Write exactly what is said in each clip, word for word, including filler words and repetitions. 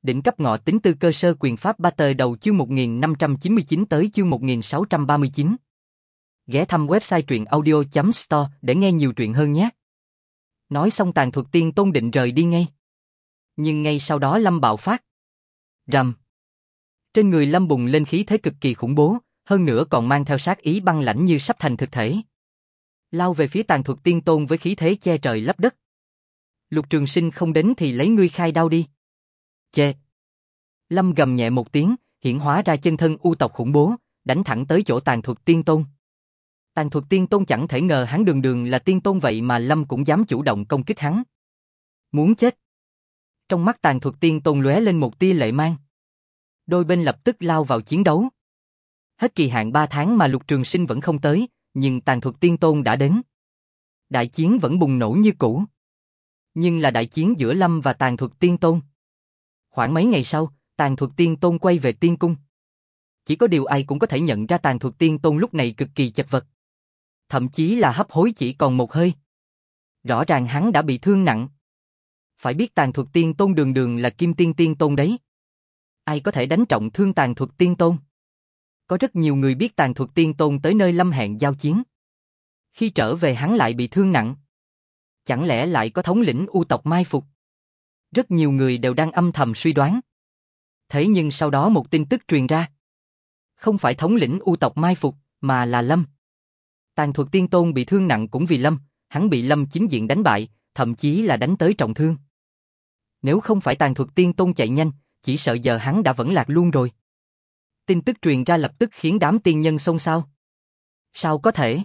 Đỉnh cấp ngọ tính tư cơ sơ quyền pháp ba tờ đầu chương một nghìn năm trăm chín mươi chín tới chương một nghìn sáu trăm ba mươi chín. Ghé thăm website truyện audio chấm store để nghe nhiều truyện hơn nhé. Nói xong Tàn Thuật Tiên Tôn định rời đi ngay. Nhưng ngay sau đó Lâm bạo phát. Rầm. Trên người Lâm bùng lên khí thế cực kỳ khủng bố, hơn nữa còn mang theo sát ý băng lãnh như sắp thành thực thể. Lao về phía Tàn Thuật Tiên Tôn với khí thế che trời lấp đất. Lục Trường Sinh không đến thì lấy ngươi khai đao đi. Chê. Lâm gầm nhẹ một tiếng, hiển hóa ra chân thân u tộc khủng bố, đánh thẳng tới chỗ Tàn Thuật Tiên Tôn. Tàn Thuật Tiên Tôn chẳng thể ngờ hắn đường đường là tiên tôn vậy mà Lâm cũng dám chủ động công kích hắn. Muốn chết. Trong mắt Tàn Thuật Tiên Tôn lóe lên một tia lệ mang. Đôi bên lập tức lao vào chiến đấu. Hết kỳ hạn ba tháng mà Lục Trường Sinh vẫn không tới, nhưng Tàn Thuật Tiên Tôn đã đến. Đại chiến vẫn bùng nổ như cũ. Nhưng là đại chiến giữa Lâm và Tàn Thuật Tiên Tôn. Khoảng mấy ngày sau, Tàn Thuật Tiên Tôn quay về Tiên Cung. Chỉ có điều ai cũng có thể nhận ra Tàn Thuật Tiên Tôn lúc này cực kỳ chật vật. Thậm chí là hấp hối chỉ còn một hơi. Rõ ràng hắn đã bị thương nặng. Phải biết Tàn Thuật Tiên Tôn đường đường là Kim Tiên Tiên Tôn đấy. Ai có thể đánh trọng thương Tàn Thuật Tiên Tôn? Có rất nhiều người biết Tàn Thuật Tiên Tôn tới nơi Lâm hẹn giao chiến. Khi trở về hắn lại bị thương nặng. Chẳng lẽ lại có thống lĩnh u tộc mai phục? Rất nhiều người đều đang âm thầm suy đoán. Thế nhưng sau đó một tin tức truyền ra. Không phải thống lĩnh u tộc mai phục, mà là Lâm. Tàn Thuật Tiên Tôn bị thương nặng cũng vì Lâm, hắn bị Lâm chính diện đánh bại, thậm chí là đánh tới trọng thương. Nếu không phải Tàn Thuật Tiên Tôn chạy nhanh, chỉ sợ giờ hắn đã vẫn lạc luôn rồi. Tin tức truyền ra lập tức khiến đám tiên nhân xôn xao. Sao có thể?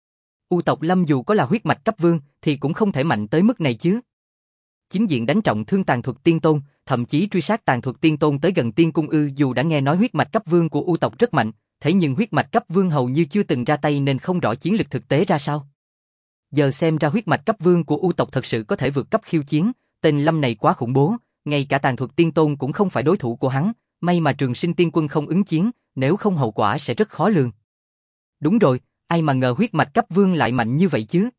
U tộc Lâm dù có là huyết mạch cấp vương thì cũng không thể mạnh tới mức này chứ. Chính diện đánh trọng thương Tàn Thuật Tiên Tôn, thậm chí truy sát Tàn Thuật Tiên Tôn tới gần Tiên Cung ư. Dù đã nghe nói huyết mạch cấp vương của U tộc rất mạnh, thế nhưng huyết mạch cấp vương hầu như chưa từng ra tay nên không rõ chiến lực thực tế ra sao. Giờ xem ra huyết mạch cấp vương của U tộc thật sự có thể vượt cấp khiêu chiến, tên Lâm này quá khủng bố, ngay cả Tàn Thuật Tiên Tôn cũng không phải đối thủ của hắn, may mà Trường Sinh Tiên Quân không ứng chiến, nếu không hậu quả sẽ rất khó lường. Đúng rồi, ai mà ngờ huyết mạch cấp vương lại mạnh như vậy chứ?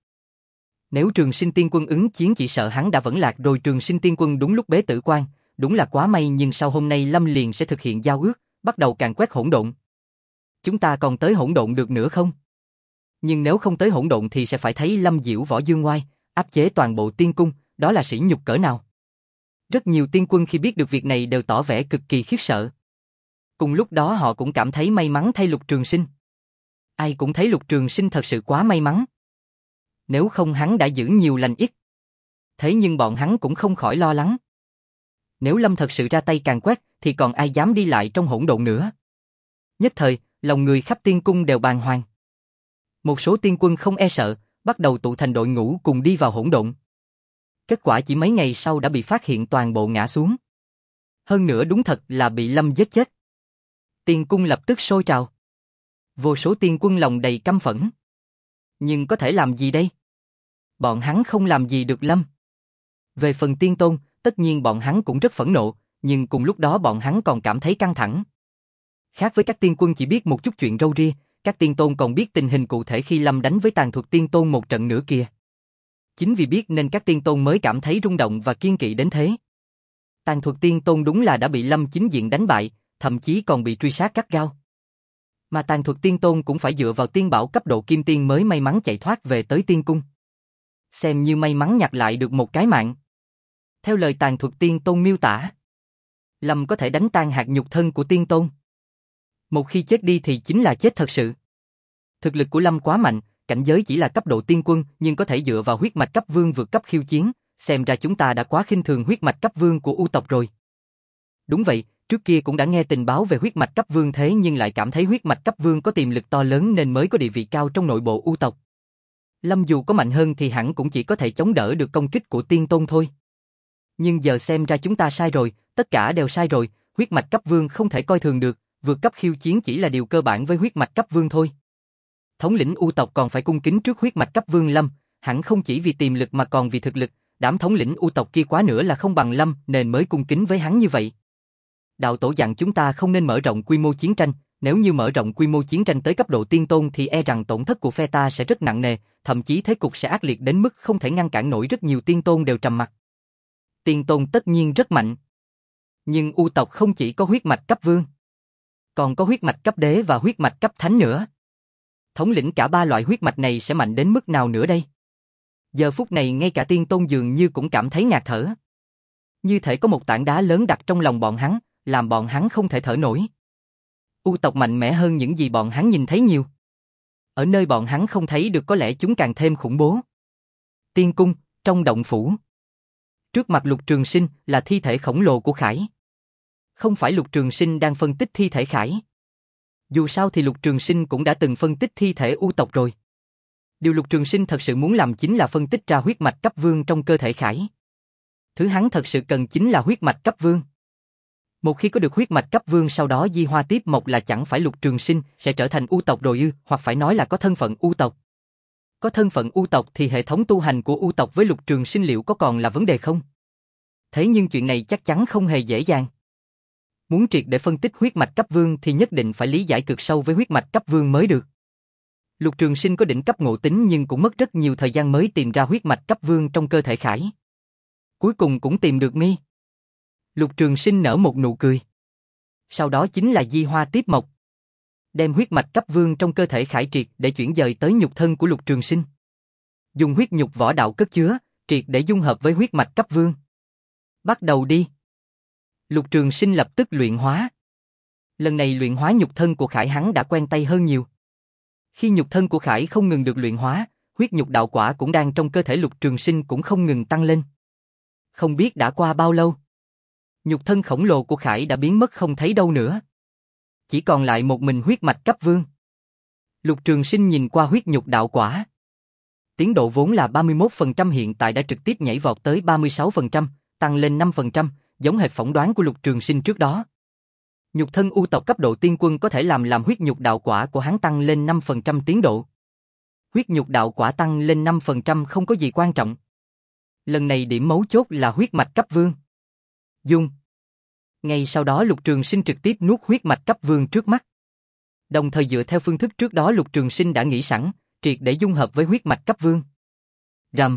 Nếu Trường Sinh Tiên Quân ứng chiến chỉ sợ hắn đã vẫn lạc rồi. Trường Sinh Tiên Quân đúng lúc bế tử quan, đúng là quá may, nhưng sau hôm nay Lâm liền sẽ thực hiện giao ước, bắt đầu càn quét hỗn độn. Chúng ta còn tới hỗn độn được nữa không? Nhưng nếu không tới hỗn độn thì sẽ phải thấy Lâm diễu võ dương ngoai, áp chế toàn bộ tiên cung, đó là sỉ nhục cỡ nào. Rất nhiều tiên quân khi biết được việc này đều tỏ vẻ cực kỳ khiếp sợ. Cùng lúc đó họ cũng cảm thấy may mắn thay Lục Trường Sinh. Ai cũng thấy Lục Trường Sinh thật sự quá may mắn. Nếu không hắn đã giữ nhiều lành ít. Thế nhưng bọn hắn cũng không khỏi lo lắng. Nếu Lâm thật sự ra tay càn quét thì còn ai dám đi lại trong hỗn độn nữa. Nhất thời, lòng người khắp tiên cung đều bàng hoàng. Một số tiên quân không e sợ, bắt đầu tụ thành đội ngũ cùng đi vào hỗn độn. Kết quả chỉ mấy ngày sau đã bị phát hiện toàn bộ ngã xuống. Hơn nữa đúng thật là bị Lâm giết chết. Tiên cung lập tức sôi trào. Vô số tiên quân lòng đầy căm phẫn. Nhưng có thể làm gì đây? Bọn hắn không làm gì được Lâm. Về phần Tiên Tôn, tất nhiên bọn hắn cũng rất phẫn nộ, nhưng cùng lúc đó bọn hắn còn cảm thấy căng thẳng. Khác với các tiên quân chỉ biết một chút chuyện râu ria, các tiên tôn còn biết tình hình cụ thể khi Lâm đánh với Tàn Thuật Tiên Tôn một trận nữa kìa. Chính vì biết nên các tiên tôn mới cảm thấy rung động và kiên kỵ đến thế. Tàn Thuật Tiên Tôn đúng là đã bị Lâm chính diện đánh bại, thậm chí còn bị truy sát gắt gao. Mà Tàn Thuật Tiên Tôn cũng phải dựa vào tiên bảo cấp độ kim tiên mới may mắn chạy thoát về tới tiên cung. Xem như may mắn nhặt lại được một cái mạng. Theo lời Tàn Thuật Tiên Tôn miêu tả, Lâm có thể đánh tan hạt nhục thân của tiên tôn. Một khi chết đi thì chính là chết thật sự. Thực lực của Lâm quá mạnh, cảnh giới chỉ là cấp độ tiên quân nhưng có thể dựa vào huyết mạch cấp vương vượt cấp khiêu chiến, xem ra chúng ta đã quá khinh thường huyết mạch cấp vương của U tộc rồi. Đúng vậy, trước kia cũng đã nghe tình báo về huyết mạch cấp vương thế nhưng lại cảm thấy huyết mạch cấp vương có tiềm lực to lớn nên mới có địa vị cao trong nội bộ U tộc. Lâm dù có mạnh hơn thì hẳn cũng chỉ có thể chống đỡ được công kích của tiên tôn thôi. Nhưng giờ xem ra chúng ta sai rồi, tất cả đều sai rồi, huyết mạch cấp vương không thể coi thường được, vượt cấp khiêu chiến chỉ là điều cơ bản với huyết mạch cấp vương thôi. Thống lĩnh U tộc còn phải cung kính trước huyết mạch cấp vương Lâm, hẳn không chỉ vì tiềm lực mà còn vì thực lực, đám thống lĩnh U tộc kia quá nữa là không bằng Lâm nên mới cung kính với hắn như vậy. Đạo tổ dặn chúng ta không nên mở rộng quy mô chiến tranh, nếu như mở rộng quy mô chiến tranh tới cấp độ tiên tôn thì e rằng tổn thất của phe ta sẽ rất nặng nề, thậm chí thế cục sẽ ác liệt đến mức không thể ngăn cản nổi, rất nhiều tiên tôn đều trầm mặc. Tiên tôn tất nhiên rất mạnh. Nhưng U tộc không chỉ có huyết mạch cấp vương, còn có huyết mạch cấp đế và huyết mạch cấp thánh nữa. Thống lĩnh cả ba loại huyết mạch này sẽ mạnh đến mức nào nữa đây? Giờ phút này ngay cả Tiên Tôn dường như cũng cảm thấy ngạt thở. Như thể có một tảng đá lớn đặt trong lòng bọn hắn, làm bọn hắn không thể thở nổi. U tộc mạnh mẽ hơn những gì bọn hắn nhìn thấy nhiều. Ở nơi bọn hắn không thấy được có lẽ chúng càng thêm khủng bố. Tiên cung, trong động phủ. Trước mặt Lục Trường Sinh là thi thể khổng lồ của Khải. Không phải Lục Trường Sinh đang phân tích thi thể Khải. Dù sao thì Lục Trường Sinh cũng đã từng phân tích thi thể U tộc rồi. Điều Lục Trường Sinh thật sự muốn làm chính là phân tích ra huyết mạch cấp vương trong cơ thể Khải. Thứ hắn thật sự cần chính là huyết mạch cấp vương. Một khi có được huyết mạch cấp vương, sau đó di hoa tiếp mộc là chẳng phải Lục Trường Sinh sẽ trở thành U tộc rồi ư, hoặc phải nói là có thân phận U tộc. Có thân phận U tộc thì hệ thống tu hành của U tộc với Lục Trường Sinh liệu có còn là vấn đề không? Thế nhưng chuyện này chắc chắn không hề dễ dàng. Muốn triệt để phân tích huyết mạch cấp vương thì nhất định phải lý giải cực sâu với huyết mạch cấp vương mới được. Lục Trường Sinh có đỉnh cấp ngộ tính nhưng cũng mất rất nhiều thời gian mới tìm ra huyết mạch cấp vương trong cơ thể Khải. Cuối cùng cũng tìm được mi. Lục Trường Sinh nở một nụ cười. Sau đó chính là di hoa tiếp mộc. Đem huyết mạch cấp vương trong cơ thể Khải triệt để chuyển dời tới nhục thân của Lục Trường Sinh. Dùng huyết nhục võ đạo cất chứa, triệt để dung hợp với huyết mạch cấp vương. Bắt đầu đi. Lục Trường Sinh lập tức luyện hóa. Lần này luyện hóa nhục thân của Khải hắn đã quen tay hơn nhiều. Khi nhục thân của Khải không ngừng được luyện hóa, huyết nhục đạo quả cũng đang trong cơ thể Lục Trường Sinh cũng không ngừng tăng lên. Không biết đã qua bao lâu, nhục thân khổng lồ của Khải đã biến mất không thấy đâu nữa. Chỉ còn lại một mình huyết mạch cấp vương. Lục Trường Sinh nhìn qua huyết nhục đạo quả. Tiến độ vốn là ba mươi mốt phần trăm hiện tại đã trực tiếp nhảy vọt tới ba mươi sáu phần trăm, tăng lên năm phần trăm, giống hệt phỏng đoán của Lục Trường Sinh trước đó. Nhục thân U tộc cấp độ tiên quân có thể làm làm huyết nhục đạo quả của hắn tăng lên năm phần trăm tiến độ. Huyết nhục đạo quả tăng lên năm phần trăm không có gì quan trọng. Lần này điểm mấu chốt là huyết mạch cấp vương. Dung. Ngay sau đó Lục Trường Sinh trực tiếp nuốt huyết mạch cấp vương trước mắt. Đồng thời dựa theo phương thức trước đó Lục Trường Sinh đã nghĩ sẵn, triệt để dung hợp với huyết mạch cấp vương. Rầm.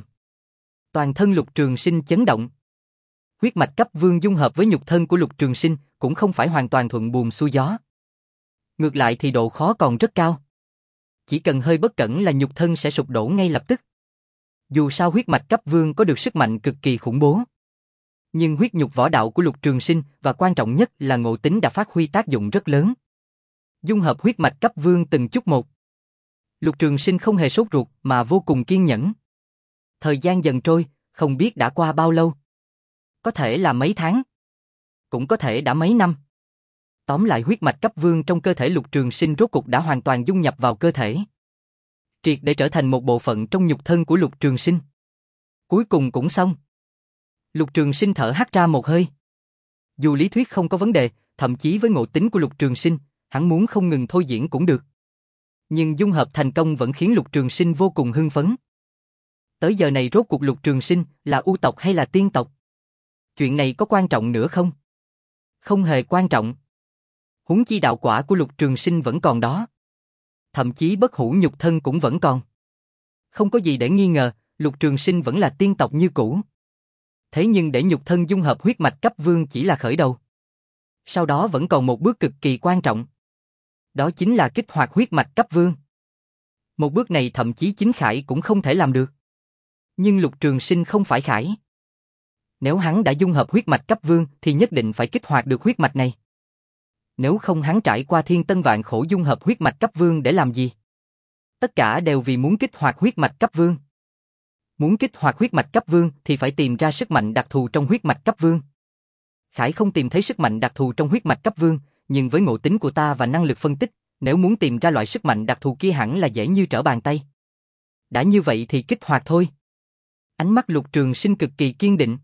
Toàn thân Lục Trường Sinh chấn động. Huyết mạch cấp vương dung hợp với nhục thân của Lục Trường Sinh cũng không phải hoàn toàn thuận buồm xuôi gió. Ngược lại thì độ khó còn rất cao. Chỉ cần hơi bất cẩn là nhục thân sẽ sụp đổ ngay lập tức. Dù sao huyết mạch cấp vương có được sức mạnh cực kỳ khủng bố. Nhưng huyết nhục võ đạo của Lục Trường Sinh và quan trọng nhất là ngộ tính đã phát huy tác dụng rất lớn. Dung hợp huyết mạch cấp vương từng chút một. Lục Trường Sinh không hề sốt ruột mà vô cùng kiên nhẫn. Thời gian dần trôi, không biết đã qua bao lâu. Có thể là mấy tháng. Cũng có thể đã mấy năm. Tóm lại huyết mạch cấp vương trong cơ thể Lục Trường Sinh rốt cục đã hoàn toàn dung nhập vào cơ thể. Triệt để trở thành một bộ phận trong nhục thân của Lục Trường Sinh. Cuối cùng cũng xong. Lục Trường Sinh thở hắt ra một hơi. Dù lý thuyết không có vấn đề, thậm chí với ngộ tính của Lục Trường Sinh, hắn muốn không ngừng thôi diễn cũng được. Nhưng dung hợp thành công vẫn khiến Lục Trường Sinh vô cùng hưng phấn. Tới giờ này rốt cuộc Lục Trường Sinh là U tộc hay là tiên tộc? Chuyện này có quan trọng nữa không? Không hề quan trọng. Huống chi đạo quả của Lục Trường Sinh vẫn còn đó. Thậm chí bất hủ nhục thân cũng vẫn còn. Không có gì để nghi ngờ, Lục Trường Sinh vẫn là tiên tộc như cũ. Thế nhưng để nhục thân dung hợp huyết mạch cấp vương chỉ là khởi đầu. Sau đó vẫn còn một bước cực kỳ quan trọng. Đó chính là kích hoạt huyết mạch cấp vương. Một bước này thậm chí chính Khải cũng không thể làm được. Nhưng Lục Trường Sinh không phải Khải. Nếu hắn đã dung hợp huyết mạch cấp vương thì nhất định phải kích hoạt được huyết mạch này. Nếu không hắn trải qua thiên tân vạn khổ dung hợp huyết mạch cấp vương để làm gì? Tất cả đều vì muốn kích hoạt huyết mạch cấp vương. Muốn kích hoạt huyết mạch cấp vương thì phải tìm ra sức mạnh đặc thù trong huyết mạch cấp vương. Khải không tìm thấy sức mạnh đặc thù trong huyết mạch cấp vương, nhưng với ngộ tính của ta và năng lực phân tích, nếu muốn tìm ra loại sức mạnh đặc thù kia hẳn là dễ như trở bàn tay. Đã như vậy thì kích hoạt thôi. Ánh mắt Lục Trường Sinh cực kỳ kiên định.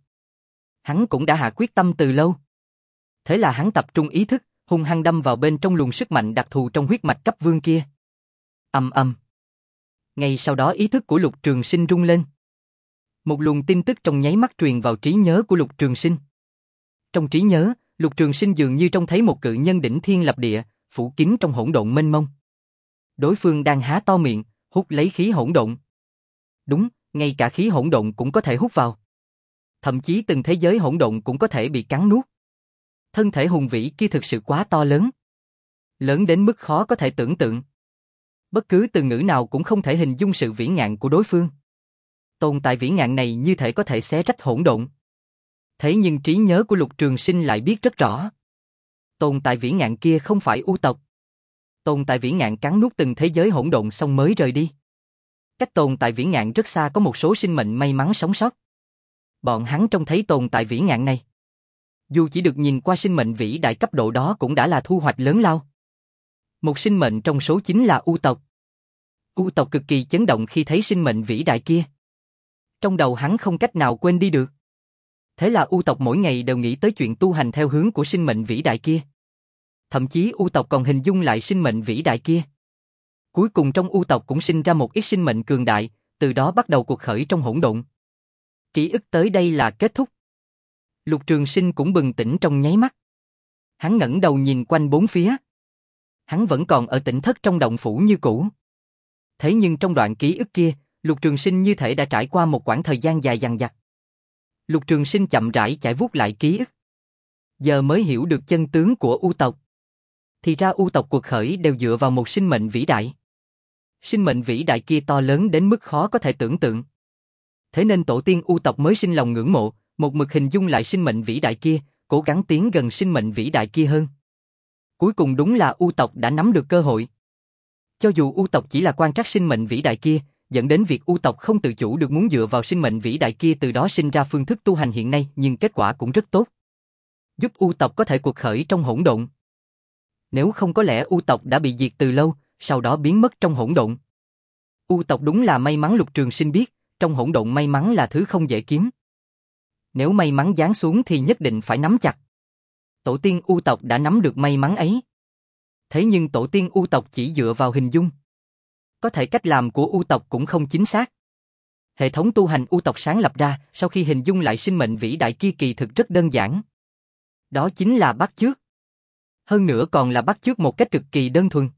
Hắn cũng đã hạ quyết tâm từ lâu. Thế là hắn tập trung ý thức, hung hăng đâm vào bên trong luồng sức mạnh đặc thù trong huyết mạch cấp vương kia. Ầm ầm. Ngay sau đó ý thức của Lục Trường Sinh rung lên. Một luồng tin tức trong nháy mắt truyền vào trí nhớ của Lục Trường Sinh. Trong trí nhớ, Lục Trường Sinh dường như trông thấy một cự nhân đỉnh thiên lập địa, phủ kín trong hỗn độn mênh mông. Đối phương đang há to miệng, hút lấy khí hỗn độn. Đúng, ngay cả khí hỗn độn cũng có thể hút vào. Thậm chí từng thế giới hỗn độn cũng có thể bị cắn nuốt. Thân thể hùng vĩ kia thực sự quá to lớn. Lớn đến mức khó có thể tưởng tượng. Bất cứ từ ngữ nào cũng không thể hình dung sự vĩ ngạn của đối phương. Tồn tại vĩ ngạn này như thể có thể xé rách hỗn độn. Thế nhưng trí nhớ của Lục Trường Sinh lại biết rất rõ. Tồn tại vĩ ngạn kia không phải U tộc. Tồn tại vĩ ngạn cắn nuốt từng thế giới hỗn độn xong mới rời đi. Cách tồn tại vĩ ngạn rất xa có một số sinh mệnh may mắn sống sót. Bọn hắn trông thấy tồn tại vĩ ngạn này. Dù chỉ được nhìn qua sinh mệnh vĩ đại cấp độ đó cũng đã là thu hoạch lớn lao. Một sinh mệnh trong số chính là U tộc. U tộc cực kỳ chấn động khi thấy sinh mệnh vĩ đại kia. Trong đầu hắn không cách nào quên đi được. Thế là U tộc mỗi ngày đều nghĩ tới chuyện tu hành theo hướng của sinh mệnh vĩ đại kia. Thậm chí U tộc còn hình dung lại sinh mệnh vĩ đại kia. Cuối cùng trong U tộc cũng sinh ra một ít sinh mệnh cường đại, từ đó bắt đầu cuộc khởi trong hỗn độn. Ký ức tới đây là kết thúc. Lục Trường Sinh cũng bừng tỉnh trong nháy mắt. Hắn ngẩng đầu nhìn quanh bốn phía. Hắn vẫn còn ở tỉnh thất trong động phủ như cũ. Thế nhưng trong đoạn ký ức kia, Lục Trường Sinh như thể đã trải qua một quãng thời gian dài dằng dặc. Lục Trường Sinh chậm rãi chải vuốt lại ký ức. Giờ mới hiểu được chân tướng của U tộc. Thì ra U tộc cuộc khởi đều dựa vào một sinh mệnh vĩ đại. Sinh mệnh vĩ đại kia to lớn đến mức khó có thể tưởng tượng. Thế nên tổ tiên U tộc mới sinh lòng ngưỡng mộ, một mực hình dung lại sinh mệnh vĩ đại kia, cố gắng tiến gần sinh mệnh vĩ đại kia hơn. Cuối cùng đúng là U tộc đã nắm được cơ hội. Cho dù U tộc chỉ là quan trắc sinh mệnh vĩ đại kia, dẫn đến việc U tộc không tự chủ được muốn dựa vào sinh mệnh vĩ đại kia từ đó sinh ra phương thức tu hành hiện nay, nhưng kết quả cũng rất tốt. Giúp U tộc có thể cuộc khởi trong hỗn độn. Nếu không có lẽ U tộc đã bị diệt từ lâu, sau đó biến mất trong hỗn độn. U tộc đúng là may mắn. Lục Trường Sinh biết, trong hỗn độn may mắn là thứ không dễ kiếm. Nếu may mắn giáng xuống thì nhất định phải nắm chặt. Tổ tiên U tộc đã nắm được may mắn ấy. Thế nhưng tổ tiên U tộc chỉ dựa vào hình dung. Có thể cách làm của U tộc cũng không chính xác. Hệ thống tu hành U tộc sáng lập ra sau khi hình dung lại sinh mệnh vĩ đại kia kỳ thực rất đơn giản. Đó chính là bắt chước. Hơn nữa còn là bắt chước một cách cực kỳ đơn thuần.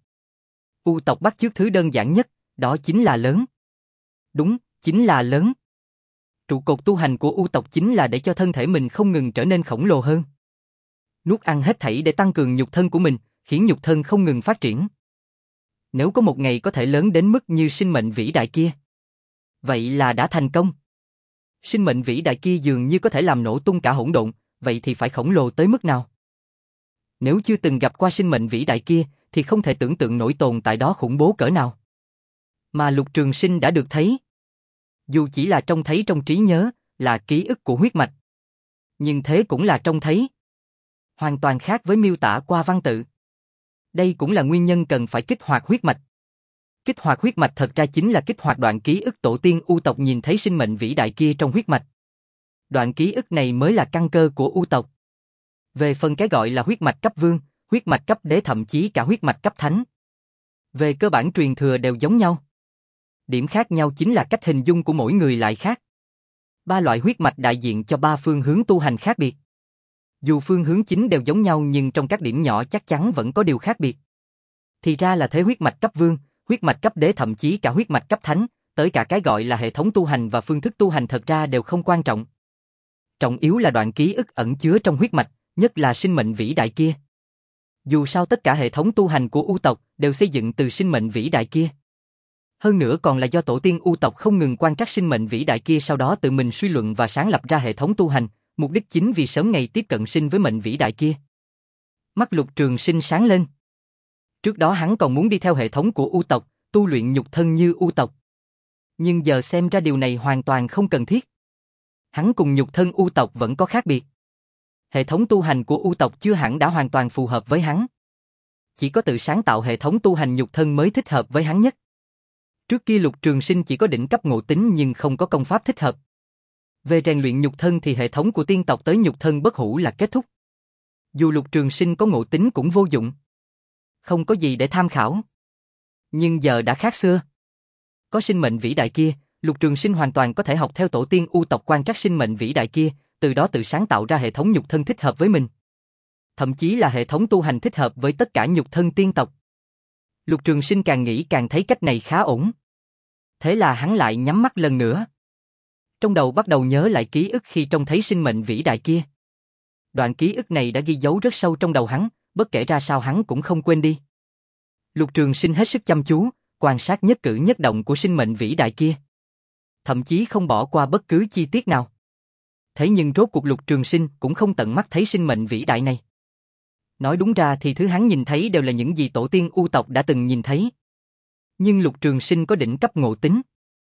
U tộc bắt chước thứ đơn giản nhất, đó chính là lớn. Đúng, chính là lớn. Trụ cột tu hành của U tộc chính là để cho thân thể mình không ngừng trở nên khổng lồ hơn. Nuốt ăn hết thảy để tăng cường nhục thân của mình, khiến nhục thân không ngừng phát triển. Nếu có một ngày có thể lớn đến mức như sinh mệnh vĩ đại kia, vậy là đã thành công. Sinh mệnh vĩ đại kia dường như có thể làm nổ tung cả hỗn độn, vậy thì phải khổng lồ tới mức nào? Nếu chưa từng gặp qua sinh mệnh vĩ đại kia, thì không thể tưởng tượng nổi tồn tại đó khủng bố cỡ nào. Mà Lục Trường Sinh đã được thấy. Dù chỉ là trông thấy trong trí nhớ, là ký ức của huyết mạch. Nhưng thế cũng là trông thấy. Hoàn toàn khác với miêu tả qua văn tự. Đây cũng là nguyên nhân cần phải kích hoạt huyết mạch. Kích hoạt huyết mạch thật ra chính là kích hoạt đoạn ký ức tổ tiên U tộc nhìn thấy sinh mệnh vĩ đại kia trong huyết mạch. Đoạn ký ức này mới là căn cơ của U tộc. Về phần cái gọi là huyết mạch cấp vương, huyết mạch cấp đế thậm chí cả huyết mạch cấp thánh. Về cơ bản truyền thừa đều giống nhau. Điểm khác nhau chính là cách hình dung của mỗi người lại khác. Ba loại huyết mạch đại diện cho ba phương hướng tu hành khác biệt. Dù phương hướng chính đều giống nhau nhưng trong các điểm nhỏ chắc chắn vẫn có điều khác biệt. Thì ra là thế huyết mạch cấp vương, huyết mạch cấp đế thậm chí cả huyết mạch cấp thánh, tới cả cái gọi là hệ thống tu hành và phương thức tu hành thật ra đều không quan trọng. Trọng yếu là đoạn ký ức ẩn chứa trong huyết mạch, nhất là sinh mệnh vĩ đại kia. Dù sao tất cả hệ thống tu hành của U tộc đều xây dựng từ sinh mệnh vĩ đại kia. Hơn nữa còn là do tổ tiên U tộc không ngừng quan trắc sinh mệnh vĩ đại kia sau đó tự mình suy luận và sáng lập ra hệ thống tu hành, mục đích chính vì sớm ngày tiếp cận sinh với mệnh vĩ đại kia. Mắt Lục Trường Sinh sáng lên. Trước đó hắn còn muốn đi theo hệ thống của U tộc, tu luyện nhục thân như U tộc. Nhưng giờ xem ra điều này hoàn toàn không cần thiết. Hắn cùng nhục thân U tộc vẫn có khác biệt. Hệ thống tu hành của U tộc chưa hẳn đã hoàn toàn phù hợp với hắn. Chỉ có tự sáng tạo hệ thống tu hành nhục thân mới thích hợp với hắn nhất. Trước kia Lục Trường Sinh chỉ có đỉnh cấp ngộ tính nhưng không có công pháp thích hợp. Về rèn luyện nhục thân thì hệ thống của tiên tộc tới nhục thân bất hủ là kết thúc. Dù Lục Trường Sinh có ngộ tính cũng vô dụng. Không có gì để tham khảo. Nhưng giờ đã khác xưa. Có sinh mệnh vĩ đại kia, Lục Trường Sinh hoàn toàn có thể học theo tổ tiên U tộc quan trắc sinh mệnh vĩ đại kia, từ đó tự sáng tạo ra hệ thống nhục thân thích hợp với mình. Thậm chí là hệ thống tu hành thích hợp với tất cả nhục thân tiên tộc. Lục Trường Sinh càng nghĩ càng thấy cách này khá ổn. Thế là hắn lại nhắm mắt lần nữa. Trong đầu bắt đầu nhớ lại ký ức khi trông thấy sinh mệnh vĩ đại kia. Đoạn ký ức này đã ghi dấu rất sâu trong đầu hắn, bất kể ra sao hắn cũng không quên đi. Lục Trường Sinh hết sức chăm chú, quan sát nhất cử nhất động của sinh mệnh vĩ đại kia. Thậm chí không bỏ qua bất cứ chi tiết nào. Thế nhưng rốt cuộc Lục Trường Sinh cũng không tận mắt thấy sinh mệnh vĩ đại này. Nói đúng ra thì thứ hắn nhìn thấy đều là những gì tổ tiên U tộc đã từng nhìn thấy. Nhưng Lục Trường Sinh có đỉnh cấp ngộ tính.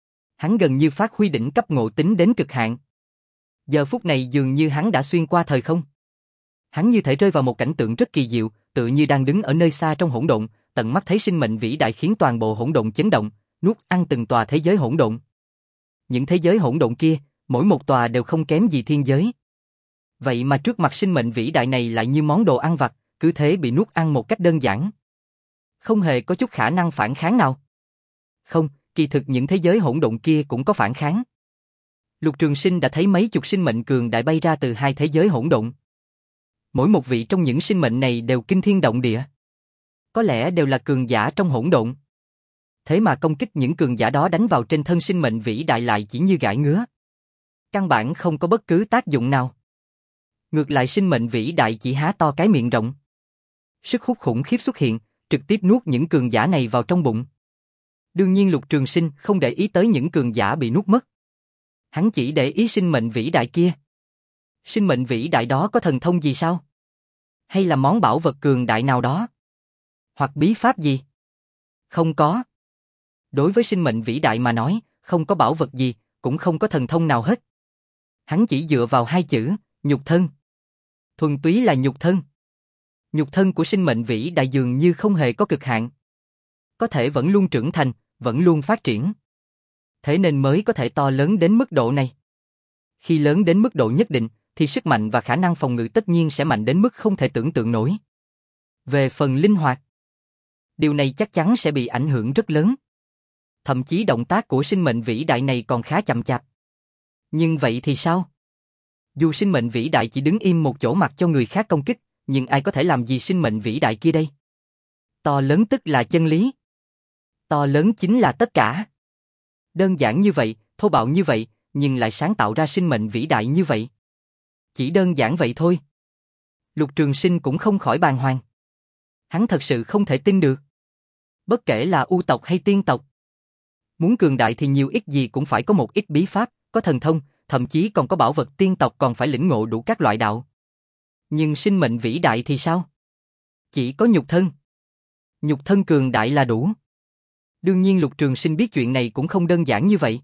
Hắn gần như phát huy đỉnh cấp ngộ tính đến cực hạn. Giờ phút này dường như hắn đã xuyên qua thời không. Hắn như thể rơi vào một cảnh tượng rất kỳ diệu, tự như đang đứng ở nơi xa trong hỗn độn, tận mắt thấy sinh mệnh vĩ đại khiến toàn bộ hỗn độn chấn động, nuốt ăn từng tòa thế giới hỗn độn. Những thế giới hỗn độn kia, mỗi một tòa đều không kém gì thiên giới. Vậy mà trước mặt sinh mệnh vĩ đại này lại như món đồ ăn vặt, cứ thế bị nuốt ăn một cách đơn giản. Không hề có chút khả năng phản kháng nào. Không, kỳ thực những thế giới hỗn độn kia cũng có phản kháng. Lục Trường Sinh đã thấy mấy chục sinh mệnh cường đại bay ra từ hai thế giới hỗn độn. Mỗi một vị trong những sinh mệnh này đều kinh thiên động địa. Có lẽ đều là cường giả trong hỗn độn. Thế mà công kích những cường giả đó đánh vào trên thân sinh mệnh vĩ đại lại chỉ như gãi ngứa. Căn bản không có bất cứ tác dụng nào. Ngược lại sinh mệnh vĩ đại chỉ há to cái miệng rộng. Sức hút khủng khiếp xuất hiện, trực tiếp nuốt những cường giả này vào trong bụng. Đương nhiên Lục Trường Sinh không để ý tới những cường giả bị nuốt mất. Hắn chỉ để ý sinh mệnh vĩ đại kia. Sinh mệnh vĩ đại đó có thần thông gì sao? Hay là món bảo vật cường đại nào đó? Hoặc bí pháp gì? Không có. Đối với sinh mệnh vĩ đại mà nói, không có bảo vật gì, cũng không có thần thông nào hết. Hắn chỉ dựa vào hai chữ, nhục thân. Thuần túy là nhục thân. Nhục thân của sinh mệnh vĩ đại dường như không hề có cực hạn. Có thể vẫn luôn trưởng thành, vẫn luôn phát triển. Thế nên mới có thể to lớn đến mức độ này. Khi lớn đến mức độ nhất định, thì sức mạnh và khả năng phòng ngự tất nhiên sẽ mạnh đến mức không thể tưởng tượng nổi. Về phần linh hoạt, điều này chắc chắn sẽ bị ảnh hưởng rất lớn. Thậm chí động tác của sinh mệnh vĩ đại này còn khá chậm chạp. Nhưng vậy thì sao? Dù sinh mệnh vĩ đại chỉ đứng im một chỗ mặc cho người khác công kích, nhưng ai có thể làm gì sinh mệnh vĩ đại kia đây? To lớn tức là chân lý. To lớn chính là tất cả. Đơn giản như vậy, thô bạo như vậy, nhưng lại sáng tạo ra sinh mệnh vĩ đại như vậy. Chỉ đơn giản vậy thôi. Lục Trường Sinh cũng không khỏi bàng hoàng. Hắn thật sự không thể tin được. Bất kể là U tộc hay tiên tộc, muốn cường đại thì nhiều ít gì cũng phải có một ít bí pháp, có thần thông, thậm chí còn có bảo vật tiên tộc còn phải lĩnh ngộ đủ các loại đạo. Nhưng sinh mệnh vĩ đại thì sao? Chỉ có nhục thân. Nhục thân cường đại là đủ. Đương nhiên Lục Trường Sinh biết chuyện này cũng không đơn giản như vậy.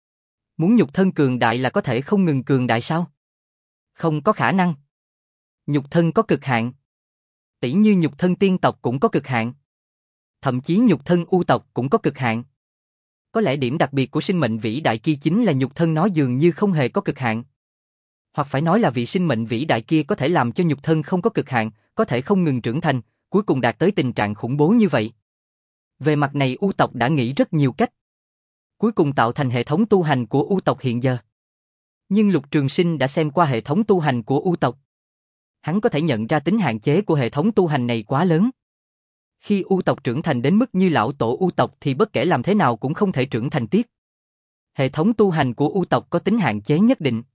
Muốn nhục thân cường đại là có thể không ngừng cường đại sao? Không có khả năng. Nhục thân có cực hạn. Tỉ như nhục thân tiên tộc cũng có cực hạn. Thậm chí nhục thân U tộc cũng có cực hạn. Có lẽ điểm đặc biệt của sinh mệnh vĩ đại kia chính là nhục thân nó dường như không hề có cực hạn. Hoặc phải nói là vị sinh mệnh vĩ đại kia có thể làm cho nhục thân không có cực hạn, có thể không ngừng trưởng thành, cuối cùng đạt tới tình trạng khủng bố như vậy. Về mặt này U tộc đã nghĩ rất nhiều cách. Cuối cùng tạo thành hệ thống tu hành của U tộc hiện giờ. Nhưng Lục Trường Sinh đã xem qua hệ thống tu hành của U tộc. Hắn có thể nhận ra tính hạn chế của hệ thống tu hành này quá lớn. Khi U tộc trưởng thành đến mức như lão tổ U tộc thì bất kể làm thế nào cũng không thể trưởng thành tiếp. Hệ thống tu hành của U tộc có tính hạn chế nhất định.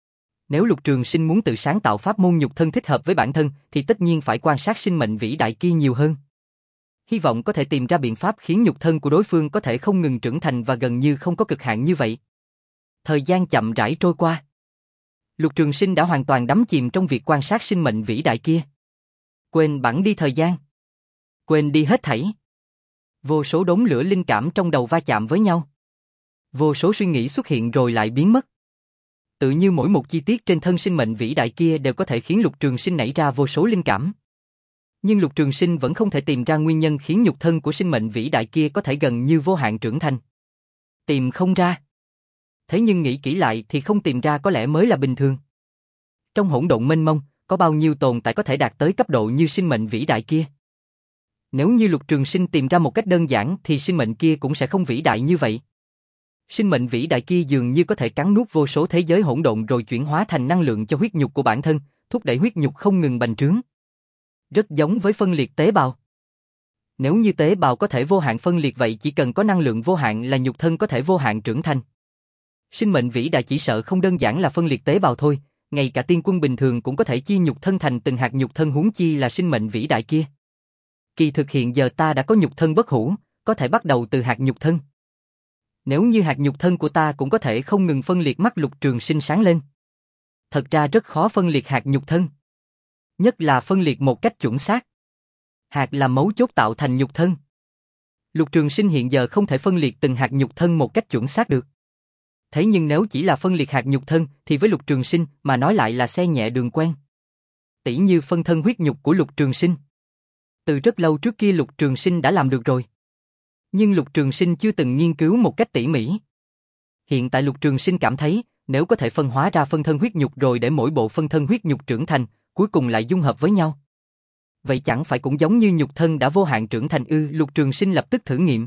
Nếu Lục Trường Sinh muốn tự sáng tạo pháp môn nhục thân thích hợp với bản thân thì tất nhiên phải quan sát sinh mệnh vĩ đại kia nhiều hơn. Hy vọng có thể tìm ra biện pháp khiến nhục thân của đối phương có thể không ngừng trưởng thành và gần như không có cực hạn như vậy. Thời gian chậm rãi trôi qua. Lục Trường Sinh đã hoàn toàn đắm chìm trong việc quan sát sinh mệnh vĩ đại kia. Quên bẵng đi thời gian. Quên đi hết thảy. Vô số đốm lửa linh cảm trong đầu va chạm với nhau. Vô số suy nghĩ xuất hiện rồi lại biến mất. Tự như mỗi một chi tiết trên thân sinh mệnh vĩ đại kia đều có thể khiến Lục Trường Sinh nảy ra vô số linh cảm. Nhưng Lục Trường Sinh vẫn không thể tìm ra nguyên nhân khiến nhục thân của sinh mệnh vĩ đại kia có thể gần như vô hạn trưởng thành. Tìm không ra. Thế nhưng nghĩ kỹ lại thì không tìm ra có lẽ mới là bình thường. Trong hỗn độn mênh mông, có bao nhiêu tồn tại có thể đạt tới cấp độ như sinh mệnh vĩ đại kia? Nếu như Lục Trường Sinh tìm ra một cách đơn giản thì sinh mệnh kia cũng sẽ không vĩ đại như vậy. Sinh mệnh vĩ đại kia dường như có thể cắn nuốt vô số thế giới hỗn độn rồi chuyển hóa thành năng lượng cho huyết nhục của bản thân, thúc đẩy huyết nhục không ngừng bành trướng. Rất giống với phân liệt tế bào. Nếu như tế bào có thể vô hạn phân liệt vậy chỉ cần có năng lượng vô hạn là nhục thân có thể vô hạn trưởng thành. Sinh mệnh vĩ đại chỉ sợ không đơn giản là phân liệt tế bào thôi, Ngay cả tiên quân bình thường cũng có thể chia nhục thân thành từng hạt nhục thân, huống chi là sinh mệnh vĩ đại kia. Kỳ thực hiện giờ ta đã có nhục thân bất hủ, có thể bắt đầu từ hạt nhục thân. Nếu như hạt nhục thân của ta cũng có thể không ngừng phân liệt, mắt Lục Trường Sinh sáng lên. Thật ra rất khó phân liệt hạt nhục thân. Nhất là phân liệt một cách chuẩn xác. Hạt là mấu chốt tạo thành nhục thân. Lục Trường Sinh hiện giờ không thể phân liệt từng hạt nhục thân một cách chuẩn xác được. Thế nhưng nếu chỉ là phân liệt hạt nhục thân thì với Lục Trường Sinh mà nói lại là xe nhẹ đường quen. Tỉ như phân thân huyết nhục của Lục Trường Sinh. Từ rất lâu trước kia Lục Trường Sinh đã làm được rồi. Nhưng Lục Trường Sinh chưa từng nghiên cứu một cách tỉ mỉ. Hiện tại Lục Trường Sinh cảm thấy nếu có thể phân hóa ra phân thân huyết nhục rồi để mỗi bộ phân thân huyết nhục trưởng thành, cuối cùng lại dung hợp với nhau. Vậy chẳng phải cũng giống như nhục thân đã vô hạn trưởng thành ư? Lục Trường Sinh lập tức thử nghiệm.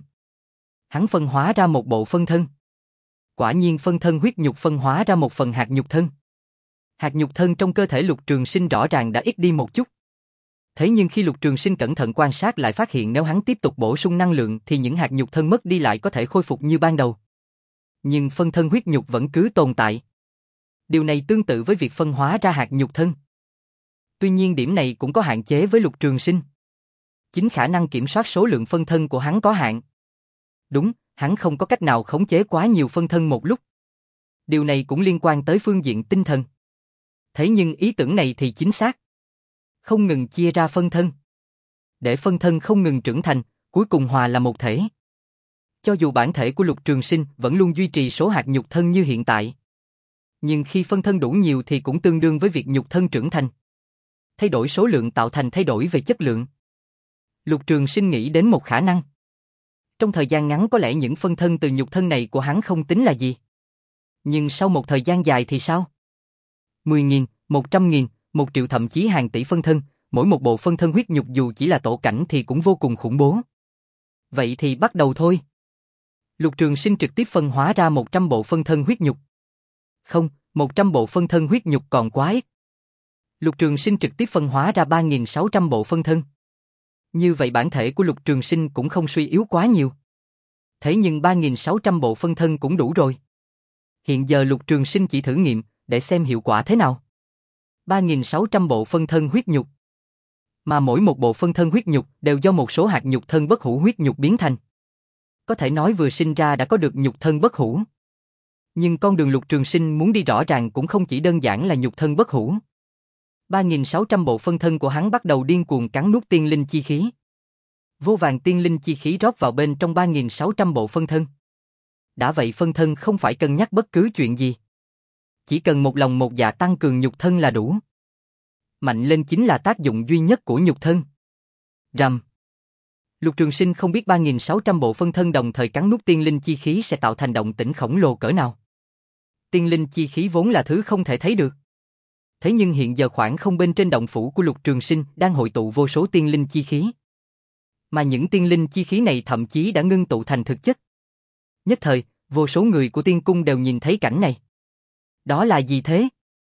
Hắn phân hóa ra một bộ phân thân. Quả nhiên phân thân huyết nhục phân hóa ra một phần hạt nhục thân. Hạt nhục thân trong cơ thể Lục Trường Sinh rõ ràng đã ít đi một chút. Thế nhưng khi Lục Trường Sinh cẩn thận quan sát lại phát hiện nếu hắn tiếp tục bổ sung năng lượng thì những hạt nhục thân mất đi lại có thể khôi phục như ban đầu. Nhưng phân thân huyết nhục vẫn cứ tồn tại. Điều này tương tự với việc phân hóa ra hạt nhục thân. Tuy nhiên điểm này cũng có hạn chế với Lục Trường Sinh. Chính khả năng kiểm soát số lượng phân thân của hắn có hạn. Đúng, hắn không có cách nào khống chế quá nhiều phân thân một lúc. Điều này cũng liên quan tới phương diện tinh thần. Thế nhưng ý tưởng này thì chính xác. Không ngừng chia ra phân thân. Để phân thân không ngừng trưởng thành, cuối cùng hòa là một thể. Cho dù bản thể của Lục Trường Sinh vẫn luôn duy trì số hạt nhục thân như hiện tại. Nhưng khi phân thân đủ nhiều thì cũng tương đương với việc nhục thân trưởng thành. Thay đổi số lượng tạo thành thay đổi về chất lượng. Lục Trường Sinh nghĩ đến một khả năng. Trong thời gian ngắn có lẽ những phân thân từ nhục thân này của hắn không tính là gì. Nhưng sau một thời gian dài thì sao? mười nghìn, một trăm nghìn, một triệu thậm chí hàng tỷ phân thân, mỗi một bộ phân thân huyết nhục dù chỉ là tổ cảnh thì cũng vô cùng khủng bố. Vậy thì bắt đầu thôi. Lục Trường Sinh trực tiếp phân hóa ra một trăm bộ phân thân huyết nhục. Không, một trăm bộ phân thân huyết nhục còn quá ít. Lục Trường Sinh trực tiếp phân hóa ra ba nghìn sáu trăm bộ phân thân. Như vậy bản thể của Lục Trường Sinh cũng không suy yếu quá nhiều. Thế nhưng ba nghìn sáu trăm bộ phân thân cũng đủ rồi. Hiện giờ Lục Trường Sinh chỉ thử nghiệm để xem hiệu quả thế nào. ba nghìn sáu trăm bộ phân thân huyết nhục. Mà mỗi một bộ phân thân huyết nhục đều do một số hạt nhục thân bất hủ huyết nhục biến thành. Có thể nói vừa sinh ra đã có được nhục thân bất hủ. Nhưng con đường Lục Trường Sinh muốn đi rõ ràng cũng không chỉ đơn giản là nhục thân bất hủ. ba nghìn sáu trăm bộ phân thân của hắn bắt đầu điên cuồng cắn nuốt tiên linh chi khí. Vô vàn tiên linh chi khí rót vào bên trong ba nghìn sáu trăm bộ phân thân. Đã vậy phân thân không phải cân nhắc bất cứ chuyện gì. Chỉ cần một lòng một dạ tăng cường nhục thân là đủ. Mạnh lên chính là tác dụng duy nhất của nhục thân. Rầm. Lục Trường Sinh không biết ba nghìn sáu trăm bộ phân thân đồng thời cắn nuốt tiên linh chi khí sẽ tạo thành động tĩnh khổng lồ cỡ nào. Tiên linh chi khí vốn là thứ không thể thấy được. Thế nhưng hiện giờ khoảng không bên trên động phủ của Lục Trường Sinh đang hội tụ vô số tiên linh chi khí. Mà những tiên linh chi khí này thậm chí đã ngưng tụ thành thực chất. Nhất thời, vô số người của tiên cung đều nhìn thấy cảnh này. Đó là gì thế?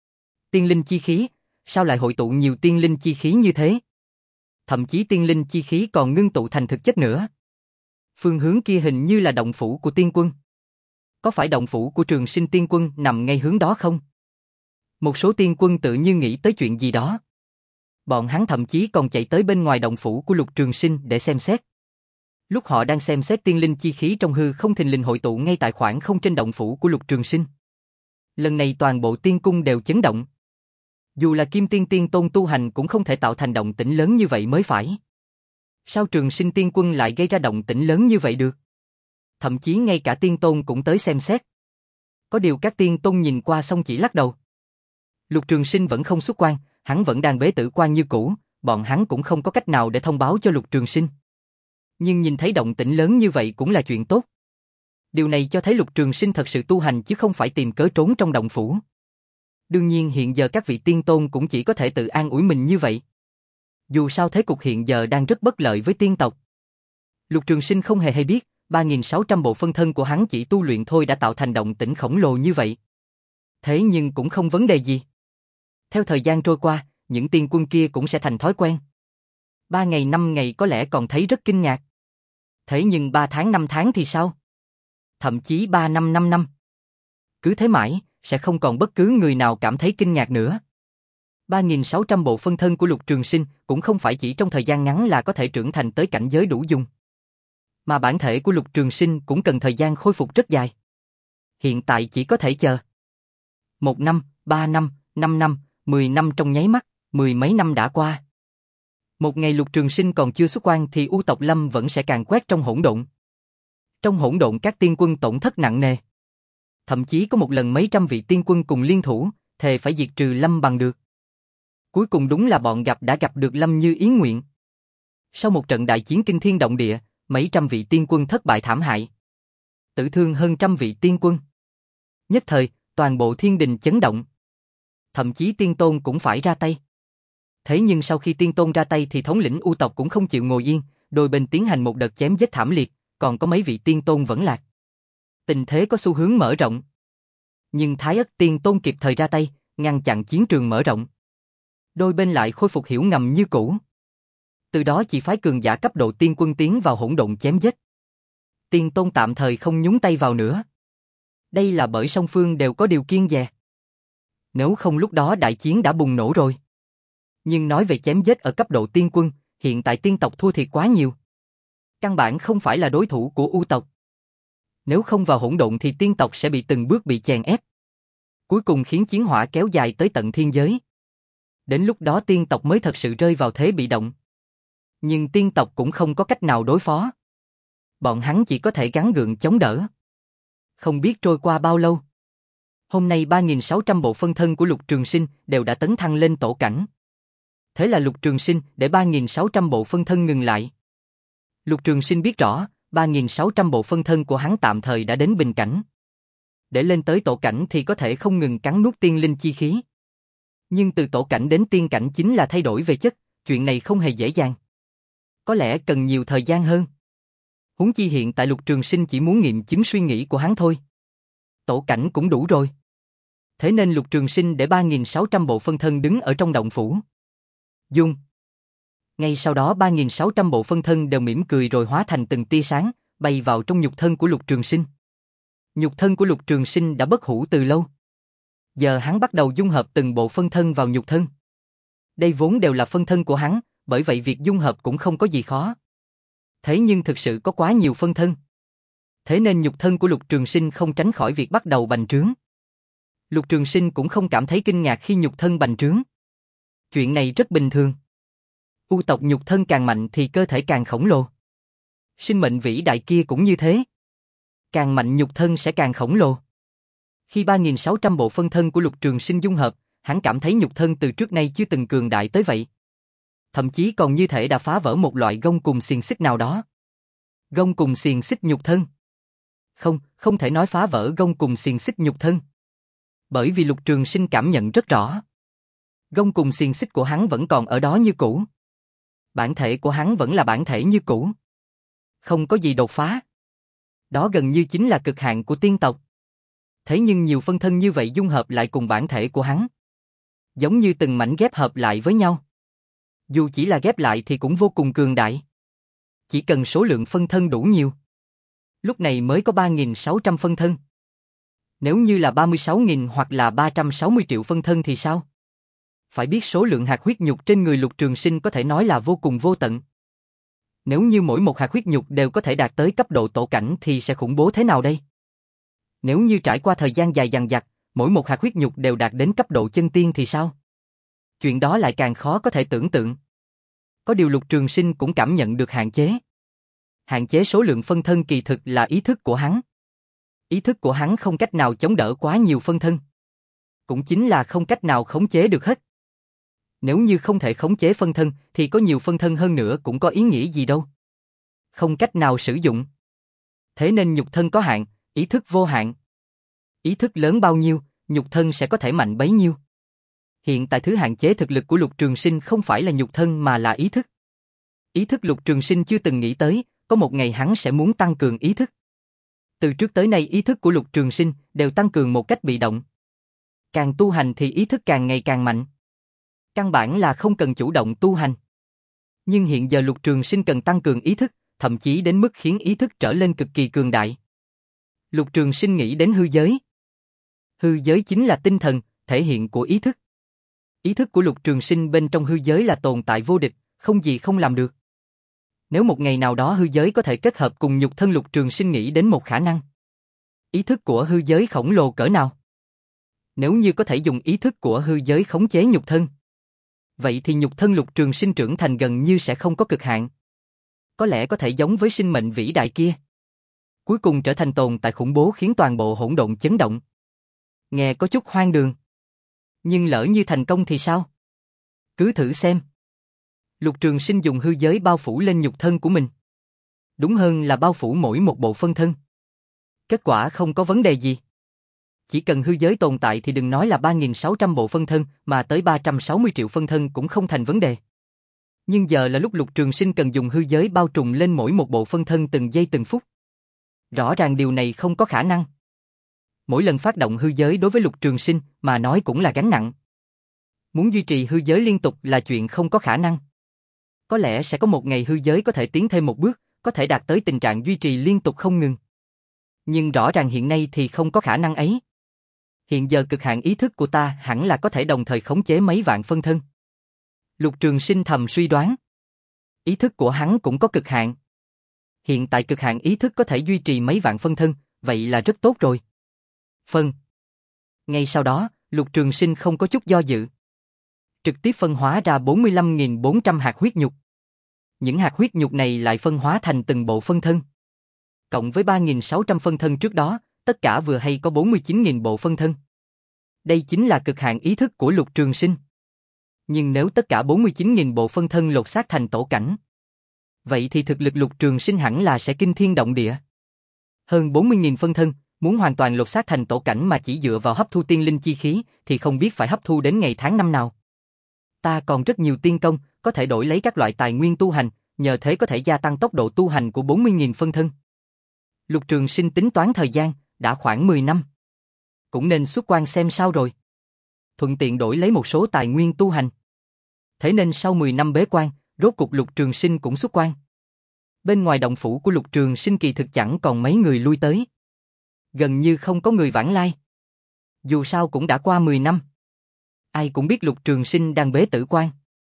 Tiên linh chi khí, sao lại hội tụ nhiều tiên linh chi khí như thế? Thậm chí tiên linh chi khí còn ngưng tụ thành thực chất nữa. Phương hướng kia hình như là động phủ của tiên quân. Có phải động phủ của Trường Sinh tiên quân nằm ngay hướng đó không? Một số tiên quân tự như nghĩ tới chuyện gì đó. Bọn hắn thậm chí còn chạy tới bên ngoài động phủ của Lục Trường Sinh để xem xét. Lúc họ đang xem xét tiên linh chi khí trong hư không thình lình hội tụ ngay tại khoảng không trên động phủ của Lục Trường Sinh. Lần này toàn bộ tiên cung đều chấn động. Dù là Kim Tiên Tiên Tôn tu hành cũng không thể tạo thành động tĩnh lớn như vậy mới phải. Sao Trường Sinh tiên quân lại gây ra động tĩnh lớn như vậy được? Thậm chí ngay cả Tiên Tôn cũng tới xem xét. Có điều các Tiên Tôn nhìn qua xong chỉ lắc đầu. Lục Trường Sinh vẫn không xuất quan, hắn vẫn đang bế tử quan như cũ, bọn hắn cũng không có cách nào để thông báo cho Lục Trường Sinh. Nhưng nhìn thấy động tĩnh lớn như vậy cũng là chuyện tốt. Điều này cho thấy Lục Trường Sinh thật sự tu hành chứ không phải tìm cớ trốn trong động phủ. Đương nhiên hiện giờ các vị tiên tôn cũng chỉ có thể tự an ủi mình như vậy. Dù sao thế cục hiện giờ đang rất bất lợi với tiên tộc. Lục Trường Sinh không hề hay biết, ba nghìn sáu trăm bộ phân thân của hắn chỉ tu luyện thôi đã tạo thành động tĩnh khổng lồ như vậy. Thế nhưng cũng không vấn đề gì. Theo thời gian trôi qua, những tiên quân kia cũng sẽ thành thói quen. Ba ngày năm ngày có lẽ còn thấy rất kinh ngạc. Thế nhưng ba tháng năm tháng thì sao? Thậm chí ba năm năm năm. Cứ thế mãi, sẽ không còn bất cứ người nào cảm thấy kinh ngạc nữa. ba nghìn sáu trăm bộ phân thân của Lục Trường Sinh cũng không phải chỉ trong thời gian ngắn là có thể trưởng thành tới cảnh giới đủ dùng. Mà bản thể của Lục Trường Sinh cũng cần thời gian khôi phục rất dài. Hiện tại chỉ có thể chờ. Một năm, ba năm, năm năm, mười năm trong nháy mắt, mười mấy năm đã qua. Một ngày Lục Trường Sinh còn chưa xuất quan thì U tộc Lâm vẫn sẽ càn quét trong hỗn độn. Trong hỗn độn các tiên quân tổn thất nặng nề. Thậm chí có một lần mấy trăm vị tiên quân cùng liên thủ, thề phải diệt trừ Lâm bằng được. Cuối cùng đúng là bọn gặp đã gặp được Lâm như ý nguyện. Sau một trận đại chiến kinh thiên động địa, mấy trăm vị tiên quân thất bại thảm hại. Tử thương hơn trăm vị tiên quân. Nhất thời, toàn bộ thiên đình chấn động. Thậm chí tiên tôn cũng phải ra tay. Thế nhưng sau khi tiên tôn ra tay thì thống lĩnh U tộc cũng không chịu ngồi yên, đôi bên tiến hành một đợt chém giết thảm liệt, còn có mấy vị tiên tôn vẫn lạc. Tình thế có xu hướng mở rộng. Nhưng Thái Ất tiên tôn kịp thời ra tay, ngăn chặn chiến trường mở rộng. Đôi bên lại khôi phục hiểu ngầm như cũ. Từ đó chỉ phái cường giả cấp độ tiên quân tiến vào hỗn độn chém giết. Tiên tôn tạm thời không nhúng tay vào nữa. Đây là bởi song phương đều có điều kiêng dè. Nếu không lúc đó đại chiến đã bùng nổ rồi. Nhưng nói về chém giết ở cấp độ tiên quân, hiện tại tiên tộc thua thiệt quá nhiều. Căn bản không phải là đối thủ của U tộc. Nếu không vào hỗn độn thì tiên tộc sẽ bị từng bước bị chèn ép. Cuối cùng khiến chiến hỏa kéo dài tới tận thiên giới. Đến lúc đó tiên tộc mới thật sự rơi vào thế bị động. Nhưng tiên tộc cũng không có cách nào đối phó. Bọn hắn chỉ có thể gắng gượng chống đỡ. Không biết trôi qua bao lâu. Hôm nay ba nghìn sáu trăm bộ phân thân của Lục Trường Sinh đều đã tấn thăng lên tổ cảnh. Thế là Lục Trường Sinh để ba nghìn sáu trăm bộ phân thân ngừng lại. Lục Trường Sinh biết rõ, ba nghìn sáu trăm bộ phân thân của hắn tạm thời đã đến bình cảnh. Để lên tới tổ cảnh thì có thể không ngừng cắn nuốt tiên linh chi khí. Nhưng từ tổ cảnh đến tiên cảnh chính là thay đổi về chất, chuyện này không hề dễ dàng. Có lẽ cần nhiều thời gian hơn. Huống chi hiện tại Lục Trường Sinh chỉ muốn nghiệm chứng suy nghĩ của hắn thôi. Tổ cảnh cũng đủ rồi. Thế nên Lục Trường Sinh để ba nghìn sáu trăm bộ phân thân đứng ở trong động phủ. Dung. Ngay sau đó ba nghìn sáu trăm bộ phân thân đều mỉm cười rồi hóa thành từng tia sáng, bay vào trong nhục thân của Lục Trường Sinh. Nhục thân của Lục Trường Sinh đã bất hủ từ lâu. Giờ hắn bắt đầu dung hợp từng bộ phân thân vào nhục thân. Đây vốn đều là phân thân của hắn, bởi vậy việc dung hợp cũng không có gì khó. Thế nhưng thực sự có quá nhiều phân thân. Thế nên nhục thân của Lục Trường Sinh không tránh khỏi việc bắt đầu bành trướng. Lục Trường Sinh cũng không cảm thấy kinh ngạc khi nhục thân bành trướng. Chuyện này rất bình thường. U tộc nhục thân càng mạnh thì cơ thể càng khổng lồ. Sinh mệnh vĩ đại kia cũng như thế. Càng mạnh nhục thân sẽ càng khổng lồ. Khi ba nghìn sáu trăm bộ phân thân của Lục Trường Sinh dung hợp, hắn cảm thấy nhục thân từ trước nay chưa từng cường đại tới vậy. Thậm chí còn như thể đã phá vỡ một loại gông cùng xiềng xích nào đó. Gông cùng xiềng xích nhục thân. Không, không thể nói phá vỡ gông cùng xiềng xích nhục thân. Bởi vì Lục Trường Sinh cảm nhận rất rõ. Gông cùng xiềng xích của hắn vẫn còn ở đó như cũ. Bản thể của hắn vẫn là bản thể như cũ. Không có gì đột phá. Đó gần như chính là cực hạn của tiên tộc. Thế nhưng nhiều phân thân như vậy dung hợp lại cùng bản thể của hắn. Giống như từng mảnh ghép hợp lại với nhau. Dù chỉ là ghép lại thì cũng vô cùng cường đại. Chỉ cần số lượng phân thân đủ nhiều. Lúc này mới có ba nghìn sáu trăm phân thân. Nếu như là ba mươi sáu nghìn hoặc là ba trăm sáu mươi triệu phân thân thì sao? Phải biết số lượng hạt huyết nhục trên người Lục Trường Sinh có thể nói là vô cùng vô tận. Nếu như mỗi một hạt huyết nhục đều có thể đạt tới cấp độ tổ cảnh thì sẽ khủng bố thế nào đây? Nếu như trải qua thời gian dài dằng dặc, mỗi một hạt huyết nhục đều đạt đến cấp độ chân tiên thì sao? Chuyện đó lại càng khó có thể tưởng tượng. Có điều Lục Trường Sinh cũng cảm nhận được hạn chế. Hạn chế số lượng phân thân kỳ thực là ý thức của hắn. Ý thức của hắn không cách nào chống đỡ quá nhiều phân thân. Cũng chính là không cách nào khống chế được hết. Nếu như không thể khống chế phân thân thì có nhiều phân thân hơn nữa cũng có ý nghĩa gì đâu. Không cách nào sử dụng. Thế nên nhục thân có hạn, ý thức vô hạn. Ý thức lớn bao nhiêu, nhục thân sẽ có thể mạnh bấy nhiêu. Hiện tại thứ hạn chế thực lực của Lục Trường Sinh không phải là nhục thân mà là ý thức. Ý thức Lục Trường Sinh chưa từng nghĩ tới, có một ngày hắn sẽ muốn tăng cường ý thức. Từ trước tới nay ý thức của Lục Trường Sinh đều tăng cường một cách bị động. Càng tu hành thì ý thức càng ngày càng mạnh. Căn bản là không cần chủ động tu hành. Nhưng hiện giờ Lục Trường Sinh cần tăng cường ý thức, thậm chí đến mức khiến ý thức trở lên cực kỳ cường đại. Lục Trường Sinh nghĩ đến hư giới. Hư giới chính là tinh thần, thể hiện của ý thức. Ý thức của Lục Trường Sinh bên trong hư giới là tồn tại vô địch, không gì không làm được. Nếu một ngày nào đó hư giới có thể kết hợp cùng nhục thân, Lục Trường Sinh nghĩ đến một khả năng. Ý thức của hư giới khổng lồ cỡ nào? Nếu như có thể dùng ý thức của hư giới khống chế nhục thân, vậy thì nhục thân Lục Trường Sinh trưởng thành gần như sẽ không có cực hạn. Có lẽ có thể giống với sinh mệnh vĩ đại kia. Cuối cùng trở thành tồn tại khủng bố khiến toàn bộ hỗn độn chấn động. Nghe có chút hoang đường. Nhưng lỡ như thành công thì sao? Cứ thử xem. Lục Trường Sinh dùng hư giới bao phủ lên nhục thân của mình. Đúng hơn là bao phủ mỗi một bộ phân thân. Kết quả không có vấn đề gì. Chỉ cần hư giới tồn tại thì đừng nói là ba nghìn sáu trăm bộ phân thân, mà tới ba trăm sáu mươi triệu phân thân cũng không thành vấn đề. Nhưng giờ là lúc Lục Trường Sinh cần dùng hư giới bao trùm lên mỗi một bộ phân thân từng giây từng phút. Rõ ràng điều này không có khả năng. Mỗi lần phát động hư giới đối với Lục Trường Sinh mà nói cũng là gánh nặng. Muốn duy trì hư giới liên tục là chuyện không có khả năng. Có lẽ sẽ có một ngày hư giới có thể tiến thêm một bước, có thể đạt tới tình trạng duy trì liên tục không ngừng. Nhưng rõ ràng hiện nay thì không có khả năng ấy. Hiện giờ cực hạn ý thức của ta hẳn là có thể đồng thời khống chế mấy vạn phân thân. Lục Trường Sinh thầm suy đoán. Ý thức của hắn cũng có cực hạn. Hiện tại cực hạn ý thức có thể duy trì mấy vạn phân thân, vậy là rất tốt rồi. Phân. Ngay sau đó, Lục Trường Sinh không có chút do dự. Trực tiếp phân hóa ra bốn mươi lăm nghìn bốn trăm hạt huyết nhục. Những hạt huyết nhục này lại phân hóa thành từng bộ phân thân. Cộng với ba nghìn sáu trăm phân thân trước đó, tất cả vừa hay có bốn mươi chín nghìn bộ phân thân. Đây chính là cực hạn ý thức của Lục Trường Sinh. Nhưng nếu tất cả bốn mươi chín nghìn bộ phân thân lột xác thành tổ cảnh, vậy thì thực lực Lục Trường Sinh hẳn là sẽ kinh thiên động địa. Hơn bốn mươi nghìn phân thân, muốn hoàn toàn lột xác thành tổ cảnh mà chỉ dựa vào hấp thu tiên linh chi khí thì không biết phải hấp thu đến ngày tháng năm nào. Ta còn rất nhiều tiên công, có thể đổi lấy các loại tài nguyên tu hành, nhờ thế có thể gia tăng tốc độ tu hành của bốn mươi nghìn phân thân. Lục Trường Sinh tính toán thời gian, đã khoảng mười năm. Cũng nên xuất quan xem sao rồi. Thuận tiện đổi lấy một số tài nguyên tu hành. Thế nên sau mười năm bế quan, rốt cục Lục Trường Sinh cũng xuất quan. Bên ngoài động phủ của Lục Trường Sinh kỳ thực chẳng còn mấy người lui tới. Gần như không có người vãng lai. Dù sao cũng đã qua mười năm. Ai cũng biết Lục Trường Sinh đang bế tử quan.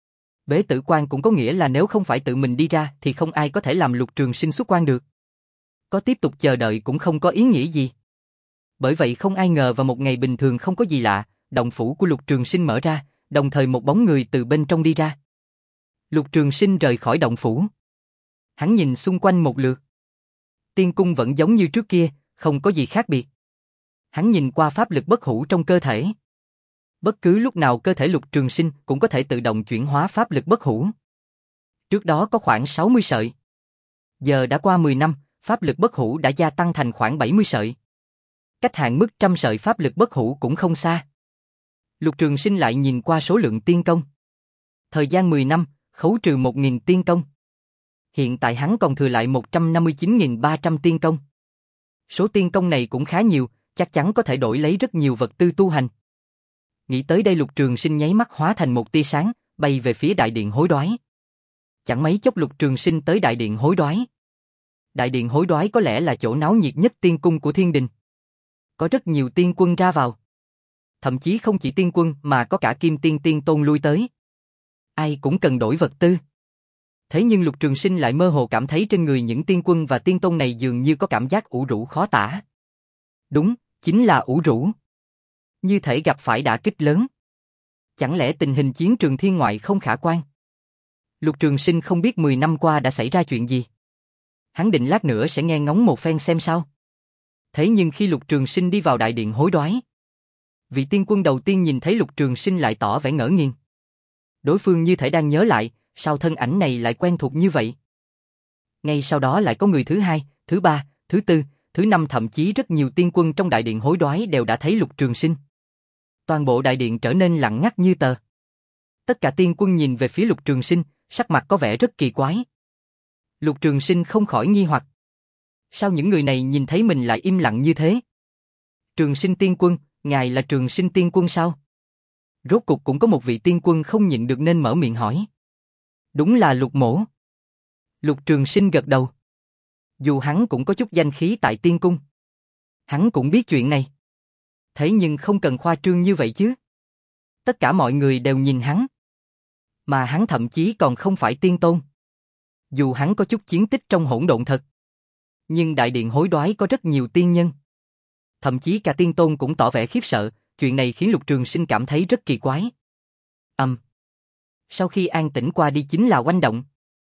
Bế tử quan cũng có nghĩa là nếu không phải tự mình đi ra thì không ai có thể làm Lục Trường Sinh xuất quan được. Có tiếp tục chờ đợi cũng không có ý nghĩa gì. Bởi vậy không ai ngờ vào một ngày bình thường không có gì lạ, động phủ của Lục Trường Sinh mở ra, đồng thời một bóng người từ bên trong đi ra. Lục Trường Sinh rời khỏi động phủ. Hắn nhìn xung quanh một lượt. Tiên cung vẫn giống như trước kia, không có gì khác biệt. Hắn nhìn qua pháp lực bất hủ trong cơ thể. Bất cứ lúc nào cơ thể Lục Trường Sinh cũng có thể tự động chuyển hóa pháp lực bất hủ. Trước đó có khoảng sáu mươi sợi. Giờ đã qua mười năm, pháp lực bất hủ đã gia tăng thành khoảng bảy mươi sợi. Cách hạn mức trăm sợi pháp lực bất hủ cũng không xa. Lục Trường Sinh lại nhìn qua số lượng tiên công. Thời gian mười năm, khấu trừ một nghìn tiên công. Hiện tại hắn còn thừa lại một trăm năm mươi chín nghìn ba trăm tiên công. Số tiên công này cũng khá nhiều, chắc chắn có thể đổi lấy rất nhiều vật tư tu hành. Nghĩ tới đây Lục Trường Sinh nháy mắt hóa thành một tia sáng, bay về phía đại điện hối đoái. Chẳng mấy chốc Lục Trường Sinh tới đại điện hối đoái. Đại điện hối đoái có lẽ là chỗ náo nhiệt nhất tiên cung của thiên đình. Có rất nhiều tiên quân ra vào. Thậm chí không chỉ tiên quân mà có cả kim tiên tiên tôn lui tới. Ai cũng cần đổi vật tư. Thế nhưng Lục Trường Sinh lại mơ hồ cảm thấy trên người những tiên quân và tiên tôn này dường như có cảm giác ủ rũ khó tả. Đúng, chính là ủ rũ. Như thể gặp phải đả kích lớn. Chẳng lẽ tình hình chiến trường thiên ngoại không khả quan? Lục Trường Sinh không biết mười năm qua đã xảy ra chuyện gì. Hắn định lát nữa sẽ nghe ngóng một phen xem sao. Thế nhưng khi Lục Trường Sinh đi vào đại điện hối đoái, vị tiên quân đầu tiên nhìn thấy Lục Trường Sinh lại tỏ vẻ ngỡ ngàng. Đối phương như thể đang nhớ lại, sao thân ảnh này lại quen thuộc như vậy? Ngay sau đó lại có người thứ hai, thứ ba, thứ tư, thứ năm, thậm chí rất nhiều tiên quân trong đại điện hối đoái đều đã thấy Lục Trường Sinh. Toàn bộ đại điện trở nên lặng ngắt như tờ. Tất cả tiên quân nhìn về phía Lục Trường Sinh, sắc mặt có vẻ rất kỳ quái. Lục Trường Sinh không khỏi nghi hoặc. Sao những người này nhìn thấy mình lại im lặng như thế? Trường Sinh tiên quân, ngài là Trường Sinh tiên quân sao? Rốt cục cũng có một vị tiên quân không nhịn được nên mở miệng hỏi. Đúng là Lục mỗ. Lục Trường Sinh gật đầu. Dù hắn cũng có chút danh khí tại tiên cung. Hắn cũng biết chuyện này. Thế nhưng không cần khoa trương như vậy chứ. Tất cả mọi người đều nhìn hắn. Mà hắn thậm chí còn không phải tiên tôn. Dù hắn có chút chiến tích trong hỗn độn thật. Nhưng đại điện hối đoái có rất nhiều tiên nhân. Thậm chí cả tiên tôn cũng tỏ vẻ khiếp sợ, chuyện này khiến Lục Trường Sinh cảm thấy rất kỳ quái. Ầm. Um. Sau khi an tĩnh qua đi chính là oanh động.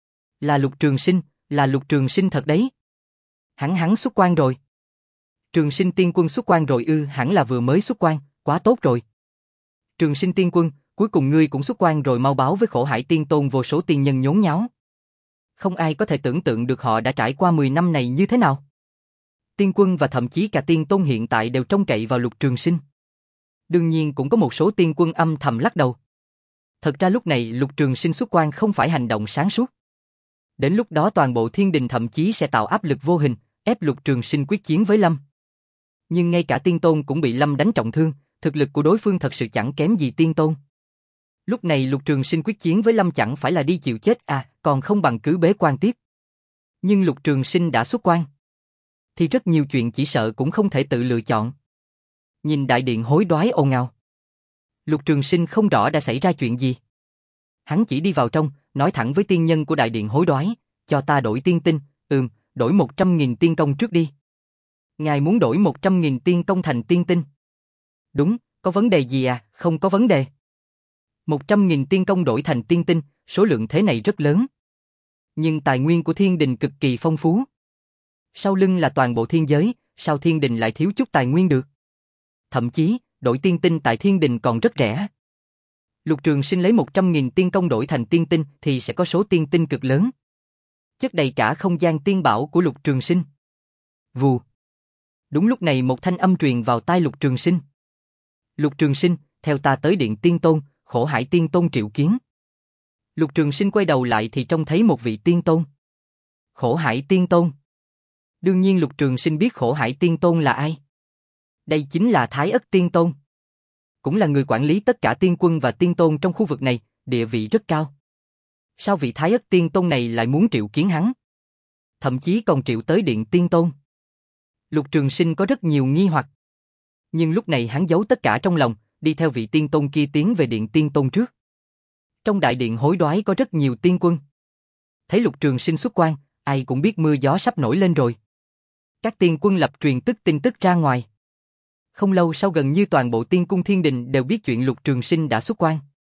Là Lục Trường Sinh, là Lục Trường Sinh thật đấy. Hắn hắn xuất quan rồi. Trường Sinh tiên quân xuất quan rồi ư? Hẳn là vừa mới xuất quan, quá tốt rồi. Trường Sinh tiên quân, cuối cùng ngươi cũng xuất quan rồi, mau báo với Khổ Hải tiên tôn. Vô số tiên nhân nhốn nháo. Không ai có thể tưởng tượng được họ đã trải qua mười năm này như thế nào. Tiên quân và thậm chí cả tiên tôn hiện tại đều trông cậy vào Lục Trường Sinh. Đương nhiên cũng có một số tiên quân âm thầm lắc đầu. Thật ra lúc này Lục Trường Sinh xuất quan không phải hành động sáng suốt. Đến lúc đó toàn bộ thiên đình thậm chí sẽ tạo áp lực vô hình, ép Lục Trường Sinh quyết chiến với Lâm. Nhưng ngay cả tiên tôn cũng bị Lâm đánh trọng thương, thực lực của đối phương thật sự chẳng kém gì tiên tôn. Lúc này Lục Trường Sinh quyết chiến với Lâm chẳng phải là đi chịu chết à, còn không bằng cứ bế quan tiếp. Nhưng Lục Trường Sinh đã xuất quan, thì rất nhiều chuyện chỉ sợ cũng không thể tự lựa chọn. Nhìn đại điện hối đoái ồn ào, Lục Trường Sinh không rõ đã xảy ra chuyện gì. Hắn chỉ đi vào trong, nói thẳng với tiên nhân của đại điện hối đoái, cho ta đổi tiên tinh, ừm, đổi một trăm nghìn tiên công trước đi. Ngài muốn đổi một trăm nghìn tiên công thành tiên tinh? Đúng, có vấn đề gì à? Không có vấn đề. một trăm nghìn tiên công đổi thành tiên tinh, số lượng thế này rất lớn. Nhưng tài nguyên của thiên đình cực kỳ phong phú. Sau lưng là toàn bộ thiên giới, sao thiên đình lại thiếu chút tài nguyên được? Thậm chí, đổi tiên tinh tại thiên đình còn rất rẻ. Lục Trường Sinh lấy một trăm nghìn tiên công đổi thành tiên tinh thì sẽ có số tiên tinh cực lớn. Chất đầy cả không gian tiên bảo của Lục Trường Sinh. Vù. Đúng lúc này một thanh âm truyền vào tai Lục Trường Sinh. Lục Trường Sinh, theo ta tới điện tiên tôn, Khổ Hải tiên tôn triệu kiến. Lục Trường Sinh quay đầu lại thì trông thấy một vị tiên tôn. Khổ Hải tiên tôn. Đương nhiên Lục Trường Sinh biết Khổ Hải tiên tôn là ai. Đây chính là Thái Ất tiên tôn. Cũng là người quản lý tất cả tiên quân và tiên tôn trong khu vực này, địa vị rất cao. Sao vị Thái Ất tiên tôn này lại muốn triệu kiến hắn? Thậm chí còn triệu tới điện tiên tôn. Lục Trường Sinh có rất nhiều nghi hoặc. Nhưng lúc này hắn giấu tất cả trong lòng, đi theo vị tiên tôn kia tiến về điện tiên tôn trước. Trong đại điện hối đoái có rất nhiều tiên quân. Thấy Lục Trường Sinh xuất quan, ai cũng biết mưa gió sắp nổi lên rồi. Các tiên quân lập truyền tức tin tức ra ngoài. Không lâu sau gần như toàn bộ tiên cung thiên đình đều biết chuyện Lục Trường Sinh đã xuất quan.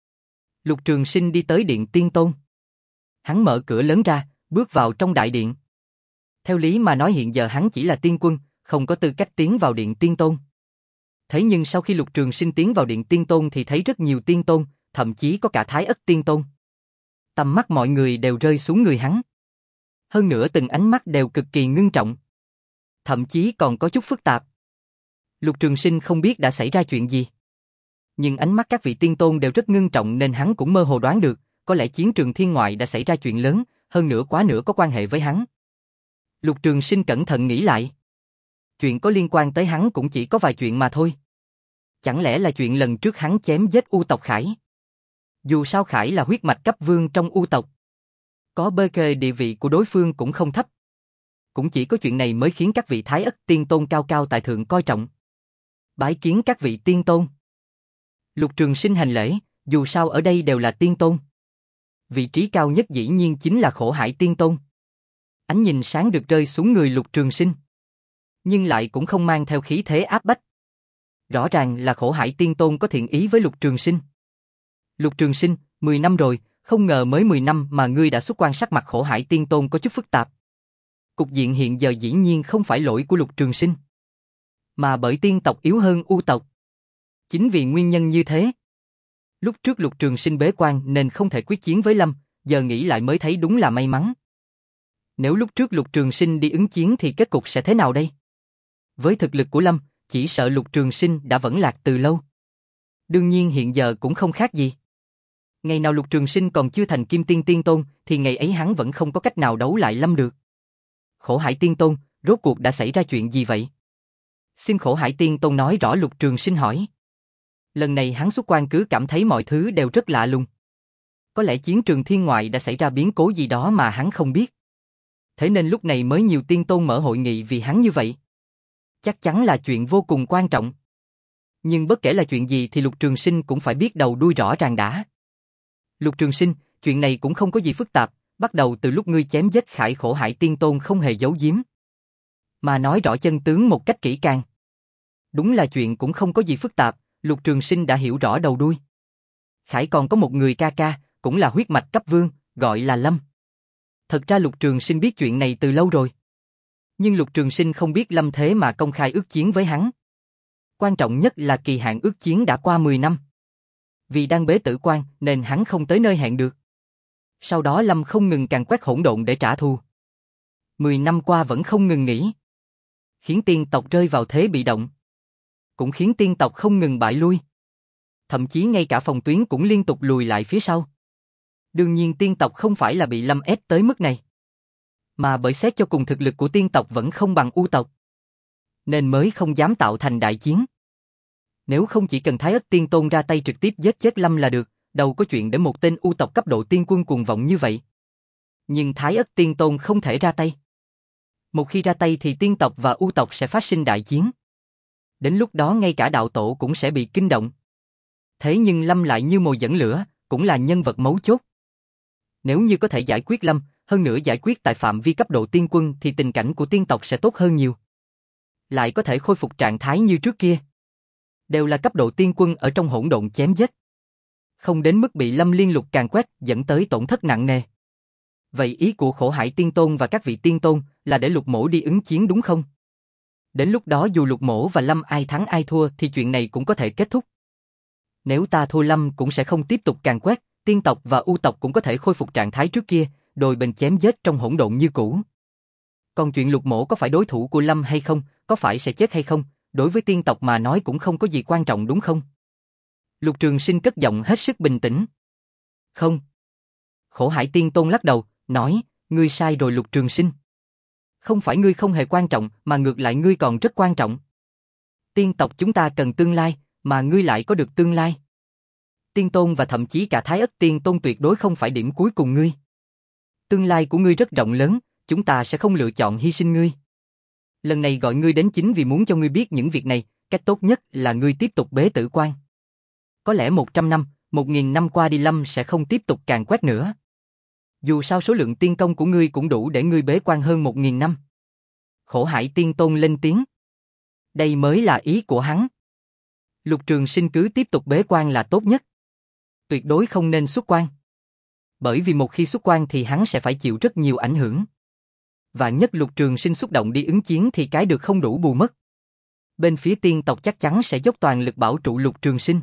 Lục Trường Sinh đi tới điện tiên tôn. Hắn mở cửa lớn ra, bước vào trong đại điện. Theo lý mà nói hiện giờ hắn chỉ là tiên quân, không có tư cách tiến vào điện tiên tôn. Thế nhưng sau khi Lục Trường Sinh tiến vào điện tiên tôn thì thấy rất nhiều tiên tôn, thậm chí có cả Thái Ất tiên tôn. Tầm mắt mọi người đều rơi xuống người hắn. Hơn nữa từng ánh mắt đều cực kỳ ngưng trọng. Thậm chí còn có chút phức tạp. Lục Trường Sinh không biết đã xảy ra chuyện gì. Nhưng ánh mắt các vị tiên tôn đều rất ngưng trọng nên hắn cũng mơ hồ đoán được, có lẽ chiến trường thiên ngoại đã xảy ra chuyện lớn, hơn nữa quá nữa có quan hệ với hắn. Lục Trường Sinh cẩn thận nghĩ lại. Chuyện có liên quan tới hắn cũng chỉ có vài chuyện mà thôi. Chẳng lẽ là chuyện lần trước hắn chém giết U tộc Khải? Dù sao Khải là huyết mạch cấp vương trong U tộc. Có bơ kê địa vị của đối phương cũng không thấp. Cũng chỉ có chuyện này mới khiến các vị Thái Ất tiên tôn cao cao tại thượng coi trọng. Bái kiến các vị tiên tôn. Lục Trường Sinh hành lễ, dù sao ở đây đều là tiên tôn. Vị trí cao nhất dĩ nhiên chính là Khổ Hải tiên tôn. Ánh nhìn sáng được rơi xuống người Lục Trường Sinh. Nhưng lại cũng không mang theo khí thế áp bách. Rõ ràng là Khổ Hải tiên tôn có thiện ý với Lục Trường Sinh. Lục Trường Sinh, mười năm rồi, không ngờ mới mười năm mà ngươi đã xuất quan. Sắc mặt Khổ Hải tiên tôn có chút phức tạp. Cục diện hiện giờ dĩ nhiên không phải lỗi của Lục Trường Sinh, mà bởi tiên tộc yếu hơn U tộc. Chính vì nguyên nhân như thế, lúc trước Lục Trường Sinh bế quan nên không thể quyết chiến với Lâm, giờ nghĩ lại mới thấy đúng là may mắn. Nếu lúc trước Lục Trường Sinh đi ứng chiến thì kết cục sẽ thế nào đây? Với thực lực của Lâm, chỉ sợ Lục Trường Sinh đã vẫn lạc từ lâu. Đương nhiên hiện giờ cũng không khác gì. Ngày nào Lục Trường Sinh còn chưa thành Kim Tiên Tiên Tôn thì ngày ấy hắn vẫn không có cách nào đấu lại Lâm được. Khổ Hải Tiên Tôn, rốt cuộc đã xảy ra chuyện gì vậy? Xin Khổ Hải Tiên Tôn nói rõ. Lục Trường Sinh hỏi. Lần này hắn xuất quan cứ cảm thấy mọi thứ đều rất lạ lùng. Có lẽ chiến trường thiên ngoại đã xảy ra biến cố gì đó mà hắn không biết. Thế nên lúc này mới nhiều tiên tôn mở hội nghị vì hắn như vậy. Chắc chắn là chuyện vô cùng quan trọng. Nhưng bất kể là chuyện gì thì Lục Trường Sinh cũng phải biết đầu đuôi rõ ràng đã. Lục Trường Sinh, chuyện này cũng không có gì phức tạp, bắt đầu từ lúc ngươi chém giết Khải Khổ Hải Tiên Tôn không hề giấu giếm. Mà nói rõ chân tướng một cách kỹ càng. Đúng là chuyện cũng không có gì phức tạp, Lục Trường Sinh đã hiểu rõ đầu đuôi. Khải còn có một người ca ca, cũng là huyết mạch cấp vương, gọi là Lâm. Thật ra Lục Trường Sinh biết chuyện này từ lâu rồi. Nhưng Lục Trường Sinh không biết Lâm thế mà công khai ước chiến với hắn. Quan trọng nhất là kỳ hạn ước chiến đã qua mười năm. Vì đang bế tử quan nên hắn không tới nơi hẹn được. Sau đó Lâm không ngừng càn quét hỗn độn để trả thù. Mười năm qua vẫn không ngừng nghỉ. Khiến tiên tộc rơi vào thế bị động. Cũng khiến tiên tộc không ngừng bại lui. Thậm chí ngay cả phòng tuyến cũng liên tục lùi lại phía sau. Đương nhiên tiên tộc không phải là bị Lâm ép tới mức này. Mà bởi xét cho cùng thực lực của tiên tộc vẫn không bằng U tộc. Nên mới không dám tạo thành đại chiến. Nếu không chỉ cần Thái Ất Tiên Tôn ra tay trực tiếp giết chết Lâm là được, đâu có chuyện để một tên U tộc cấp độ tiên quân cuồng vọng như vậy. Nhưng Thái Ất Tiên Tôn không thể ra tay. Một khi ra tay thì tiên tộc và U tộc sẽ phát sinh đại chiến. Đến lúc đó ngay cả đạo tổ cũng sẽ bị kinh động. Thế nhưng Lâm lại như mồi dẫn lửa, cũng là nhân vật mấu chốt. Nếu như có thể giải quyết Lâm, hơn nữa giải quyết tại phạm vi cấp độ tiên quân thì tình cảnh của tiên tộc sẽ tốt hơn nhiều. Lại có thể khôi phục trạng thái như trước kia. Đều là cấp độ tiên quân ở trong hỗn độn chém giết. Không đến mức bị Lâm liên lục càn quét dẫn tới tổn thất nặng nề. Vậy ý của Khổ Hải Tiên Tôn và các vị tiên tôn là để Lục Mỗ đi ứng chiến đúng không? Đến lúc đó dù Lục Mỗ và Lâm ai thắng ai thua thì chuyện này cũng có thể kết thúc. Nếu ta thua Lâm cũng sẽ không tiếp tục càn quét, tiên tộc và U tộc cũng có thể khôi phục trạng thái trước kia, đôi bên chém giết trong hỗn độn như cũ. Còn chuyện Lục Mỗ có phải đối thủ của Lâm hay không, có phải sẽ chết hay không, đối với tiên tộc mà nói cũng không có gì quan trọng đúng không? Lục Trường Sinh cất giọng hết sức bình tĩnh. Không. Khổ Hải Tiên Tôn lắc đầu, nói, ngươi sai rồi Lục Trường Sinh. Không phải ngươi không hề quan trọng, mà ngược lại ngươi còn rất quan trọng. Tiên tộc chúng ta cần tương lai, mà ngươi lại có được tương lai. Tiên Tôn và thậm chí cả Thái Ất Tiên Tôn tuyệt đối không phải điểm cuối cùng ngươi. Tương lai của ngươi rất rộng lớn, chúng ta sẽ không lựa chọn hy sinh ngươi. Lần này gọi ngươi đến chính vì muốn cho ngươi biết những việc này, cách tốt nhất là ngươi tiếp tục bế tử quan. Có lẽ một trăm năm, một nghìn năm qua đi Lâm sẽ không tiếp tục càn quét nữa. Dù sao số lượng tiên công của ngươi cũng đủ để ngươi bế quan hơn một nghìn năm. Khổ Hải Tiên Tôn lên tiếng. Đây mới là ý của hắn. Lục Trường Sinh cứ tiếp tục bế quan là tốt nhất. Tuyệt đối không nên xuất quan. Bởi vì một khi xuất quan thì hắn sẽ phải chịu rất nhiều ảnh hưởng. Và nhất Lục Trường Sinh xúc động đi ứng chiến thì cái được không đủ bù mất. Bên phía tiên tộc chắc chắn sẽ dốc toàn lực bảo trụ Lục Trường Sinh.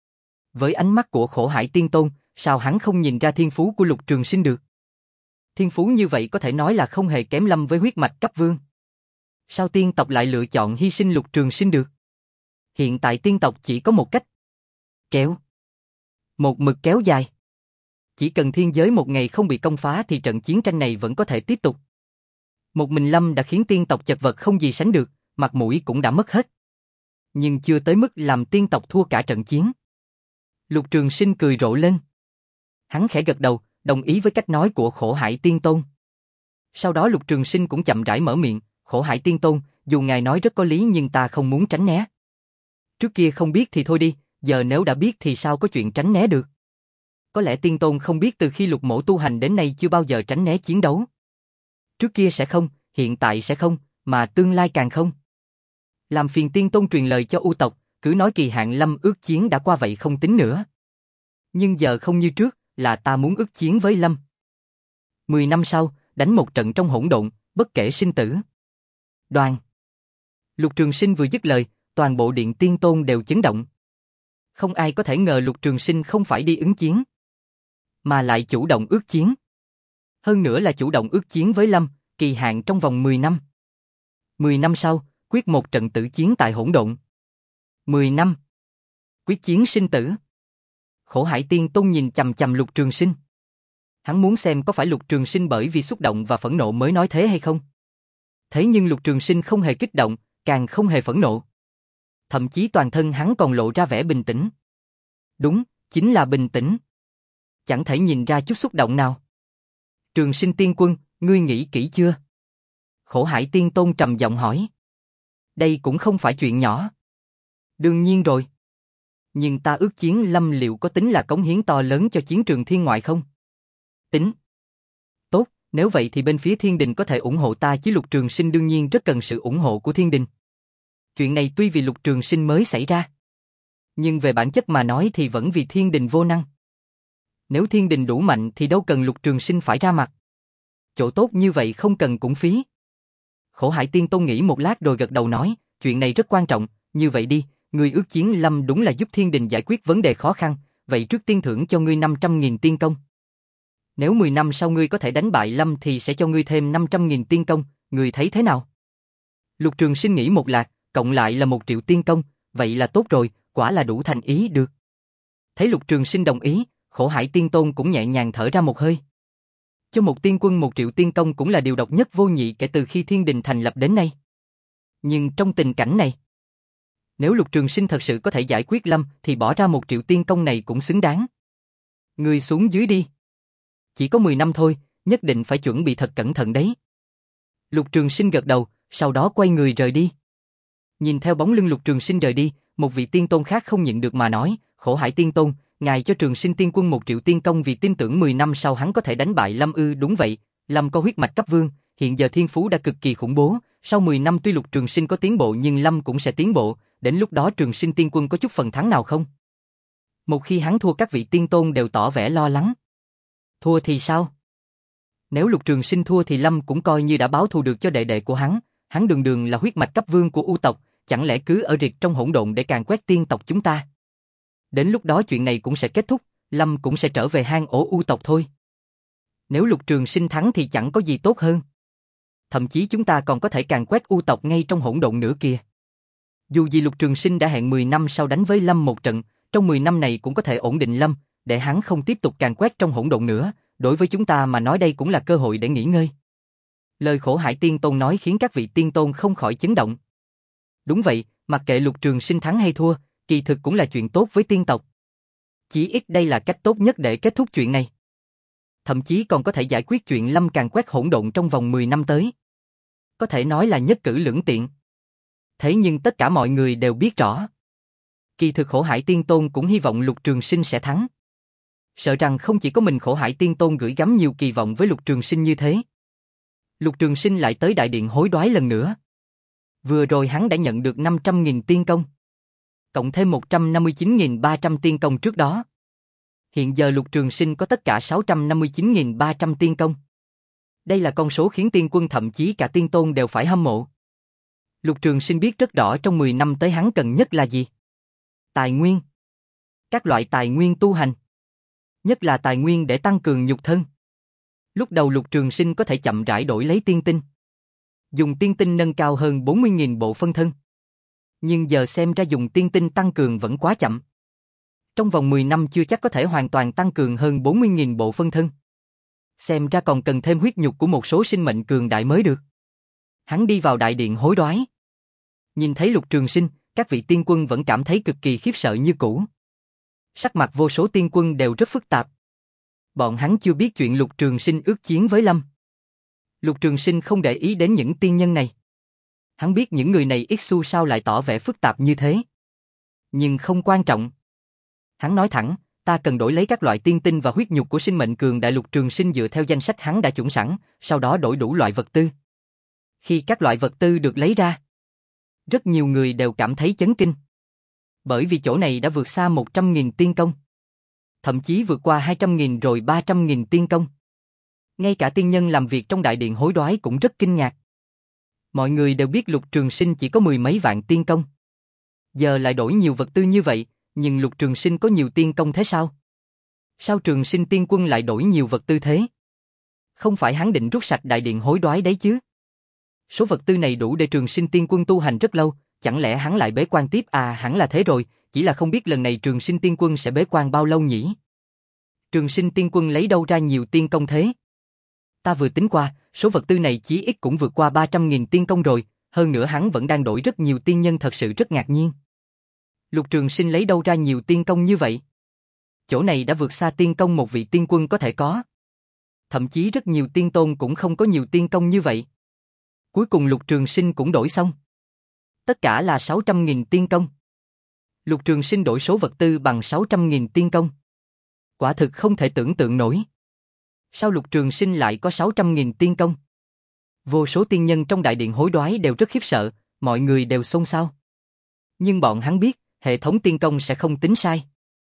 Với ánh mắt của Khổ Hải Tiên Tôn, sao hắn không nhìn ra thiên phú của Lục Trường Sinh được? Thiên phú như vậy có thể nói là không hề kém Lâm với huyết mạch cấp vương. Sao tiên tộc lại lựa chọn hy sinh Lục Trường Sinh được? Hiện tại tiên tộc chỉ có một cách. Kéo. Một mực kéo dài. Chỉ cần thiên giới một ngày không bị công phá thì trận chiến tranh này vẫn có thể tiếp tục. Một mình Lâm đã khiến tiên tộc chật vật không gì sánh được, mặt mũi cũng đã mất hết. Nhưng chưa tới mức làm tiên tộc thua cả trận chiến. Lục Trường Sinh cười rộ lên. Hắn khẽ gật đầu, đồng ý với cách nói của Khổ Hải Tiên Tôn. Sau đó Lục Trường Sinh cũng chậm rãi mở miệng, Khổ Hải Tiên Tôn, dù ngài nói rất có lý nhưng ta không muốn tránh né. Trước kia không biết thì thôi đi, giờ nếu đã biết thì sao có chuyện tránh né được. Có lẽ Tiên Tôn không biết từ khi Lục Mỗ tu hành đến nay chưa bao giờ tránh né chiến đấu. Trước kia sẽ không, hiện tại sẽ không, mà tương lai càng không. Làm phiền Tiên Tôn truyền lời cho U tộc, cứ nói kỳ hạn Lâm ước chiến đã qua vậy không tính nữa. Nhưng giờ không như trước, là ta muốn ước chiến với Lâm. Mười năm sau, đánh một trận trong hỗn độn, bất kể sinh tử. Đoàn. Lục Trường Sinh vừa dứt lời, toàn bộ điện Tiên Tôn đều chấn động. Không ai có thể ngờ Lục Trường Sinh không phải đi ứng chiến, mà lại chủ động ước chiến. Hơn nữa là chủ động ước chiến với Lâm, kỳ hạn trong vòng mười năm. Mười năm sau, quyết một trận tử chiến tại hỗn độn. Mười năm. Quyết chiến sinh tử. Khổ Hải Tiên Tôn nhìn chằm chằm Lục Trường Sinh. Hắn muốn xem có phải Lục Trường Sinh bởi vì xúc động và phẫn nộ mới nói thế hay không. Thế nhưng Lục Trường Sinh không hề kích động, càng không hề phẫn nộ. Thậm chí toàn thân hắn còn lộ ra vẻ bình tĩnh. Đúng, chính là bình tĩnh. Chẳng thể nhìn ra chút xúc động nào. Trường Sinh Tiên Quân, ngươi nghĩ kỹ chưa? Khổ Hải Tiên Tôn trầm giọng hỏi. Đây cũng không phải chuyện nhỏ. Đương nhiên rồi. Nhưng ta ước chiến lâm liệu có tính là cống hiến to lớn cho chiến trường thiên ngoại không? Tính. Tốt, nếu vậy thì bên phía thiên đình có thể ủng hộ ta chứ Lục Trường Sinh đương nhiên rất cần sự ủng hộ của thiên đình. Chuyện này tuy vì Lục Trường Sinh mới xảy ra, nhưng về bản chất mà nói thì vẫn vì thiên đình vô năng. Nếu thiên đình đủ mạnh thì đâu cần Lục Trường Sinh phải ra mặt. Chỗ tốt như vậy không cần cũng phí. Khổ Hải Tiên Tôn nghĩ một lát rồi gật đầu nói, chuyện này rất quan trọng, như vậy đi, ngươi ước chiến lâm đúng là giúp thiên đình giải quyết vấn đề khó khăn, vậy trước tiên thưởng cho ngươi năm trăm nghìn tiên công. Nếu mười năm sau ngươi có thể đánh bại lâm thì sẽ cho ngươi thêm năm trăm nghìn tiên công, ngươi thấy thế nào? Lục Trường Sinh nghĩ một lát, cộng lại là một triệu tiên công, vậy là tốt rồi, quả là đủ thành ý được. Thấy Lục Trường Sinh đồng ý, Khổ Hải Tiên Tôn cũng nhẹ nhàng thở ra một hơi. Cho một tiên quân một triệu tiên công cũng là điều độc nhất vô nhị kể từ khi thiên đình thành lập đến nay. Nhưng trong tình cảnh này, nếu Lục Trường Sinh thật sự có thể giải quyết lâm thì bỏ ra một triệu tiên công này cũng xứng đáng. Ngươi xuống dưới đi. Chỉ có mười năm thôi, nhất định phải chuẩn bị thật cẩn thận đấy. Lục Trường Sinh gật đầu, sau đó quay người rời đi. Nhìn theo bóng lưng Lục Trường Sinh rời đi, một vị tiên tôn khác không nhịn được mà nói, Khổ Hải Tiên Tôn, ngài cho Trường Sinh tiên quân một triệu tiên công vì tin tưởng mười năm sau hắn có thể đánh bại Lâm ư? Đúng vậy, Lâm có huyết mạch cấp vương, hiện giờ thiên phú đã cực kỳ khủng bố, sau mười năm tuy Lục Trường Sinh có tiến bộ nhưng Lâm cũng sẽ tiến bộ, đến lúc đó Trường Sinh tiên quân có chút phần thắng nào không? Một khi hắn thua các vị tiên tôn đều tỏ vẻ lo lắng. Thua thì sao? Nếu Lục Trường Sinh thua thì Lâm cũng coi như đã báo thù được cho đệ đệ của hắn, hắn đường đường là huyết mạch cấp vương của U tộc, chẳng lẽ cứ ở rịt trong hỗn độn để càn quét tiên tộc chúng ta? Đến lúc đó chuyện này cũng sẽ kết thúc, Lâm cũng sẽ trở về hang ổ U tộc thôi. Nếu Lục Trường Sinh thắng thì chẳng có gì tốt hơn. Thậm chí chúng ta còn có thể càn quét U tộc ngay trong hỗn độn nữa kìa. Dù gì Lục Trường Sinh đã hẹn mười năm sau đánh với Lâm một trận, trong mười năm này cũng có thể ổn định Lâm, để hắn không tiếp tục càn quét trong hỗn độn nữa, đối với chúng ta mà nói đây cũng là cơ hội để nghỉ ngơi. Lời Khổ Hải Tiên Tôn nói khiến các vị tiên tôn không khỏi chấn động. Đúng vậy, mặc kệ Lục Trường Sinh thắng hay thua, kỳ thực cũng là chuyện tốt với tiên tộc. Chỉ ít đây là cách tốt nhất để kết thúc chuyện này. Thậm chí còn có thể giải quyết chuyện Lâm càn quét hỗn độn trong vòng mười năm tới. Có thể nói là nhất cử lưỡng tiện. Thế nhưng tất cả mọi người đều biết rõ. Kỳ thực Khổ Hải Tiên Tôn cũng hy vọng Lục Trường Sinh sẽ thắng. Sợ rằng không chỉ có mình Khổ Hải Tiên Tôn gửi gắm nhiều kỳ vọng với Lục Trường Sinh như thế. Lục Trường Sinh lại tới đại điện hối đoái lần nữa. Vừa rồi hắn đã nhận được năm trăm nghìn tiên công, cộng thêm một trăm năm mươi chín nghìn ba trăm tiên công trước đó. Hiện giờ Lục Trường Sinh có tất cả sáu trăm năm mươi chín nghìn ba trăm tiên công. Đây là con số khiến tiên quân thậm chí cả tiên tôn đều phải hâm mộ. Lục Trường Sinh biết rất rõ trong mười năm tới hắn cần nhất là gì. Tài nguyên. Các loại tài nguyên tu hành. Nhất là tài nguyên để tăng cường nhục thân. Lúc đầu Lục Trường Sinh có thể chậm rãi đổi lấy tiên tinh. Dùng tiên tinh nâng cao hơn bốn mươi nghìn bộ phân thân. Nhưng giờ xem ra dùng tiên tinh tăng cường vẫn quá chậm. Trong vòng mười năm chưa chắc có thể hoàn toàn tăng cường hơn bốn mươi nghìn bộ phân thân. Xem ra còn cần thêm huyết nhục của một số sinh mệnh cường đại mới được. Hắn đi vào đại điện hối đoái. Nhìn thấy Lục Trường Sinh, các vị tiên quân vẫn cảm thấy cực kỳ khiếp sợ như cũ. Sắc mặt vô số tiên quân đều rất phức tạp. Bọn hắn chưa biết chuyện Lục Trường Sinh ước chiến với Lâm. Lục Trường Sinh không để ý đến những tiên nhân này. Hắn biết những người này ít xu sao lại tỏ vẻ phức tạp như thế. Nhưng không quan trọng. Hắn nói thẳng, ta cần đổi lấy các loại tiên tinh và huyết nhục của sinh mệnh cường đại. Lục Trường Sinh dựa theo danh sách hắn đã chuẩn sẵn, sau đó đổi đủ loại vật tư. Khi các loại vật tư được lấy ra, rất nhiều người đều cảm thấy chấn kinh. Bởi vì chỗ này đã vượt xa một trăm nghìn tiên công. Thậm chí vượt qua hai trăm nghìn rồi ba trăm nghìn tiên công. Ngay cả tiên nhân làm việc trong đại điện hối đoái cũng rất kinh ngạc. Mọi người đều biết Lục Trường Sinh chỉ có mười mấy vạn tiên công. Giờ lại đổi nhiều vật tư như vậy, nhưng Lục Trường Sinh có nhiều tiên công thế sao? Sao Trường Sinh tiên quân lại đổi nhiều vật tư thế? Không phải hắn định rút sạch đại điện hối đoái đấy chứ? Số vật tư này đủ để Trường Sinh tiên quân tu hành rất lâu, chẳng lẽ hắn lại bế quan tiếp? À, hẳn là thế rồi, chỉ là không biết lần này Trường Sinh tiên quân sẽ bế quan bao lâu nhỉ? Trường Sinh tiên quân lấy đâu ra nhiều tiên công thế? Ta vừa tính qua, số vật tư này chí ít cũng vượt qua ba trăm nghìn tiên công rồi, hơn nữa hắn vẫn đang đổi rất nhiều tiên nhân, thật sự rất ngạc nhiên. Lục Trường Sinh lấy đâu ra nhiều tiên công như vậy? Chỗ này đã vượt xa tiên công một vị tiên quân có thể có. Thậm chí rất nhiều tiên tôn cũng không có nhiều tiên công như vậy. Cuối cùng Lục Trường Sinh cũng đổi xong. Tất cả là sáu trăm nghìn tiên công. Lục Trường Sinh đổi số vật tư bằng sáu trăm nghìn tiên công. Quả thực không thể tưởng tượng nổi. Sao Lục Trường Sinh lại có sáu trăm nghìn tiên công? Vô số tiên nhân trong đại điện hối đoái đều rất khiếp sợ, mọi người đều xôn xao. Nhưng bọn hắn biết, hệ thống tiên công sẽ không tính sai.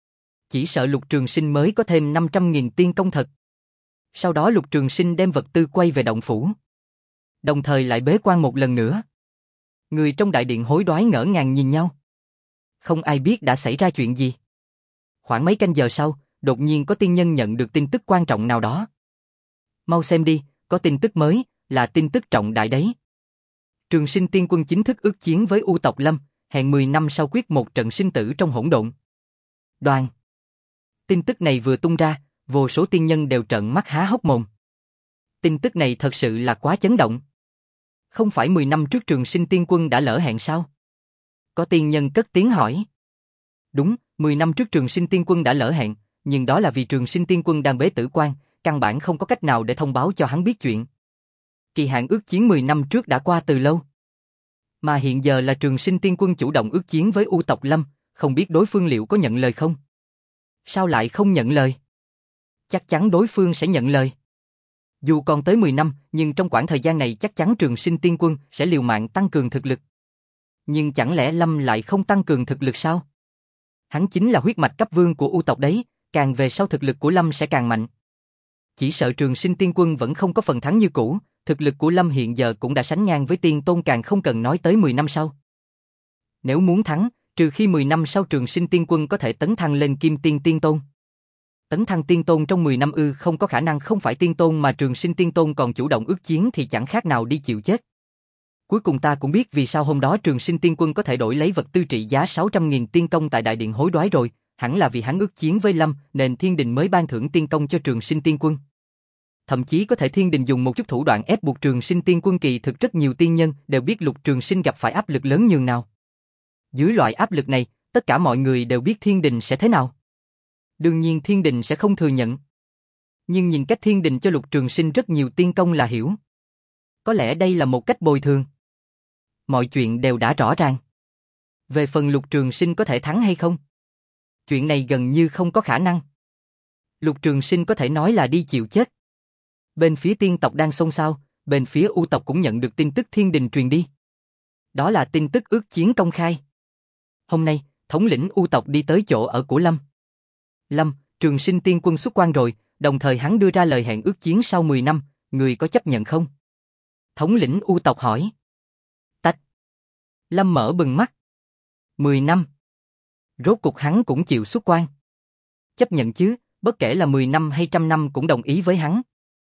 Chỉ sợ Lục Trường Sinh mới có thêm năm trăm nghìn tiên công thật. Sau đó Lục Trường Sinh đem vật tư quay về động phủ. Đồng thời lại bế quan một lần nữa. Người trong đại điện hối đoái ngỡ ngàng nhìn nhau. Không ai biết đã xảy ra chuyện gì. Khoảng mấy canh giờ sau, đột nhiên có tiên nhân nhận được tin tức quan trọng nào đó. Mau xem đi, có tin tức mới, là tin tức trọng đại đấy. Trường Sinh Tiên Quân chính thức ước chiến với U tộc Lâm, hẹn mười năm sau quyết một trận sinh tử trong hỗn độn. Đoàn. Tin tức này vừa tung ra, vô số tiên nhân đều trợn mắt há hốc mồm. Tin tức này thật sự là quá chấn động. Không phải mười năm trước Trường Sinh Tiên Quân đã lỡ hẹn sao? Có tiên nhân cất tiếng hỏi. Đúng, mười năm trước Trường Sinh Tiên Quân đã lỡ hẹn, nhưng đó là vì Trường Sinh Tiên Quân đang bế tử quan, căn bản không có cách nào để thông báo cho hắn biết chuyện. Kỳ hạn ước chiến mười năm trước đã qua từ lâu. Mà hiện giờ là Trường Sinh Tiên Quân chủ động ước chiến với U tộc Lâm, không biết đối phương liệu có nhận lời không? Sao lại không nhận lời? Chắc chắn đối phương sẽ nhận lời. Dù còn tới mười năm, nhưng trong khoảng thời gian này chắc chắn Trường Sinh Tiên Quân sẽ liều mạng tăng cường thực lực. Nhưng chẳng lẽ Lâm lại không tăng cường thực lực sao? Hắn chính là huyết mạch cấp vương của U tộc đấy, càng về sau thực lực của Lâm sẽ càng mạnh. Chỉ sợ Trường Sinh Tiên Quân vẫn không có phần thắng như cũ, thực lực của Lâm hiện giờ cũng đã sánh ngang với Tiên Tôn, càng không cần nói tới mười năm sau. Nếu muốn thắng, trừ khi mười năm sau Trường Sinh Tiên Quân có thể tấn thăng lên Kim Tiên Tiên Tôn. Tấn thăng Tiên Tôn trong mười năm ư? Không có khả năng. Không phải Tiên Tôn mà Trường Sinh Tiên Tôn còn chủ động ước chiến thì chẳng khác nào đi chịu chết. Cuối cùng ta cũng biết vì sao hôm đó Trường Sinh Tiên Quân có thể đổi lấy vật tư trị giá sáu trăm nghìn tiên công tại đại điện hối đoái rồi, hẳn là vì hắn ước chiến với Lâm nên Thiên Đình mới ban thưởng tiên công cho Trường Sinh Tiên Quân. Thậm chí có thể Thiên Đình dùng một chút thủ đoạn ép buộc Trường Sinh Tiên Quân, kỳ thực rất nhiều tiên nhân đều biết Lục Trường Sinh gặp phải áp lực lớn nhường nào. Dưới loại áp lực này, tất cả mọi người đều biết Thiên Đình sẽ thế nào. Đương nhiên Thiên Đình sẽ không thừa nhận. Nhưng nhìn cách Thiên Đình cho Lục Trường Sinh rất nhiều tiên công là hiểu. Có lẽ đây là một cách bồi thường. Mọi chuyện đều đã rõ ràng. Về phần Lục Trường Sinh có thể thắng hay không? Chuyện này gần như không có khả năng. Lục Trường Sinh có thể nói là đi chịu chết. Bên phía tiên tộc đang xôn xao, bên phía U tộc cũng nhận được tin tức Thiên Đình truyền đi. Đó là tin tức ước chiến công khai. Hôm nay, thống lĩnh U tộc đi tới chỗ ở của Lâm. Lâm, Trường Sinh Tiên Quân xuất quan rồi, đồng thời hắn đưa ra lời hẹn ước chiến sau mười năm, người có chấp nhận không? Thống lĩnh U tộc hỏi. Tách. Lâm mở bừng mắt. mười năm. Rốt cục hắn cũng chịu xuất quan. Chấp nhận chứ, bất kể là mười năm hay trăm năm cũng đồng ý với hắn.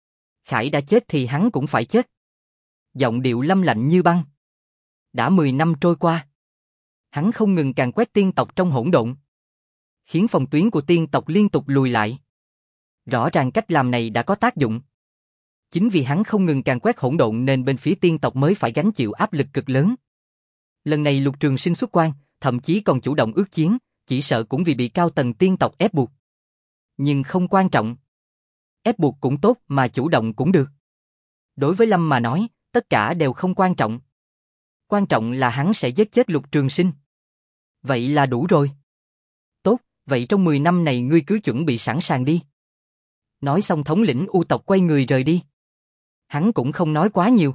Khải đã chết thì hắn cũng phải chết. Giọng điệu Lâm lạnh như băng. Đã mười năm trôi qua. Hắn không ngừng càn quét tiên tộc trong hỗn độn, khiến phòng tuyến của tiên tộc liên tục lùi lại. Rõ ràng cách làm này đã có tác dụng. Chính vì hắn không ngừng càn quét hỗn độn nên bên phía tiên tộc mới phải gánh chịu áp lực cực lớn. Lần này Lục Trường Sinh xuất quan, thậm chí còn chủ động ước chiến, chỉ sợ cũng vì bị cao tầng tiên tộc ép buộc. Nhưng không quan trọng. Ép buộc cũng tốt mà chủ động cũng được. Đối với Lâm mà nói, tất cả đều không quan trọng. Quan trọng là hắn sẽ giết chết Lục Trường Sinh. Vậy là đủ rồi. Tốt, vậy trong mười năm này ngươi cứ chuẩn bị sẵn sàng đi. Nói xong thống lĩnh U tộc quay người rời đi. Hắn cũng không nói quá nhiều.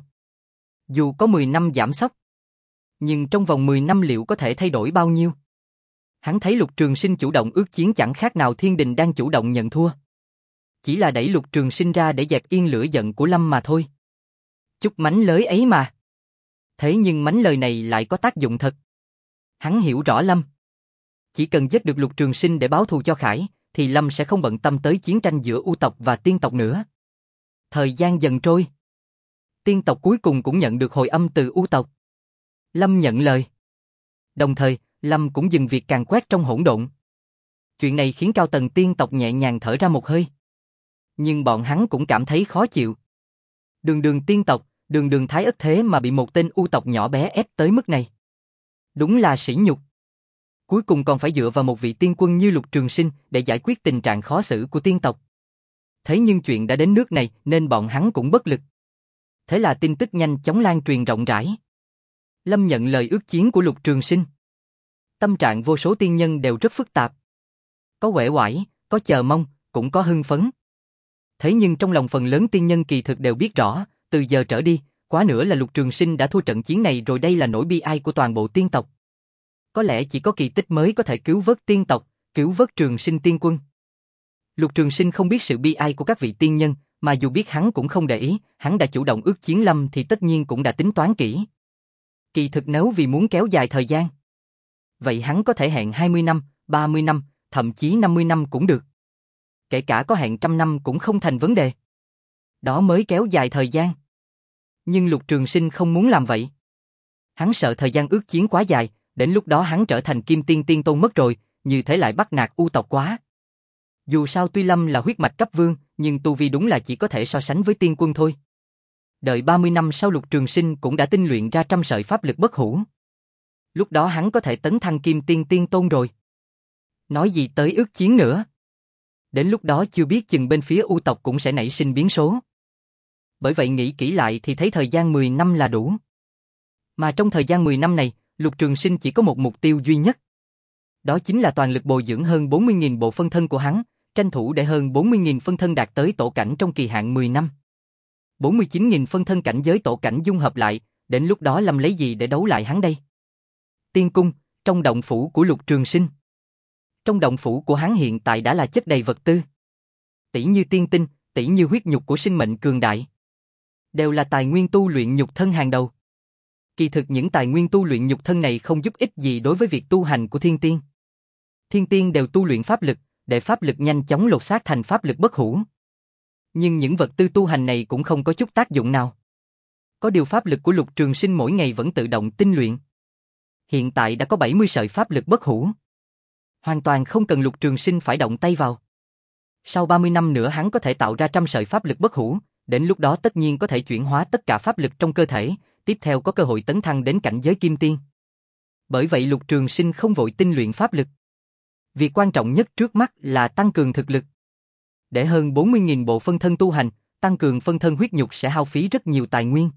Dù có mười năm giảm sóc, nhưng trong vòng mười năm liệu có thể thay đổi bao nhiêu? Hắn thấy Lục Trường Sinh chủ động ước chiến chẳng khác nào Thiên Đình đang chủ động nhận thua. Chỉ là đẩy Lục Trường Sinh ra để dẹp yên lửa giận của Lâm mà thôi. Chút mánh lới ấy mà. Thế nhưng mánh lời này lại có tác dụng thật. Hắn hiểu rõ Lâm. Chỉ cần giết được Lục Trường Sinh để báo thù cho Khải, thì Lâm sẽ không bận tâm tới chiến tranh giữa U tộc và tiên tộc nữa. Thời gian dần trôi. Tiên tộc cuối cùng cũng nhận được hồi âm từ U tộc. Lâm nhận lời. Đồng thời, Lâm cũng dừng việc càn quét trong hỗn độn. Chuyện này khiến cao tầng tiên tộc nhẹ nhàng thở ra một hơi. Nhưng bọn hắn cũng cảm thấy khó chịu. Đường đường tiên tộc, đường đường thái ất thế mà bị một tên U tộc nhỏ bé ép tới mức này. Đúng là sỉ nhục. Cuối cùng còn phải dựa vào một vị tiên quân như Lục Trường Sinh để giải quyết tình trạng khó xử của tiên tộc. Thế nhưng chuyện đã đến nước này nên bọn hắn cũng bất lực. Thế là tin tức nhanh chóng lan truyền rộng rãi. Lâm nhận lời ước chiến của Lục Trường Sinh. Tâm trạng vô số tiên nhân đều rất phức tạp. Có uể oải, có chờ mong, cũng có hưng phấn. Thế nhưng trong lòng phần lớn tiên nhân kỳ thực đều biết rõ, từ giờ trở đi, quá nữa là Lục Trường Sinh đã thua trận chiến này rồi, đây là nỗi bi ai của toàn bộ tiên tộc. Có lẽ chỉ có kỳ tích mới có thể cứu vớt tiên tộc, cứu vớt Trường Sinh tiên quân. Lục Trường Sinh không biết sự bi ai của các vị tiên nhân, mà dù biết hắn cũng không để ý, hắn đã chủ động ước chiến Lâm thì tất nhiên cũng đã tính toán kỹ. Kỳ thực nếu vì muốn kéo dài thời gian, vậy hắn có thể hẹn hai mươi năm, ba mươi năm, thậm chí năm mươi năm cũng được. Kể cả có hẹn trăm năm cũng không thành vấn đề. Đó mới kéo dài thời gian. Nhưng Lục Trường Sinh không muốn làm vậy. Hắn sợ thời gian ước chiến quá dài, đến lúc đó hắn trở thành Kim Tiên Tiên Tôn mất rồi, như thế lại bắt nạt U tộc quá. Dù sao tuy Lâm là huyết mạch cấp vương, nhưng tu vi đúng là chỉ có thể so sánh với tiên quân thôi. Đợi ba mươi năm sau Lục Trường Sinh cũng đã tinh luyện ra trăm sợi pháp lực bất hủ. Lúc đó hắn có thể tấn thăng Kim Tiên Tiên Tôn rồi. Nói gì tới ước chiến nữa. Đến lúc đó chưa biết chừng bên phía U tộc cũng sẽ nảy sinh biến số. Bởi vậy nghĩ kỹ lại thì thấy thời gian mười năm là đủ. Mà trong thời gian mười năm này, Lục Trường Sinh chỉ có một mục tiêu duy nhất. Đó chính là toàn lực bồi dưỡng hơn bốn mươi nghìn bộ phân thân của hắn, tranh thủ để hơn bốn mươi nghìn phân thân đạt tới tổ cảnh trong kỳ hạn mười năm. bốn mươi chín nghìn phân thân cảnh giới tổ cảnh dung hợp lại, đến lúc đó Lâm lấy gì để đấu lại hắn đây? Tiên cung, trong động phủ của Lục Trường Sinh. Trong động phủ của hắn hiện tại đã là chất đầy vật tư. Tỷ như tiên tinh, tỷ như huyết nhục của sinh mệnh cường đại. Đều là tài nguyên tu luyện nhục thân hàng đầu. Kỳ thực những tài nguyên tu luyện nhục thân này không giúp ích gì đối với việc tu hành của thiên tiên. Thiên tiên đều tu luyện pháp lực, để pháp lực nhanh chóng lột xác thành pháp lực bất hủ. Nhưng những vật tư tu hành này cũng không có chút tác dụng nào. Có điều pháp lực của Lục Trường Sinh mỗi ngày vẫn tự động tinh luyện. Hiện tại đã có bảy mươi sợi pháp lực bất hủ. Hoàn toàn không cần Lục Trường Sinh phải động tay vào. Sau ba mươi năm nữa hắn có thể tạo ra trăm sợi pháp lực bất hủ, đến lúc đó tất nhiên có thể chuyển hóa tất cả pháp lực trong cơ thể, tiếp theo có cơ hội tấn thăng đến cảnh giới kim tiên. Bởi vậy Lục Trường Sinh không vội tinh luyện pháp lực. Việc quan trọng nhất trước mắt là tăng cường thực lực. Để hơn bốn mươi nghìn bộ phân thân tu hành, tăng cường phân thân huyết nhục sẽ hao phí rất nhiều tài nguyên.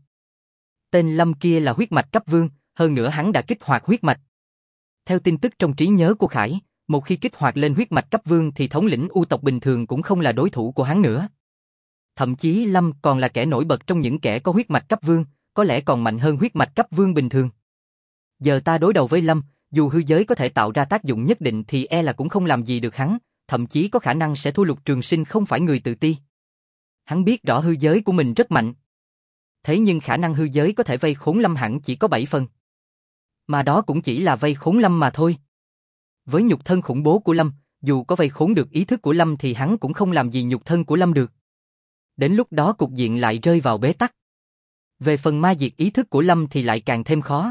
Tên Lâm kia là huyết mạch cấp vương, hơn nữa hắn đã kích hoạt huyết mạch. Theo tin tức trong trí nhớ của Khải, một khi kích hoạt lên huyết mạch cấp vương thì thống lĩnh U tộc bình thường cũng không là đối thủ của hắn nữa. Thậm chí Lâm còn là kẻ nổi bật trong những kẻ có huyết mạch cấp vương, có lẽ còn mạnh hơn huyết mạch cấp vương bình thường. Giờ ta đối đầu với Lâm, dù hư giới có thể tạo ra tác dụng nhất định thì e là cũng không làm gì được hắn, thậm chí có khả năng sẽ thua. Lục Trường Sinh không phải người tự ti. Hắn biết rõ hư giới của mình rất mạnh. Thế nhưng khả năng hư giới có thể vây khốn Lâm hẳn chỉ có bảy phần. Mà đó cũng chỉ là vây khốn Lâm mà thôi. Với nhục thân khủng bố của Lâm, dù có vây khốn được ý thức của Lâm thì hắn cũng không làm gì nhục thân của Lâm được. Đến lúc đó cục diện lại rơi vào bế tắc. Về phần ma diệt ý thức của Lâm thì lại càng thêm khó.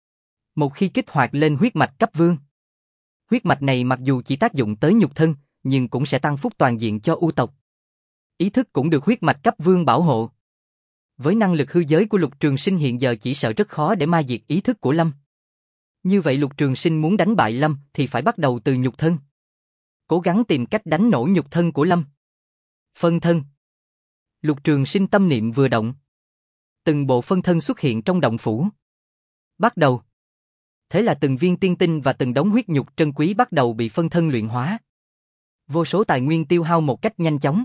Một khi kích hoạt lên huyết mạch cấp vương, huyết mạch này mặc dù chỉ tác dụng tới nhục thân, nhưng cũng sẽ tăng phúc toàn diện cho U tộc. Ý thức cũng được huyết mạch cấp vương bảo hộ. Với năng lực hư giới của Lục Trường Sinh hiện giờ chỉ sợ rất khó để ma diệt ý thức của Lâm. Như vậy Lục Trường Sinh muốn đánh bại Lâm thì phải bắt đầu từ nhục thân. Cố gắng tìm cách đánh nổ nhục thân của Lâm. Phân thân. Lục Trường Sinh tâm niệm vừa động. Từng bộ phân thân xuất hiện trong động phủ. Bắt đầu. Thế là từng viên tiên tinh và từng đống huyết nhục trân quý bắt đầu bị phân thân luyện hóa. Vô số tài nguyên tiêu hao một cách nhanh chóng.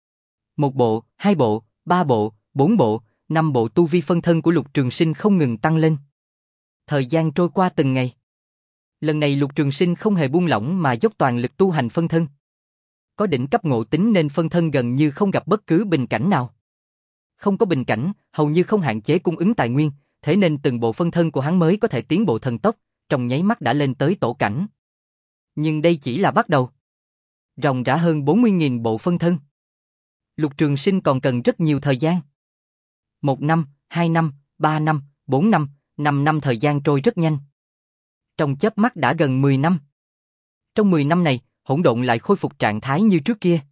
Một bộ, hai bộ, ba bộ, bốn bộ, năm bộ tu vi phân thân của Lục Trường Sinh không ngừng tăng lên. Thời gian trôi qua từng ngày. Lần này Lục Trường Sinh không hề buông lỏng mà dốc toàn lực tu hành phân thân. Có đỉnh cấp ngộ tính nên phân thân gần như không gặp bất cứ bình cảnh nào. Không có bình cảnh, hầu như không hạn chế cung ứng tài nguyên, thế nên từng bộ phân thân của hắn mới có thể tiến bộ thần tốc, trong nháy mắt đã lên tới tổ cảnh. Nhưng đây chỉ là bắt đầu. Ròng rã hơn bốn mươi nghìn bộ phân thân. Lục Trường Sinh còn cần rất nhiều thời gian. Một năm, hai năm, ba năm, bốn năm, năm năm thời gian trôi rất nhanh. Trong chớp mắt đã gần mười năm. Trong mười năm này, hỗn độn lại khôi phục trạng thái như trước kia.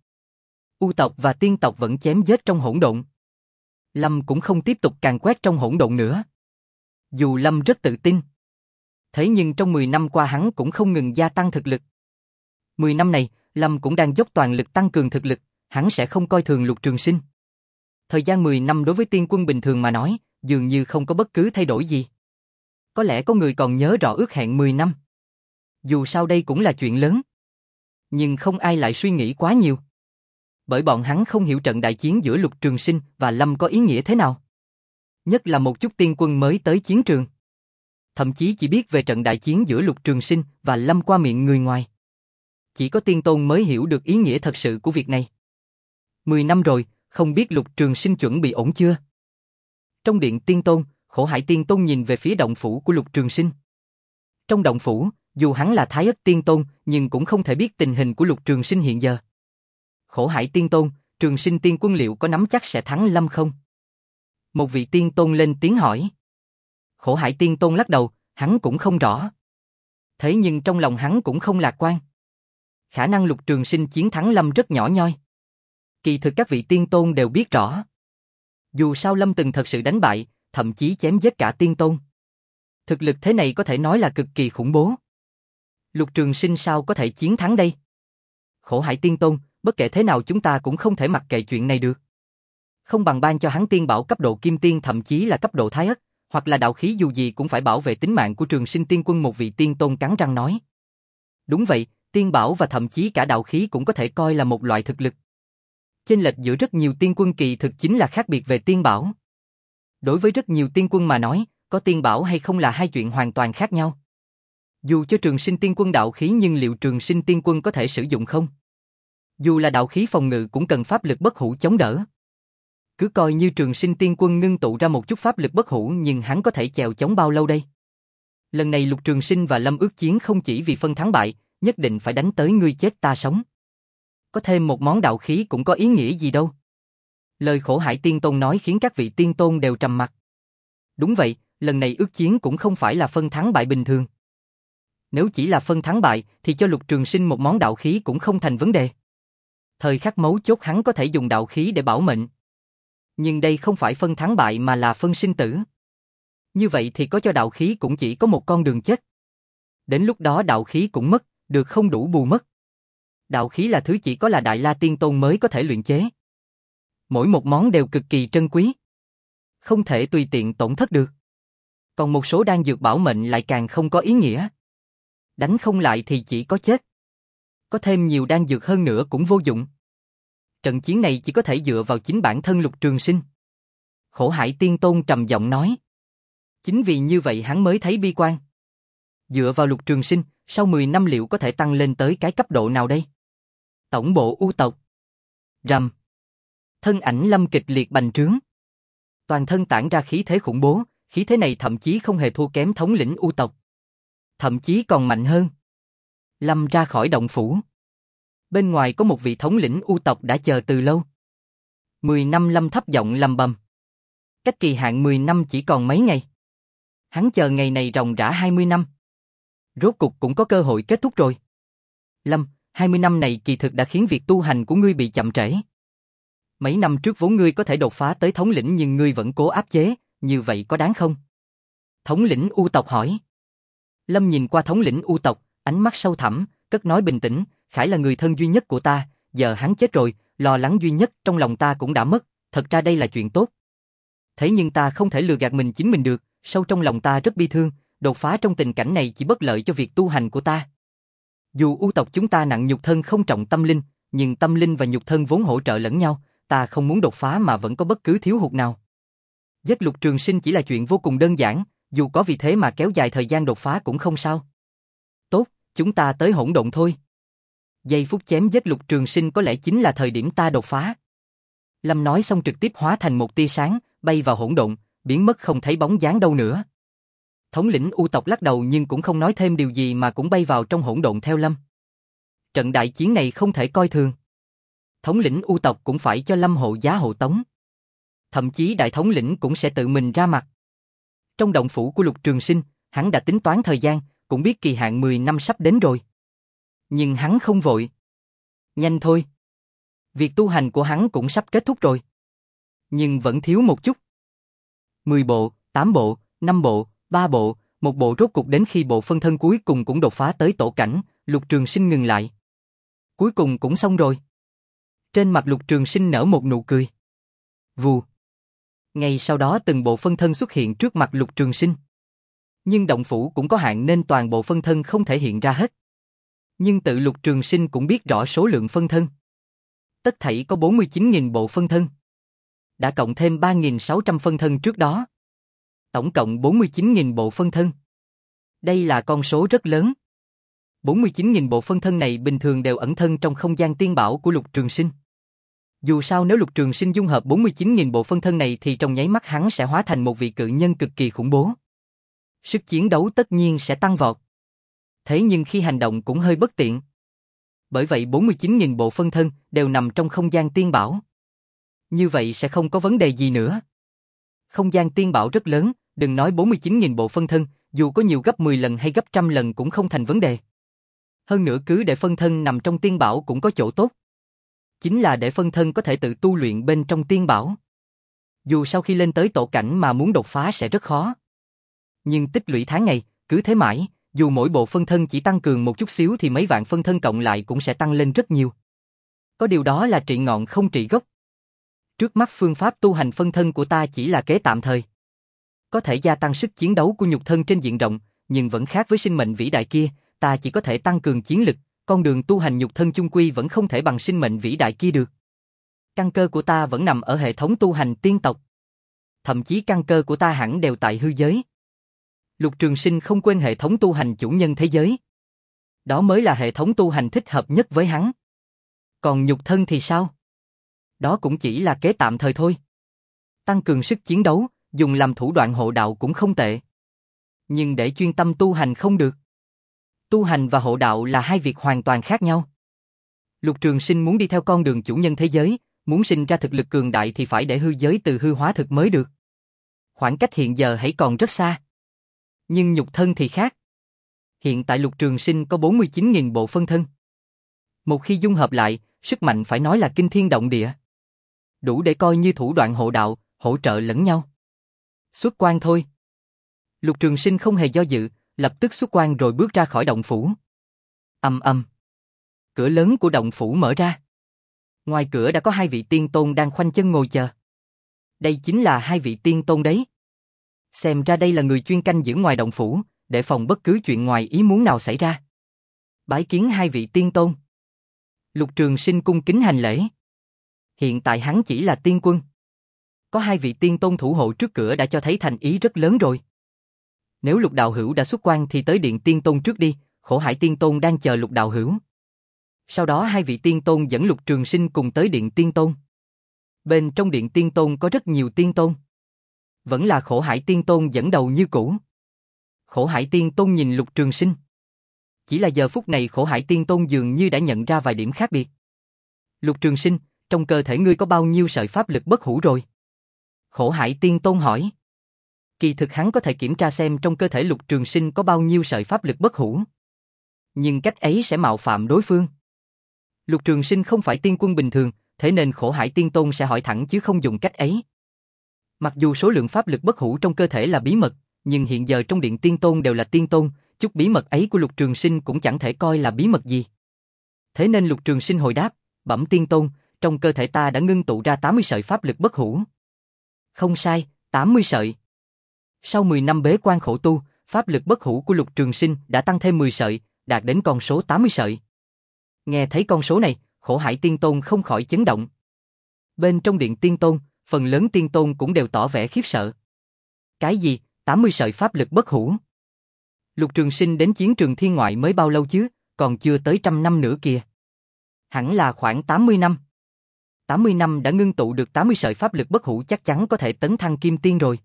U tộc và tiên tộc vẫn chém giết trong hỗn độn. Lâm cũng không tiếp tục càn quét trong hỗn độn nữa. Dù Lâm rất tự tin. Thế nhưng trong mười năm qua hắn cũng không ngừng gia tăng thực lực. mười năm này, Lâm cũng đang dốc toàn lực tăng cường thực lực, hắn sẽ không coi thường Lục Trường Sinh. Thời gian mười năm đối với tiên quân bình thường mà nói, dường như không có bất cứ thay đổi gì. Có lẽ có người còn nhớ rõ ước hẹn mười năm. Dù sao đây cũng là chuyện lớn. Nhưng không ai lại suy nghĩ quá nhiều. Bởi bọn hắn không hiểu trận đại chiến giữa Lục Trường Sinh và Lâm có ý nghĩa thế nào. Nhất là một chút tiên quân mới tới chiến trường. Thậm chí chỉ biết về trận đại chiến giữa Lục Trường Sinh và Lâm qua miệng người ngoài. Chỉ có tiên tôn mới hiểu được ý nghĩa thật sự của việc này. Mười năm rồi, không biết Lục Trường Sinh chuẩn bị ổn chưa? Trong điện tiên tôn, Khổ Hải tiên tôn nhìn về phía động phủ của Lục Trường Sinh. Trong động phủ, dù hắn là Thái Ất tiên tôn, nhưng cũng không thể biết tình hình của Lục Trường Sinh hiện giờ. Khổ Hải tiên tôn, Trường Sinh tiên quân liệu có nắm chắc sẽ thắng Lâm không? Một vị tiên tôn lên tiếng hỏi. Khổ Hải tiên tôn lắc đầu, hắn cũng không rõ. Thế nhưng trong lòng hắn cũng không lạc quan. Khả năng Lục Trường Sinh chiến thắng Lâm rất nhỏ nhoi. Kỳ thực các vị tiên tôn đều biết rõ. Dù sao Lâm từng thật sự đánh bại, thậm chí chém giết cả tiên tôn. Thực lực thế này có thể nói là cực kỳ khủng bố. Lục Trường Sinh sao có thể chiến thắng đây? Khổ Hải tiên tôn, bất kể thế nào chúng ta cũng không thể mặc kệ chuyện này được. Không bằng ban cho hắn tiên bảo cấp độ kim tiên thậm chí là cấp độ thái ất, hoặc là đạo khí dù gì cũng phải bảo vệ tính mạng của Trường Sinh tiên quân, một vị tiên tôn cắn răng nói. Đúng vậy, tiên bảo và thậm chí cả đạo khí cũng có thể coi là một loại thực lực. Chênh lệch giữa rất nhiều tiên quân kỳ thực chính là khác biệt về tiên bảo. Đối với rất nhiều tiên quân mà nói, có tiên bảo hay không là hai chuyện hoàn toàn khác nhau. Dù cho Trường Sinh tiên quân đạo khí nhưng liệu Trường Sinh tiên quân có thể sử dụng không? Dù là đạo khí phòng ngự cũng cần pháp lực bất hủ chống đỡ. Cứ coi như Trường Sinh tiên quân ngưng tụ ra một chút pháp lực bất hủ, nhưng hắn có thể chèo chống bao lâu đây? Lần này Lục Trường Sinh và Lâm ước chiến không chỉ vì phân thắng bại, nhất định phải đánh tới ngươi chết ta sống. Có thêm một món đạo khí cũng có ý nghĩa gì đâu. Lời Khổ Hải tiên tôn nói khiến các vị tiên tôn đều trầm mặc. Đúng vậy, lần này ước chiến cũng không phải là phân thắng bại bình thường. Nếu chỉ là phân thắng bại thì cho Lục Trường Sinh một món đạo khí cũng không thành vấn đề. Thời khắc mấu chốt hắn có thể dùng đạo khí để bảo mệnh. Nhưng đây không phải phân thắng bại mà là phân sinh tử. Như vậy thì có cho đạo khí cũng chỉ có một con đường chết. Đến lúc đó đạo khí cũng mất, được không đủ bù mất. Đạo khí là thứ chỉ có là Đại La Tiên Tôn mới có thể luyện chế. Mỗi một món đều cực kỳ trân quý. Không thể tùy tiện tổn thất được. Còn một số đan dược bảo mệnh lại càng không có ý nghĩa. Đánh không lại thì chỉ có chết. Có thêm nhiều đan dược hơn nữa cũng vô dụng. Trận chiến này chỉ có thể dựa vào chính bản thân Lục Trường Sinh. Khổ Hải tiên tôn trầm giọng nói. Chính vì như vậy hắn mới thấy bi quan. Dựa vào Lục Trường Sinh, sau mười năm liệu có thể tăng lên tới cái cấp độ nào đây? Tổng bộ U tộc. Rầm. Thân ảnh Lâm kịch liệt bành trướng. Toàn thân tản ra khí thế khủng bố, khí thế này thậm chí không hề thua kém thống lĩnh U tộc. Thậm chí còn mạnh hơn. Lâm ra khỏi động phủ. Bên ngoài có một vị thống lĩnh U tộc đã chờ từ lâu. Mười năm Lâm thấp giọng lầm bầm. Cách kỳ hạn mười năm chỉ còn mấy ngày. Hắn chờ ngày này ròng rã hai mươi năm. Rốt cục cũng có cơ hội kết thúc rồi. Lâm, hai mươi năm này kỳ thực đã khiến việc tu hành của ngươi bị chậm trễ. Mấy năm trước vốn ngươi có thể đột phá tới thống lĩnh nhưng ngươi vẫn cố áp chế, như vậy có đáng không? Thống lĩnh U tộc hỏi. Lâm nhìn qua thống lĩnh U tộc, ánh mắt sâu thẳm, cất nói bình tĩnh, Khải là người thân duy nhất của ta, giờ hắn chết rồi, lo lắng duy nhất trong lòng ta cũng đã mất, thật ra đây là chuyện tốt. Thế nhưng ta không thể lừa gạt mình chính mình được, sâu trong lòng ta rất bi thương, đột phá trong tình cảnh này chỉ bất lợi cho việc tu hành của ta. Dù U tộc chúng ta nặng nhục thân không trọng tâm linh, nhưng tâm linh và nhục thân vốn hỗ trợ lẫn nhau, ta không muốn đột phá mà vẫn có bất cứ thiếu hụt nào. Giết Lục Trường Sinh chỉ là chuyện vô cùng đơn giản, dù có vì thế mà kéo dài thời gian đột phá cũng không sao. Tốt, chúng ta tới hỗn độn thôi. Giây phút chém giết Lục Trường Sinh có lẽ chính là thời điểm ta đột phá. Lâm nói xong trực tiếp hóa thành một tia sáng, bay vào hỗn độn, biến mất không thấy bóng dáng đâu nữa. Thống lĩnh U tộc lắc đầu nhưng cũng không nói thêm điều gì mà cũng bay vào trong hỗn độn theo Lâm. Trận đại chiến này không thể coi thường. Thống lĩnh U tộc cũng phải cho Lâm hộ giá hộ tống. Thậm chí đại thống lĩnh cũng sẽ tự mình ra mặt. Trong động phủ của Lục Trường Sinh, hắn đã tính toán thời gian, cũng biết kỳ hạn mười năm sắp đến rồi. Nhưng hắn không vội. Nhanh thôi. Việc tu hành của hắn cũng sắp kết thúc rồi. Nhưng vẫn thiếu một chút. mười bộ, tám bộ, năm bộ, ba bộ, một bộ rốt cục đến khi bộ phân thân cuối cùng cũng đột phá tới tổ cảnh, Lục Trường Sinh ngừng lại. Cuối cùng cũng xong rồi. Trên mặt Lục Trường Sinh nở một nụ cười. Vù. Ngay sau đó từng bộ phân thân xuất hiện trước mặt Lục Trường Sinh. Nhưng động phủ cũng có hạn nên toàn bộ phân thân không thể hiện ra hết. Nhưng tự Lục Trường Sinh cũng biết rõ số lượng phân thân. Tất thảy có bốn mươi chín nghìn bộ phân thân. Đã cộng thêm ba nghìn sáu trăm phân thân trước đó. Tổng cộng bốn mươi chín nghìn bộ phân thân. Đây là con số rất lớn. bốn mươi chín nghìn bộ phân thân này bình thường đều ẩn thân trong không gian tiên bảo của Lục Trường Sinh. Dù sao nếu Lục Trường Sinh dung hợp bốn mươi chín nghìn bộ phân thân này thì trong nháy mắt hắn sẽ hóa thành một vị cự nhân cực kỳ khủng bố. Sức chiến đấu tất nhiên sẽ tăng vọt. Thế nhưng khi hành động cũng hơi bất tiện. Bởi vậy bốn mươi chín nghìn bộ phân thân đều nằm trong không gian tiên bảo. Như vậy sẽ không có vấn đề gì nữa. Không gian tiên bảo rất lớn, đừng nói bốn mươi chín nghìn bộ phân thân, dù có nhiều gấp mười lần hay gấp trăm lần cũng không thành vấn đề. Hơn nữa cứ để phân thân nằm trong tiên bảo cũng có chỗ tốt. Chính là để phân thân có thể tự tu luyện bên trong tiên bảo. Dù sau khi lên tới tổ cảnh mà muốn đột phá sẽ rất khó. Nhưng tích lũy tháng ngày, cứ thế mãi, dù mỗi bộ phân thân chỉ tăng cường một chút xíu thì mấy vạn phân thân cộng lại cũng sẽ tăng lên rất nhiều. Có điều đó là trị ngọn không trị gốc. Trước mắt phương pháp tu hành phân thân của ta chỉ là kế tạm thời. Có thể gia tăng sức chiến đấu của nhục thân trên diện rộng, nhưng vẫn khác với sinh mệnh vĩ đại kia, ta chỉ có thể tăng cường chiến lực, con đường tu hành nhục thân chung quy vẫn không thể bằng sinh mệnh vĩ đại kia được. Căn cơ của ta vẫn nằm ở hệ thống tu hành tiên tộc. Thậm chí căn cơ của ta hẳn đều tại hư giới. Lục Trường Sinh không quên hệ thống tu hành chủ nhân thế giới. Đó mới là hệ thống tu hành thích hợp nhất với hắn. Còn nhục thân thì sao? Đó cũng chỉ là kế tạm thời thôi. Tăng cường sức chiến đấu, dùng làm thủ đoạn hộ đạo cũng không tệ. Nhưng để chuyên tâm tu hành không được. Tu hành và hộ đạo là hai việc hoàn toàn khác nhau. Lục Trường Sinh muốn đi theo con đường chủ nhân thế giới, muốn sinh ra thực lực cường đại thì phải để hư giới từ hư hóa thực mới được. Khoảng cách hiện giờ hãy còn rất xa. Nhưng nhục thân thì khác. Hiện tại Lục Trường Sinh có bốn mươi chín nghìn bộ phân thân. Một khi dung hợp lại, sức mạnh phải nói là kinh thiên động địa. Đủ để coi như thủ đoạn hộ đạo, hỗ trợ lẫn nhau. Xuất quan thôi. Lục Trường Sinh không hề do dự, lập tức xuất quan rồi bước ra khỏi động phủ. Ầm ầm. Cửa lớn của động phủ mở ra. Ngoài cửa đã có hai vị tiên tôn đang khoanh chân ngồi chờ. Đây chính là hai vị tiên tôn đấy. Xem ra đây là người chuyên canh giữ ngoài động phủ, để phòng bất cứ chuyện ngoài ý muốn nào xảy ra. Bái kiến hai vị tiên tôn. Lục Trường Sinh cung kính hành lễ. Hiện tại hắn chỉ là tiên quân. Có hai vị tiên tôn thủ hộ trước cửa đã cho thấy thành ý rất lớn rồi. Nếu Lục đạo hữu đã xuất quan thì tới điện tiên tôn trước đi, Khổ Hải tiên tôn đang chờ Lục đạo hữu. Sau đó hai vị tiên tôn dẫn Lục Trường Sinh cùng tới điện tiên tôn. Bên trong điện tiên tôn có rất nhiều tiên tôn. Vẫn là Khổ Hải tiên tôn dẫn đầu như cũ. Khổ Hải tiên tôn nhìn Lục Trường Sinh. Chỉ là giờ phút này Khổ Hải tiên tôn dường như đã nhận ra vài điểm khác biệt. Lục Trường Sinh, trong cơ thể ngươi có bao nhiêu sợi pháp lực bất hủ rồi? Khổ Hải tiên tôn hỏi. Kỳ thực hắn có thể kiểm tra xem trong cơ thể Lục Trường Sinh có bao nhiêu sợi pháp lực bất hủ. Nhưng cách ấy sẽ mạo phạm đối phương. Lục Trường Sinh không phải tiên quân bình thường, thế nên Khổ Hải tiên tôn sẽ hỏi thẳng chứ không dùng cách ấy. Mặc dù số lượng pháp lực bất hủ trong cơ thể là bí mật, nhưng hiện giờ trong điện tiên tôn đều là tiên tôn, chút bí mật ấy của Lục Trường Sinh cũng chẳng thể coi là bí mật gì. Thế nên Lục Trường Sinh hồi đáp, bẩm tiên tôn, trong cơ thể ta đã ngưng tụ ra tám mươi sợi pháp lực bất hủ. Không sai, tám mươi sợi. Sau mười năm bế quan khổ tu, pháp lực bất hủ của Lục Trường Sinh đã tăng thêm mười sợi, đạt đến con số tám mươi sợi. Nghe thấy con số này, Khổ Hải tiên tôn không khỏi chấn động. Bên trong điện tiên tôn, phần lớn tiên tôn cũng đều tỏ vẻ khiếp sợ. Cái gì, tám mươi sợi pháp lực bất hủ? Lục Trường Sinh đến chiến trường thiên ngoại mới bao lâu chứ, còn chưa tới trăm năm nữa kìa. Hẳn là khoảng tám mươi năm. tám mươi năm đã ngưng tụ được tám mươi sợi pháp lực bất hủ chắc chắn có thể tấn thăng kim tiên rồi.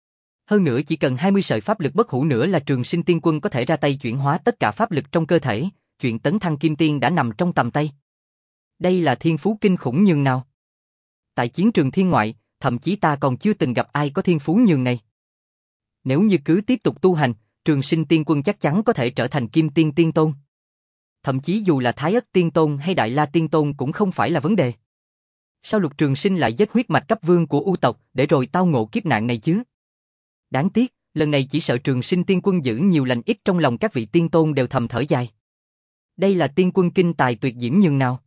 Hơn nữa chỉ cần hai mươi sợi pháp lực bất hủ nữa là Trường Sinh tiên quân có thể ra tay chuyển hóa tất cả pháp lực trong cơ thể, chuyện tấn thăng kim tiên đã nằm trong tầm tay. Đây là thiên phú kinh khủng nhường nào. Tại chiến trường thiên ngoại, thậm chí ta còn chưa từng gặp ai có thiên phú nhường này. Nếu như cứ tiếp tục tu hành, Trường Sinh tiên quân chắc chắn có thể trở thành kim tiên tiên tôn. Thậm chí dù là Thái Ất tiên tôn hay Đại La tiên tôn cũng không phải là vấn đề. Sao Lục Trường Sinh lại giết huyết mạch cấp vương của U tộc để rồi tao ngộ kiếp nạn này chứ? Đáng tiếc, lần này chỉ sợ Trường Sinh tiên quân giữ nhiều lành ít trong lòng các vị tiên tôn đều thầm thở dài. Đây là tiên quân kinh tài tuyệt diễm nhường nào.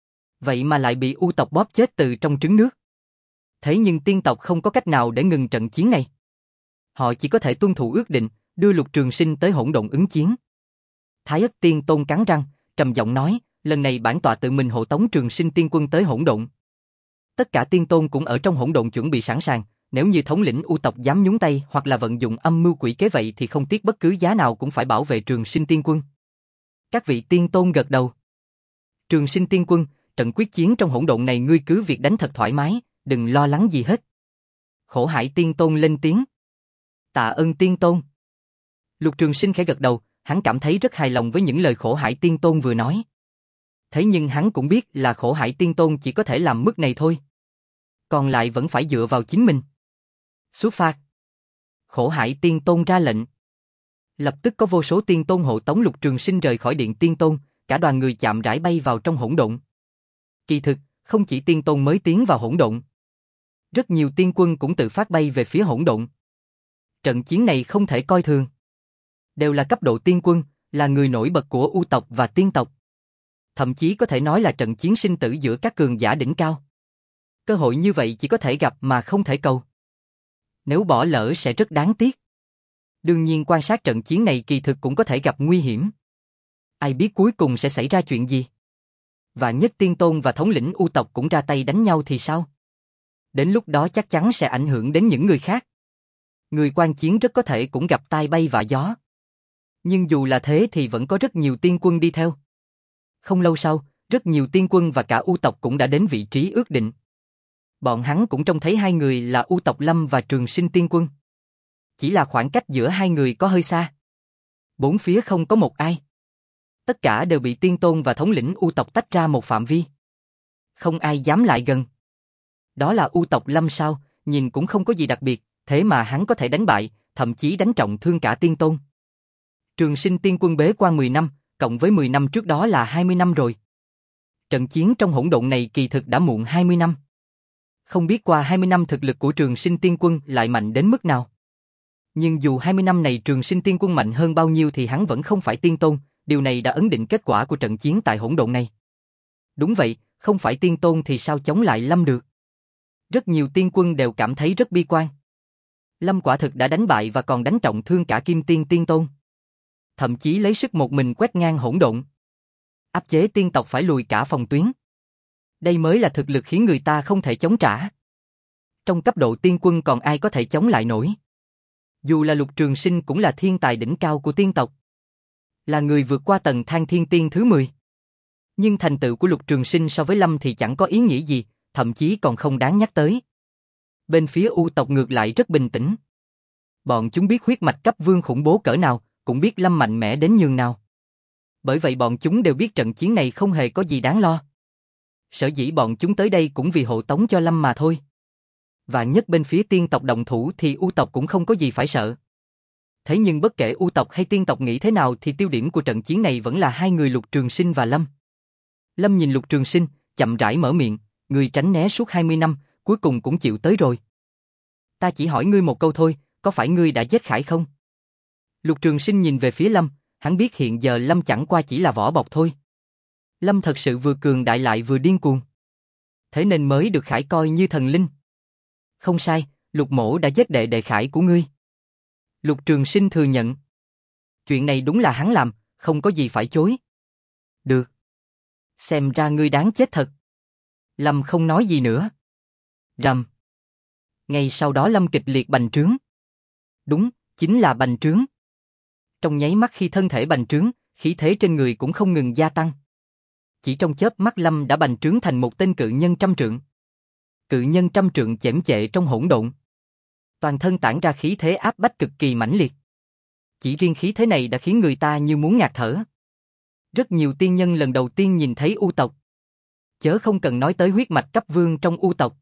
Vậy mà lại bị U tộc bóp chết từ trong trứng nước. Thế nhưng tiên tộc không có cách nào để ngừng trận chiến này. Họ chỉ có thể tuân thủ ước định, đưa Lục Trường Sinh tới hỗn độn ứng chiến. Thái Ức Tiên Tôn cắn răng, trầm giọng nói, lần này bản tọa tự mình hộ tống Trường Sinh tiên quân tới hỗn độn. Tất cả tiên tôn cũng ở trong hỗn độn chuẩn bị sẵn sàng, nếu như thống lĩnh U tộc dám nhúng tay hoặc là vận dụng âm mưu quỷ kế vậy thì không tiếc bất cứ giá nào cũng phải bảo vệ Trường Sinh tiên quân. Các vị tiên tôn gật đầu. Trường Sinh tiên quân, trận quyết chiến trong hỗn độn này ngươi cứ việc đánh thật thoải mái, đừng lo lắng gì hết. Khổ Hải tiên tôn lên tiếng. Tạ ơn tiên tôn. Lục Trường Sinh khẽ gật đầu, hắn cảm thấy rất hài lòng với những lời Khổ Hải tiên tôn vừa nói. Thế nhưng hắn cũng biết là Khổ Hải tiên tôn chỉ có thể làm mức này thôi. Còn lại vẫn phải dựa vào chính mình. Xuất phát. Khổ Hải tiên tôn ra lệnh. Lập tức có vô số tiên tôn hộ tống Lục Trường Sinh rời khỏi điện tiên tôn, cả đoàn người chạm rãi bay vào trong hỗn độn. Kỳ thực, không chỉ tiên tôn mới tiến vào hỗn độn. Rất nhiều tiên quân cũng tự phát bay về phía hỗn độn. Trận chiến này không thể coi thường. Đều là cấp độ tiên quân, là người nổi bật của U tộc và tiên tộc. Thậm chí có thể nói là trận chiến sinh tử giữa các cường giả đỉnh cao. Cơ hội như vậy chỉ có thể gặp mà không thể cầu. Nếu bỏ lỡ sẽ rất đáng tiếc. Đương nhiên quan sát trận chiến này kỳ thực cũng có thể gặp nguy hiểm. Ai biết cuối cùng sẽ xảy ra chuyện gì? Vạn nhất tiên tôn và thống lĩnh U tộc cũng ra tay đánh nhau thì sao? Đến lúc đó chắc chắn sẽ ảnh hưởng đến những người khác. Người quan chiến rất có thể cũng gặp tai bay vạ gió. Nhưng dù là thế thì vẫn có rất nhiều tiên quân đi theo. Không lâu sau, rất nhiều tiên quân và cả U tộc cũng đã đến vị trí ước định. Bọn hắn cũng trông thấy hai người là U tộc Lâm và Trường Sinh tiên quân. Chỉ là khoảng cách giữa hai người có hơi xa. Bốn phía không có một ai. Tất cả đều bị tiên tôn và thống lĩnh U tộc tách ra một phạm vi. Không ai dám lại gần. Đó là U tộc Lâm sao, nhìn cũng không có gì đặc biệt, thế mà hắn có thể đánh bại, thậm chí đánh trọng thương cả tiên tôn. Trường Sinh tiên quân bế quan mười năm, cộng với mười năm trước đó là hai mươi năm rồi. Trận chiến trong hỗn độn này kỳ thực đã muộn hai mươi năm. Không biết qua hai mươi năm thực lực của Trường Sinh tiên quân lại mạnh đến mức nào. Nhưng dù hai mươi năm này Trường Sinh tiên quân mạnh hơn bao nhiêu thì hắn vẫn không phải tiên tôn, điều này đã ấn định kết quả của trận chiến tại hỗn độn này. Đúng vậy, không phải tiên tôn thì sao chống lại Lâm được? Rất nhiều tiên quân đều cảm thấy rất bi quan. Lâm quả thực đã đánh bại và còn đánh trọng thương cả Kim Tiên tiên tôn. Thậm chí lấy sức một mình quét ngang hỗn độn. Áp chế tiên tộc phải lùi cả phòng tuyến. Đây mới là thực lực khiến người ta không thể chống trả. Trong cấp độ tiên quân còn ai có thể chống lại nổi? Dù là Lục Trường Sinh cũng là thiên tài đỉnh cao của tiên tộc. Là người vượt qua tầng thang thiên tiên thứ mười. Nhưng thành tựu của Lục Trường Sinh so với Lâm thì chẳng có ý nghĩa gì, thậm chí còn không đáng nhắc tới. Bên phía U tộc ngược lại rất bình tĩnh. Bọn chúng biết huyết mạch cấp vương khủng bố cỡ nào, cũng biết Lâm mạnh mẽ đến nhường nào. Bởi vậy bọn chúng đều biết trận chiến này không hề có gì đáng lo. Sở dĩ bọn chúng tới đây cũng vì hộ tống cho Lâm mà thôi. Và nhất bên phía tiên tộc đồng thủ thì U tộc cũng không có gì phải sợ. Thế nhưng bất kể U tộc hay tiên tộc nghĩ thế nào thì tiêu điểm của trận chiến này vẫn là hai người Lục Trường Sinh và Lâm. Lâm nhìn Lục Trường Sinh, chậm rãi mở miệng, người tránh né suốt hai mươi năm, cuối cùng cũng chịu tới rồi. Ta chỉ hỏi ngươi một câu thôi, có phải ngươi đã giết Khải không? Lục Trường Sinh nhìn về phía Lâm, hắn biết hiện giờ Lâm chẳng qua chỉ là vỏ bọc thôi. Lâm thật sự vừa cường đại lại vừa điên cuồng. Thế nên mới được Khải coi như thần linh. Không sai, Lục mỗ đã giết đệ đệ Khải của ngươi. Lục Trường Sinh thừa nhận. Chuyện này đúng là hắn làm, không có gì phải chối. Được. Xem ra ngươi đáng chết thật. Lâm không nói gì nữa. Rầm. Ngay sau đó Lâm kịch liệt bành trướng. Đúng, chính là bành trướng. Trong nháy mắt khi thân thể bành trướng, khí thế trên người cũng không ngừng gia tăng. Chỉ trong chớp mắt Lâm đã bành trướng thành một tên cự nhân trăm trượng. Cự nhân trăm trượng chễm chệ trong hỗn độn. Toàn thân tản ra khí thế áp bách cực kỳ mãnh liệt. Chỉ riêng khí thế này đã khiến người ta như muốn ngạt thở. Rất nhiều tiên nhân lần đầu tiên nhìn thấy U tộc. Chớ không cần nói tới huyết mạch cấp vương trong U tộc.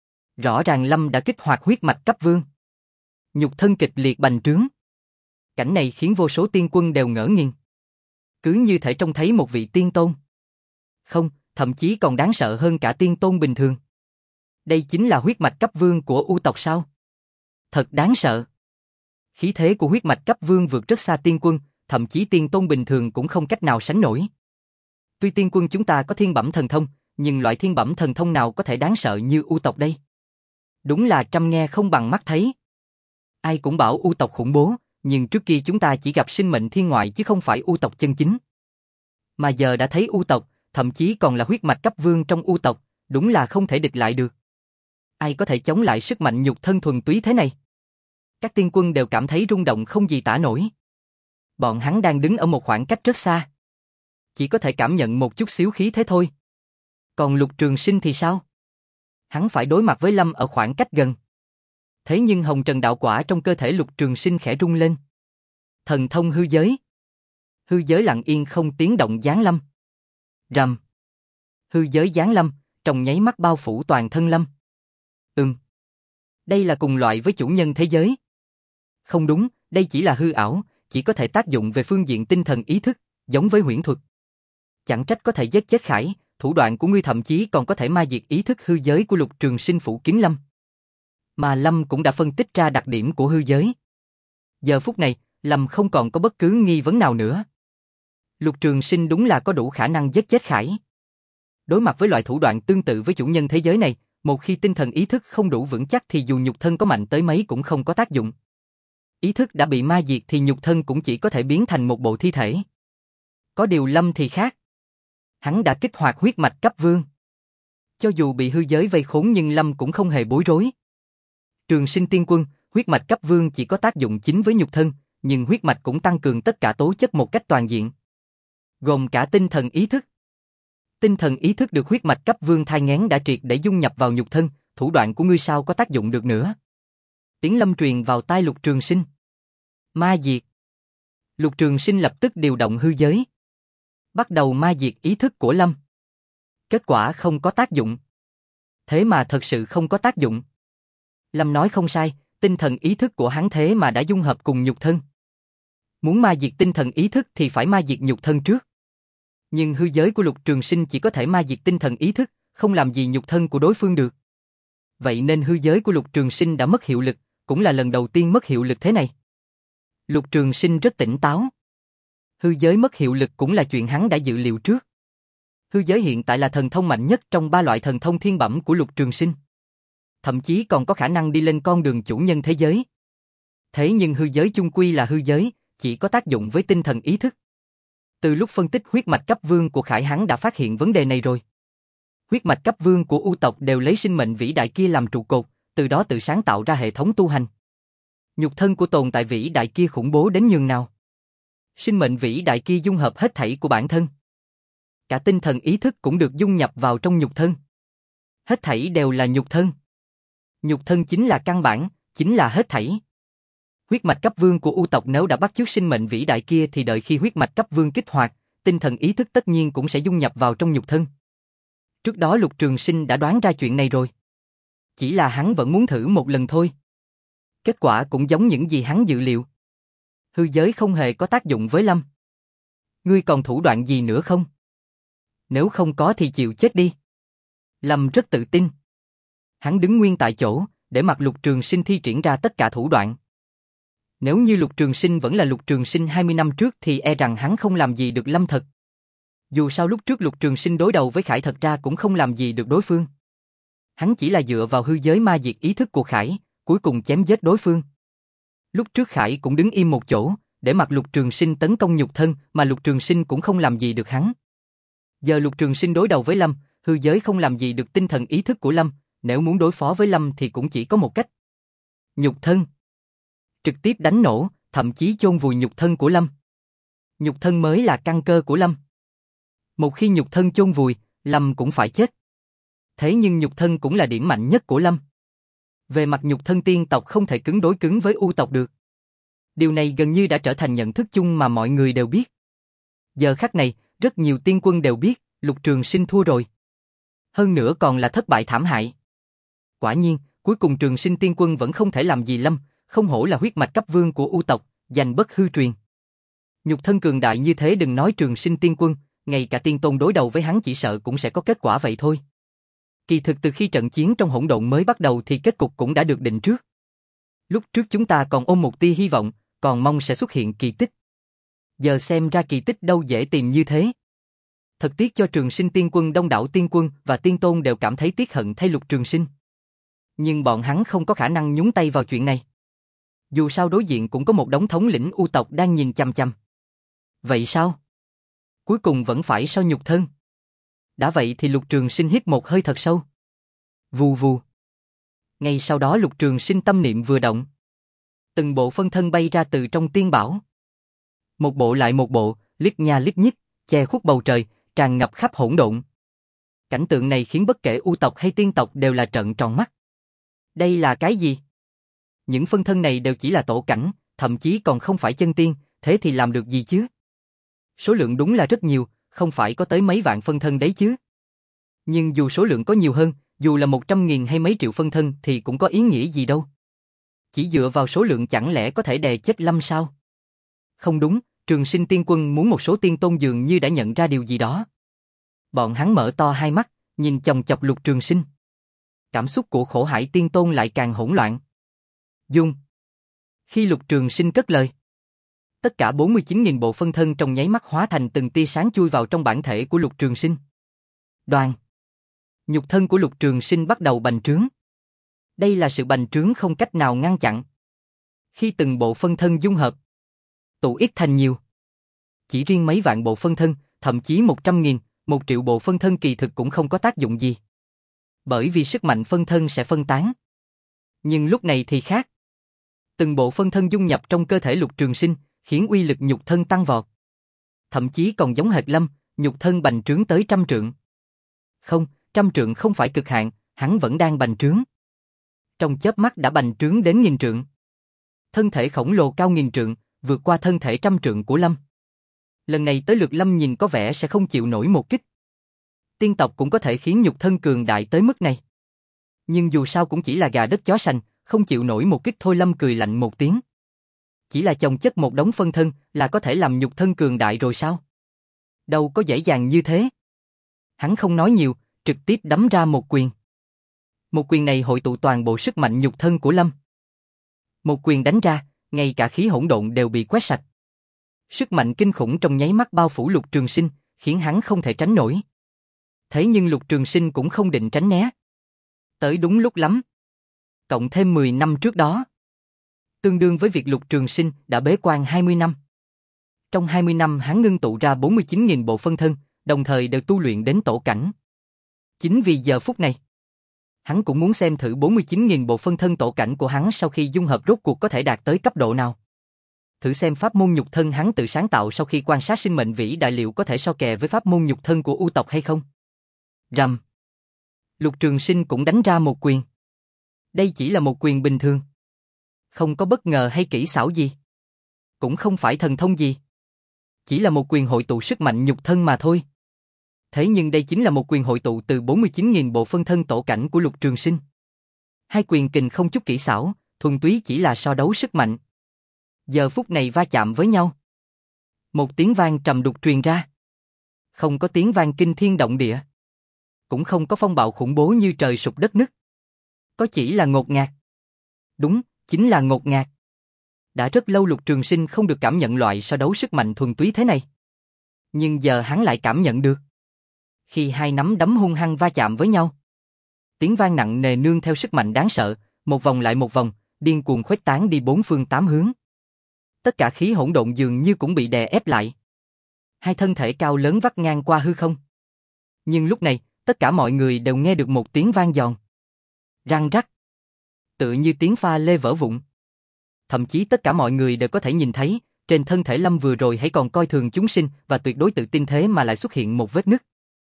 Rõ ràng Lâm đã kích hoạt huyết mạch cấp vương. Nhục thân kịch liệt bành trướng. Cảnh này khiến vô số tiên quân đều ngỡ ngàng. Cứ như thể trông thấy một vị tiên tôn. Không, thậm chí còn đáng sợ hơn cả tiên tôn bình thường. Đây chính là huyết mạch cấp vương của U tộc sao? Thật đáng sợ. Khí thế của huyết mạch cấp vương vượt rất xa tiên quân, thậm chí tiên tôn bình thường cũng không cách nào sánh nổi. Tuy tiên quân chúng ta có thiên bẩm thần thông, nhưng loại thiên bẩm thần thông nào có thể đáng sợ như U tộc đây? Đúng là trăm nghe không bằng mắt thấy. Ai cũng bảo U tộc khủng bố, nhưng trước kia chúng ta chỉ gặp sinh mệnh thiên ngoại chứ không phải U tộc chân chính. Mà giờ đã thấy U tộc, thậm chí còn là huyết mạch cấp vương trong U tộc, đúng là không thể địch lại được. Ai có thể chống lại sức mạnh nhục thân thuần túy thế này? Các tiên quân đều cảm thấy rung động không gì tả nổi. Bọn hắn đang đứng ở một khoảng cách rất xa. Chỉ có thể cảm nhận một chút xíu khí thế thôi. Còn Lục Trường Sinh thì sao? Hắn phải đối mặt với Lâm ở khoảng cách gần. Thế nhưng hồng trần đạo quả trong cơ thể Lục Trường Sinh khẽ rung lên. Thần thông hư giới. Hư giới lặng yên không tiếng động giáng lâm. Rầm. Hư giới giáng lâm, trong nháy mắt bao phủ toàn thân Lâm. Ừm. Đây là cùng loại với chủ nhân thế giới. Không đúng, đây chỉ là hư ảo, chỉ có thể tác dụng về phương diện tinh thần ý thức, giống với huyễn thuật. Chẳng trách có thể giết chết Khải, thủ đoạn của ngươi thậm chí còn có thể ma diệt ý thức hư giới của Lục Trường Sinh phủ kín Lâm. Mà Lâm cũng đã phân tích ra đặc điểm của hư giới. Giờ phút này, Lâm không còn có bất cứ nghi vấn nào nữa. Lục Trường Sinh đúng là có đủ khả năng giết chết Khải. Đối mặt với loại thủ đoạn tương tự với chủ nhân thế giới này, một khi tinh thần ý thức không đủ vững chắc thì dù nhục thân có mạnh tới mấy cũng không có tác dụng. Ý thức đã bị ma diệt thì nhục thân cũng chỉ có thể biến thành một bộ thi thể. Có điều Lâm thì khác. Hắn đã kích hoạt huyết mạch cấp vương. Cho dù bị hư giới vây khốn nhưng Lâm cũng không hề bối rối. Trường Sinh tiên quân, huyết mạch cấp vương chỉ có tác dụng chính với nhục thân, nhưng huyết mạch cũng tăng cường tất cả tố chất một cách toàn diện. Gồm cả tinh thần ý thức. Tinh thần ý thức được huyết mạch cấp vương thai nghén đã triệt để dung nhập vào nhục thân, thủ đoạn của ngươi sao có tác dụng được nữa. Tiếng Lâm truyền vào tai Lục Trường Sinh. Ma diệt. Lục Trường Sinh lập tức điều động hư giới. Bắt đầu ma diệt ý thức của Lâm. Kết quả không có tác dụng. Thế mà thật sự không có tác dụng. Lâm nói không sai, tinh thần ý thức của hắn thế mà đã dung hợp cùng nhục thân. Muốn ma diệt tinh thần ý thức thì phải ma diệt nhục thân trước. Nhưng hư giới của Lục Trường Sinh chỉ có thể ma diệt tinh thần ý thức, không làm gì nhục thân của đối phương được. Vậy nên hư giới của Lục Trường Sinh đã mất hiệu lực, cũng là lần đầu tiên mất hiệu lực thế này. Lục Trường Sinh rất tỉnh táo. Hư giới mất hiệu lực cũng là chuyện hắn đã dự liệu trước. Hư giới hiện tại là thần thông mạnh nhất trong ba loại thần thông thiên bẩm của Lục Trường Sinh. Thậm chí còn có khả năng đi lên con đường chủ nhân thế giới. Thế nhưng hư giới chung quy là hư giới, chỉ có tác dụng với tinh thần ý thức. Từ lúc phân tích huyết mạch cấp vương của Khải hắn đã phát hiện vấn đề này rồi. Huyết mạch cấp vương của U tộc đều lấy sinh mệnh vĩ đại kia làm trụ cột, từ đó tự sáng tạo ra hệ thống tu hành. Nhục thân của tồn tại vĩ đại kia khủng bố đến nhường nào. Sinh mệnh vĩ đại kia dung hợp hết thảy của bản thân. Cả tinh thần ý thức cũng được dung nhập vào trong nhục thân. Hết thảy đều là nhục thân. Nhục thân chính là căn bản, chính là hết thảy. Huyết mạch cấp vương của U tộc nếu đã bắt chước sinh mệnh vĩ đại kia thì đợi khi huyết mạch cấp vương kích hoạt, tinh thần ý thức tất nhiên cũng sẽ dung nhập vào trong nhục thân. Trước đó Lục Trường Sinh đã đoán ra chuyện này rồi. Chỉ là hắn vẫn muốn thử một lần thôi. Kết quả cũng giống những gì hắn dự liệu. Hư giới không hề có tác dụng với Lâm. Ngươi còn thủ đoạn gì nữa không? Nếu không có thì chịu chết đi. Lâm rất tự tin. Hắn đứng nguyên tại chỗ, để mặc Lục Trường Sinh thi triển ra tất cả thủ đoạn. Nếu như Lục Trường Sinh vẫn là Lục Trường Sinh hai mươi năm trước thì e rằng hắn không làm gì được Lâm thật. Dù sao lúc trước Lục Trường Sinh đối đầu với Khải thật ra cũng không làm gì được đối phương. Hắn chỉ là dựa vào hư giới ma diệt ý thức của Khải, cuối cùng chém giết đối phương. Lúc trước Khải cũng đứng im một chỗ, để mặc Lục Trường Sinh tấn công nhục thân mà Lục Trường Sinh cũng không làm gì được hắn. Giờ Lục Trường Sinh đối đầu với Lâm, hư giới không làm gì được tinh thần ý thức của Lâm, nếu muốn đối phó với Lâm thì cũng chỉ có một cách. Nhục thân. Trực tiếp đánh nổ, thậm chí chôn vùi nhục thân của Lâm. Nhục thân mới là căn cơ của Lâm. Một khi nhục thân chôn vùi, Lâm cũng phải chết. Thế nhưng nhục thân cũng là điểm mạnh nhất của Lâm. Về mặt nhục thân tiên tộc không thể cứng đối cứng với U tộc được. Điều này gần như đã trở thành nhận thức chung mà mọi người đều biết. Giờ khắc này, rất nhiều tiên quân đều biết, Lục Trường Sinh thua rồi. Hơn nữa còn là thất bại thảm hại. Quả nhiên, cuối cùng Trường Sinh tiên quân vẫn không thể làm gì Lâm, không hổ là huyết mạch cấp vương của U tộc, giành bất hư truyền. Nhục thân cường đại như thế đừng nói Trường Sinh tiên quân, ngay cả tiên tôn đối đầu với hắn chỉ sợ cũng sẽ có kết quả vậy thôi. Kỳ thực từ khi trận chiến trong hỗn độn mới bắt đầu thì kết cục cũng đã được định trước. Lúc trước chúng ta còn ôm một tia hy vọng, còn mong sẽ xuất hiện kỳ tích. Giờ xem ra kỳ tích đâu dễ tìm như thế. Thật tiếc cho Trường Sinh tiên quân, đông đảo tiên quân và tiên tôn đều cảm thấy tiếc hận thay Lục Trường Sinh. Nhưng bọn hắn không có khả năng nhúng tay vào chuyện này. Dù sao đối diện cũng có một đống thống lĩnh U tộc đang nhìn chằm chằm. Vậy sao? Cuối cùng vẫn phải sau nhục thân. Đã vậy thì Lục Trường Sinh hít một hơi thật sâu. Vù vù. Ngay sau đó Lục Trường Sinh tâm niệm vừa động. Từng bộ phân thân bay ra từ trong tiên bảo. Một bộ lại một bộ, lít nha lít nhít, che khuất bầu trời, tràn ngập khắp hỗn độn. Cảnh tượng này khiến bất kể U tộc hay tiên tộc đều là trợn tròn mắt. Đây là cái gì? Những phân thân này đều chỉ là tổ cảnh, thậm chí còn không phải chân tiên, thế thì làm được gì chứ? Số lượng đúng là rất nhiều, không phải có tới mấy vạn phân thân đấy chứ. Nhưng dù số lượng có nhiều hơn, dù là một trăm nghìn hay mấy triệu phân thân thì cũng có ý nghĩa gì đâu. Chỉ dựa vào số lượng chẳng lẽ có thể đè chết Lâm sao? Không đúng, Trường Sinh tiên quân muốn một số tiên tôn dường như đã nhận ra điều gì đó. Bọn hắn mở to hai mắt, nhìn chòng chọc Lục Trường Sinh. Cảm xúc của Khổ Hải tiên tôn lại càng hỗn loạn. Dung. Khi Lục Trường Sinh cất lời, tất cả bốn mươi chín nghìn bộ phân thân trong nháy mắt hóa thành từng tia sáng chui vào trong bản thể của Lục Trường Sinh. Đoàn. Nhục thân của Lục Trường Sinh bắt đầu bành trướng. Đây là sự bành trướng không cách nào ngăn chặn. Khi từng bộ phân thân dung hợp, tụ ít thành nhiều. Chỉ riêng mấy vạn bộ phân thân, thậm chí một trăm nghìn, một triệu bộ phân thân kỳ thực cũng không có tác dụng gì. Bởi vì sức mạnh phân thân sẽ phân tán. Nhưng lúc này thì khác. Từng bộ phân thân dung nhập trong cơ thể Lục Trường Sinh, khiến uy lực nhục thân tăng vọt. Thậm chí còn giống hệt Lâm, nhục thân bành trướng tới trăm trượng. Không, trăm trượng không phải cực hạn, hắn vẫn đang bành trướng. Trong chớp mắt đã bành trướng đến nghìn trượng. Thân thể khổng lồ cao nghìn trượng, vượt qua thân thể trăm trượng của Lâm. Lần này tới lượt Lâm nhìn có vẻ sẽ không chịu nổi một kích. Tiên tộc cũng có thể khiến nhục thân cường đại tới mức này. Nhưng dù sao cũng chỉ là gà đất chó sành, không chịu nổi một kích thôi. Lâm cười lạnh một tiếng. Chỉ là chồng chất một đống phân thân là có thể làm nhục thân cường đại rồi sao? Đâu có dễ dàng như thế. Hắn không nói nhiều, trực tiếp đấm ra một quyền. Một quyền này hội tụ toàn bộ sức mạnh nhục thân của Lâm. Một quyền đánh ra, ngay cả khí hỗn độn đều bị quét sạch. Sức mạnh kinh khủng trong nháy mắt bao phủ Lục Trường Sinh, khiến hắn không thể tránh nổi. Thế nhưng Lục Trường Sinh cũng không định tránh né. Tới đúng lúc lắm. Cộng thêm mười năm trước đó, tương đương với việc Lục Trường Sinh đã bế quan hai mươi năm. Trong hai mươi năm hắn ngưng tụ ra bốn mươi chín nghìn bộ phân thân, đồng thời đều tu luyện đến tổ cảnh. Chính vì giờ phút này, hắn cũng muốn xem thử bốn mươi chín nghìn bộ phân thân tổ cảnh của hắn sau khi dung hợp rốt cuộc có thể đạt tới cấp độ nào. Thử xem pháp môn nhục thân hắn tự sáng tạo sau khi quan sát sinh mệnh vĩ đại liệu có thể so kè với pháp môn nhục thân của U tộc hay không. Rầm. Lục Trường Sinh cũng đánh ra một quyền. Đây chỉ là một quyền bình thường. Không có bất ngờ hay kỹ xảo gì. Cũng không phải thần thông gì. Chỉ là một quyền hội tụ sức mạnh nhục thân mà thôi. Thế nhưng đây chính là một quyền hội tụ từ bốn mươi chín nghìn bộ phân thân tổ cảnh của Lục Trường Sinh. Hai quyền kình không chút kỹ xảo, thuần túy chỉ là so đấu sức mạnh. Giờ phút này va chạm với nhau. Một tiếng vang trầm đục truyền ra. Không có tiếng vang kinh thiên động địa. Cũng không có phong bạo khủng bố như trời sụp đất nứt. Có chỉ là ngột ngạt. Đúng, chính là ngột ngạt. Đã rất lâu Lục Trường Sinh không được cảm nhận loại so đấu sức mạnh thuần túy thế này. Nhưng giờ hắn lại cảm nhận được. Khi hai nắm đấm hung hăng va chạm với nhau, tiếng vang nặng nề nương theo sức mạnh đáng sợ, một vòng lại một vòng, điên cuồng khuếch tán đi bốn phương tám hướng. Tất cả khí hỗn độn dường như cũng bị đè ép lại. Hai thân thể cao lớn vắt ngang qua hư không. Nhưng lúc này, tất cả mọi người đều nghe được một tiếng vang giòn. Răng rắc. Tựa như tiếng pha lê vỡ vụn. Thậm chí tất cả mọi người đều có thể nhìn thấy, trên thân thể Lâm vừa rồi hãy còn coi thường chúng sinh và tuyệt đối tự tin thế mà lại xuất hiện một vết nứt.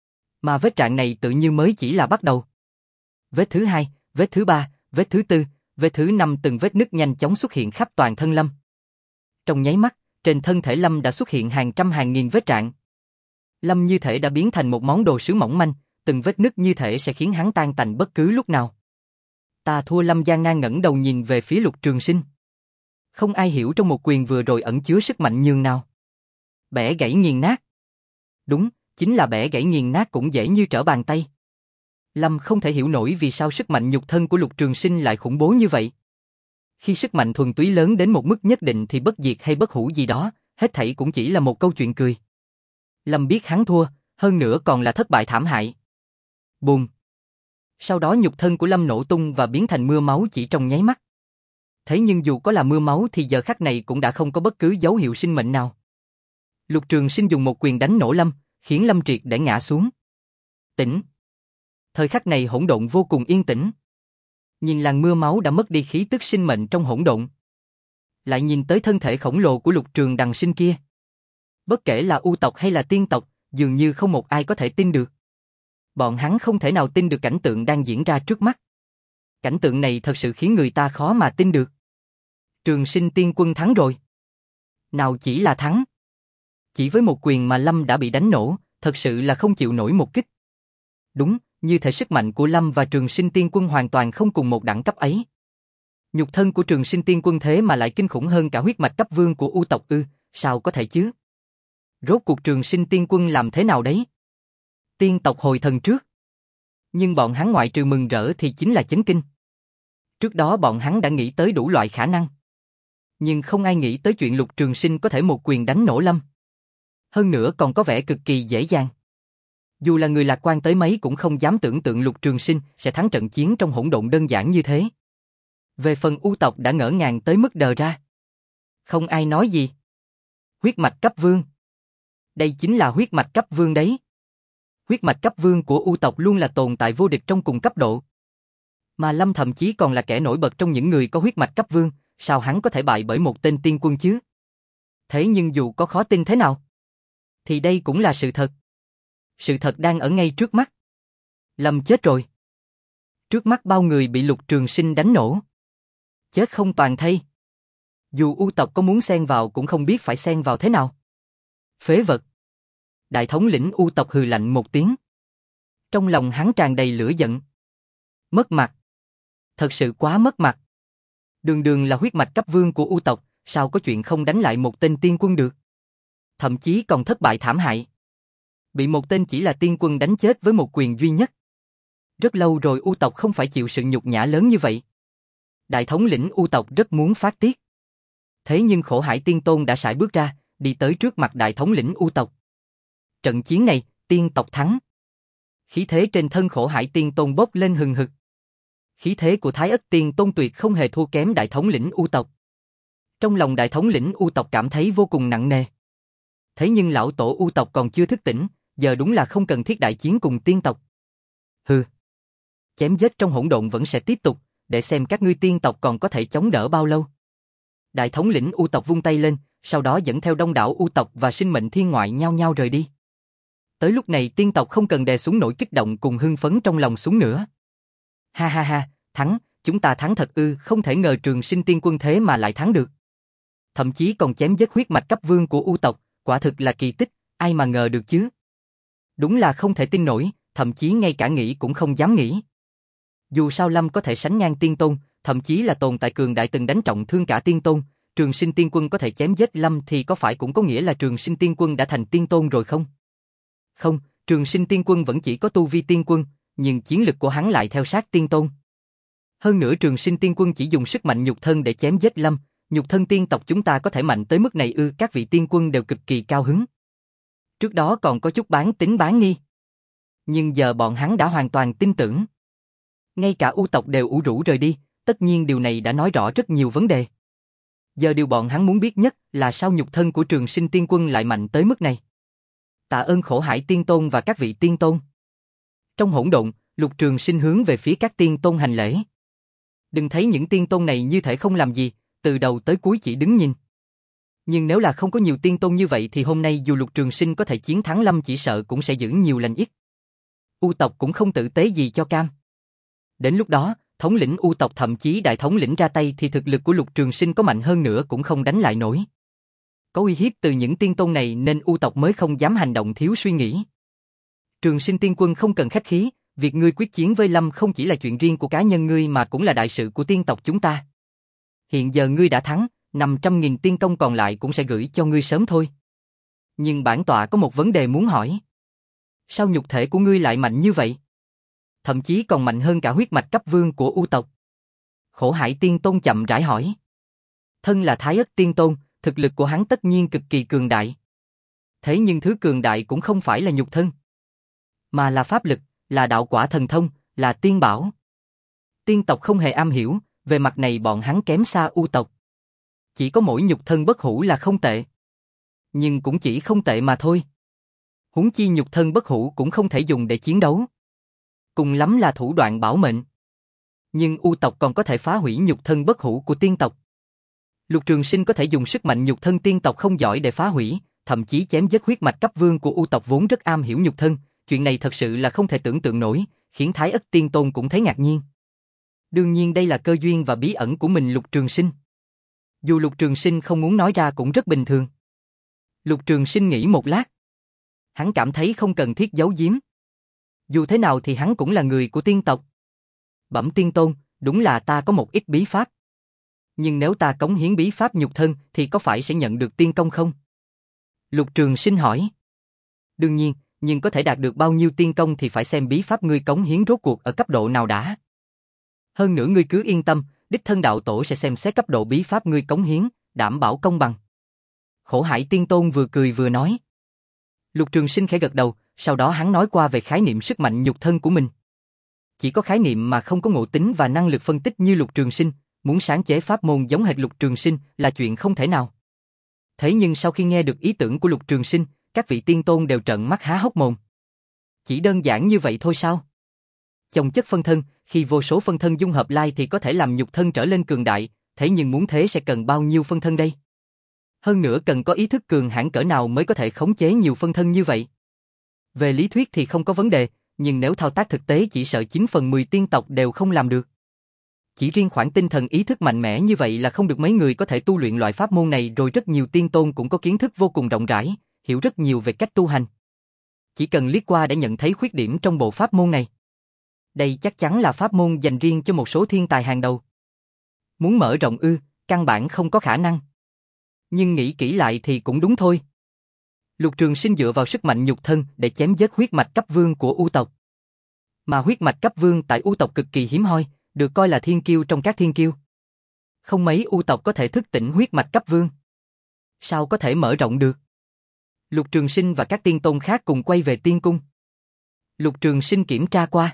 Mà vết rạn này tự như mới chỉ là bắt đầu. Vết thứ hai, vết thứ ba, vết thứ tư, vết thứ năm từng vết nứt nhanh chóng xuất hiện khắp toàn thân Lâm. Trong nháy mắt, trên thân thể Lâm đã xuất hiện hàng trăm hàng nghìn vết rạn. Lâm như thể đã biến thành một món đồ sứ mỏng manh, từng vết nứt như thể sẽ khiến hắn tan tành bất cứ lúc nào. Ta thua. Lâm gian nan ngẩng đầu nhìn về phía Lục Trường Sinh. Không ai hiểu trong một quyền vừa rồi ẩn chứa sức mạnh nhường nào. Bẻ gãy nghiền nát. Đúng, chính là bẻ gãy nghiền nát cũng dễ như trở bàn tay. Lâm không thể hiểu nổi vì sao sức mạnh nhục thân của Lục Trường Sinh lại khủng bố như vậy. Khi sức mạnh thuần túy lớn đến một mức nhất định thì bất diệt hay bất hủ gì đó, hết thảy cũng chỉ là một câu chuyện cười. Lâm biết hắn thua, hơn nữa còn là thất bại thảm hại. Bùm. Sau đó nhục thân của Lâm nổ tung và biến thành mưa máu chỉ trong nháy mắt. Thế nhưng dù có là mưa máu thì giờ khắc này cũng đã không có bất cứ dấu hiệu sinh mệnh nào. Lục Trường Sinh dùng một quyền đánh nổ Lâm, khiến Lâm triệt để ngã xuống. Tỉnh. Thời khắc này hỗn độn vô cùng yên tĩnh. Nhìn làn mưa máu đã mất đi khí tức sinh mệnh trong hỗn độn. Lại nhìn tới thân thể khổng lồ của Lục Trường Đằng Sinh kia. Bất kể là U tộc hay là Tiên tộc, dường như không một ai có thể tin được. Bọn hắn không thể nào tin được cảnh tượng đang diễn ra trước mắt. Cảnh tượng này thật sự khiến người ta khó mà tin được. Trường Sinh Tiên Quân thắng rồi. Nào chỉ là thắng. Chỉ với một quyền mà Lâm đã bị đánh nổ, thật sự là không chịu nổi một kích. Đúng, như thể sức mạnh của Lâm và Trường Sinh Tiên Quân hoàn toàn không cùng một đẳng cấp ấy. Nhục thân của Trường Sinh Tiên Quân thế mà lại kinh khủng hơn cả huyết mạch cấp vương của U tộc ư, sao có thể chứ? Rốt cuộc Trường Sinh Tiên Quân làm thế nào đấy? Tiên tộc hồi thần trước. Nhưng bọn hắn ngoại trừ mừng rỡ thì chính là chấn kinh. Trước đó bọn hắn đã nghĩ tới đủ loại khả năng. Nhưng không ai nghĩ tới chuyện Lục Trường Sinh có thể một quyền đánh nổ Lâm. Hơn nữa còn có vẻ cực kỳ dễ dàng. Dù là người lạc quan tới mấy cũng không dám tưởng tượng Lục Trường Sinh sẽ thắng trận chiến trong hỗn độn đơn giản như thế. Về phần U tộc đã ngỡ ngàng tới mức đờ ra. Không ai nói gì. Huyết mạch cấp vương. Đây chính là huyết mạch cấp vương đấy. Huyết mạch cấp vương của U tộc luôn là tồn tại vô địch trong cùng cấp độ. Mà Lâm thậm chí còn là kẻ nổi bật trong những người có huyết mạch cấp vương, sao hắn có thể bại bởi một tên tiên quân chứ? Thế nhưng dù có khó tin thế nào, thì đây cũng là sự thật. Sự thật đang ở ngay trước mắt. Lâm chết rồi. Trước mắt bao người bị Lục Trường Sinh đánh nổ. Chết không toàn thây. Dù U tộc có muốn xen vào cũng không biết phải xen vào thế nào. Phế vật. Đại thống lĩnh U tộc hừ lạnh một tiếng. Trong lòng hắn tràn đầy lửa giận. Mất mặt. Thật sự quá mất mặt. Đường đường là huyết mạch cấp vương của U tộc, sao có chuyện không đánh lại một tên tiên quân được? Thậm chí còn thất bại thảm hại. Bị một tên chỉ là tiên quân đánh chết với một quyền duy nhất. Rất lâu rồi U tộc không phải chịu sự nhục nhã lớn như vậy. Đại thống lĩnh U tộc rất muốn phát tiết. Thế nhưng Khổ Hải Tiên Tôn đã sải bước ra, đi tới trước mặt đại thống lĩnh U tộc. Trận chiến này, tiên tộc thắng. Khí thế trên thân Khổ Hải Tiên Tôn bốc lên hừng hực. Khí thế của Thái Ất Tiên Tôn tuyệt không hề thua kém đại thống lĩnh U tộc. Trong lòng đại thống lĩnh U tộc cảm thấy vô cùng nặng nề. Thế nhưng lão tổ U tộc còn chưa thức tỉnh, giờ đúng là không cần thiết đại chiến cùng tiên tộc. Hừ. Chém giết trong hỗn độn vẫn sẽ tiếp tục, để xem các ngươi tiên tộc còn có thể chống đỡ bao lâu. Đại thống lĩnh U tộc vung tay lên, sau đó dẫn theo đông đảo U tộc và sinh mệnh thiên ngoại nhao nhao rời đi. Tới lúc này tiên tộc không cần đè xuống nỗi kích động cùng hưng phấn trong lòng xuống nữa. Ha ha ha, thắng, chúng ta thắng thật ư, không thể ngờ Trường Sinh Tiên Quân thế mà lại thắng được. Thậm chí còn chém giết huyết mạch cấp vương của U tộc, quả thực là kỳ tích, ai mà ngờ được chứ. Đúng là không thể tin nổi, thậm chí ngay cả nghĩ cũng không dám nghĩ. Dù sao Lâm có thể sánh ngang Tiên Tôn, thậm chí là tồn tại cường đại từng đánh trọng thương cả Tiên Tôn, Trường Sinh Tiên Quân có thể chém giết Lâm thì có phải cũng có nghĩa là Trường Sinh Tiên Quân đã thành Tiên Tôn rồi không? Không, Trường Sinh Tiên Quân vẫn chỉ có tu vi Tiên Quân, nhưng chiến lực của hắn lại theo sát Tiên Tôn. Hơn nữa Trường Sinh Tiên Quân chỉ dùng sức mạnh nhục thân để chém giết Lâm, nhục thân tiên tộc chúng ta có thể mạnh tới mức này ư? Các vị tiên quân đều cực kỳ cao hứng. Trước đó còn có chút bán tín bán nghi. Nhưng giờ bọn hắn đã hoàn toàn tin tưởng. Ngay cả U tộc đều ủ rũ rời đi, tất nhiên điều này đã nói rõ rất nhiều vấn đề. Giờ điều bọn hắn muốn biết nhất là sao nhục thân của Trường Sinh Tiên Quân lại mạnh tới mức này. Tạ ơn Khổ Hải Tiên Tôn và các vị tiên tôn. Trong hỗn độn, Lục Trường Sinh hướng về phía các tiên tôn hành lễ. Đừng thấy những tiên tôn này như thể không làm gì, từ đầu tới cuối chỉ đứng nhìn. Nhưng nếu là không có nhiều tiên tôn như vậy thì hôm nay dù Lục Trường Sinh có thể chiến thắng Lâm chỉ sợ cũng sẽ giữ nhiều lành ít. U tộc cũng không tử tế gì cho cam. Đến lúc đó, thống lĩnh U tộc thậm chí đại thống lĩnh ra tay thì thực lực của Lục Trường Sinh có mạnh hơn nữa cũng không đánh lại nổi. Có uy hiếp từ những tiên tôn này nên U tộc mới không dám hành động thiếu suy nghĩ. Trường Sinh Tiên Quân không cần khách khí, việc ngươi quyết chiến với Lâm không chỉ là chuyện riêng của cá nhân ngươi mà cũng là đại sự của tiên tộc chúng ta. Hiện giờ ngươi đã thắng, năm trăm nghìn tiên công còn lại cũng sẽ gửi cho ngươi sớm thôi. Nhưng bản tọa có một vấn đề muốn hỏi. Sao nhục thể của ngươi lại mạnh như vậy? Thậm chí còn mạnh hơn cả huyết mạch cấp vương của U tộc. Khổ Hải Tiên Tôn chậm rãi hỏi. Thân là Thái Ất Tiên Tôn, thực lực của hắn tất nhiên cực kỳ cường đại. Thế nhưng thứ cường đại cũng không phải là nhục thân, mà là pháp lực, là đạo quả thần thông, là tiên bảo. Tiên tộc không hề am hiểu, Về mặt này bọn hắn kém xa U tộc. Chỉ có mỗi nhục thân bất hủ là không tệ. Nhưng cũng chỉ không tệ mà thôi. Huống chi nhục thân bất hủ cũng không thể dùng để chiến đấu. Cùng lắm là thủ đoạn bảo mệnh. Nhưng U tộc còn có thể phá hủy nhục thân bất hủ của tiên tộc. Lục Trường Sinh có thể dùng sức mạnh nhục thân tiên tộc không giỏi để phá hủy, thậm chí chém giết huyết mạch cấp vương của U tộc vốn rất am hiểu nhục thân, chuyện này thật sự là không thể tưởng tượng nổi, khiến Thái Ức Tiên Tôn cũng thấy ngạc nhiên. Đương nhiên đây là cơ duyên và bí ẩn của mình Lục Trường Sinh. Dù Lục Trường Sinh không muốn nói ra cũng rất bình thường. Lục Trường Sinh nghĩ một lát. Hắn cảm thấy không cần thiết giấu giếm. Dù thế nào thì hắn cũng là người của tiên tộc. Bẩm Tiên Tôn, đúng là ta có một ít bí pháp. Nhưng nếu ta cống hiến bí pháp nhục thân thì có phải sẽ nhận được tiên công không? Lục Trường Sinh hỏi. Đương nhiên, nhưng có thể đạt được bao nhiêu tiên công thì phải xem bí pháp ngươi cống hiến rốt cuộc ở cấp độ nào đã. Hơn nữa ngươi cứ yên tâm, đích thân đạo tổ sẽ xem xét cấp độ bí pháp ngươi cống hiến, đảm bảo công bằng. Khổ Hải Tiên Tôn vừa cười vừa nói. Lục Trường Sinh khẽ gật đầu, sau đó hắn nói qua về khái niệm sức mạnh nhục thân của mình. Chỉ có khái niệm mà không có ngộ tính và năng lực phân tích như Lục Trường Sinh, muốn sáng chế pháp môn giống hệt Lục Trường Sinh là chuyện không thể nào. Thế nhưng sau khi nghe được ý tưởng của Lục Trường Sinh, các vị tiên tôn đều trợn mắt há hốc mồm. Chỉ đơn giản như vậy thôi sao? Chồng chất phân thân, khi vô số phân thân dung hợp lại thì có thể làm nhục thân trở lên cường đại, thế nhưng muốn thế sẽ cần bao nhiêu phân thân đây? Hơn nữa cần có ý thức cường hãn cỡ nào mới có thể khống chế nhiều phân thân như vậy? Về lý thuyết thì không có vấn đề, nhưng nếu thao tác thực tế chỉ sợ chín phần mười tiên tộc đều không làm được. Chỉ riêng khoản tinh thần ý thức mạnh mẽ như vậy là không được mấy người có thể tu luyện loại pháp môn này, rồi rất nhiều tiên tôn cũng có kiến thức vô cùng rộng rãi, hiểu rất nhiều về cách tu hành. Chỉ cần liếc qua để nhận thấy khuyết điểm trong bộ pháp môn này. Đây chắc chắn là pháp môn dành riêng cho một số thiên tài hàng đầu. Muốn mở rộng ư, căn bản không có khả năng. Nhưng nghĩ kỹ lại thì cũng đúng thôi. Lục Trường Sinh dựa vào sức mạnh nhục thân để chém giết huyết mạch cấp vương của U tộc. Mà huyết mạch cấp vương tại U tộc cực kỳ hiếm hoi, được coi là thiên kiêu trong các thiên kiêu. Không mấy U tộc có thể thức tỉnh huyết mạch cấp vương. Sao có thể mở rộng được? Lục Trường Sinh và các tiên tôn khác cùng quay về tiên cung. Lục Trường Sinh kiểm tra qua.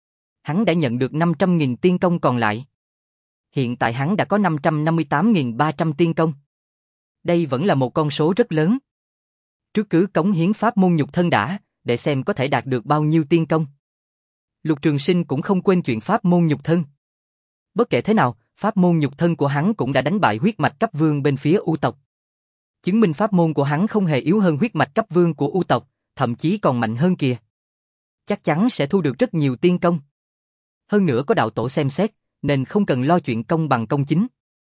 Hắn đã nhận được năm trăm nghìn tiên công còn lại. Hiện tại hắn đã có năm trăm năm mươi tám nghìn ba trăm tiên công. Đây vẫn là một con số rất lớn. Trước cứ cống hiến pháp môn nhục thân đã, để xem có thể đạt được bao nhiêu tiên công. Lục Trường Sinh cũng không quên chuyện pháp môn nhục thân. Bất kể thế nào, pháp môn nhục thân của hắn cũng đã đánh bại huyết mạch cấp vương bên phía U tộc. Chứng minh pháp môn của hắn không hề yếu hơn huyết mạch cấp vương của U tộc, thậm chí còn mạnh hơn kìa. Chắc chắn sẽ thu được rất nhiều tiên công. Hơn nữa có đạo tổ xem xét, nên không cần lo chuyện công bằng công chính.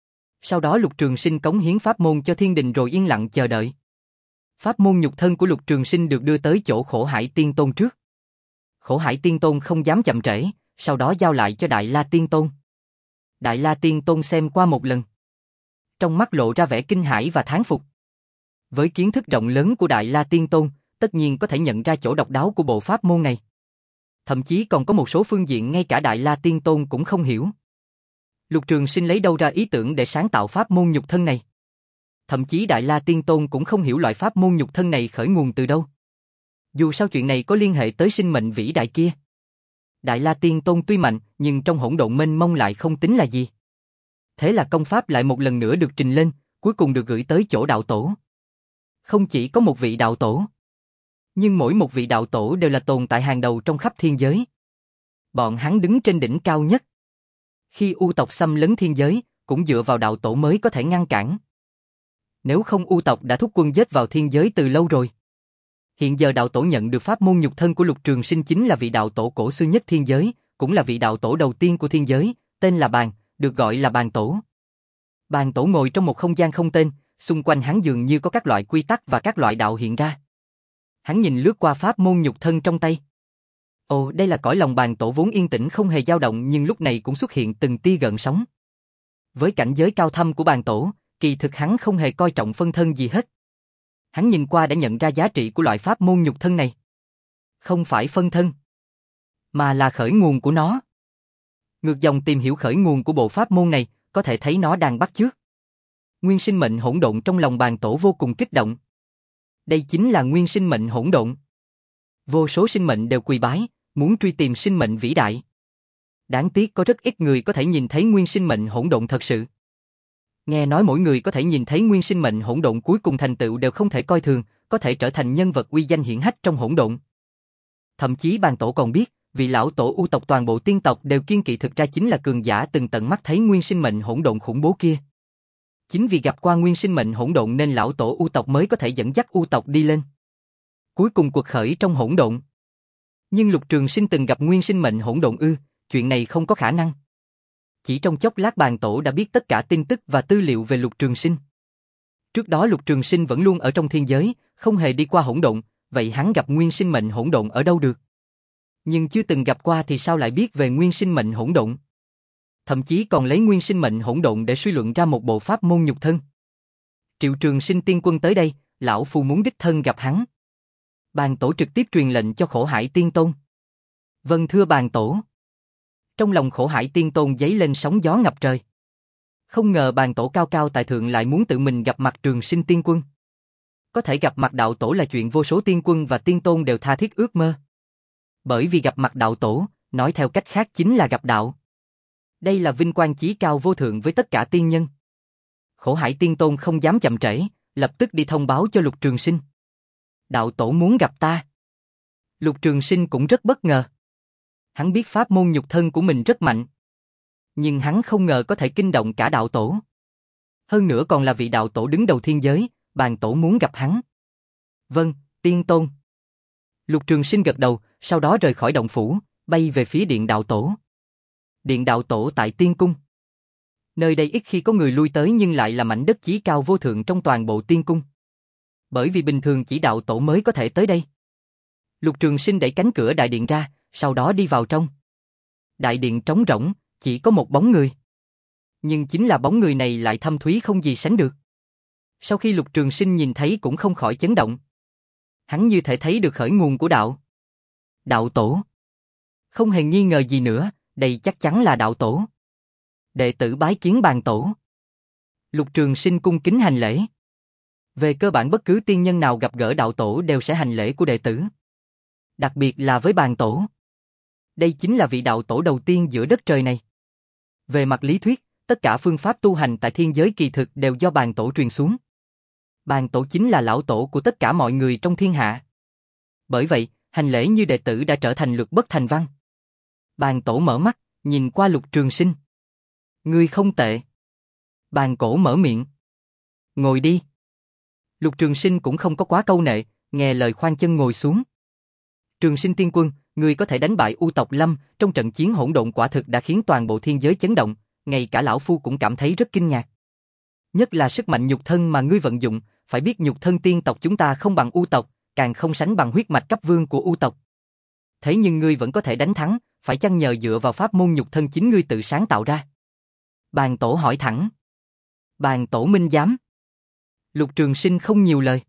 Sau đó Lục Trường Sinh cống hiến pháp môn cho thiên đình rồi yên lặng chờ đợi. Pháp môn nhục thân của Lục Trường Sinh được đưa tới chỗ Khổ Hải Tiên Tôn trước. Khổ Hải Tiên Tôn không dám chậm trễ, sau đó giao lại cho Đại La Tiên Tôn. Đại La Tiên Tôn xem qua một lần. Trong mắt lộ ra vẻ kinh hãi và thán phục. Với kiến thức rộng lớn của Đại La Tiên Tôn, tất nhiên có thể nhận ra chỗ độc đáo của bộ pháp môn này. Thậm chí còn có một số phương diện ngay cả Đại La Tiên Tôn cũng không hiểu. Lục Trường Sinh lấy đâu ra ý tưởng để sáng tạo pháp môn nhục thân này? Thậm chí Đại La Tiên Tôn cũng không hiểu loại pháp môn nhục thân này khởi nguồn từ đâu. Dù sao chuyện này có liên hệ tới sinh mệnh vĩ đại kia. Đại La Tiên Tôn tuy mạnh, nhưng trong hỗn độn mênh mông lại không tính là gì. Thế là công pháp lại một lần nữa được trình lên, cuối cùng được gửi tới chỗ đạo tổ. Không chỉ có một vị đạo tổ, nhưng mỗi một vị đạo tổ đều là tồn tại hàng đầu trong khắp thiên giới. Bọn hắn đứng trên đỉnh cao nhất. Khi U tộc xâm lấn thiên giới, cũng dựa vào đạo tổ mới có thể ngăn cản. Nếu không U tộc đã thúc quân giết vào thiên giới từ lâu rồi. Hiện giờ đạo tổ nhận được pháp môn nhục thân của Lục Trường Sinh chính là vị đạo tổ cổ xưa nhất thiên giới, cũng là vị đạo tổ đầu tiên của thiên giới, tên là Bàn, được gọi là Bàn Tổ. Bàn Tổ ngồi trong một không gian không tên, xung quanh hắn dường như có các loại quy tắc và các loại đạo hiện ra. Hắn nhìn lướt qua pháp môn nhục thân trong tay. Ồ, đây là cõi lòng Bàn Tổ vốn yên tĩnh không hề dao động nhưng lúc này cũng xuất hiện từng tia gợn sóng. Với cảnh giới cao thâm của Bàn Tổ, kỳ thực hắn không hề coi trọng phân thân gì hết. Hắn nhìn qua đã nhận ra giá trị của loại pháp môn nhục thân này. Không phải phân thân, mà là khởi nguồn của nó. Ngược dòng tìm hiểu khởi nguồn của bộ pháp môn này, có thể thấy nó đang bắt chước. Nguyên sinh mệnh hỗn độn trong lòng Bàn Tổ vô cùng kích động. Đây chính là nguyên sinh mệnh hỗn độn. Vô số sinh mệnh đều quỳ bái, muốn truy tìm sinh mệnh vĩ đại. Đáng tiếc có rất ít người có thể nhìn thấy nguyên sinh mệnh hỗn độn thật sự. Nghe nói mỗi người có thể nhìn thấy nguyên sinh mệnh hỗn độn cuối cùng thành tựu đều không thể coi thường, có thể trở thành nhân vật uy danh hiển hách trong hỗn độn. Thậm chí bàn tổ còn biết, vị lão tổ U tộc toàn bộ tiên tộc đều kiêng kỵ thực ra chính là cường giả từng tận mắt thấy nguyên sinh mệnh hỗn độn khủng bố kia. Chính vì gặp qua nguyên sinh mệnh hỗn độn nên lão tổ U tộc mới có thể dẫn dắt U tộc đi lên. Cuối cùng cuộc khởi trong hỗn độn. Nhưng Lục Trường Sinh từng gặp nguyên sinh mệnh hỗn độn ư, chuyện này không có khả năng. Chỉ trong chốc lát bàn tổ đã biết tất cả tin tức và tư liệu về Lục Trường Sinh. Trước đó Lục Trường Sinh vẫn luôn ở trong thiên giới, không hề đi qua hỗn độn, vậy hắn gặp nguyên sinh mệnh hỗn độn ở đâu được? Nhưng chưa từng gặp qua thì sao lại biết về nguyên sinh mệnh hỗn độn? Thậm chí còn lấy nguyên sinh mệnh hỗn độn để suy luận ra một bộ pháp môn nhục thân. Triệu Trường Sinh tiên quân tới đây, lão phu muốn đích thân gặp hắn. Bàn tổ trực tiếp truyền lệnh cho Khổ Hải Tiên Tôn. Vâng thưa bàn tổ. Trong lòng Khổ Hải Tiên Tôn giấy lên sóng gió ngập trời. Không ngờ bàn tổ cao cao tại thượng lại muốn tự mình gặp mặt Trường Sinh tiên quân. Có thể gặp mặt đạo tổ là chuyện vô số tiên quân và tiên tôn đều tha thiết ước mơ. Bởi vì gặp mặt đạo tổ, nói theo cách khác chính là gặp đạo. Đây là vinh quang chí cao vô thượng với tất cả tiên nhân. Khổ Hải Tiên Tôn không dám chậm trễ, lập tức đi thông báo cho Lục Trường Sinh. Đạo tổ muốn gặp ta. Lục Trường Sinh cũng rất bất ngờ. Hắn biết pháp môn nhục thân của mình rất mạnh. Nhưng hắn không ngờ có thể kinh động cả đạo tổ. Hơn nữa còn là vị đạo tổ đứng đầu thiên giới, bàn tổ muốn gặp hắn. Vâng, Tiên Tôn. Lục Trường Sinh gật đầu, sau đó rời khỏi động phủ, bay về phía điện đạo tổ. Điện đạo tổ tại Tiên Cung. Nơi đây ít khi có người lui tới nhưng lại là mảnh đất chí cao vô thượng trong toàn bộ Tiên Cung. Bởi vì bình thường chỉ đạo tổ mới có thể tới đây. Lục Trường Sinh đẩy cánh cửa đại điện ra, sau đó đi vào trong. Đại điện trống rỗng, chỉ có một bóng người. Nhưng chính là bóng người này lại thâm thúy không gì sánh được. Sau khi Lục Trường Sinh nhìn thấy cũng không khỏi chấn động. Hắn như thể thấy được khởi nguồn của đạo. Đạo tổ. Không hề nghi ngờ gì nữa, đây chắc chắn là đạo tổ. Đệ tử bái kiến bàn tổ. Lục Trường Sinh cung kính hành lễ. Về cơ bản bất cứ tiên nhân nào gặp gỡ đạo tổ đều sẽ hành lễ của đệ tử. Đặc biệt là với bàn tổ. Đây chính là vị đạo tổ đầu tiên giữa đất trời này. Về mặt lý thuyết, tất cả phương pháp tu hành tại thiên giới kỳ thực đều do bàn tổ truyền xuống. Bàn tổ chính là lão tổ của tất cả mọi người trong thiên hạ. Bởi vậy, hành lễ như đệ tử đã trở thành luật bất thành văn. Bàn tổ mở mắt, nhìn qua Lục Trường Sinh. Ngươi không tệ. Bàn cổ mở miệng. Ngồi đi. Lục Trường Sinh cũng không có quá câu nệ, nghe lời khoan chân ngồi xuống. Trường Sinh tiên quân, ngươi có thể đánh bại U tộc Lâm trong trận chiến hỗn độn quả thực đã khiến toàn bộ thiên giới chấn động, ngay cả lão phu cũng cảm thấy rất kinh ngạc. Nhất là sức mạnh nhục thân mà ngươi vận dụng, phải biết nhục thân tiên tộc chúng ta không bằng U tộc, càng không sánh bằng huyết mạch cấp vương của U tộc. Thế nhưng ngươi vẫn có thể đánh thắng, phải chăng nhờ dựa vào pháp môn nhục thân chính ngươi tự sáng tạo ra? Bàn tổ hỏi thẳng. Bàn tổ minh giám. Lục Trường Sinh không nhiều lời.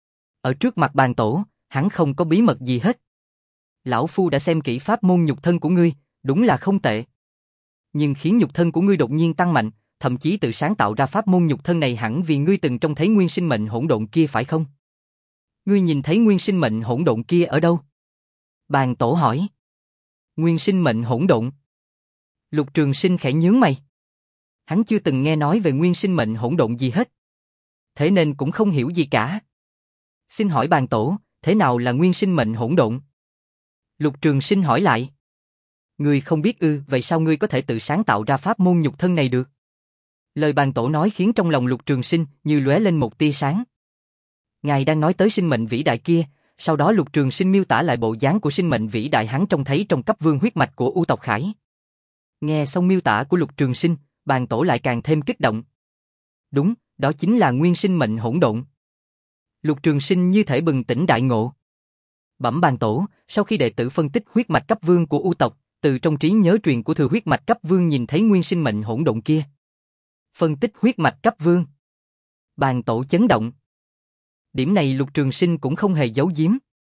Ở trước mặt bàn tổ, hắn không có bí mật gì hết. Lão phu đã xem kỹ pháp môn nhục thân của ngươi, đúng là không tệ. Nhưng khiến nhục thân của ngươi đột nhiên tăng mạnh, thậm chí tự sáng tạo ra pháp môn nhục thân này hẳn vì ngươi từng trông thấy nguyên sinh mệnh hỗn độn kia phải không? Ngươi nhìn thấy nguyên sinh mệnh hỗn độn kia ở đâu? Bàn tổ hỏi. Nguyên sinh mệnh hỗn độn. Lục Trường Sinh khẽ nhướng mày. Hắn chưa từng nghe nói về nguyên sinh mệnh hỗn độn gì hết. Thế nên cũng không hiểu gì cả. Xin hỏi bàn tổ, thế nào là nguyên sinh mệnh hỗn độn? Lục Trường Sinh hỏi lại. Ngươi không biết ư, vậy sao ngươi có thể tự sáng tạo ra pháp môn nhục thân này được? Lời bàn tổ nói khiến trong lòng Lục Trường Sinh như lóe lên một tia sáng. Ngài đang nói tới sinh mệnh vĩ đại kia, sau đó Lục Trường Sinh miêu tả lại bộ dáng của sinh mệnh vĩ đại hắn trông thấy trong cấp vương huyết mạch của U tộc Khải. Nghe xong miêu tả của Lục Trường Sinh, bàn tổ lại càng thêm kích động. Đúng, đó chính là nguyên sinh mệnh hỗn độn. Lục Trường Sinh như thể bừng tỉnh đại ngộ. Bẩm bàn tổ, sau khi đệ tử phân tích huyết mạch cấp vương của U tộc, từ trong trí nhớ truyền của thừa huyết mạch cấp vương nhìn thấy nguyên sinh mệnh hỗn độn kia. Phân tích huyết mạch cấp vương. Bàn tổ chấn động. Điểm này Lục Trường Sinh cũng không hề giấu giếm.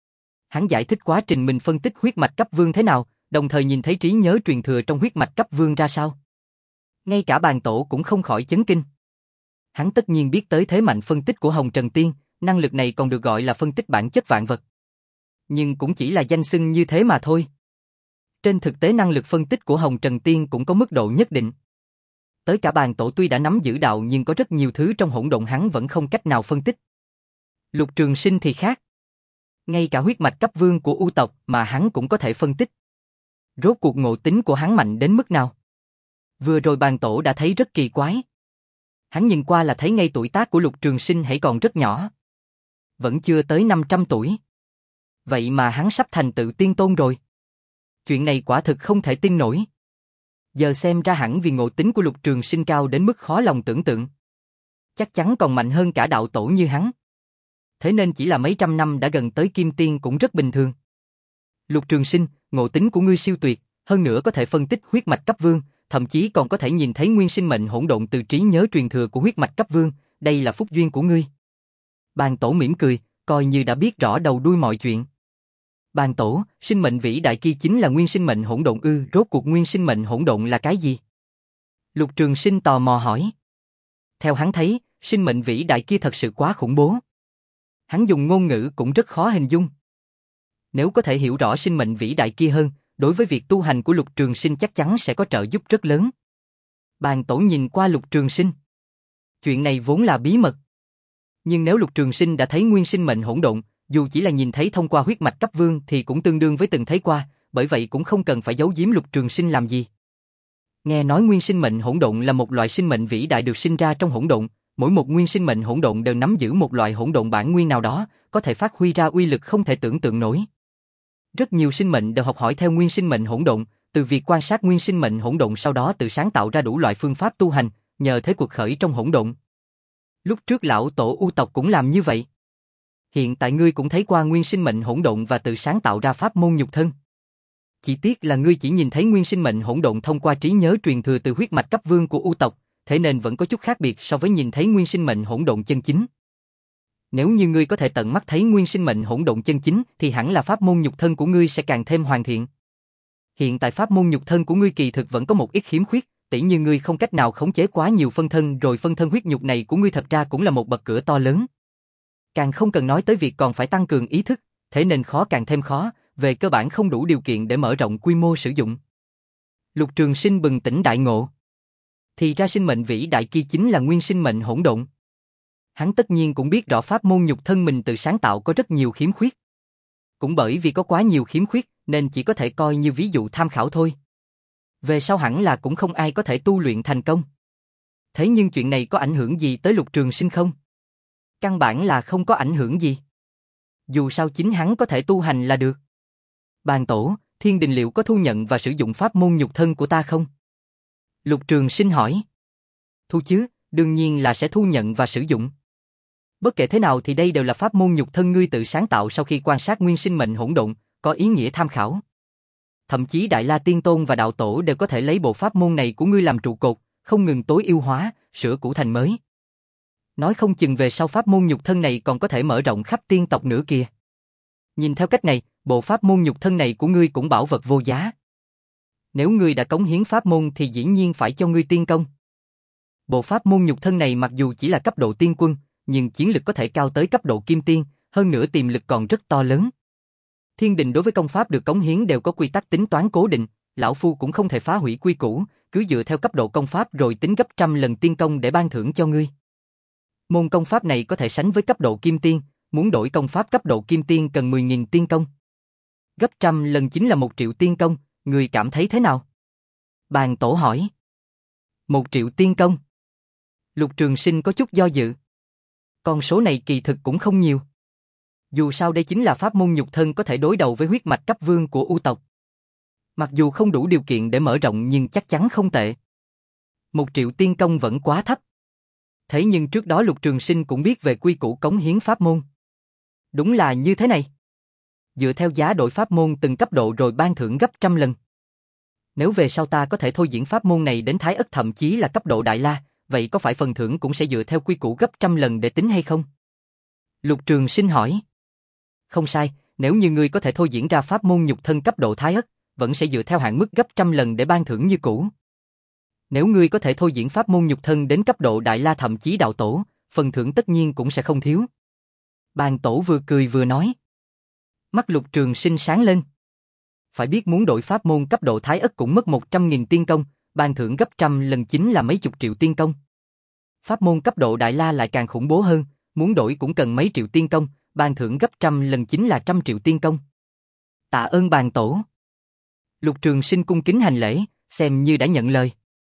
Hắn giải thích quá trình mình phân tích huyết mạch cấp vương thế nào, đồng thời nhìn thấy trí nhớ truyền thừa trong huyết mạch cấp vương ra sao. Ngay cả bàn tổ cũng không khỏi chấn kinh. Hắn tất nhiên biết tới thế mạnh phân tích của Hồng Trần Tiên, năng lực này còn được gọi là phân tích bản chất vạn vật. Nhưng cũng chỉ là danh xưng như thế mà thôi. Trên thực tế năng lực phân tích của Hồng Trần Tiên cũng có mức độ nhất định. Tới cả bàn tổ tuy đã nắm giữ đạo nhưng có rất nhiều thứ trong hỗn độn hắn vẫn không cách nào phân tích. Lục Trường Sinh thì khác. Ngay cả huyết mạch cấp vương của U tộc mà hắn cũng có thể phân tích. Rốt cuộc ngộ tính của hắn mạnh đến mức nào? Vừa rồi bàn tổ đã thấy rất kỳ quái. Hắn nhìn qua là thấy ngay tuổi tác của Lục Trường Sinh hãy còn rất nhỏ. Vẫn chưa tới năm trăm tuổi. Vậy mà hắn sắp thành tựu tiên tôn rồi. Chuyện này quả thực không thể tin nổi. Giờ xem ra hẳn vì ngộ tính của Lục Trường Sinh cao đến mức khó lòng tưởng tượng. Chắc chắn còn mạnh hơn cả đạo tổ như hắn. Thế nên chỉ là mấy trăm năm đã gần tới kim tiên cũng rất bình thường. Lục Trường Sinh, ngộ tính của ngươi siêu tuyệt, hơn nữa có thể phân tích huyết mạch cấp vương, thậm chí còn có thể nhìn thấy nguyên sinh mệnh hỗn độn từ trí nhớ truyền thừa của huyết mạch cấp vương, đây là phúc duyên của ngươi. Bàn tổ mỉm cười, coi như đã biết rõ đầu đuôi mọi chuyện. Bàn tổ, sinh mệnh vĩ đại kia chính là nguyên sinh mệnh hỗn độn ư? Rốt cuộc nguyên sinh mệnh hỗn độn là cái gì? Lục Trường Sinh tò mò hỏi. Theo hắn thấy, sinh mệnh vĩ đại kia thật sự quá khủng bố. Hắn dùng ngôn ngữ cũng rất khó hình dung. Nếu có thể hiểu rõ sinh mệnh vĩ đại kia hơn, đối với việc tu hành của Lục Trường Sinh chắc chắn sẽ có trợ giúp rất lớn. Bàn tổ nhìn qua Lục Trường Sinh. Chuyện này vốn là bí mật. Nhưng nếu Lục Trường Sinh đã thấy nguyên sinh mệnh hỗn độn, dù chỉ là nhìn thấy thông qua huyết mạch cấp vương thì cũng tương đương với từng thấy qua, bởi vậy cũng không cần phải giấu giếm Lục Trường Sinh làm gì. Nghe nói nguyên sinh mệnh hỗn độn là một loại sinh mệnh vĩ đại được sinh ra trong hỗn độn, mỗi một nguyên sinh mệnh hỗn độn đều nắm giữ một loại hỗn độn bản nguyên nào đó, có thể phát huy ra uy lực không thể tưởng tượng nổi. Rất nhiều sinh mệnh đều học hỏi theo nguyên sinh mệnh hỗn độn, từ việc quan sát nguyên sinh mệnh hỗn độn sau đó tự sáng tạo ra đủ loại phương pháp tu hành, nhờ thế cuộc khởi trong hỗn độn. Lúc trước lão tổ U tộc cũng làm như vậy. Hiện tại ngươi cũng thấy qua nguyên sinh mệnh hỗn độn và tự sáng tạo ra pháp môn nhục thân. Chỉ tiếc là ngươi chỉ nhìn thấy nguyên sinh mệnh hỗn độn thông qua trí nhớ truyền thừa từ huyết mạch cấp vương của U tộc, thế nên vẫn có chút khác biệt so với nhìn thấy nguyên sinh mệnh hỗn độn chân chính. Nếu như ngươi có thể tận mắt thấy nguyên sinh mệnh hỗn độn chân chính thì hẳn là pháp môn nhục thân của ngươi sẽ càng thêm hoàn thiện. Hiện tại pháp môn nhục thân của ngươi kỳ thực vẫn có một ít khiếm khuyết, tỉ như ngươi không cách nào khống chế quá nhiều phân thân, rồi phân thân huyết nhục này của ngươi thật ra cũng là một bậc cửa to lớn. Càng không cần nói tới việc còn phải tăng cường ý thức, thế nên khó càng thêm khó, về cơ bản không đủ điều kiện để mở rộng quy mô sử dụng. Lục Trường Sinh bừng tỉnh đại ngộ. Thì ra sinh mệnh vĩ đại kia chính là nguyên sinh mệnh hỗn độn. Hắn tất nhiên cũng biết rõ pháp môn nhục thân mình tự sáng tạo có rất nhiều khiếm khuyết. Cũng bởi vì có quá nhiều khiếm khuyết nên chỉ có thể coi như ví dụ tham khảo thôi. Về sau hẳn là cũng không ai có thể tu luyện thành công. Thế nhưng chuyện này có ảnh hưởng gì tới Lục Trường Sinh không? Căn bản là không có ảnh hưởng gì. Dù sao chính hắn có thể tu hành là được. Bàn tổ, Thiên Đình liệu có thu nhận và sử dụng pháp môn nhục thân của ta không? Lục Trường Sinh hỏi. Thu chứ, đương nhiên là sẽ thu nhận và sử dụng. Bất kể thế nào thì đây đều là pháp môn nhục thân ngươi tự sáng tạo sau khi quan sát nguyên sinh mệnh hỗn độn, có ý nghĩa tham khảo. Thậm chí Đại La Tiên Tôn và Đạo Tổ đều có thể lấy bộ pháp môn này của ngươi làm trụ cột, không ngừng tối ưu hóa, sửa cũ thành mới. Nói không chừng về sau pháp môn nhục thân này còn có thể mở rộng khắp tiên tộc nữa kìa. Nhìn theo cách này, bộ pháp môn nhục thân này của ngươi cũng bảo vật vô giá. Nếu ngươi đã cống hiến pháp môn thì dĩ nhiên phải cho ngươi tiên công. Bộ pháp môn nhục thân này mặc dù chỉ là cấp độ tiên quân, nhưng chiến lực có thể cao tới cấp độ kim tiên, hơn nữa tiềm lực còn rất to lớn. Thiên Đình đối với công pháp được cống hiến đều có quy tắc tính toán cố định, lão phu cũng không thể phá hủy quy củ, cứ dựa theo cấp độ công pháp rồi tính gấp trăm lần tiên công để ban thưởng cho ngươi. Môn công pháp này có thể sánh với cấp độ kim tiên, muốn đổi công pháp cấp độ kim tiên cần mười nghìn tiên công. Gấp trăm lần chính là một triệu tiên công, ngươi cảm thấy thế nào? Bàn tổ hỏi. Một triệu tiên công. Lục Trường Sinh có chút do dự. Con số này kỳ thực cũng không nhiều. Dù sao đây chính là pháp môn nhục thân có thể đối đầu với huyết mạch cấp vương của U tộc. Mặc dù không đủ điều kiện để mở rộng nhưng chắc chắn không tệ. Một triệu tiên công vẫn quá thấp. Thế nhưng trước đó Lục Trường Sinh cũng biết về quy củ cống hiến pháp môn. Đúng là như thế này. Dựa theo giá đổi pháp môn từng cấp độ rồi ban thưởng gấp trăm lần. Nếu về sau ta có thể thôi diễn pháp môn này đến Thái Ất thậm chí là cấp độ Đại La, vậy có phải phần thưởng cũng sẽ dựa theo quy củ gấp trăm lần để tính hay không? Lục Trường Sinh hỏi. Không sai, nếu như ngươi có thể thôi diễn ra pháp môn nhục thân cấp độ Thái Ất, vẫn sẽ dựa theo hạn mức gấp trăm lần để ban thưởng như cũ. Nếu ngươi có thể thôi diễn pháp môn nhục thân đến cấp độ Đại La thậm chí Đạo Tổ, phần thưởng tất nhiên cũng sẽ không thiếu. Bàn tổ vừa cười vừa nói. Mắt Lục Trường Sinh sáng lên. Phải biết muốn đổi pháp môn cấp độ Thái Ất cũng mất một trăm nghìn tiên công, ban thưởng gấp trăm lần chính là mấy chục triệu tiên công. Pháp môn cấp độ Đại La lại càng khủng bố hơn, muốn đổi cũng cần mấy triệu tiên công, ban thưởng gấp trăm lần chính là trăm triệu tiên công. Tạ ơn bàn tổ. Lục Trường Sinh cung kính hành lễ, xem như đã nhận lời.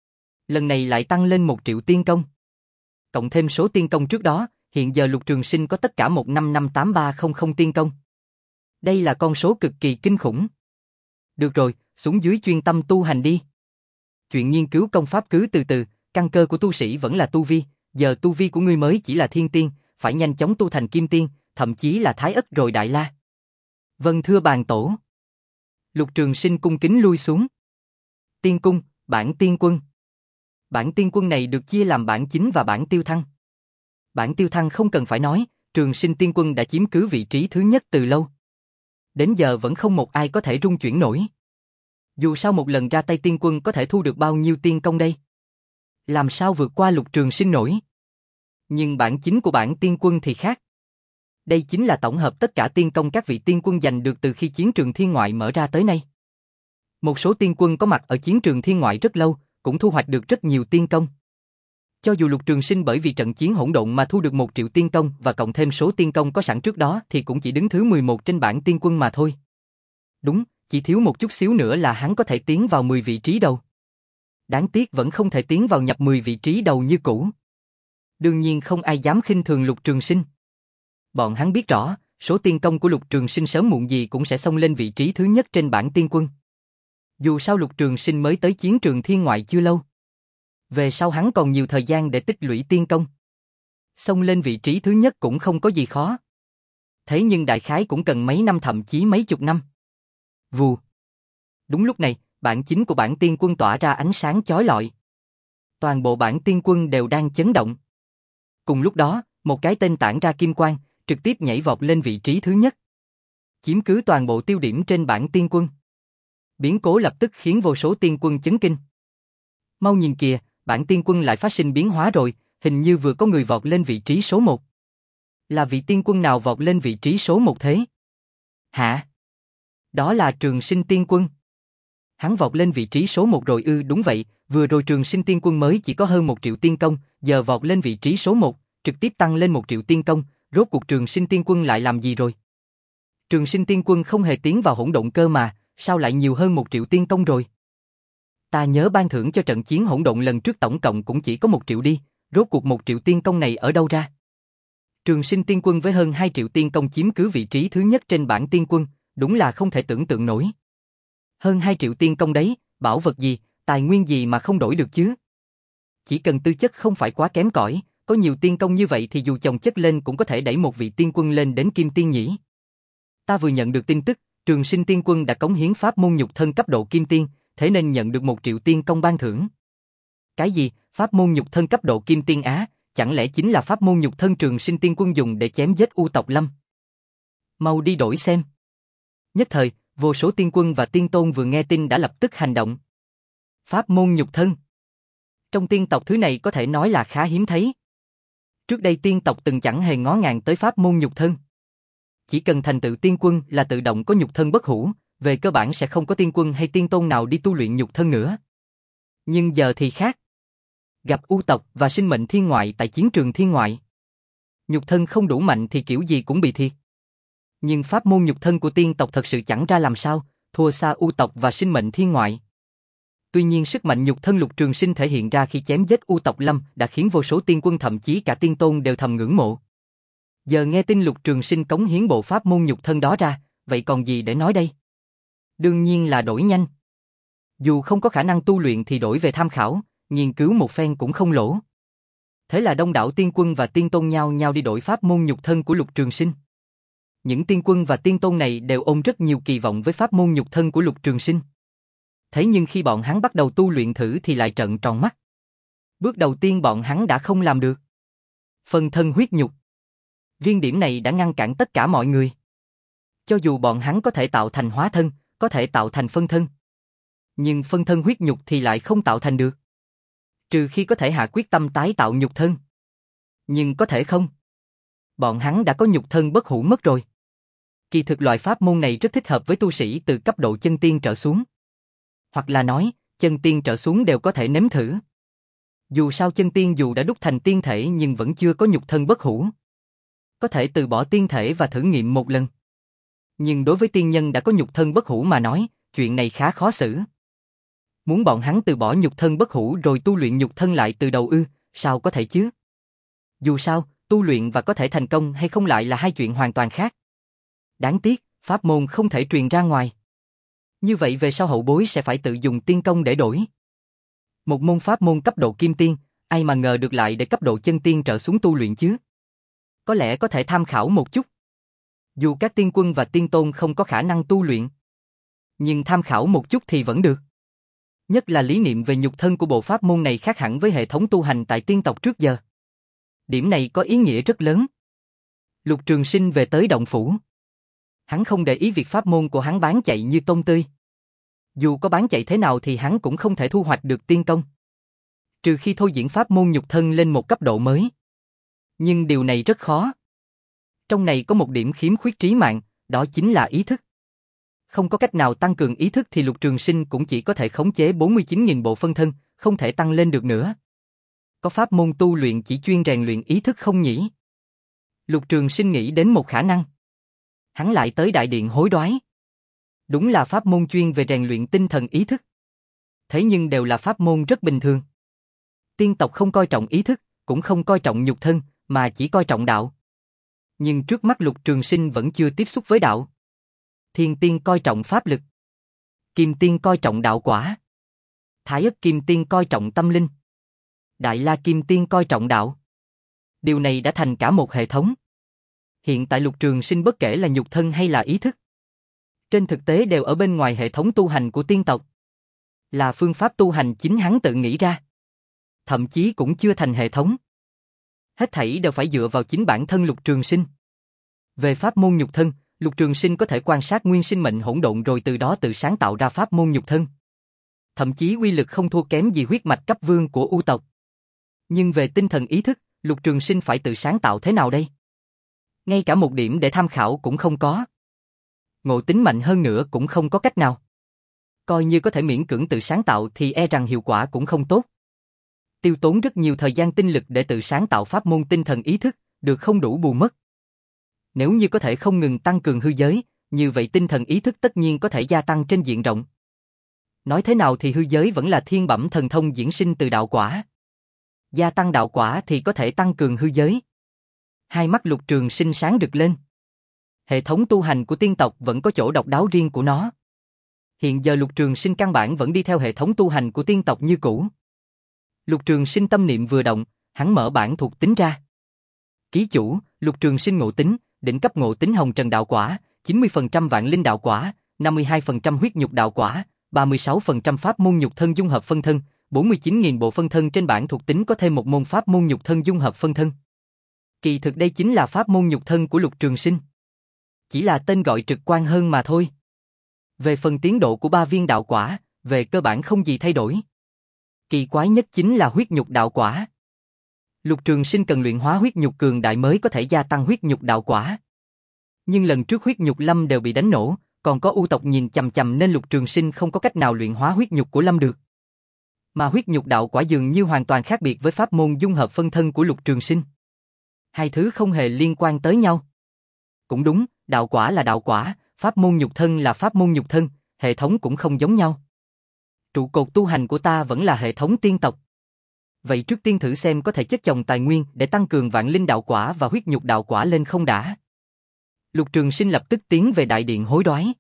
Lần này lại tăng lên một triệu tiên công. Cộng thêm số tiên công trước đó, hiện giờ Lục Trường Sinh có tất cả một năm năm tám ba không không tiên công. Đây là con số cực kỳ kinh khủng. Được rồi, xuống dưới chuyên tâm tu hành đi. Chuyện nghiên cứu công pháp cứ từ từ, căn cơ của tu sĩ vẫn là tu vi, giờ tu vi của ngươi mới chỉ là thiên tiên, phải nhanh chóng tu thành kim tiên, thậm chí là Thái Ất rồi Đại La. Vâng thưa bàn tổ. Lục Trường Sinh cung kính lui xuống. Tiên cung, bản tiên quân. Bản tiên quân này được chia làm bản chính và bản tiêu thăng. Bản tiêu thăng không cần phải nói, Trường Sinh tiên quân đã chiếm cứ vị trí thứ nhất từ lâu. Đến giờ vẫn không một ai có thể rung chuyển nổi. Dù sao một lần ra tay tiên quân có thể thu được bao nhiêu tiên công đây? Làm sao vượt qua Lục Trường Sinh nổi? Nhưng bản chính của bản tiên quân thì khác. Đây chính là tổng hợp tất cả tiên công các vị tiên quân giành được từ khi chiến trường thiên ngoại mở ra tới nay. Một số tiên quân có mặt ở chiến trường thiên ngoại rất lâu, cũng thu hoạch được rất nhiều tiên công. Cho dù Lục Trường Sinh bởi vì trận chiến hỗn độn mà thu được một triệu tiên công và cộng thêm số tiên công có sẵn trước đó thì cũng chỉ đứng thứ mười một trên bảng tiên quân mà thôi. Đúng, chỉ thiếu một chút xíu nữa là hắn có thể tiến vào mười vị trí đầu. Đáng tiếc vẫn không thể tiến vào nhập mười vị trí đầu như cũ. Đương nhiên không ai dám khinh thường Lục Trường Sinh. Bọn hắn biết rõ, số tiên công của Lục Trường Sinh sớm muộn gì cũng sẽ xông lên vị trí thứ nhất trên bảng tiên quân. Dù sao Lục Trường Sinh mới tới chiến trường thiên ngoại chưa lâu. Về sau hắn còn nhiều thời gian để tích lũy tiên công. Xông lên vị trí thứ nhất cũng không có gì khó. Thế nhưng đại khái cũng cần mấy năm thậm chí mấy chục năm. Vù. Đúng lúc này, bản chính của bản tiên quân tỏa ra ánh sáng chói lọi. Toàn bộ bản tiên quân đều đang chấn động. Cùng lúc đó, một cái tên tản ra kim quang, trực tiếp nhảy vọt lên vị trí thứ nhất. Chiếm cứ toàn bộ tiêu điểm trên bản tiên quân. Biến cố lập tức khiến vô số tiên quân chấn kinh. Mau nhìn kìa, bản tiên quân lại phát sinh biến hóa rồi, hình như vừa có người vọt lên vị trí số một. Là vị tiên quân nào vọt lên vị trí số một thế? Hả? Đó là Trường Sinh tiên quân. Hắn vọt lên vị trí số một rồi ư? Đúng vậy, vừa rồi Trường Sinh tiên quân mới chỉ có hơn một triệu tiên công, giờ vọt lên vị trí số một, trực tiếp tăng lên một triệu tiên công, rốt cuộc Trường Sinh tiên quân lại làm gì rồi? Trường Sinh tiên quân không hề tiến vào hỗn độn cơ mà, sao lại nhiều hơn một triệu tiên công rồi? Ta nhớ ban thưởng cho trận chiến hỗn độn lần trước tổng cộng cũng chỉ có một triệu đi, rốt cuộc một triệu tiên công này ở đâu ra? Trường Sinh tiên quân với hơn hai triệu tiên công chiếm cứ vị trí thứ nhất trên bảng tiên quân, đúng là không thể tưởng tượng nổi. Hơn hai triệu tiên công đấy, bảo vật gì, tài nguyên gì mà không đổi được chứ? Chỉ cần tư chất không phải quá kém cỏi, có nhiều tiên công như vậy thì dù chồng chất lên cũng có thể đẩy một vị tiên quân lên đến kim tiên nhỉ. Ta vừa nhận được tin tức, Trường Sinh tiên quân đã cống hiến pháp môn nhục thân cấp độ kim tiên, thế nên nhận được một triệu tiên công ban thưởng. Cái gì? Pháp môn nhục thân cấp độ kim tiên á? Chẳng lẽ chính là pháp môn nhục thân Trường Sinh tiên quân dùng để chém giết U tộc Lâm? Mau đi đổi xem. Nhất thời, vô số tiên quân và tiên tôn vừa nghe tin đã lập tức hành động. Pháp môn nhục thân. Trong tiên tộc thứ này có thể nói là khá hiếm thấy. Trước đây tiên tộc từng chẳng hề ngó ngàng tới pháp môn nhục thân. Chỉ cần thành tựu tiên quân là tự động có nhục thân bất hủ, về cơ bản sẽ không có tiên quân hay tiên tôn nào đi tu luyện nhục thân nữa. Nhưng giờ thì khác. Gặp U tộc và sinh mệnh thiên ngoại tại chiến trường thiên ngoại. Nhục thân không đủ mạnh thì kiểu gì cũng bị thiệt. Nhưng pháp môn nhục thân của tiên tộc thật sự chẳng ra làm sao, thua xa U tộc và sinh mệnh thiên ngoại. Tuy nhiên sức mạnh nhục thân Lục Trường Sinh thể hiện ra khi chém giết U tộc Lâm đã khiến vô số tiên quân thậm chí cả tiên tôn đều thầm ngưỡng mộ. Giờ nghe tin Lục Trường Sinh cống hiến bộ pháp môn nhục thân đó ra, vậy còn gì để nói đây? Đương nhiên là đổi nhanh. Dù không có khả năng tu luyện thì đổi về tham khảo, nghiên cứu một phen cũng không lỗ. Thế là đông đảo tiên quân và tiên tôn nhau nhau đi đổi pháp môn nhục thân của Lục Trường Sinh. Những tiên quân và tiên tôn này đều ôm rất nhiều kỳ vọng với pháp môn nhục thân của Lục Trường Sinh. Thế nhưng khi bọn hắn bắt đầu tu luyện thử thì lại trợn tròn mắt. Bước đầu tiên bọn hắn đã không làm được. Phân thân huyết nhục. Riêng điểm này đã ngăn cản tất cả mọi người. Cho dù bọn hắn có thể tạo thành hóa thân, có thể tạo thành phân thân. Nhưng phân thân huyết nhục thì lại không tạo thành được. Trừ khi có thể hạ quyết tâm tái tạo nhục thân. Nhưng có thể không. Bọn hắn đã có nhục thân bất hủ mất rồi. Kỳ thực loại pháp môn này rất thích hợp với tu sĩ từ cấp độ chân tiên trở xuống. Hoặc là nói, chân tiên trở xuống đều có thể nếm thử. Dù sao chân tiên dù đã đúc thành tiên thể nhưng vẫn chưa có nhục thân bất hủ. Có thể từ bỏ tiên thể và thử nghiệm một lần. Nhưng đối với tiên nhân đã có nhục thân bất hủ mà nói, chuyện này khá khó xử. Muốn bọn hắn từ bỏ nhục thân bất hủ rồi tu luyện nhục thân lại từ đầu ư, sao có thể chứ? Dù sao, tu luyện và có thể thành công hay không lại là hai chuyện hoàn toàn khác. Đáng tiếc, pháp môn không thể truyền ra ngoài. Như vậy về sau hậu bối sẽ phải tự dùng tiên công để đổi. Một môn pháp môn cấp độ kim tiên, ai mà ngờ được lại để cấp độ chân tiên trở xuống tu luyện chứ? Có lẽ có thể tham khảo một chút. Dù các tiên quân và tiên tôn không có khả năng tu luyện, nhưng tham khảo một chút thì vẫn được. Nhất là lý niệm về nhục thân của bộ pháp môn này khác hẳn với hệ thống tu hành tại tiên tộc trước giờ. Điểm này có ý nghĩa rất lớn. Lục Trường Sinh về tới động phủ. Hắn không để ý việc pháp môn của hắn bán chạy như tôm tươi. Dù có bán chạy thế nào thì hắn cũng không thể thu hoạch được tiên công. Trừ khi thôi diễn pháp môn nhục thân lên một cấp độ mới. Nhưng điều này rất khó. Trong này có một điểm khiếm khuyết trí mạng, đó chính là ý thức. Không có cách nào tăng cường ý thức thì Lục Trường Sinh cũng chỉ có thể khống chế bốn mươi chín nghìn bộ phân thân, không thể tăng lên được nữa. Có pháp môn tu luyện chỉ chuyên rèn luyện ý thức không nhỉ? Lục Trường Sinh nghĩ đến một khả năng. Hắn lại tới đại điện hối đoái. Đúng là pháp môn chuyên về rèn luyện tinh thần ý thức. Thế nhưng đều là pháp môn rất bình thường. Tiên tộc không coi trọng ý thức, cũng không coi trọng nhục thân, mà chỉ coi trọng đạo. Nhưng trước mắt Lục Trường Sinh vẫn chưa tiếp xúc với đạo. Thiên tiên coi trọng pháp lực. Kim tiên coi trọng đạo quả. Thái ất kim tiên coi trọng tâm linh. Đại la kim tiên coi trọng đạo. Điều này đã thành cả một hệ thống. Hiện tại Lục Trường Sinh bất kể là nhục thân hay là ý thức, trên thực tế đều ở bên ngoài hệ thống tu hành của tiên tộc. Là phương pháp tu hành chính hắn tự nghĩ ra. Thậm chí cũng chưa thành hệ thống. Hết thảy đều phải dựa vào chính bản thân Lục Trường Sinh. Về pháp môn nhục thân, Lục Trường Sinh có thể quan sát nguyên sinh mệnh hỗn độn rồi từ đó tự sáng tạo ra pháp môn nhục thân. Thậm chí uy lực không thua kém gì huyết mạch cấp vương của U tộc. Nhưng về tinh thần ý thức, Lục Trường Sinh phải tự sáng tạo thế nào đây? Ngay cả một điểm để tham khảo cũng không có. Ngộ tính mạnh hơn nữa cũng không có cách nào. Coi như có thể miễn cưỡng tự sáng tạo thì e rằng hiệu quả cũng không tốt. Tiêu tốn rất nhiều thời gian tinh lực để tự sáng tạo pháp môn tinh thần ý thức, được không đủ bù mất. Nếu như có thể không ngừng tăng cường hư giới, như vậy tinh thần ý thức tất nhiên có thể gia tăng trên diện rộng. Nói thế nào thì hư giới vẫn là thiên bẩm thần thông diễn sinh từ đạo quả. Gia tăng đạo quả thì có thể tăng cường hư giới. Hai mắt Lục Trường Sinh sáng rực lên. Hệ thống tu hành của tiên tộc vẫn có chỗ độc đáo riêng của nó. Hiện giờ Lục Trường Sinh căn bản vẫn đi theo hệ thống tu hành của tiên tộc như cũ. Lục Trường Sinh tâm niệm vừa động, hắn mở bản thuộc tính ra. Ký chủ, Lục Trường Sinh ngộ tính, đỉnh cấp ngộ tính hồng trần đạo quả, chín mươi phần trăm vạn linh đạo quả, năm mươi hai phần trăm huyết nhục đạo quả, ba mươi sáu phần trăm pháp môn nhục thân dung hợp phân thân, bốn mươi chín nghìn bộ phân thân trên bản thuộc tính có thêm một môn pháp môn nhục thân dung hợp phân thân. Kỳ thực đây chính là pháp môn nhục thân của Lục Trường Sinh. Chỉ là tên gọi trực quan hơn mà thôi. Về phần tiến độ của ba viên đạo quả, về cơ bản không gì thay đổi. Kỳ quái nhất chính là huyết nhục đạo quả. Lục Trường Sinh cần luyện hóa huyết nhục cường đại mới có thể gia tăng huyết nhục đạo quả. Nhưng lần trước huyết nhục Lâm đều bị đánh nổ, còn có U tộc nhìn chằm chằm nên Lục Trường Sinh không có cách nào luyện hóa huyết nhục của Lâm được. Mà huyết nhục đạo quả dường như hoàn toàn khác biệt với pháp môn dung hợp phân thân của Lục Trường Sinh. Hai thứ không hề liên quan tới nhau. Cũng đúng, đạo quả là đạo quả, pháp môn nhục thân là pháp môn nhục thân, hệ thống cũng không giống nhau. Trụ cột tu hành của ta vẫn là hệ thống tiên tộc. Vậy trước tiên thử xem có thể chất chồng tài nguyên để tăng cường vạn linh đạo quả và huyết nhục đạo quả lên không đã. Lục Trường Sinh lập tức tiến về đại điện hối đoái.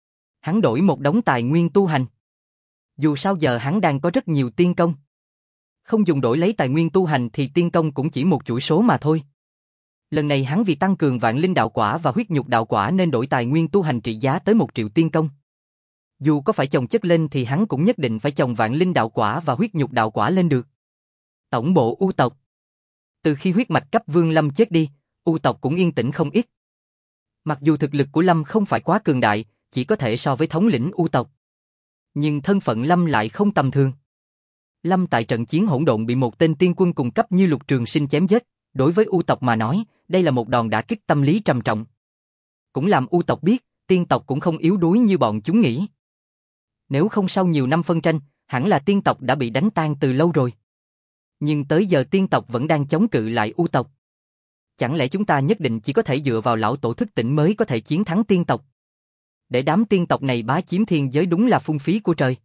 Hắn đổi một đống tài nguyên tu hành. Dù sao giờ hắn đang có rất nhiều tiên công. Không dùng đổi lấy tài nguyên tu hành thì tiên công cũng chỉ một chuỗi số mà thôi. Lần này hắn vì tăng cường vạn linh đạo quả và huyết nhục đạo quả nên đổi tài nguyên tu hành trị giá tới một triệu tiên công. Dù có phải chồng chất lên thì hắn cũng nhất định phải chồng vạn linh đạo quả và huyết nhục đạo quả lên được. Tổng bộ U tộc. Từ khi huyết mạch cấp vương Lâm chết đi, U tộc cũng yên tĩnh không ít. Mặc dù thực lực của Lâm không phải quá cường đại, chỉ có thể so với thống lĩnh U tộc. Nhưng thân phận Lâm lại không tầm thường. Lâm tại trận chiến hỗn độn bị một tên tiên quân cùng cấp như Lục Trường Sinh chém giết, đối với U tộc mà nói, đây là một đòn đả kích tâm lý trầm trọng. cũng làm U tộc biết, tiên tộc cũng không yếu đuối như bọn chúng nghĩ. Nếu không sau nhiều năm phân tranh, hẳn là tiên tộc đã bị đánh tan từ lâu rồi. Nhưng tới giờ tiên tộc vẫn đang chống cự lại U tộc. Chẳng lẽ chúng ta nhất định chỉ có thể dựa vào lão tổ thức tỉnh mới có thể chiến thắng tiên tộc? Để đám tiên tộc này bá chiếm thiên giới đúng là phung phí của trời.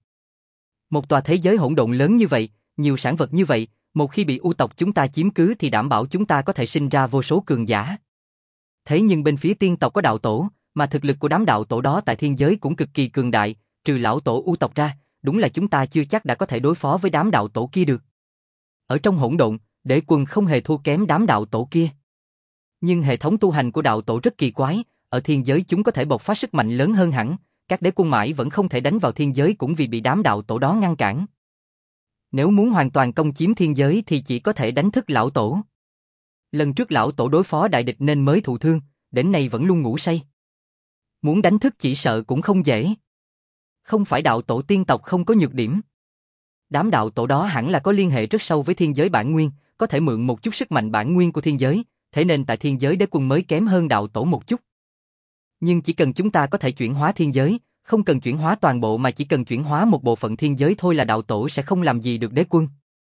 Một tòa thế giới hỗn độn lớn như vậy, nhiều sản vật như vậy, một khi bị U tộc chúng ta chiếm cứ thì đảm bảo chúng ta có thể sinh ra vô số cường giả. Thế nhưng bên phía tiên tộc có đạo tổ, mà thực lực của đám đạo tổ đó tại thiên giới cũng cực kỳ cường đại, trừ lão tổ U tộc ra, đúng là chúng ta chưa chắc đã có thể đối phó với đám đạo tổ kia được. Ở trong hỗn độn, đế quân không hề thua kém đám đạo tổ kia. Nhưng hệ thống tu hành của đạo tổ rất kỳ quái, ở thiên giới chúng có thể bộc phát sức mạnh lớn hơn hẳn, các đế quân mãi vẫn không thể đánh vào thiên giới cũng vì bị đám đạo tổ đó ngăn cản. Nếu muốn hoàn toàn công chiếm thiên giới thì chỉ có thể đánh thức lão tổ. Lần trước lão tổ đối phó đại địch nên mới thụ thương, đến nay vẫn luôn ngủ say. Muốn đánh thức chỉ sợ cũng không dễ. Không phải đạo tổ tiên tộc không có nhược điểm. Đám đạo tổ đó hẳn là có liên hệ rất sâu với thiên giới bản nguyên, có thể mượn một chút sức mạnh bản nguyên của thiên giới, thế nên tại thiên giới đế quân mới kém hơn đạo tổ một chút. Nhưng chỉ cần chúng ta có thể chuyển hóa thiên giới, không cần chuyển hóa toàn bộ mà chỉ cần chuyển hóa một bộ phận thiên giới thôi là đạo tổ sẽ không làm gì được đế quân.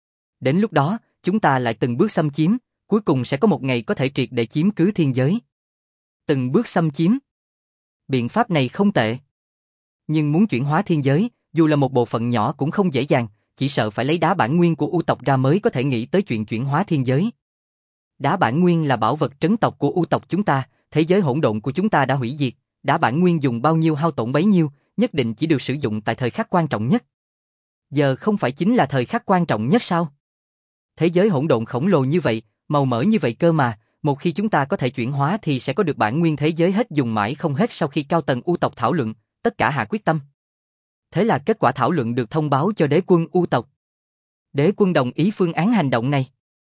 Đến lúc đó, chúng ta lại từng bước xâm chiếm, cuối cùng sẽ có một ngày có thể triệt để chiếm cứ thiên giới. Từng bước xâm chiếm. Biện pháp này không tệ. Nhưng muốn chuyển hóa thiên giới, dù là một bộ phận nhỏ cũng không dễ dàng, chỉ sợ phải lấy đá bản nguyên của U tộc ra mới có thể nghĩ tới chuyện chuyển hóa thiên giới. Đá bản nguyên là bảo vật trấn tộc của U tộc chúng ta, thế giới hỗn độn của chúng ta đã hủy diệt, đá bản nguyên dùng bao nhiêu hao tổn bấy nhiêu, nhất định chỉ được sử dụng tại thời khắc quan trọng nhất. Giờ không phải chính là thời khắc quan trọng nhất sao? Thế giới hỗn độn khổng lồ như vậy, màu mỡ như vậy cơ mà, một khi chúng ta có thể chuyển hóa thì sẽ có được bản nguyên thế giới hết dùng mãi không hết. Sau khi cao tầng U tộc thảo luận, tất cả hạ quyết tâm. Thế là kết quả thảo luận được thông báo cho đế quân U tộc. Đế quân đồng ý phương án hành động này.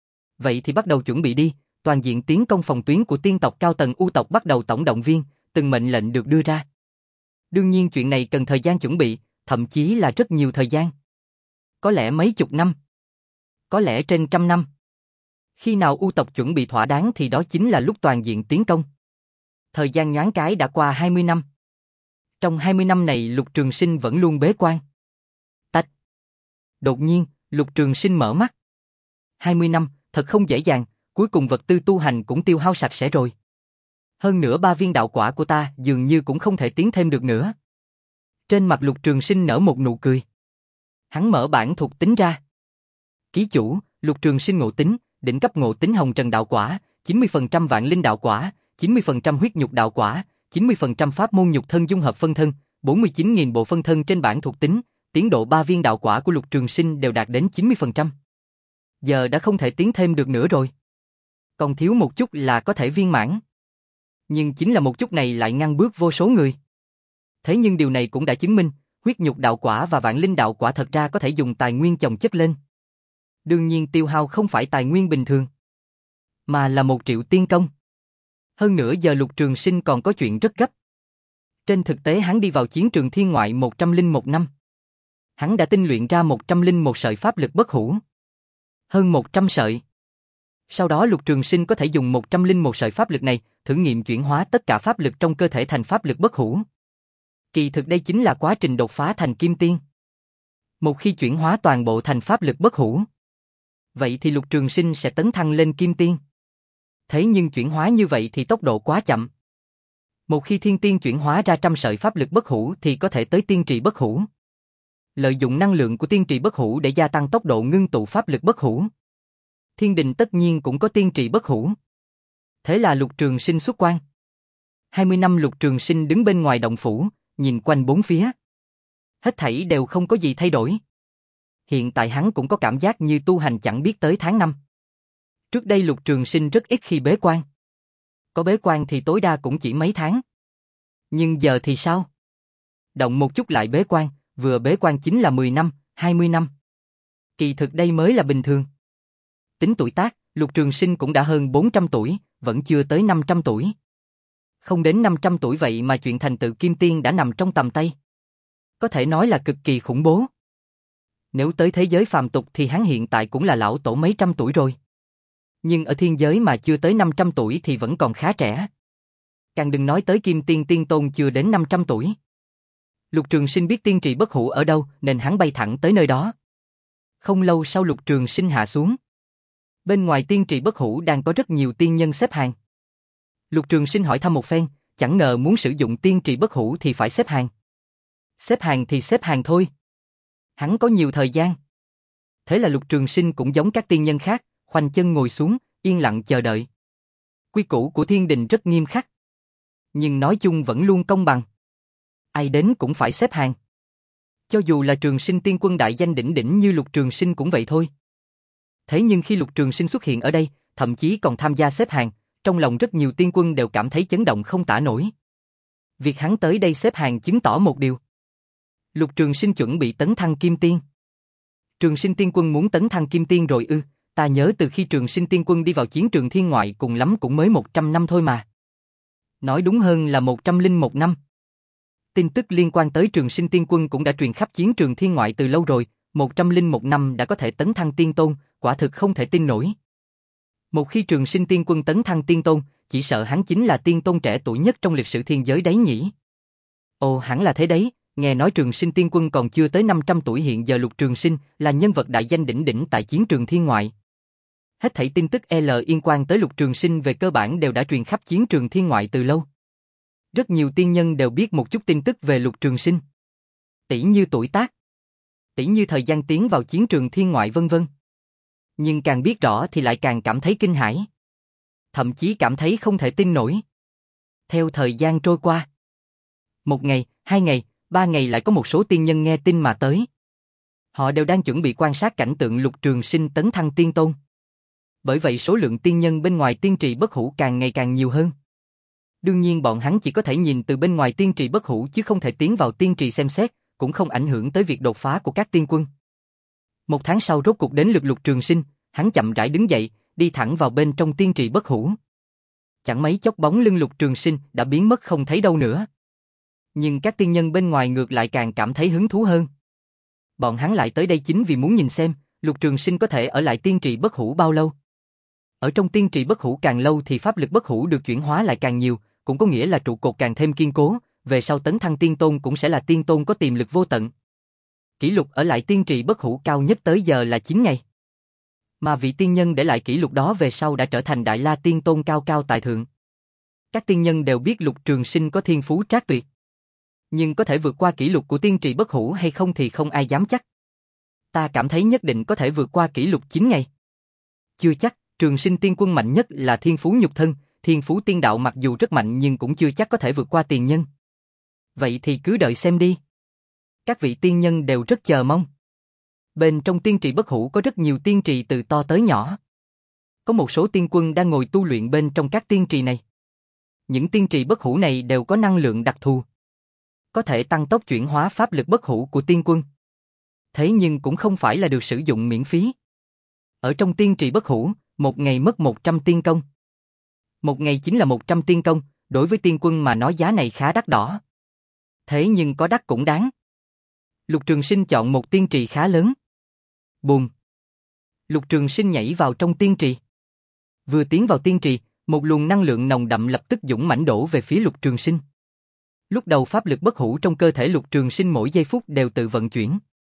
Vậy thì bắt đầu chuẩn bị đi, toàn diện tiến công phòng tuyến của tiên tộc. Cao tầng U tộc bắt đầu tổng động viên, từng mệnh lệnh được đưa ra. Đương nhiên chuyện này cần thời gian chuẩn bị, thậm chí là rất nhiều thời gian. Có lẽ mấy chục năm. Có lẽ trên trăm năm. Khi nào U tộc chuẩn bị thỏa đáng thì đó chính là lúc toàn diện tiến công. Thời gian nhoáng cái đã qua hai mươi năm. Trong hai mươi năm này Lục Trường Sinh vẫn luôn bế quan. Tách. Đột nhiên, Lục Trường Sinh mở mắt. hai mươi năm, thật không dễ dàng, cuối cùng vật tư tu hành cũng tiêu hao sạch sẽ rồi. Hơn nữa ba viên đạo quả của ta dường như cũng không thể tiến thêm được nữa. Trên mặt Lục Trường Sinh nở một nụ cười. Hắn mở bản thuộc tính ra. Ký chủ, Lục Trường Sinh ngộ tính, đỉnh cấp ngộ tính hồng trần đạo quả, chín mươi phần trăm vạn linh đạo quả, chín mươi phần trăm huyết nhục đạo quả, chín mươi phần trăm pháp môn nhục thân dung hợp phân thân, bốn mươi chín nghìn bộ phân thân trên bản thuộc tính, tiến độ ba viên đạo quả của Lục Trường Sinh đều đạt đến chín mươi phần trăm. Giờ đã không thể tiến thêm được nữa rồi. Còn thiếu một chút là có thể viên mãn. Nhưng chính là một chút này lại ngăn bước vô số người. Thế nhưng điều này cũng đã chứng minh, huyết nhục đạo quả và vạn linh đạo quả thật ra có thể dùng tài nguyên chồng chất lên. Đương nhiên tiêu hao không phải tài nguyên bình thường, mà là một triệu tiên công. Hơn nữa giờ Lục Trường Sinh còn có chuyện rất gấp. Trên thực tế hắn đi vào chiến trường thiên ngoại một trăm lẻ một năm. Hắn đã tinh luyện ra một trăm lẻ một sợi pháp lực bất hủ. Hơn một trăm sợi. Sau đó Lục Trường Sinh có thể dùng một trăm lẻ một sợi pháp lực này, thử nghiệm chuyển hóa tất cả pháp lực trong cơ thể thành pháp lực bất hủ. Kỳ thực đây chính là quá trình đột phá thành kim tiên. Một khi chuyển hóa toàn bộ thành pháp lực bất hủ, vậy thì Lục Trường Sinh sẽ tấn thăng lên kim tiên. Thế nhưng chuyển hóa như vậy thì tốc độ quá chậm. Một khi thiên tiên chuyển hóa ra trăm sợi pháp lực bất hủ thì có thể tới tiên trì bất hủ. Lợi dụng năng lượng của tiên trì bất hủ để gia tăng tốc độ ngưng tụ pháp lực bất hủ. Thiên đình tất nhiên cũng có tiên trì bất hủ. Thế là Lục Trường Sinh xuất quan. hai mươi năm Lục Trường Sinh đứng bên ngoài động phủ, nhìn quanh bốn phía. Hết thảy đều không có gì thay đổi. Hiện tại hắn cũng có cảm giác như tu hành chẳng biết tới tháng năm. Trước đây Lục Trường Sinh rất ít khi bế quan. Có bế quan thì tối đa cũng chỉ mấy tháng. Nhưng giờ thì sao? Động một chút lại bế quan, vừa bế quan chính là mười năm, hai mươi năm. Kỳ thực đây mới là bình thường. Tính tuổi tác, Lục Trường Sinh cũng đã hơn bốn trăm tuổi, vẫn chưa tới năm trăm tuổi. Không đến năm trăm tuổi vậy mà chuyện thành tựu kim tiên đã nằm trong tầm tay. Có thể nói là cực kỳ khủng bố. Nếu tới thế giới phàm tục thì hắn hiện tại cũng là lão tổ mấy trăm tuổi rồi. Nhưng ở thiên giới mà chưa tới năm trăm tuổi thì vẫn còn khá trẻ. Càng đừng nói tới Kim Tiên Tiên Tôn chưa đến năm trăm tuổi. Lục Trường Sinh biết tiên trì bất hủ ở đâu nên hắn bay thẳng tới nơi đó. Không lâu sau Lục Trường Sinh hạ xuống. Bên ngoài tiên trì bất hủ đang có rất nhiều tiên nhân xếp hàng. Lục Trường Sinh hỏi thăm một phen, chẳng ngờ muốn sử dụng tiên trì bất hủ thì phải xếp hàng. Xếp hàng thì xếp hàng thôi. Hắn có nhiều thời gian. Thế là Lục Trường Sinh cũng giống các tiên nhân khác, khoanh chân ngồi xuống, yên lặng chờ đợi. Quy củ của thiên đình rất nghiêm khắc. Nhưng nói chung vẫn luôn công bằng. Ai đến cũng phải xếp hàng. Cho dù là Trường Sinh tiên quân đại danh đỉnh đỉnh như Lục Trường Sinh cũng vậy thôi. Thế nhưng khi Lục Trường Sinh xuất hiện ở đây, thậm chí còn tham gia xếp hàng, trong lòng rất nhiều tiên quân đều cảm thấy chấn động không tả nổi. Việc hắn tới đây xếp hàng chứng tỏ một điều. Lục Trường Sinh chuẩn bị tấn thăng Kim Tiên. Trường Sinh tiên quân muốn tấn thăng Kim Tiên rồi ư? Ta nhớ từ khi Trường Sinh tiên quân đi vào chiến trường thiên ngoại cùng lắm cũng mới một trăm năm thôi mà. Nói đúng hơn là một trăm lẻ một năm. Tin tức liên quan tới Trường Sinh tiên quân cũng đã truyền khắp chiến trường thiên ngoại từ lâu rồi, một trăm lẻ một năm đã có thể tấn thăng tiên tôn, quả thực không thể tin nổi. Một khi Trường Sinh tiên quân tấn thăng tiên tôn, chỉ sợ hắn chính là tiên tôn trẻ tuổi nhất trong lịch sử thiên giới đấy nhỉ. Ồ, hẳn là thế đấy, nghe nói Trường Sinh tiên quân còn chưa tới năm trăm tuổi, hiện giờ Lục Trường Sinh là nhân vật đại danh đỉnh đỉnh tại chiến trường thiên ngoại. Hết thảy tin tức L liên quan tới Lục Trường Sinh về cơ bản đều đã truyền khắp chiến trường thiên ngoại từ lâu. Rất nhiều tiên nhân đều biết một chút tin tức về Lục Trường Sinh. Tỷ như tuổi tác, tỷ như thời gian tiến vào chiến trường thiên ngoại vân vân. Nhưng càng biết rõ thì lại càng cảm thấy kinh hãi. Thậm chí cảm thấy không thể tin nổi. Theo thời gian trôi qua, một ngày, hai ngày, ba ngày lại có một số tiên nhân nghe tin mà tới. Họ đều đang chuẩn bị quan sát cảnh tượng Lục Trường Sinh tấn thăng tiên tôn. Bởi vậy số lượng tiên nhân bên ngoài tiên trì bất hủ càng ngày càng nhiều hơn. Đương nhiên bọn hắn chỉ có thể nhìn từ bên ngoài tiên trì bất hủ chứ không thể tiến vào tiên trì xem xét, cũng không ảnh hưởng tới việc đột phá của các tiên quân. Một tháng sau rốt cuộc đến lượt Lục Trường Sinh, hắn chậm rãi đứng dậy, đi thẳng vào bên trong tiên trì bất hủ. Chẳng mấy chốc bóng lưng Lục Trường Sinh đã biến mất không thấy đâu nữa. Nhưng các tiên nhân bên ngoài ngược lại càng cảm thấy hứng thú hơn. Bọn hắn lại tới đây chính vì muốn nhìn xem, Lục Trường Sinh có thể ở lại tiên trì bất hủ bao lâu. Ở trong tiên trì bất hủ càng lâu thì pháp lực bất hủ được chuyển hóa lại càng nhiều, cũng có nghĩa là trụ cột càng thêm kiên cố, về sau tấn thăng tiên tôn cũng sẽ là tiên tôn có tiềm lực vô tận. Kỷ lục ở lại tiên trì bất hủ cao nhất tới giờ là chín ngày. Mà vị tiên nhân để lại kỷ lục đó về sau đã trở thành Đại La Tiên Tôn cao cao tại thượng. Các tiên nhân đều biết Lục Trường Sinh có thiên phú trác tuyệt. Nhưng có thể vượt qua kỷ lục của tiên trì bất hủ hay không thì không ai dám chắc. Ta cảm thấy nhất định có thể vượt qua kỷ lục chín ngày. Chưa chắc, Trường Sinh tiên quân mạnh nhất là thiên phú nhục thân, thiên phú tiên đạo mặc dù rất mạnh nhưng cũng chưa chắc có thể vượt qua tiền nhân. Vậy thì cứ đợi xem đi. Các vị tiên nhân đều rất chờ mong. Bên trong tiên trì bất hủ có rất nhiều tiên trì từ to tới nhỏ. Có một số tiên quân đang ngồi tu luyện bên trong các tiên trì này. Những tiên trì bất hủ này đều có năng lượng đặc thù, có thể tăng tốc chuyển hóa pháp lực bất hủ của tiên quân. Thế nhưng cũng không phải là được sử dụng miễn phí. Ở trong tiên trì bất hủ, một ngày mất một trăm tiên công. Một ngày chính là một trăm tiên công, đối với tiên quân mà nói giá này khá đắt đỏ. Thế nhưng có đắt cũng đáng. Lục Trường Sinh chọn một tiên trì khá lớn. Bùm! Lục Trường Sinh nhảy vào trong tiên trì. Vừa tiến vào tiên trì, một luồng năng lượng nồng đậm lập tức dũng mãnh đổ về phía Lục Trường Sinh. Lúc đầu pháp lực bất hủ trong cơ thể Lục Trường Sinh mỗi giây phút đều tự vận chuyển.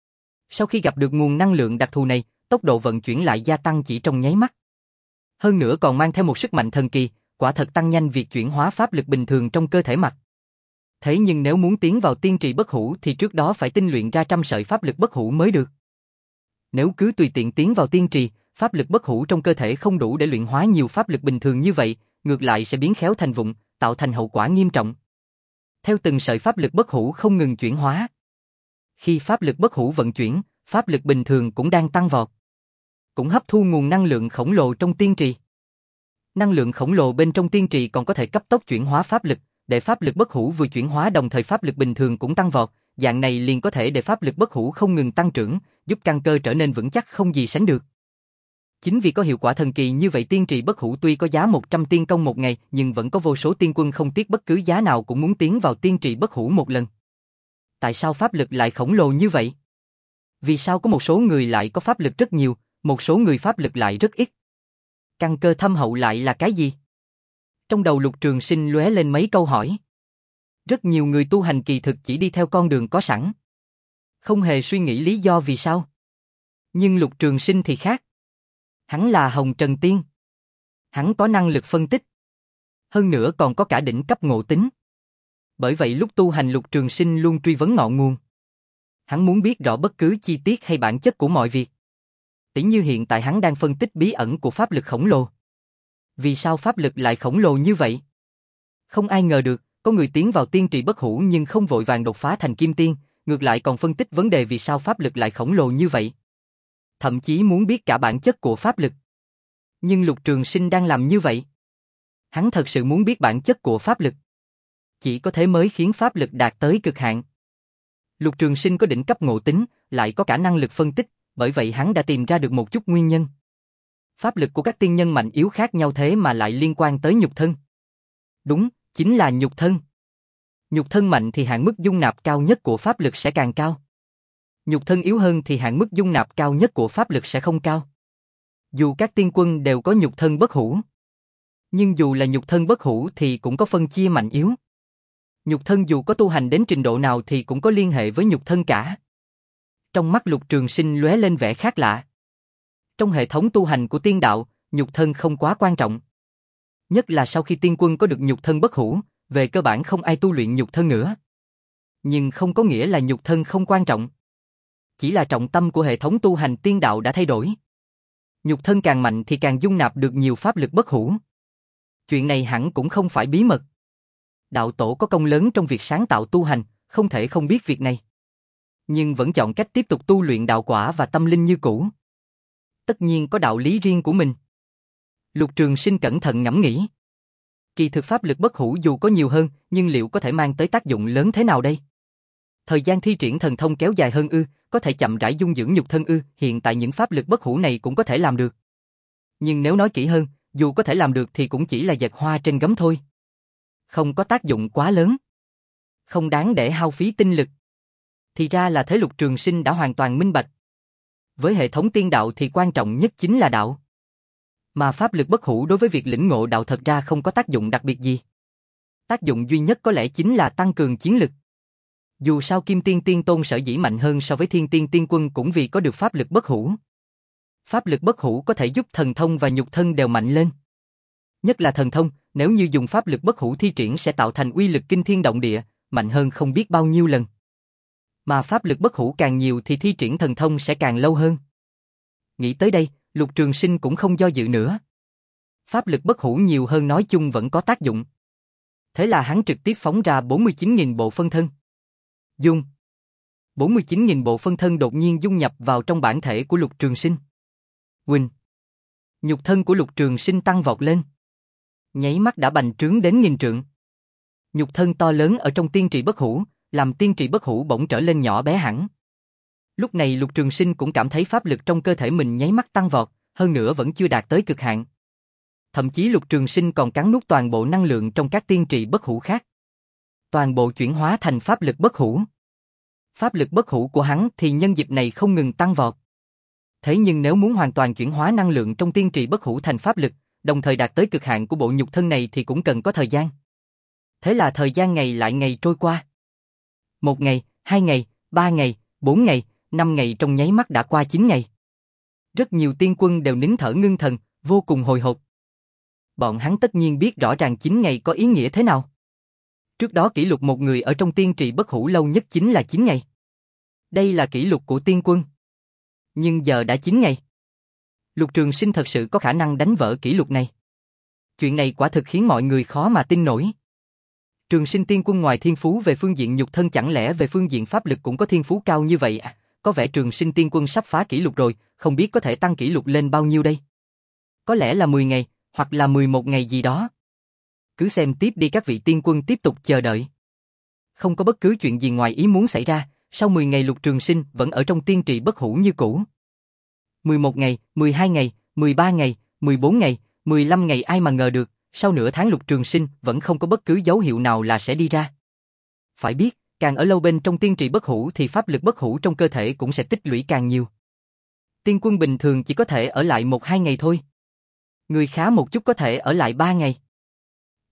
Sau khi gặp được nguồn năng lượng đặc thù này, tốc độ vận chuyển lại gia tăng chỉ trong nháy mắt. Hơn nữa còn mang theo một sức mạnh thần kỳ, quả thật tăng nhanh việc chuyển hóa pháp lực bình thường trong cơ thể mặt. Thế nhưng nếu muốn tiến vào tiên trì bất hủ thì trước đó phải tinh luyện ra trăm sợi pháp lực bất hủ mới được. Nếu cứ tùy tiện tiến vào tiên trì, pháp lực bất hủ trong cơ thể không đủ để luyện hóa nhiều pháp lực bình thường như vậy, ngược lại sẽ biến khéo thành vụn, tạo thành hậu quả nghiêm trọng. Theo từng sợi pháp lực bất hủ không ngừng chuyển hóa. Khi pháp lực bất hủ vận chuyển, pháp lực bình thường cũng đang tăng vọt. Cũng hấp thu nguồn năng lượng khổng lồ trong tiên trì. Năng lượng khổng lồ bên trong tiên trì còn có thể cấp tốc chuyển hóa pháp lực, để pháp lực bất hủ vừa chuyển hóa đồng thời pháp lực bình thường cũng tăng vọt, dạng này liền có thể để pháp lực bất hủ không ngừng tăng trưởng, giúp căn cơ trở nên vững chắc không gì sánh được. Chính vì có hiệu quả thần kỳ như vậy, tiên trì bất hủ tuy có giá một trăm tiên công một ngày, nhưng vẫn có vô số tiên quân không tiếc bất cứ giá nào cũng muốn tiến vào tiên trì bất hủ một lần. Tại sao pháp lực lại khổng lồ như vậy? Vì sao có một số người lại có pháp lực rất nhiều, một số người pháp lực lại rất ít? Căn cơ thâm hậu lại là cái gì? Trong đầu Lục Trường Sinh lóe lên mấy câu hỏi. Rất nhiều người tu hành kỳ thực chỉ đi theo con đường có sẵn, không hề suy nghĩ lý do vì sao. Nhưng Lục Trường Sinh thì khác. Hắn là Hồng Trần Tiên. Hắn có năng lực phân tích. Hơn nữa còn có cả đỉnh cấp ngộ tính. Bởi vậy lúc tu hành Lục Trường Sinh luôn truy vấn ngọn nguồn. Hắn muốn biết rõ bất cứ chi tiết hay bản chất của mọi việc. Tỉ như hiện tại hắn đang phân tích bí ẩn của pháp lực khổng lồ. Vì sao pháp lực lại khổng lồ như vậy? Không ai ngờ được, có người tiến vào tiên trì bất hủ nhưng không vội vàng đột phá thành kim tiên, ngược lại còn phân tích vấn đề vì sao pháp lực lại khổng lồ như vậy. Thậm chí muốn biết cả bản chất của pháp lực. Nhưng Lục Trường Sinh đang làm như vậy. Hắn thật sự muốn biết bản chất của pháp lực. Chỉ có thế mới khiến pháp lực đạt tới cực hạn. Lục Trường Sinh có đỉnh cấp ngộ tính, lại có cả năng lực phân tích, bởi vậy hắn đã tìm ra được một chút nguyên nhân. Pháp lực của các tiên nhân mạnh yếu khác nhau thế mà lại liên quan tới nhục thân. Đúng, chính là nhục thân. Nhục thân mạnh thì hạn mức dung nạp cao nhất của pháp lực sẽ càng cao. Nhục thân yếu hơn thì hạn mức dung nạp cao nhất của pháp lực sẽ không cao. Dù các tiên quân đều có nhục thân bất hủ. Nhưng dù là nhục thân bất hủ thì cũng có phân chia mạnh yếu. Nhục thân dù có tu hành đến trình độ nào thì cũng có liên hệ với nhục thân cả. Trong mắt Lục Trường Sinh lóe lên vẻ khác lạ. Trong hệ thống tu hành của tiên đạo, nhục thân không quá quan trọng. Nhất là sau khi tiên quân có được nhục thân bất hủ, về cơ bản không ai tu luyện nhục thân nữa. Nhưng không có nghĩa là nhục thân không quan trọng. Chỉ là trọng tâm của hệ thống tu hành tiên đạo đã thay đổi. Nhục thân càng mạnh thì càng dung nạp được nhiều pháp lực bất hủ. Chuyện này hẳn cũng không phải bí mật. Đạo tổ có công lớn trong việc sáng tạo tu hành, không thể không biết việc này. Nhưng vẫn chọn cách tiếp tục tu luyện đạo quả và tâm linh như cũ. Tất nhiên có đạo lý riêng của mình. Lục Trường Sinh cẩn thận ngẫm nghĩ. Kỳ thực pháp lực bất hủ dù có nhiều hơn, nhưng liệu có thể mang tới tác dụng lớn thế nào đây? Thời gian thi triển thần thông kéo dài hơn ư, có thể chậm rãi dung dưỡng nhục thân ư, hiện tại những pháp lực bất hủ này cũng có thể làm được. Nhưng nếu nói kỹ hơn, dù có thể làm được thì cũng chỉ là dệt hoa trên gấm thôi. Không có tác dụng quá lớn. Không đáng để hao phí tinh lực. Thì ra là thế. Lục Trường Sinh đã hoàn toàn minh bạch. Với hệ thống tiên đạo thì quan trọng nhất chính là đạo. Mà pháp lực bất hủ đối với việc lĩnh ngộ đạo thật ra không có tác dụng đặc biệt gì. Tác dụng duy nhất có lẽ chính là tăng cường chiến lực. Dù sao Kim Tiên Tiên Tôn sở dĩ mạnh hơn so với Thiên Tiên Tiên Quân cũng vì có được pháp lực bất hủ. Pháp lực bất hủ có thể giúp thần thông và nhục thân đều mạnh lên. Nhất là thần thông, nếu như dùng pháp lực bất hủ thi triển sẽ tạo thành uy lực kinh thiên động địa, mạnh hơn không biết bao nhiêu lần. Mà pháp lực bất hủ càng nhiều thì thi triển thần thông sẽ càng lâu hơn. Nghĩ tới đây, Lục Trường Sinh cũng không do dự nữa. Pháp lực bất hủ nhiều hơn nói chung vẫn có tác dụng. Thế là hắn trực tiếp phóng ra bốn mươi chín nghìn bộ phân thân. Dung. bốn mươi chín nghìn bộ phân thân đột nhiên dung nhập vào trong bản thể của Lục Trường Sinh. Huỳnh. Nhục thân của Lục Trường Sinh tăng vọt lên. Nháy mắt đã bành trướng đến nghìn trượng. Nhục thân to lớn ở trong tiên trì bất hủ, làm tiên trì bất hủ bỗng trở lên nhỏ bé hẳn. Lúc này Lục Trường Sinh cũng cảm thấy pháp lực trong cơ thể mình nháy mắt tăng vọt, hơn nữa vẫn chưa đạt tới cực hạn. Thậm chí Lục Trường Sinh còn cắn nuốt toàn bộ năng lượng trong các tiên trì bất hủ khác. Toàn bộ chuyển hóa thành pháp lực bất hủ. Pháp lực bất hủ của hắn thì nhân dịp này không ngừng tăng vọt. Thế nhưng nếu muốn hoàn toàn chuyển hóa năng lượng trong tiên trì bất hủ thành pháp lực, đồng thời đạt tới cực hạn của bộ nhục thân này thì cũng cần có thời gian. Thế là thời gian ngày lại ngày trôi qua. Một ngày, hai ngày, ba ngày, bốn ngày, năm ngày trong nháy mắt đã qua chín ngày. Rất nhiều tiên quân đều nín thở ngưng thần, vô cùng hồi hộp. Bọn hắn tất nhiên biết rõ ràng chín ngày có ý nghĩa thế nào. Trước đó kỷ lục một người ở trong tiên trì bất hủ lâu nhất chính là chín ngày. Đây là kỷ lục của tiên quân. Nhưng giờ đã chín ngày. Lục Trường Sinh thật sự có khả năng đánh vỡ kỷ lục này. Chuyện này quả thực khiến mọi người khó mà tin nổi. Trường Sinh tiên quân ngoài thiên phú về phương diện nhục thân chẳng lẽ về phương diện pháp lực cũng có thiên phú cao như vậy à? Có vẻ Trường Sinh tiên quân sắp phá kỷ lục rồi, không biết có thể tăng kỷ lục lên bao nhiêu đây? Có lẽ là mười ngày, hoặc là mười một ngày gì đó. Cứ xem tiếp đi, các vị tiên quân tiếp tục chờ đợi. Không có bất cứ chuyện gì ngoài ý muốn xảy ra, sau mười ngày Lục Trường Sinh vẫn ở trong tiên trì bất hủ như cũ. mười một ngày, mười hai ngày, mười ba ngày, mười bốn ngày, mười lăm ngày, ai mà ngờ được, sau nửa tháng Lục Trường Sinh vẫn không có bất cứ dấu hiệu nào là sẽ đi ra. Phải biết, càng ở lâu bên trong tiên trì bất hủ thì pháp lực bất hủ trong cơ thể cũng sẽ tích lũy càng nhiều. Tiên quân bình thường chỉ có thể ở lại một hai ngày thôi. Người khá một chút có thể ở lại ba ngày.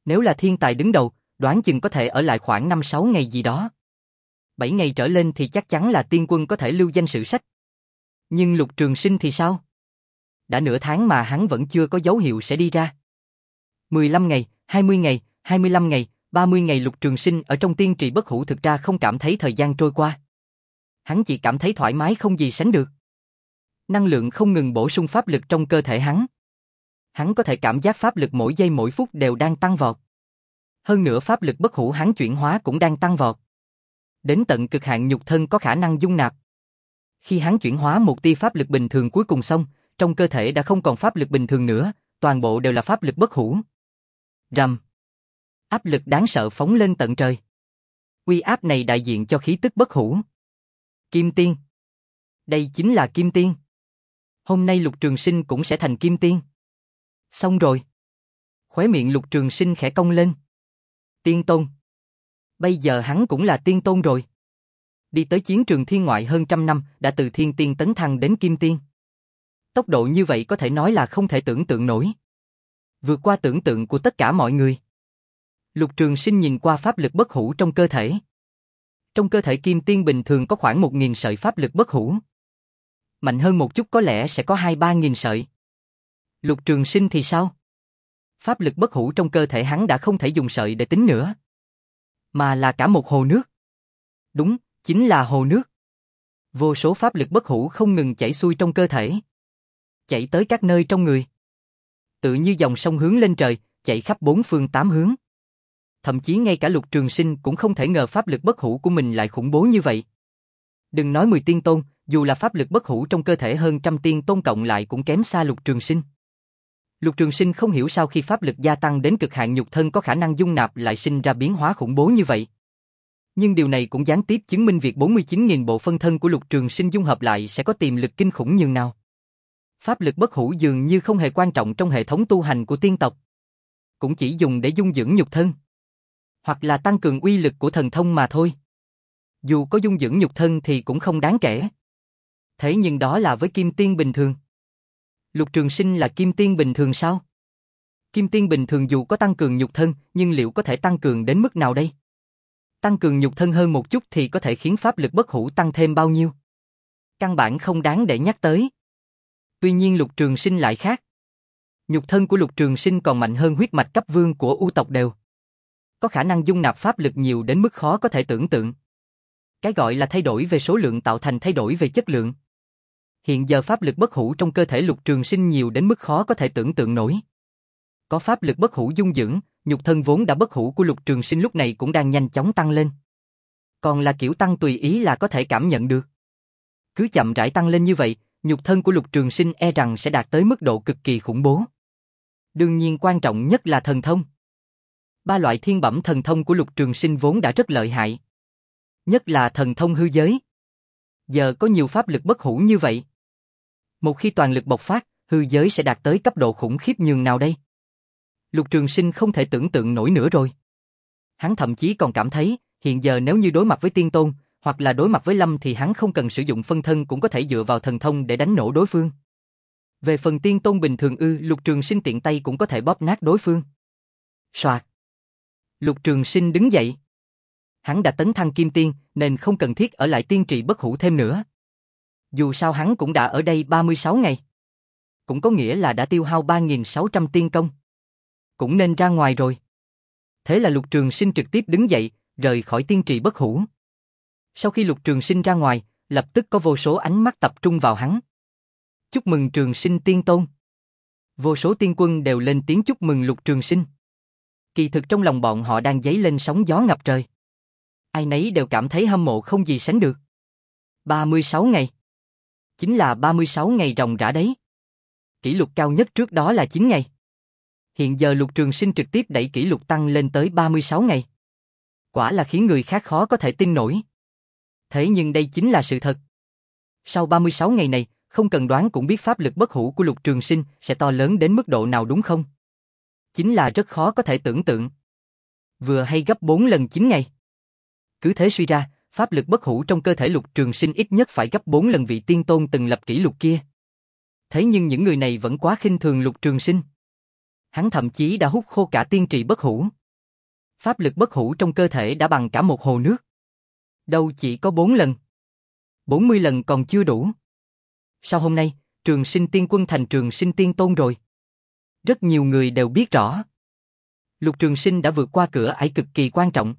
Nếu là thiên tài đứng đầu, đoán chừng có thể ở lại khoảng năm sáu ngày gì đó. bảy ngày trở lên thì chắc chắn là tiên quân có thể lưu danh sử sách. Nhưng Lục Trường Sinh thì sao? Đã nửa tháng mà hắn vẫn chưa có dấu hiệu sẽ đi ra. mười lăm ngày, hai mươi ngày, hai mươi lăm ngày, ba mươi ngày Lục Trường Sinh ở trong tiên trì bất hủ thực ra không cảm thấy thời gian trôi qua. Hắn chỉ cảm thấy thoải mái không gì sánh được. Năng lượng không ngừng bổ sung pháp lực trong cơ thể hắn. Hắn có thể cảm giác pháp lực mỗi giây mỗi phút đều đang tăng vọt. Hơn nữa pháp lực bất hủ hắn chuyển hóa cũng đang tăng vọt. Đến tận cực hạn nhục thân có khả năng dung nạp. Khi hắn chuyển hóa một tia pháp lực bình thường cuối cùng xong, trong cơ thể đã không còn pháp lực bình thường nữa, toàn bộ đều là pháp lực bất hủ. Rầm. Áp lực đáng sợ phóng lên tận trời. Uy áp này đại diện cho khí tức bất hủ. Kim Tiên. Đây chính là Kim Tiên. Hôm nay Lục Trường Sinh cũng sẽ thành Kim Tiên. Xong rồi. Khóe miệng Lục Trường Sinh khẽ cong lên. Tiên Tôn. Bây giờ hắn cũng là Tiên Tôn rồi. Đi tới chiến trường thiên ngoại hơn trăm năm, đã từ Thiên Tiên tấn thăng đến Kim Tiên. Tốc độ như vậy có thể nói là không thể tưởng tượng nổi. Vượt qua tưởng tượng của tất cả mọi người. Lục Trường Sinh nhìn qua pháp lực bất hủ trong cơ thể. Trong cơ thể Kim Tiên bình thường có khoảng một nghìn sợi pháp lực bất hủ. Mạnh hơn một chút có lẽ sẽ có hai ba nghìn sợi. Lục Trường Sinh thì sao? Pháp lực bất hủ trong cơ thể hắn đã không thể dùng sợi để tính nữa. Mà là cả một hồ nước. Đúng, chính là hồ nước. Vô số pháp lực bất hủ không ngừng chảy xuôi trong cơ thể. Chảy tới các nơi trong người. Tự như dòng sông hướng lên trời, chạy khắp bốn phương tám hướng. Thậm chí ngay cả Lục Trường Sinh cũng không thể ngờ pháp lực bất hủ của mình lại khủng bố như vậy. Đừng nói mười tiên tôn, dù là pháp lực bất hủ trong cơ thể hơn trăm tiên tôn cộng lại cũng kém xa Lục Trường Sinh. Lục Trường Sinh không hiểu sao khi pháp lực gia tăng đến cực hạn nhục thân có khả năng dung nạp lại sinh ra biến hóa khủng bố như vậy. Nhưng điều này cũng gián tiếp chứng minh việc bốn mươi chín nghìn bộ phân thân của Lục Trường Sinh dung hợp lại sẽ có tiềm lực kinh khủng nhường nào. Pháp lực bất hủ dường như không hề quan trọng trong hệ thống tu hành của tiên tộc. Cũng chỉ dùng để dung dưỡng nhục thân. Hoặc là tăng cường uy lực của thần thông mà thôi. Dù có dung dưỡng nhục thân thì cũng không đáng kể. Thế nhưng đó là với Kim Tiên bình thường. Lục Trường Sinh là Kim Tiên bình thường sao? Kim Tiên bình thường dù có tăng cường nhục thân, nhưng liệu có thể tăng cường đến mức nào đây? Tăng cường nhục thân hơn một chút thì có thể khiến pháp lực bất hủ tăng thêm bao nhiêu? Căn bản không đáng để nhắc tới. Tuy nhiên Lục Trường Sinh lại khác. Nhục thân của Lục Trường Sinh còn mạnh hơn huyết mạch cấp vương của U tộc đều. Có khả năng dung nạp pháp lực nhiều đến mức khó có thể tưởng tượng. Cái gọi là thay đổi về số lượng tạo thành thay đổi về chất lượng. Hiện giờ pháp lực bất hủ trong cơ thể Lục Trường Sinh nhiều đến mức khó có thể tưởng tượng nổi. Có pháp lực bất hủ dung dưỡng, nhục thân vốn đã bất hủ của Lục Trường Sinh lúc này cũng đang nhanh chóng tăng lên. Còn là kiểu tăng tùy ý là có thể cảm nhận được. Cứ chậm rãi tăng lên như vậy, nhục thân của Lục Trường Sinh e rằng sẽ đạt tới mức độ cực kỳ khủng bố. Đương nhiên quan trọng nhất là thần thông. Ba loại thiên bẩm thần thông của Lục Trường Sinh vốn đã rất lợi hại. Nhất là thần thông hư giới. Giờ có nhiều pháp lực bất hủ như vậy. Một khi toàn lực bộc phát, hư giới sẽ đạt tới cấp độ khủng khiếp nhường nào đây? Lục Trường Sinh không thể tưởng tượng nổi nữa rồi. Hắn thậm chí còn cảm thấy, hiện giờ nếu như đối mặt với tiên tôn, hoặc là đối mặt với Lâm thì hắn không cần sử dụng phân thân cũng có thể dựa vào thần thông để đánh nổ đối phương. Về phần tiên tôn bình thường ư, Lục Trường Sinh tiện tay cũng có thể bóp nát đối phương. Soạt. Lục Trường Sinh đứng dậy. Hắn đã tấn thăng Kim Tiên nên không cần thiết ở lại tiên trì bất hủ thêm nữa. Dù sao hắn cũng đã ở đây ba mươi sáu ngày. Cũng có nghĩa là đã tiêu hao ba nghìn sáu trăm tiên công. Cũng nên ra ngoài rồi. Thế là Lục Trường Sinh trực tiếp đứng dậy, rời khỏi tiên trì bất hủ. Sau khi Lục Trường Sinh ra ngoài, lập tức có vô số ánh mắt tập trung vào hắn. Chúc mừng Trường Sinh tiên tôn. Vô số tiên quân đều lên tiếng chúc mừng Lục Trường Sinh. Kỳ thực trong lòng bọn họ đang dấy lên sóng gió ngập trời. Ai nấy đều cảm thấy hâm mộ không gì sánh được. ba mươi sáu ngày. Chính là ba mươi sáu ngày ròng rã đấy. Kỷ lục cao nhất trước đó là chín ngày. Hiện giờ Lục Trường Sinh trực tiếp đẩy kỷ lục tăng lên tới ba mươi sáu ngày. Quả là khiến người khác khó có thể tin nổi. Thế nhưng đây chính là sự thật. Sau ba mươi sáu ngày này, không cần đoán cũng biết pháp lực bất hủ của Lục Trường Sinh sẽ to lớn đến mức độ nào đúng không? Chính là rất khó có thể tưởng tượng. Vừa hay gấp bốn lần chín ngày. Cứ thế suy ra, pháp lực bất hủ trong cơ thể Lục Trường Sinh ít nhất phải gấp bốn lần vị tiên tôn từng lập kỷ lục kia. Thế nhưng những người này vẫn quá khinh thường Lục Trường Sinh. Hắn thậm chí đã hút khô cả tiên trì bất hủ. Pháp lực bất hủ trong cơ thể đã bằng cả một hồ nước. Đâu chỉ có bốn lần. bốn mươi lần còn chưa đủ. Sau hôm nay, Trường Sinh Tiên Quân thành Trường Sinh Tiên Tôn rồi. Rất nhiều người đều biết rõ. Lục Trường Sinh đã vượt qua cửa ải cực kỳ quan trọng.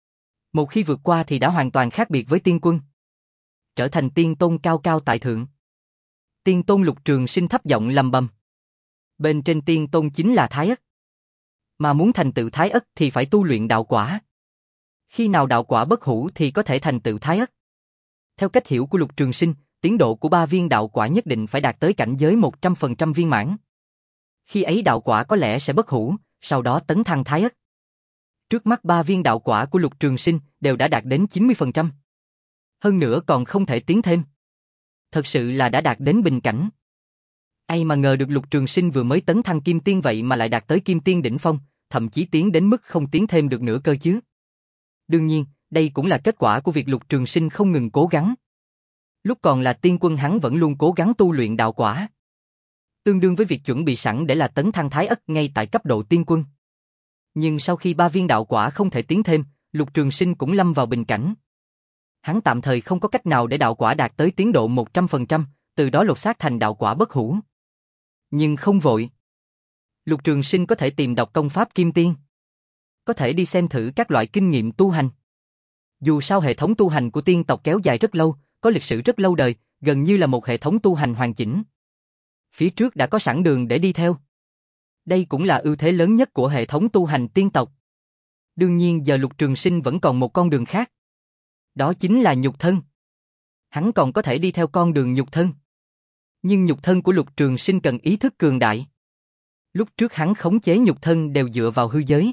Một khi vượt qua thì đã hoàn toàn khác biệt với Tiên Quân. Trở thành Tiên Tôn cao cao tại thượng. Tiên Tôn Lục Trường Sinh thấp giọng lầm bầm. Bên trên Tiên Tôn chính là Thái Ất. Mà muốn thành tựu Thái Ất thì phải tu luyện đạo quả. Khi nào đạo quả bất hủ thì có thể thành tựu Thái Ất. Theo cách hiểu của Lục Trường Sinh, tiến độ của ba viên đạo quả nhất định phải đạt tới cảnh giới một trăm phần trăm viên mãn. Khi ấy đạo quả có lẽ sẽ bất hủ, sau đó tấn thăng Thái Ất. Trước mắt ba viên đạo quả của Lục Trường Sinh đều đã đạt đến chín mươi phần trăm. Hơn nữa còn không thể tiến thêm. Thật sự là đã đạt đến bình cảnh. Ai mà ngờ được Lục Trường Sinh vừa mới tấn thăng Kim Tiên vậy mà lại đạt tới Kim Tiên đỉnh phong, thậm chí tiến đến mức không tiến thêm được nữa cơ chứ. Đương nhiên, đây cũng là kết quả của việc Lục Trường Sinh không ngừng cố gắng. Lúc còn là Tiên Quân hắn vẫn luôn cố gắng tu luyện đạo quả. Tương đương với việc chuẩn bị sẵn để là tấn thăng Thái Ất ngay tại cấp độ Tiên Quân. Nhưng sau khi ba viên đạo quả không thể tiến thêm, Lục Trường Sinh cũng lâm vào bình cảnh. Hắn tạm thời không có cách nào để đạo quả đạt tới tiến độ một trăm phần trăm, từ đó lột xác thành đạo quả bất hủ. Nhưng không vội. Lục Trường Sinh có thể tìm đọc công pháp Kim Tiên. Có thể đi xem thử các loại kinh nghiệm tu hành. Dù sao hệ thống tu hành của tiên tộc kéo dài rất lâu, có lịch sử rất lâu đời, gần như là một hệ thống tu hành hoàn chỉnh. Phía trước đã có sẵn đường để đi theo. Đây cũng là ưu thế lớn nhất của hệ thống tu hành tiên tộc. Đương nhiên giờ Lục Trường Sinh vẫn còn một con đường khác. Đó chính là nhục thân. Hắn còn có thể đi theo con đường nhục thân. Nhưng nhục thân của Lục Trường Sinh cần ý thức cường đại. Lúc trước hắn khống chế nhục thân đều dựa vào hư giới.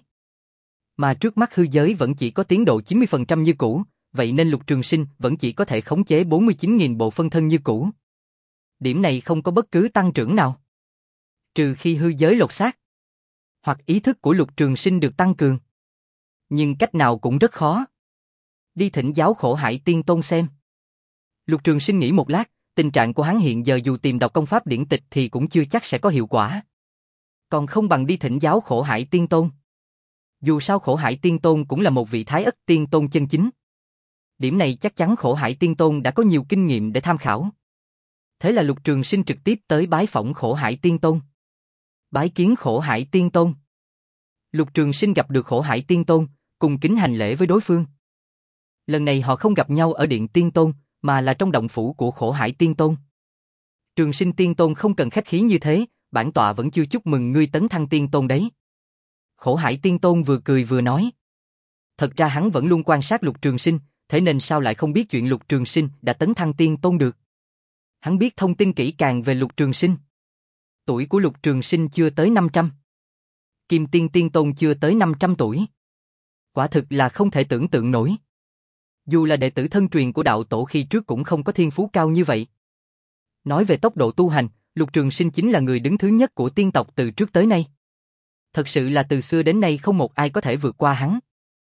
Mà trước mắt hư giới vẫn chỉ có tiến độ chín mươi phần trăm như cũ, vậy nên Lục Trường Sinh vẫn chỉ có thể khống chế bốn mươi chín nghìn bộ phân thân như cũ. Điểm này không có bất cứ tăng trưởng nào. Trừ khi hư giới lột xác, hoặc ý thức của Lục Trường Sinh được tăng cường. Nhưng cách nào cũng rất khó. Đi thỉnh giáo Khổ Hải Tiên Tôn xem. Lục Trường Sinh nghĩ một lát, tình trạng của hắn hiện giờ dù tìm đọc công pháp điển tịch thì cũng chưa chắc sẽ có hiệu quả. Còn không bằng đi thỉnh giáo Khổ Hải Tiên Tôn. Dù sao Khổ Hải Tiên Tôn cũng là một vị Thái Ất Tiên Tôn chân chính. Điểm này chắc chắn Khổ Hải Tiên Tôn đã có nhiều kinh nghiệm để tham khảo. Thế là Lục Trường Sinh trực tiếp tới bái phỏng Khổ Hải Tiên Tôn. Bái kiến Khổ Hải Tiên Tôn. Lục Trường Sinh gặp được Khổ Hải Tiên Tôn, cùng kính hành lễ với đối phương. Lần này họ không gặp nhau ở Điện Tiên Tôn, mà là trong động phủ của Khổ Hải Tiên Tôn. Trường Sinh Tiên Tôn không cần khách khí như thế, bản tọa vẫn chưa chúc mừng ngươi tấn thăng Tiên Tôn đấy. Khổ Hải Tiên Tôn vừa cười vừa nói. Thật ra hắn vẫn luôn quan sát Lục Trường Sinh, thế nên sao lại không biết chuyện Lục Trường Sinh đã tấn thăng Tiên Tôn được. Hắn biết thông tin kỹ càng về Lục Trường Sinh. Tuổi của Lục Trường Sinh chưa tới năm trăm. Kim Tiên Tiên Tôn chưa tới năm trăm tuổi. Quả thực là không thể tưởng tượng nổi. Dù là đệ tử thân truyền của đạo tổ khi trước cũng không có thiên phú cao như vậy. Nói về tốc độ tu hành, Lục Trường Sinh chính là người đứng thứ nhất của tiên tộc từ trước tới nay. Thật sự là từ xưa đến nay không một ai có thể vượt qua hắn.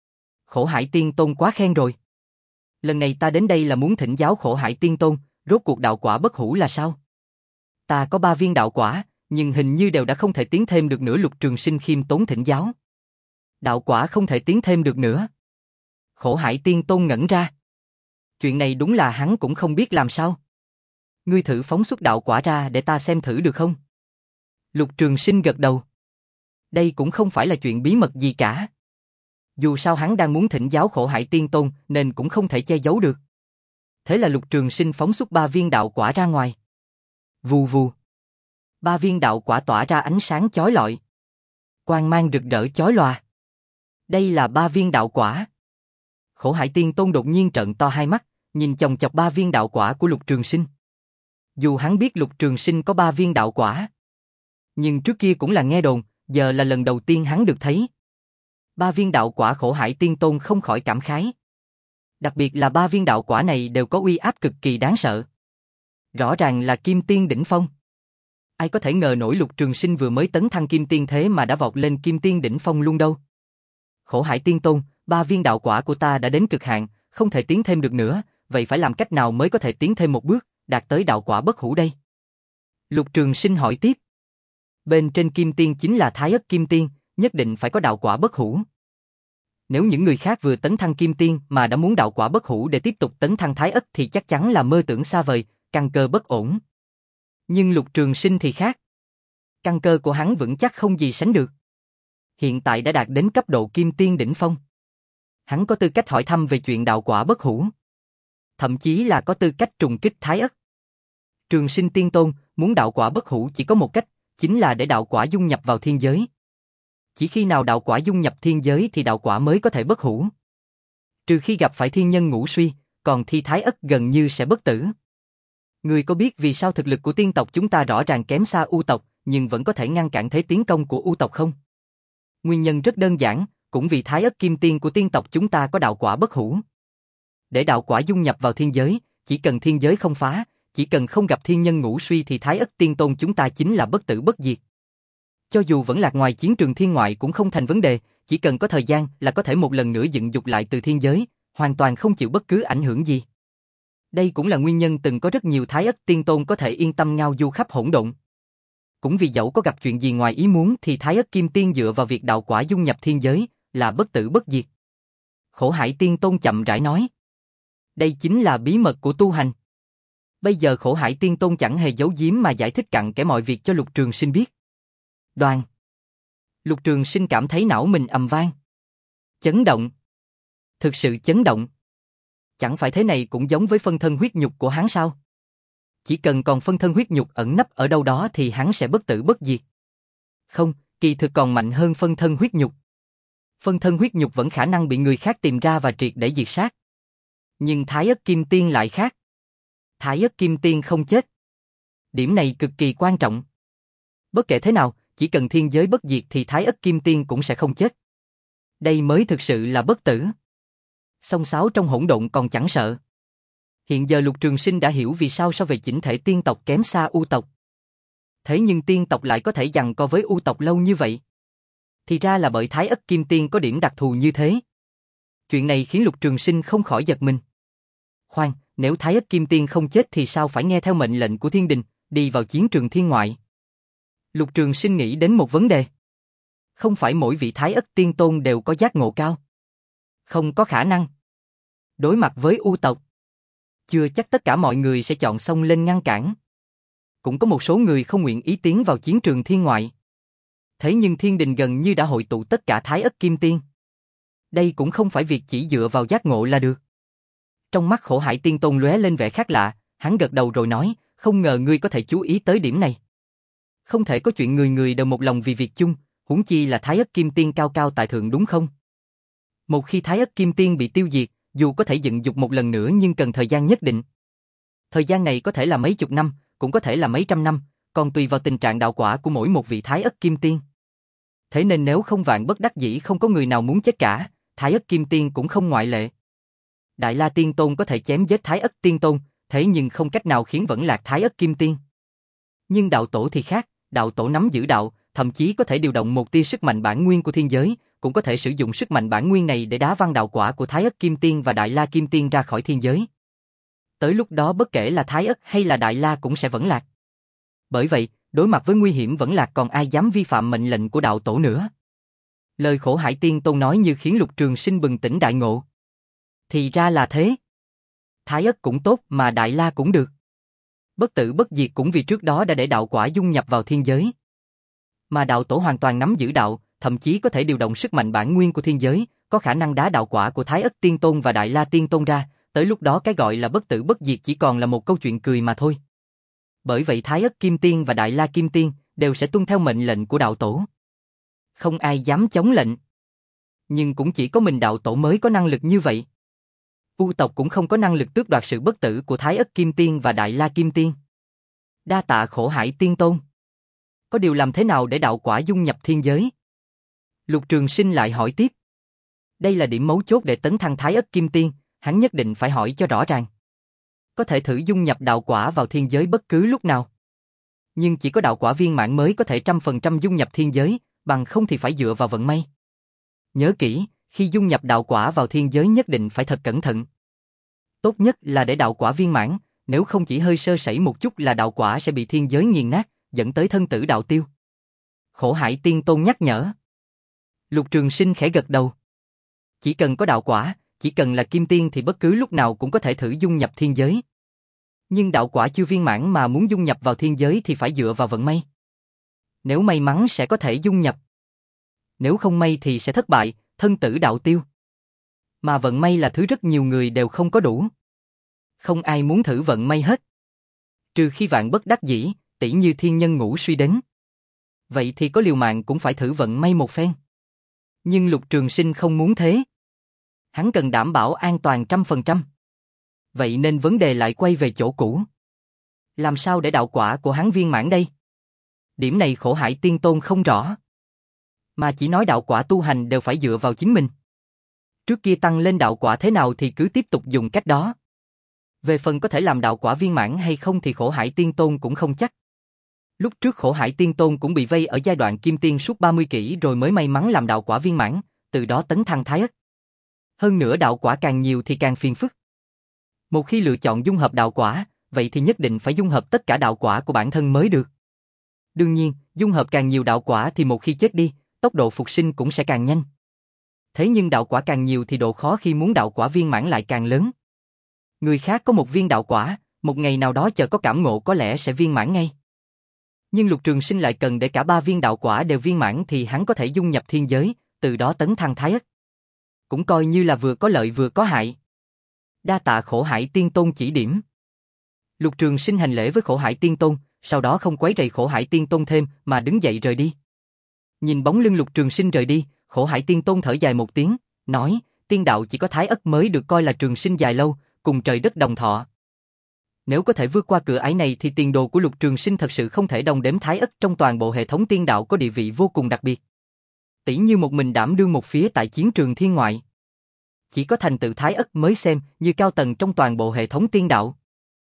Khổ Hải Tiên Tôn quá khen rồi. Lần này ta đến đây là muốn thỉnh giáo Khổ Hải Tiên Tôn, rốt cuộc đạo quả bất hủ là sao? Ta có ba viên đạo quả, nhưng hình như đều đã không thể tiến thêm được nữa. Lục Trường Sinh khiêm tốn thỉnh giáo. Đạo quả không thể tiến thêm được nữa. Khổ Hải Tiên Tôn ngẩn ra. Chuyện này đúng là hắn cũng không biết làm sao. Ngươi thử phóng xuất đạo quả ra để ta xem thử được không? Lục Trường Sinh gật đầu. Đây cũng không phải là chuyện bí mật gì cả. Dù sao hắn đang muốn thỉnh giáo Khổ Hải Tiên Tôn nên cũng không thể che giấu được. Thế là Lục Trường Sinh phóng xuất ba viên đạo quả ra ngoài. Vù vù. Ba viên đạo quả tỏa ra ánh sáng chói lọi. Quang mang rực rỡ chói lòa. Đây là ba viên đạo quả. Khổ Hải Tiên Tôn đột nhiên trợn to hai mắt, nhìn chòng chọc ba viên đạo quả của Lục Trường Sinh. Dù hắn biết Lục Trường Sinh có ba viên đạo quả, nhưng trước kia cũng là nghe đồn, giờ là lần đầu tiên hắn được thấy. Ba viên đạo quả Khổ Hải Tiên Tôn không khỏi cảm khái. Đặc biệt là ba viên đạo quả này đều có uy áp cực kỳ đáng sợ. Rõ ràng là Kim Tiên đỉnh phong. Ai có thể ngờ nổi Lục Trường Sinh vừa mới tấn thăng Kim Tiên thế mà đã vọt lên Kim Tiên đỉnh phong luôn đâu. Khổ Hải Tiên Tôn, ba viên đạo quả của ta đã đến cực hạn, không thể tiến thêm được nữa, vậy phải làm cách nào mới có thể tiến thêm một bước, đạt tới đạo quả bất hủ đây? Lục Trường Sinh hỏi tiếp. Bên trên Kim Tiên chính là Thái Ất Kim Tiên, nhất định phải có đạo quả bất hủ. Nếu những người khác vừa tấn thăng kim tiên mà đã muốn đạo quả bất hủ để tiếp tục tấn thăng thái ất thì chắc chắn là mơ tưởng xa vời, căn cơ bất ổn. Nhưng Lục Trường Sinh thì khác. Căn cơ của hắn vững chắc không gì sánh được. Hiện tại đã đạt đến cấp độ kim tiên đỉnh phong. Hắn có tư cách hỏi thăm về chuyện đạo quả bất hủ. Thậm chí là có tư cách trùng kích thái ất. Trường Sinh Tiên Tôn muốn đạo quả bất hủ chỉ có một cách, chính là để đạo quả dung nhập vào thiên giới. Chỉ khi nào đạo quả dung nhập thiên giới thì đạo quả mới có thể bất hủ. Trừ khi gặp phải thiên nhân ngũ suy, còn thi thái ất gần như sẽ bất tử. Người có biết vì sao thực lực của tiên tộc chúng ta rõ ràng kém xa U tộc, nhưng vẫn có thể ngăn cản thế tiến công của U tộc không? Nguyên nhân rất đơn giản, cũng vì thái ất kim tiên của tiên tộc chúng ta có đạo quả bất hủ. Để đạo quả dung nhập vào thiên giới, chỉ cần thiên giới không phá, chỉ cần không gặp thiên nhân ngũ suy thì thái ất tiên tôn chúng ta chính là bất tử bất diệt. Cho dù vẫn lạc ngoài chiến trường thiên ngoại cũng không thành vấn đề, chỉ cần có thời gian là có thể một lần nữa dựng dục lại từ thiên giới, hoàn toàn không chịu bất cứ ảnh hưởng gì. Đây cũng là nguyên nhân từng có rất nhiều thái ất tiên tôn có thể yên tâm ngao du khắp hỗn độn. Cũng vì dẫu có gặp chuyện gì ngoài ý muốn thì thái ất kim tiên dựa vào việc đạo quả dung nhập thiên giới là bất tử bất diệt. Khổ Hải Tiên Tôn chậm rãi nói. Đây chính là bí mật của tu hành. Bây giờ Khổ Hải Tiên Tôn chẳng hề giấu giếm mà giải thích cặn kẽ mọi việc cho Lục Trường Sinh biết. Đoan. Lục Trường Sinh cảm thấy não mình ầm vang. Chấn động. Thực sự chấn động. Chẳng phải thế này cũng giống với phân thân huyết nhục của hắn sao? Chỉ cần còn phân thân huyết nhục ẩn nấp ở đâu đó thì hắn sẽ bất tử bất diệt. Không, kỳ thực còn mạnh hơn phân thân huyết nhục. Phân thân huyết nhục vẫn khả năng bị người khác tìm ra và triệt để diệt sát. Nhưng Thái Ất Kim Tiên lại khác. Thái Ất Kim Tiên không chết. Điểm này cực kỳ quan trọng. Bất kể thế nào, chỉ cần thiên giới bất diệt thì Thái Ất Kim Tiên cũng sẽ không chết. Đây mới thực sự là bất tử. Song sáo trong hỗn độn còn chẳng sợ. Hiện giờ Lục Trường Sinh đã hiểu vì sao so về chỉnh thể tiên tộc kém xa U tộc. Thế nhưng tiên tộc lại có thể giằng co với U tộc lâu như vậy. Thì ra là bởi Thái Ất Kim Tiên có điểm đặc thù như thế. Chuyện này khiến Lục Trường Sinh không khỏi giật mình. Khoan, nếu Thái Ất Kim Tiên không chết thì sao phải nghe theo mệnh lệnh của thiên đình, đi vào chiến trường thiên ngoại? Lục Trường Sinh nghĩ đến một vấn đề. Không phải mỗi vị Thái Ất Tiên Tôn đều có giác ngộ cao. Không có khả năng. Đối mặt với U tộc, chưa chắc tất cả mọi người sẽ chọn xông lên ngăn cản. Cũng có một số người không nguyện ý tiến vào chiến trường thiên ngoại. Thế nhưng thiên đình gần như đã hội tụ tất cả Thái Ất Kim Tiên. Đây cũng không phải việc chỉ dựa vào giác ngộ là được. Trong mắt Khổ Hải Tiên Tôn lóe lên vẻ khác lạ, hắn gật đầu rồi nói, không ngờ ngươi có thể chú ý tới điểm này. Không thể có chuyện người người đều một lòng vì việc chung, huống chi là Thái Ất Kim Tiên cao cao tại thượng đúng không? Một khi Thái Ất Kim Tiên bị tiêu diệt, dù có thể dựng dục một lần nữa nhưng cần thời gian nhất định. Thời gian này có thể là mấy chục năm, cũng có thể là mấy trăm năm, còn tùy vào tình trạng đạo quả của mỗi một vị Thái Ất Kim Tiên. Thế nên nếu không vạn bất đắc dĩ không có người nào muốn chết cả, Thái Ất Kim Tiên cũng không ngoại lệ. Đại La Tiên Tôn có thể chém giết Thái Ất Tiên Tôn, thế nhưng không cách nào khiến vẫn lạc Thái Ất Kim Tiên. Nhưng đạo tổ thì khác, đạo tổ nắm giữ đạo, thậm chí có thể điều động một tia sức mạnh bản nguyên của thiên giới, cũng có thể sử dụng sức mạnh bản nguyên này để đá văng đạo quả của Thái Ất Kim Tiên và Đại La Kim Tiên ra khỏi thiên giới. Tới lúc đó bất kể là Thái Ất hay là Đại La cũng sẽ vẫn lạc. Bởi vậy, đối mặt với nguy hiểm vẫn lạc còn ai dám vi phạm mệnh lệnh của đạo tổ nữa. Lời Khổ Hải Tiên Tôn nói như khiến Lục Trường Sinh bừng tỉnh đại ngộ. Thì ra là thế. Thái Ất cũng tốt mà Đại La cũng được. Bất tử bất diệt cũng vì trước đó đã để đạo quả dung nhập vào thiên giới. Mà đạo tổ hoàn toàn nắm giữ đạo, thậm chí có thể điều động sức mạnh bản nguyên của thiên giới, có khả năng đá đạo quả của Thái Ất Tiên Tôn và Đại La Tiên Tôn ra, tới lúc đó cái gọi là bất tử bất diệt chỉ còn là một câu chuyện cười mà thôi. Bởi vậy Thái Ất Kim Tiên và Đại La Kim Tiên đều sẽ tuân theo mệnh lệnh của đạo tổ. Không ai dám chống lệnh. Nhưng cũng chỉ có mình đạo tổ mới có năng lực như vậy. U tộc cũng không có năng lực tước đoạt sự bất tử của Thái Ất Kim Tiên và Đại La Kim Tiên. Đa tạ Khổ Hải Tiên Tôn. Có điều làm thế nào để đạo quả dung nhập thiên giới? Lục Trường Sinh lại hỏi tiếp. Đây là điểm mấu chốt để tấn thăng Thái Ất Kim Tiên, hắn nhất định phải hỏi cho rõ ràng. Có thể thử dung nhập đạo quả vào thiên giới bất cứ lúc nào. Nhưng chỉ có đạo quả viên mãn mới có thể trăm phần trăm dung nhập thiên giới, bằng không thì phải dựa vào vận may. Nhớ kỹ, khi dung nhập đạo quả vào thiên giới nhất định phải thật cẩn thận. Tốt nhất là để đạo quả viên mãn, nếu không chỉ hơi sơ sẩy một chút là đạo quả sẽ bị thiên giới nghiền nát, dẫn tới thân tử đạo tiêu. Khổ Hải Tiên Tôn nhắc nhở. Lục Trường Sinh khẽ gật đầu. Chỉ cần có đạo quả, chỉ cần là kim tiên thì bất cứ lúc nào cũng có thể thử dung nhập thiên giới. Nhưng đạo quả chưa viên mãn mà muốn dung nhập vào thiên giới thì phải dựa vào vận may. Nếu may mắn sẽ có thể dung nhập. Nếu không may thì sẽ thất bại, thân tử đạo tiêu. Mà vận may là thứ rất nhiều người đều không có đủ. Không ai muốn thử vận may hết. Trừ khi vạn bất đắc dĩ, tỉ như thiên nhân ngũ suy đến. Vậy thì có liều mạng cũng phải thử vận may một phen. Nhưng Lục Trường Sinh không muốn thế. Hắn cần đảm bảo an toàn trăm phần trăm. Vậy nên vấn đề lại quay về chỗ cũ. Làm sao để đạo quả của hắn viên mãn đây? Điểm này Khổ Hải Tiên Tôn không rõ. Mà chỉ nói đạo quả tu hành đều phải dựa vào chính mình. Trước kia tăng lên đạo quả thế nào thì cứ tiếp tục dùng cách đó. Về phần có thể làm đạo quả viên mãn hay không thì Khổ Hải Tiên Tôn cũng không chắc. Lúc trước Khổ Hải Tiên Tôn cũng bị vây ở giai đoạn kim tiên suốt ba mươi kỷ rồi mới may mắn làm đạo quả viên mãn, từ đó tấn thăng thái ất. Hơn nữa đạo quả càng nhiều thì càng phiền phức. Một khi lựa chọn dung hợp đạo quả, vậy thì nhất định phải dung hợp tất cả đạo quả của bản thân mới được. Đương nhiên, dung hợp càng nhiều đạo quả thì một khi chết đi, tốc độ phục sinh cũng sẽ càng nhanh. Thế nhưng đạo quả càng nhiều thì độ khó khi muốn đạo quả viên mãn lại càng lớn. Người khác có một viên đạo quả, một ngày nào đó chờ có cảm ngộ có lẽ sẽ viên mãn ngay. Nhưng Lục Trường Sinh lại cần để cả ba viên đạo quả đều viên mãn thì hắn có thể dung nhập thiên giới, từ đó tấn thăng thái ất. Cũng coi như là vừa có lợi vừa có hại. Đa tạ Khổ Hải Tiên Tôn chỉ điểm. Lục Trường Sinh hành lễ với Khổ Hải Tiên Tôn, sau đó không quấy rầy Khổ Hải Tiên Tôn thêm mà đứng dậy rời đi. Nhìn bóng lưng Lục Trường Sinh rời đi, Khổ Hải Tiên Tôn thở dài một tiếng, nói, tiên đạo chỉ có thái ất mới được coi là trường sinh dài lâu, cùng trời đất đồng thọ. Nếu có thể vượt qua cửa ải này thì tiền đồ của Lục Trường Sinh thật sự không thể đồng đếm thái ất trong toàn bộ hệ thống tiên đạo có địa vị vô cùng đặc biệt. Tỷ như một mình đảm đương một phía tại chiến trường thiên ngoại. Chỉ có thành tựu thái ất mới xem như cao tầng trong toàn bộ hệ thống tiên đạo.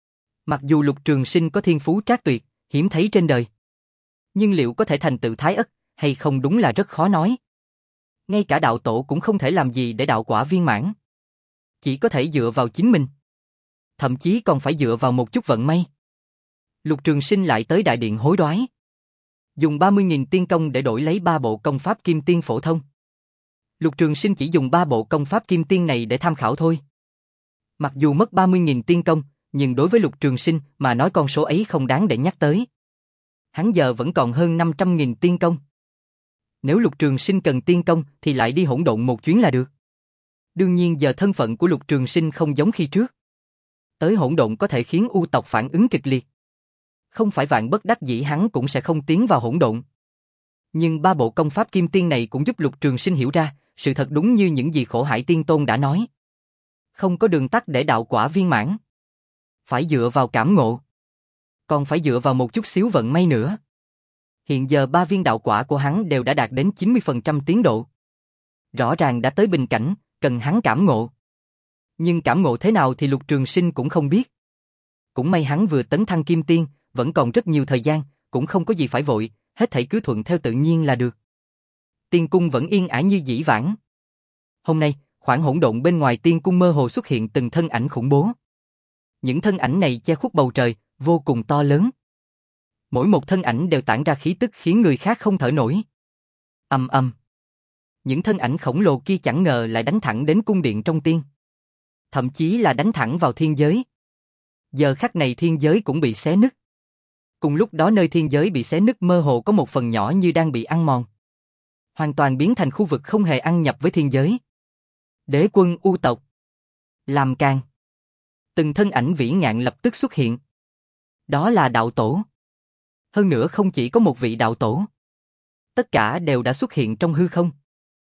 Mặc dù Lục Trường Sinh có thiên phú trác tuyệt, hiếm thấy trên đời. Nhưng liệu có thể thành tựu thái ất hay không đúng là rất khó nói. Ngay cả đạo tổ cũng không thể làm gì để đạo quả viên mãn. Chỉ có thể dựa vào chính mình. Thậm chí còn phải dựa vào một chút vận may. Lục Trường Sinh lại tới đại điện hối đoái. Dùng ba mươi nghìn tiên công để đổi lấy ba bộ công pháp kim tiên phổ thông. Lục Trường Sinh chỉ dùng ba bộ công pháp kim tiên này để tham khảo thôi. Mặc dù mất ba mươi nghìn tiên công, nhưng đối với Lục Trường Sinh mà nói con số ấy không đáng để nhắc tới. Hắn giờ vẫn còn hơn năm trăm nghìn tiên công. Nếu Lục Trường Sinh cần tiên công thì lại đi hỗn độn một chuyến là được. Đương nhiên giờ thân phận của Lục Trường Sinh không giống khi trước. Tới hỗn độn có thể khiến U tộc phản ứng kịch liệt. Không phải vạn bất đắc dĩ hắn cũng sẽ không tiến vào hỗn độn. Nhưng ba bộ công pháp kim tiên này cũng giúp Lục Trường Sinh hiểu ra, sự thật đúng như những gì Khổ Hải Tiên Tôn đã nói. Không có đường tắt để đạo quả viên mãn. Phải dựa vào cảm ngộ. Còn phải dựa vào một chút xíu vận may nữa. Hiện giờ ba viên đạo quả của hắn đều đã đạt đến chín mươi phần trăm tiến độ. Rõ ràng đã tới bình cảnh, cần hắn cảm ngộ. Nhưng cảm ngộ thế nào thì Lục Trường Sinh cũng không biết. Cũng may hắn vừa tấn thăng kim tiên, vẫn còn rất nhiều thời gian, cũng không có gì phải vội, hết thảy cứ thuận theo tự nhiên là được. Tiên cung vẫn yên ả như dĩ vãng. Hôm nay, khoảng hỗn độn bên ngoài tiên cung mơ hồ xuất hiện từng thân ảnh khủng bố. Những thân ảnh này che khuất bầu trời, vô cùng to lớn. Mỗi một thân ảnh đều tản ra khí tức khiến người khác không thở nổi. Ầm ầm. Những thân ảnh khổng lồ kia chẳng ngờ lại đánh thẳng đến cung điện trong tiên. Thậm chí là đánh thẳng vào thiên giới. Giờ khắc này thiên giới cũng bị xé nứt. Cùng lúc đó nơi thiên giới bị xé nứt mơ hồ có một phần nhỏ như đang bị ăn mòn. Hoàn toàn biến thành khu vực không hề ăn nhập với thiên giới. Đế quân U tộc. Làm càng. Từng thân ảnh vĩ ngạn lập tức xuất hiện. Đó là đạo tổ. Hơn nữa không chỉ có một vị đạo tổ. Tất cả đều đã xuất hiện trong hư không.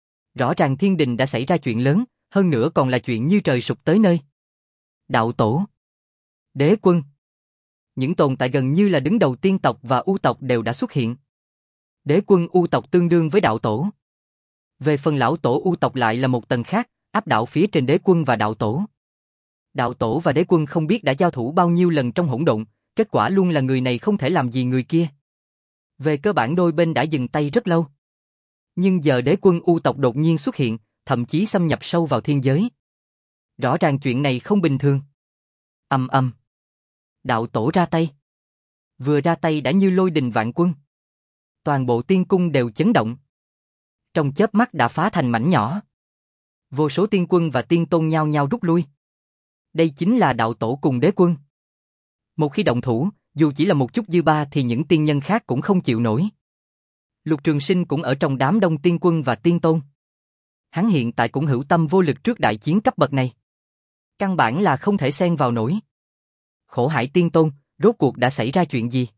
Rõ ràng thiên đình đã xảy ra chuyện lớn, hơn nữa còn là chuyện như trời sụp tới nơi. Đạo tổ. Đế quân. Những tồn tại gần như là đứng đầu tiên tộc và U tộc đều đã xuất hiện. Đế quân U tộc tương đương với đạo tổ. Về phần lão tổ U tộc lại là một tầng khác, áp đảo phía trên đế quân và đạo tổ. Đạo tổ và đế quân không biết đã giao thủ bao nhiêu lần trong hỗn độn, kết quả luôn là người này không thể làm gì người kia. Về cơ bản đôi bên đã dừng tay rất lâu. Nhưng giờ đế quân U tộc đột nhiên xuất hiện, thậm chí xâm nhập sâu vào thiên giới. Rõ ràng chuyện này không bình thường. Ầm ầm. Đạo tổ ra tay. Vừa ra tay đã như lôi đình vạn quân. Toàn bộ tiên cung đều chấn động. Trong chớp mắt đã phá thành mảnh nhỏ. Vô số tiên quân và tiên tôn nhao nhao rút lui. Đây chính là đạo tổ cùng đế quân. Một khi động thủ, dù chỉ là một chút dư ba thì những tiên nhân khác cũng không chịu nổi. Lục Trường Sinh cũng ở trong đám đông tiên quân và tiên tôn. Hắn hiện tại cũng hữu tâm vô lực trước đại chiến cấp bậc này. Căn bản là không thể xen vào nổi. Khổ Hải Tiên Tôn, rốt cuộc đã xảy ra chuyện gì?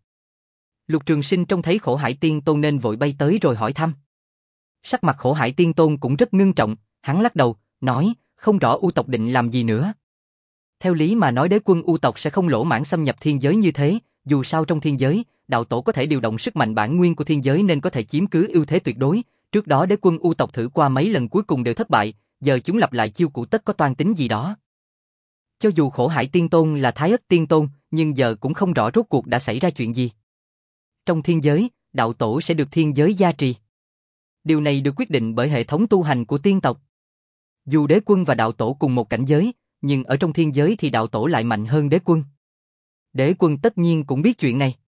Lục Trường Sinh trông thấy Khổ Hải Tiên Tôn nên vội bay tới rồi hỏi thăm. Sắc mặt Khổ Hải Tiên Tôn cũng rất ngưng trọng, hắn lắc đầu, nói, không rõ U tộc định làm gì nữa. Theo lý mà nói đế quân U tộc sẽ không lỗ mãng xâm nhập thiên giới như thế, dù sao trong thiên giới, đạo tổ có thể điều động sức mạnh bản nguyên của thiên giới nên có thể chiếm cứ ưu thế tuyệt đối. Trước đó đế quân U tộc thử qua mấy lần cuối cùng đều thất bại, giờ chúng lặp lại chiêu cũ tất có toan tính gì đó. Cho dù Khổ Hải Tiên Tôn là Thái Ất Tiên Tôn, nhưng giờ cũng không rõ rốt cuộc đã xảy ra chuyện gì. Trong thiên giới, đạo tổ sẽ được thiên giới gia trì. Điều này được quyết định bởi hệ thống tu hành của tiên tộc. Dù đế quân và đạo tổ cùng một cảnh giới, nhưng ở trong thiên giới thì đạo tổ lại mạnh hơn đế quân. Đế quân tất nhiên cũng biết chuyện này.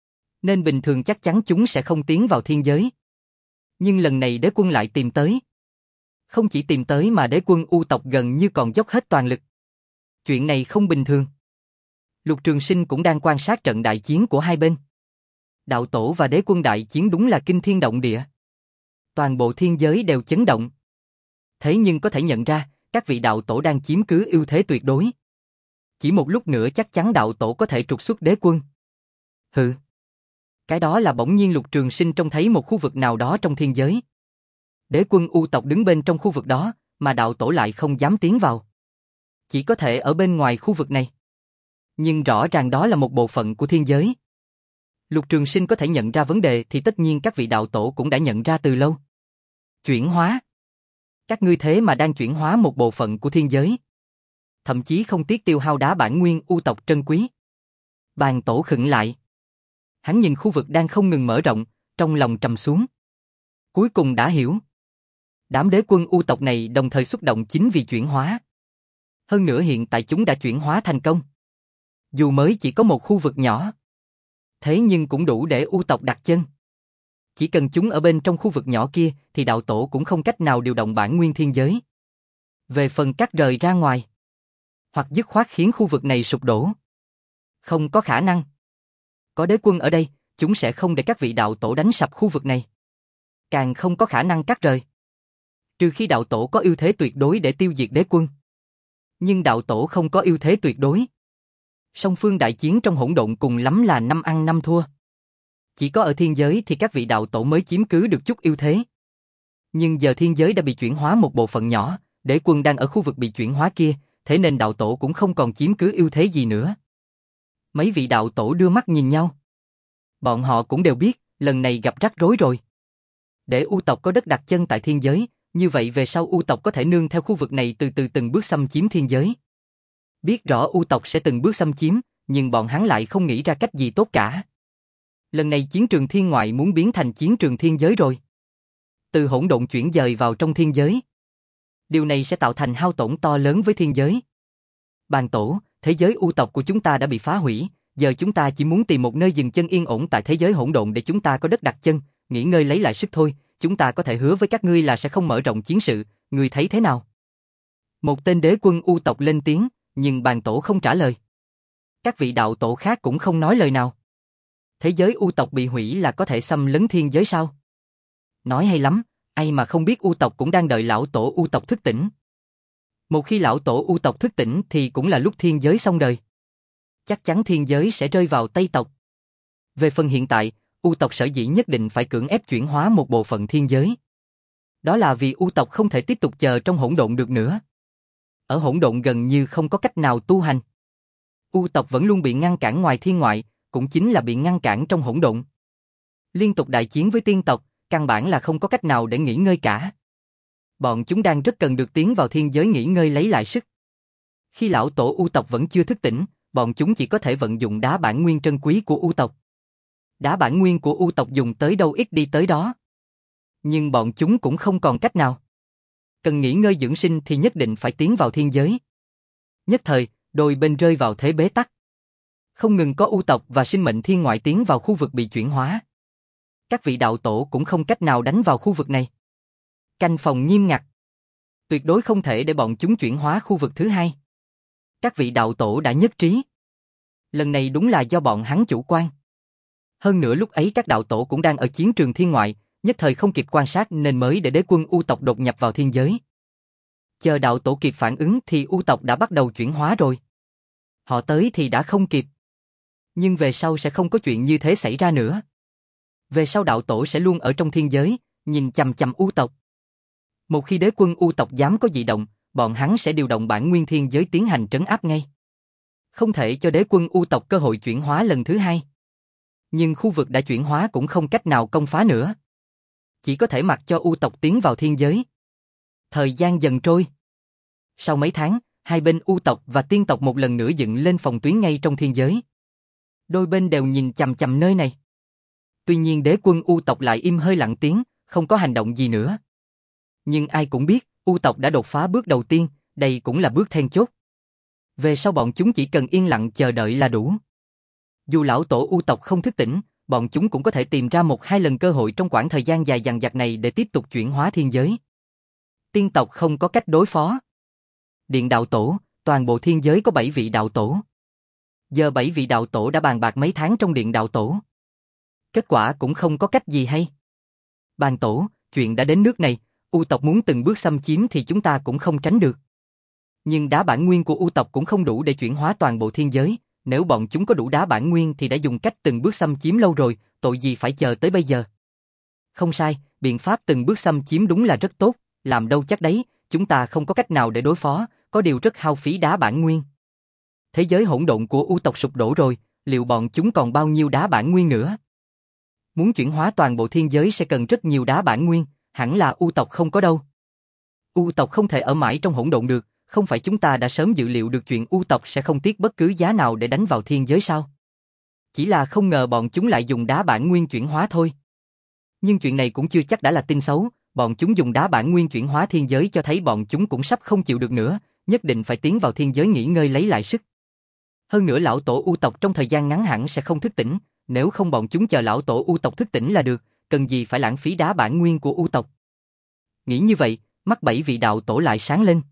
Nên bình thường chắc chắn chúng sẽ không tiến vào thiên giới. Nhưng lần này đế quân lại tìm tới. Không chỉ tìm tới mà đế quân U tộc gần như còn dốc hết toàn lực. Chuyện này không bình thường. Lục Trường Sinh cũng đang quan sát trận đại chiến của hai bên. Đạo tổ và đế quân đại chiến đúng là kinh thiên động địa. Toàn bộ thiên giới đều chấn động. Thế nhưng có thể nhận ra, các vị đạo tổ đang chiếm cứ ưu thế tuyệt đối. Chỉ một lúc nữa chắc chắn đạo tổ có thể trục xuất đế quân. Hừ. Cái đó là bỗng nhiên Lục Trường Sinh trông thấy một khu vực nào đó trong thiên giới. Đế quân U tộc đứng bên trong khu vực đó, mà đạo tổ lại không dám tiến vào. Chỉ có thể ở bên ngoài khu vực này. Nhưng rõ ràng đó là một bộ phận của thiên giới. Lục Trường Sinh có thể nhận ra vấn đề thì tất nhiên các vị đạo tổ cũng đã nhận ra từ lâu. Chuyển hóa. Các ngươi thế mà đang chuyển hóa một bộ phận của thiên giới. Thậm chí không tiếc tiêu hao đá bản nguyên U tộc trân quý. Bàn tổ khựng lại. Hắn nhìn khu vực đang không ngừng mở rộng, trong lòng trầm xuống. Cuối cùng đã hiểu. Đám đế quân U tộc này đồng thời xuất động chính vì chuyển hóa. Hơn nữa hiện tại chúng đã chuyển hóa thành công. Dù mới chỉ có một khu vực nhỏ. Thế nhưng cũng đủ để U tộc đặt chân. Chỉ cần chúng ở bên trong khu vực nhỏ kia thì đạo tổ cũng không cách nào điều động bản nguyên thiên giới. Về phần cắt rời ra ngoài. Hoặc dứt khoát khiến khu vực này sụp đổ. Không có khả năng. Có đế quân ở đây, chúng sẽ không để các vị đạo tổ đánh sập khu vực này. Càng không có khả năng cắt rời. Trừ khi đạo tổ có ưu thế tuyệt đối để tiêu diệt đế quân. Nhưng đạo tổ không có ưu thế tuyệt đối. Song phương đại chiến trong hỗn độn cùng lắm là năm ăn năm thua. Chỉ có ở thiên giới thì các vị đạo tổ mới chiếm cứ được chút ưu thế. Nhưng giờ thiên giới đã bị chuyển hóa một bộ phận nhỏ, đế quân đang ở khu vực bị chuyển hóa kia, thế nên đạo tổ cũng không còn chiếm cứ ưu thế gì nữa. Mấy vị đạo tổ đưa mắt nhìn nhau. Bọn họ cũng đều biết, lần này gặp rắc rối rồi. Để U tộc có đất đặt chân tại thiên giới, như vậy về sau U tộc có thể nương theo khu vực này từ từ từng bước xâm chiếm thiên giới. Biết rõ U tộc sẽ từng bước xâm chiếm, nhưng bọn hắn lại không nghĩ ra cách gì tốt cả. Lần này chiến trường thiên ngoại muốn biến thành chiến trường thiên giới rồi. Từ hỗn độn chuyển dời vào trong thiên giới. Điều này sẽ tạo thành hao tổn to lớn với thiên giới. Bàn tổ, thế giới U tộc của chúng ta đã bị phá hủy, giờ chúng ta chỉ muốn tìm một nơi dừng chân yên ổn tại thế giới hỗn độn để chúng ta có đất đặt chân, nghỉ ngơi lấy lại sức thôi, chúng ta có thể hứa với các ngươi là sẽ không mở rộng chiến sự, ngươi thấy thế nào? Một tên đế quân U tộc lên tiếng, nhưng bàn tổ không trả lời. Các vị đạo tổ khác cũng không nói lời nào. Thế giới U tộc bị hủy là có thể xâm lấn thiên giới sao? Nói hay lắm, ai mà không biết U tộc cũng đang đợi lão tổ U tộc thức tỉnh. Một khi lão tổ U tộc thức tỉnh thì cũng là lúc thiên giới xong đời. Chắc chắn thiên giới sẽ rơi vào tay tộc. Về phần hiện tại, U tộc sở dĩ nhất định phải cưỡng ép chuyển hóa một bộ phận thiên giới. Đó là vì U tộc không thể tiếp tục chờ trong hỗn độn được nữa. Ở hỗn độn gần như không có cách nào tu hành. U tộc vẫn luôn bị ngăn cản ngoài thiên ngoại, cũng chính là bị ngăn cản trong hỗn độn. Liên tục đại chiến với tiên tộc, căn bản là không có cách nào để nghỉ ngơi cả. Bọn chúng đang rất cần được tiến vào thiên giới nghỉ ngơi lấy lại sức. Khi lão tổ U tộc vẫn chưa thức tỉnh, bọn chúng chỉ có thể vận dụng đá bản nguyên trân quý của U tộc. Đá bản nguyên của U tộc dùng tới đâu ít đi tới đó. Nhưng bọn chúng cũng không còn cách nào. Cần nghỉ ngơi dưỡng sinh thì nhất định phải tiến vào thiên giới. Nhất thời, đôi bên rơi vào thế bế tắc. Không ngừng có U tộc và sinh mệnh thiên ngoại tiến vào khu vực bị chuyển hóa. Các vị đạo tổ cũng không cách nào đánh vào khu vực này. Canh phòng nghiêm ngặt. Tuyệt đối không thể để bọn chúng chuyển hóa khu vực thứ hai. Các vị đạo tổ đã nhất trí. Lần này đúng là do bọn hắn chủ quan. Hơn nữa lúc ấy các đạo tổ cũng đang ở chiến trường thiên ngoại, nhất thời không kịp quan sát nên mới để đế quân U tộc đột nhập vào thiên giới. Chờ đạo tổ kịp phản ứng thì U tộc đã bắt đầu chuyển hóa rồi. Họ tới thì đã không kịp. Nhưng về sau sẽ không có chuyện như thế xảy ra nữa. Về sau đạo tổ sẽ luôn ở trong thiên giới, nhìn chằm chằm U tộc. Một khi đế quân U tộc dám có dị động, bọn hắn sẽ điều động bản nguyên thiên giới tiến hành trấn áp ngay. Không thể cho đế quân U tộc cơ hội chuyển hóa lần thứ hai. Nhưng khu vực đã chuyển hóa cũng không cách nào công phá nữa. Chỉ có thể mặc cho U tộc tiến vào thiên giới. Thời gian dần trôi. Sau mấy tháng, hai bên U tộc và tiên tộc một lần nữa dựng lên phòng tuyến ngay trong thiên giới. Đôi bên đều nhìn chằm chằm nơi này. Tuy nhiên đế quân U tộc lại im hơi lặng tiếng, không có hành động gì nữa. Nhưng ai cũng biết, U tộc đã đột phá bước đầu tiên, đây cũng là bước then chốt. Về sau bọn chúng chỉ cần yên lặng chờ đợi là đủ. Dù lão tổ U tộc không thức tỉnh, bọn chúng cũng có thể tìm ra một hai lần cơ hội trong quãng thời gian dài dằng dặc này để tiếp tục chuyển hóa thiên giới. Tiên tộc không có cách đối phó. Điện đạo tổ, toàn bộ thiên giới có bảy vị đạo tổ. Giờ bảy vị đạo tổ đã bàn bạc mấy tháng trong điện đạo tổ. Kết quả cũng không có cách gì hay. Bàn tổ, chuyện đã đến nước này, U tộc muốn từng bước xâm chiếm thì chúng ta cũng không tránh được. Nhưng đá bản nguyên của U tộc cũng không đủ để chuyển hóa toàn bộ thiên giới. Nếu bọn chúng có đủ đá bản nguyên thì đã dùng cách từng bước xâm chiếm lâu rồi, tội gì phải chờ tới bây giờ. Không sai, biện pháp từng bước xâm chiếm đúng là rất tốt, làm đâu chắc đấy, chúng ta không có cách nào để đối phó, có điều rất hao phí đá bản nguyên. Thế giới hỗn độn của U tộc sụp đổ rồi, liệu bọn chúng còn bao nhiêu đá bản nguyên nữa? Muốn chuyển hóa toàn bộ thiên giới sẽ cần rất nhiều đá bản nguyên, hẳn là U tộc không có đâu. U tộc không thể ở mãi trong hỗn độn được, không phải chúng ta đã sớm dự liệu được chuyện U tộc sẽ không tiếc bất cứ giá nào để đánh vào thiên giới sao? Chỉ là không ngờ bọn chúng lại dùng đá bản nguyên chuyển hóa thôi. Nhưng chuyện này cũng chưa chắc đã là tin xấu, bọn chúng dùng đá bản nguyên chuyển hóa thiên giới cho thấy bọn chúng cũng sắp không chịu được nữa, nhất định phải tiến vào thiên giới nghỉ ngơi lấy lại sức. Hơn nữa lão tổ U tộc trong thời gian ngắn hẳn sẽ không thức tỉnh, nếu không bọn chúng chờ lão tổ U tộc thức tỉnh là được, cần gì phải lãng phí đá bản nguyên của U tộc. Nghĩ như vậy, mắt bảy vị đạo tổ lại sáng lên.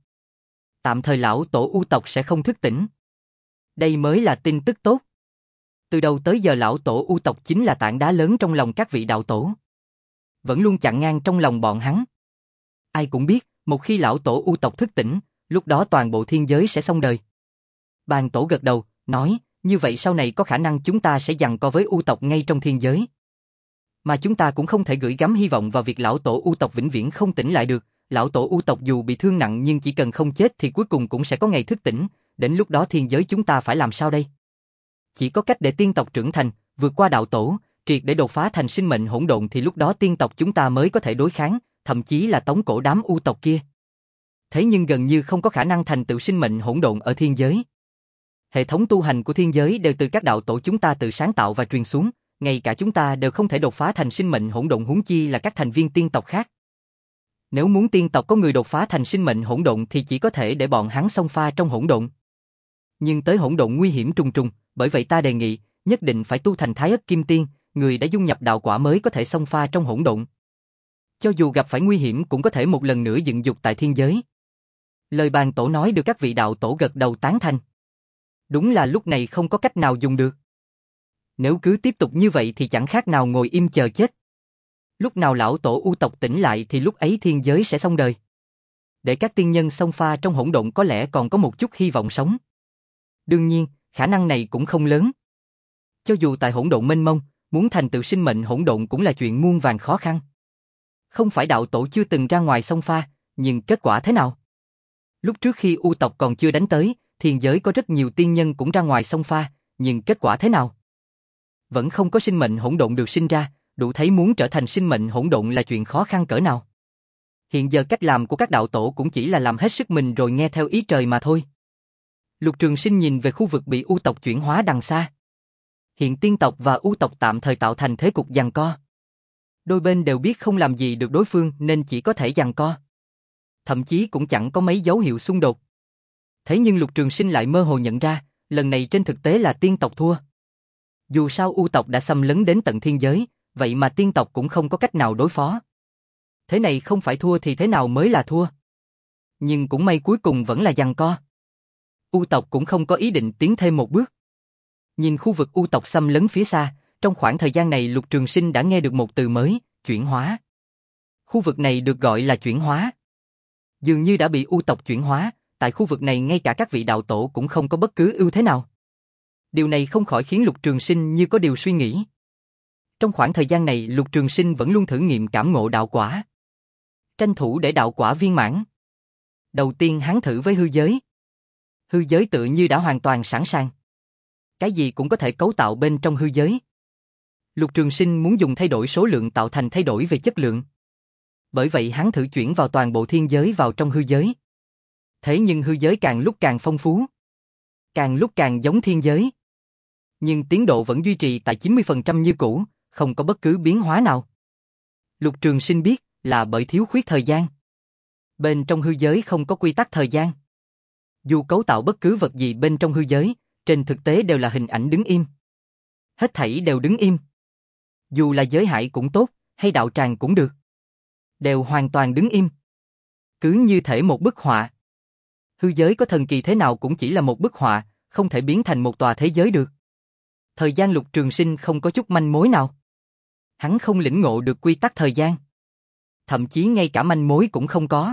Tạm thời lão tổ U tộc sẽ không thức tỉnh. Đây mới là tin tức tốt. Từ đầu tới giờ lão tổ U tộc chính là tảng đá lớn trong lòng các vị đạo tổ. Vẫn luôn chặn ngang trong lòng bọn hắn. Ai cũng biết, một khi lão tổ U tộc thức tỉnh, lúc đó toàn bộ thiên giới sẽ xong đời. Bàn tổ gật đầu, nói, như vậy sau này có khả năng chúng ta sẽ giằng co với U tộc ngay trong thiên giới. Mà chúng ta cũng không thể gửi gắm hy vọng vào việc lão tổ U tộc vĩnh viễn không tỉnh lại được. Lão tổ U tộc dù bị thương nặng nhưng chỉ cần không chết thì cuối cùng cũng sẽ có ngày thức tỉnh, đến lúc đó thiên giới chúng ta phải làm sao đây? Chỉ có cách để tiên tộc trưởng thành, vượt qua đạo tổ, triệt để đột phá thành sinh mệnh hỗn độn thì lúc đó tiên tộc chúng ta mới có thể đối kháng, thậm chí là tống cổ đám U tộc kia. Thế nhưng gần như không có khả năng thành tựu sinh mệnh hỗn độn ở thiên giới. Hệ thống tu hành của thiên giới đều từ các đạo tổ chúng ta tự sáng tạo và truyền xuống, ngay cả chúng ta đều không thể đột phá thành sinh mệnh hỗn độn huống chi là các thành viên tiên tộc khác. Nếu muốn tiên tộc có người đột phá thành sinh mệnh hỗn độn thì chỉ có thể để bọn hắn xông pha trong hỗn độn. Nhưng tới hỗn độn nguy hiểm trùng trùng, bởi vậy ta đề nghị, nhất định phải tu thành Thái Ất Kim Tiên, người đã dung nhập đạo quả mới có thể xông pha trong hỗn độn. Cho dù gặp phải nguy hiểm cũng có thể một lần nữa dựng dục tại thiên giới. Lời bàn tổ nói được các vị đạo tổ gật đầu tán thành. Đúng là lúc này không có cách nào dùng được. Nếu cứ tiếp tục như vậy thì chẳng khác nào ngồi im chờ chết. Lúc nào lão tổ U tộc tỉnh lại thì lúc ấy thiên giới sẽ xong đời. Để các tiên nhân xông pha trong hỗn độn có lẽ còn có một chút hy vọng sống. Đương nhiên, khả năng này cũng không lớn. Cho dù tại hỗn độn mênh mông, muốn thành tựu sinh mệnh hỗn độn cũng là chuyện muôn vàn khó khăn. Không phải đạo tổ chưa từng ra ngoài xông pha, nhưng kết quả thế nào? Lúc trước khi U tộc còn chưa đánh tới, thiên giới có rất nhiều tiên nhân cũng ra ngoài xông pha, nhưng kết quả thế nào? Vẫn không có sinh mệnh hỗn độn được sinh ra, đủ thấy muốn trở thành sinh mệnh hỗn độn là chuyện khó khăn cỡ nào. Hiện giờ cách làm của các đạo tổ cũng chỉ là làm hết sức mình rồi nghe theo ý trời mà thôi. Lục Trường Sinh nhìn về khu vực bị U tộc chuyển hóa đằng xa. Hiện tiên tộc và U tộc tạm thời tạo thành thế cục giằng co. Đôi bên đều biết không làm gì được đối phương nên chỉ có thể giằng co. Thậm chí cũng chẳng có mấy dấu hiệu xung đột. Thế nhưng Lục Trường Sinh lại mơ hồ nhận ra, lần này trên thực tế là tiên tộc thua. Dù sao U tộc đã xâm lấn đến tận thiên giới, vậy mà tiên tộc cũng không có cách nào đối phó. Thế này không phải thua thì thế nào mới là thua? Nhưng cũng may cuối cùng vẫn là giằng co. U tộc cũng không có ý định tiến thêm một bước. Nhìn khu vực U tộc xâm lấn phía xa, trong khoảng thời gian này Lục Trường Sinh đã nghe được một từ mới, chuyển hóa. Khu vực này được gọi là chuyển hóa. Dường như đã bị U tộc chuyển hóa, tại khu vực này ngay cả các vị đạo tổ cũng không có bất cứ ưu thế nào. Điều này không khỏi khiến Lục Trường Sinh như có điều suy nghĩ. Trong khoảng thời gian này Lục Trường Sinh vẫn luôn thử nghiệm cảm ngộ đạo quả. Tranh thủ để đạo quả viên mãn. Đầu tiên hắn thử với hư giới. Hư giới tự như đã hoàn toàn sẵn sàng. Cái gì cũng có thể cấu tạo bên trong hư giới. Lục Trường Sinh muốn dùng thay đổi số lượng tạo thành thay đổi về chất lượng. Bởi vậy hắn thử chuyển vào toàn bộ thiên giới vào trong hư giới. Thế nhưng hư giới càng lúc càng phong phú. Càng lúc càng giống thiên giới. Nhưng tiến độ vẫn duy trì tại chín mươi phần trăm như cũ, không có bất cứ biến hóa nào. Lục Trường Sinh biết là bởi thiếu khuyết thời gian. Bên trong hư giới không có quy tắc thời gian. Dù cấu tạo bất cứ vật gì bên trong hư giới, trên thực tế đều là hình ảnh đứng im. Hết thảy đều đứng im. Dù là giới hải cũng tốt, hay đạo tràng cũng được. Đều hoàn toàn đứng im. Cứ như thể một bức họa. Hư giới có thần kỳ thế nào cũng chỉ là một bức họa, không thể biến thành một tòa thế giới được. Thời gian Lục Trường Sinh không có chút manh mối nào. Hắn không lĩnh ngộ được quy tắc thời gian. Thậm chí ngay cả manh mối cũng không có.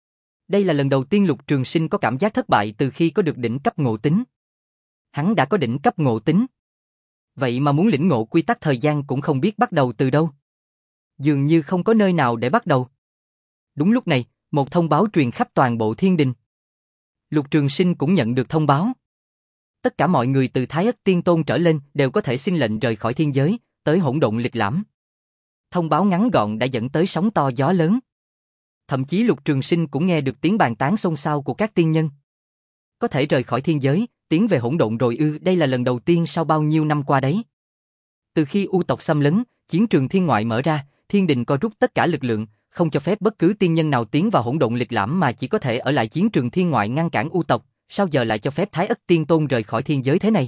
Đây là lần đầu tiên Lục Trường Sinh có cảm giác thất bại từ khi có được đỉnh cấp ngộ tính. Hắn đã có đỉnh cấp ngộ tính. Vậy mà muốn lĩnh ngộ quy tắc thời gian cũng không biết bắt đầu từ đâu. Dường như không có nơi nào để bắt đầu. Đúng lúc này, một thông báo truyền khắp toàn bộ thiên đình. Lục Trường Sinh cũng nhận được thông báo. Tất cả mọi người từ Thái Ất Tiên Tôn trở lên đều có thể xin lệnh rời khỏi thiên giới, tới hỗn độn lịch lãm. Thông báo ngắn gọn đã dẫn tới sóng to gió lớn. Thậm chí Lục Trường Sinh cũng nghe được tiếng bàn tán xôn xao của các tiên nhân. Có thể rời khỏi thiên giới, tiến về hỗn độn rồi ư? Đây là lần đầu tiên sau bao nhiêu năm qua đấy. Từ khi U tộc xâm lấn, chiến trường thiên ngoại mở ra, thiên đình co rút tất cả lực lượng, không cho phép bất cứ tiên nhân nào tiến vào hỗn độn lịch lãm mà chỉ có thể ở lại chiến trường thiên ngoại ngăn cản U tộc. Sao giờ lại cho phép Thái Ất Tiên Tôn rời khỏi thiên giới thế này?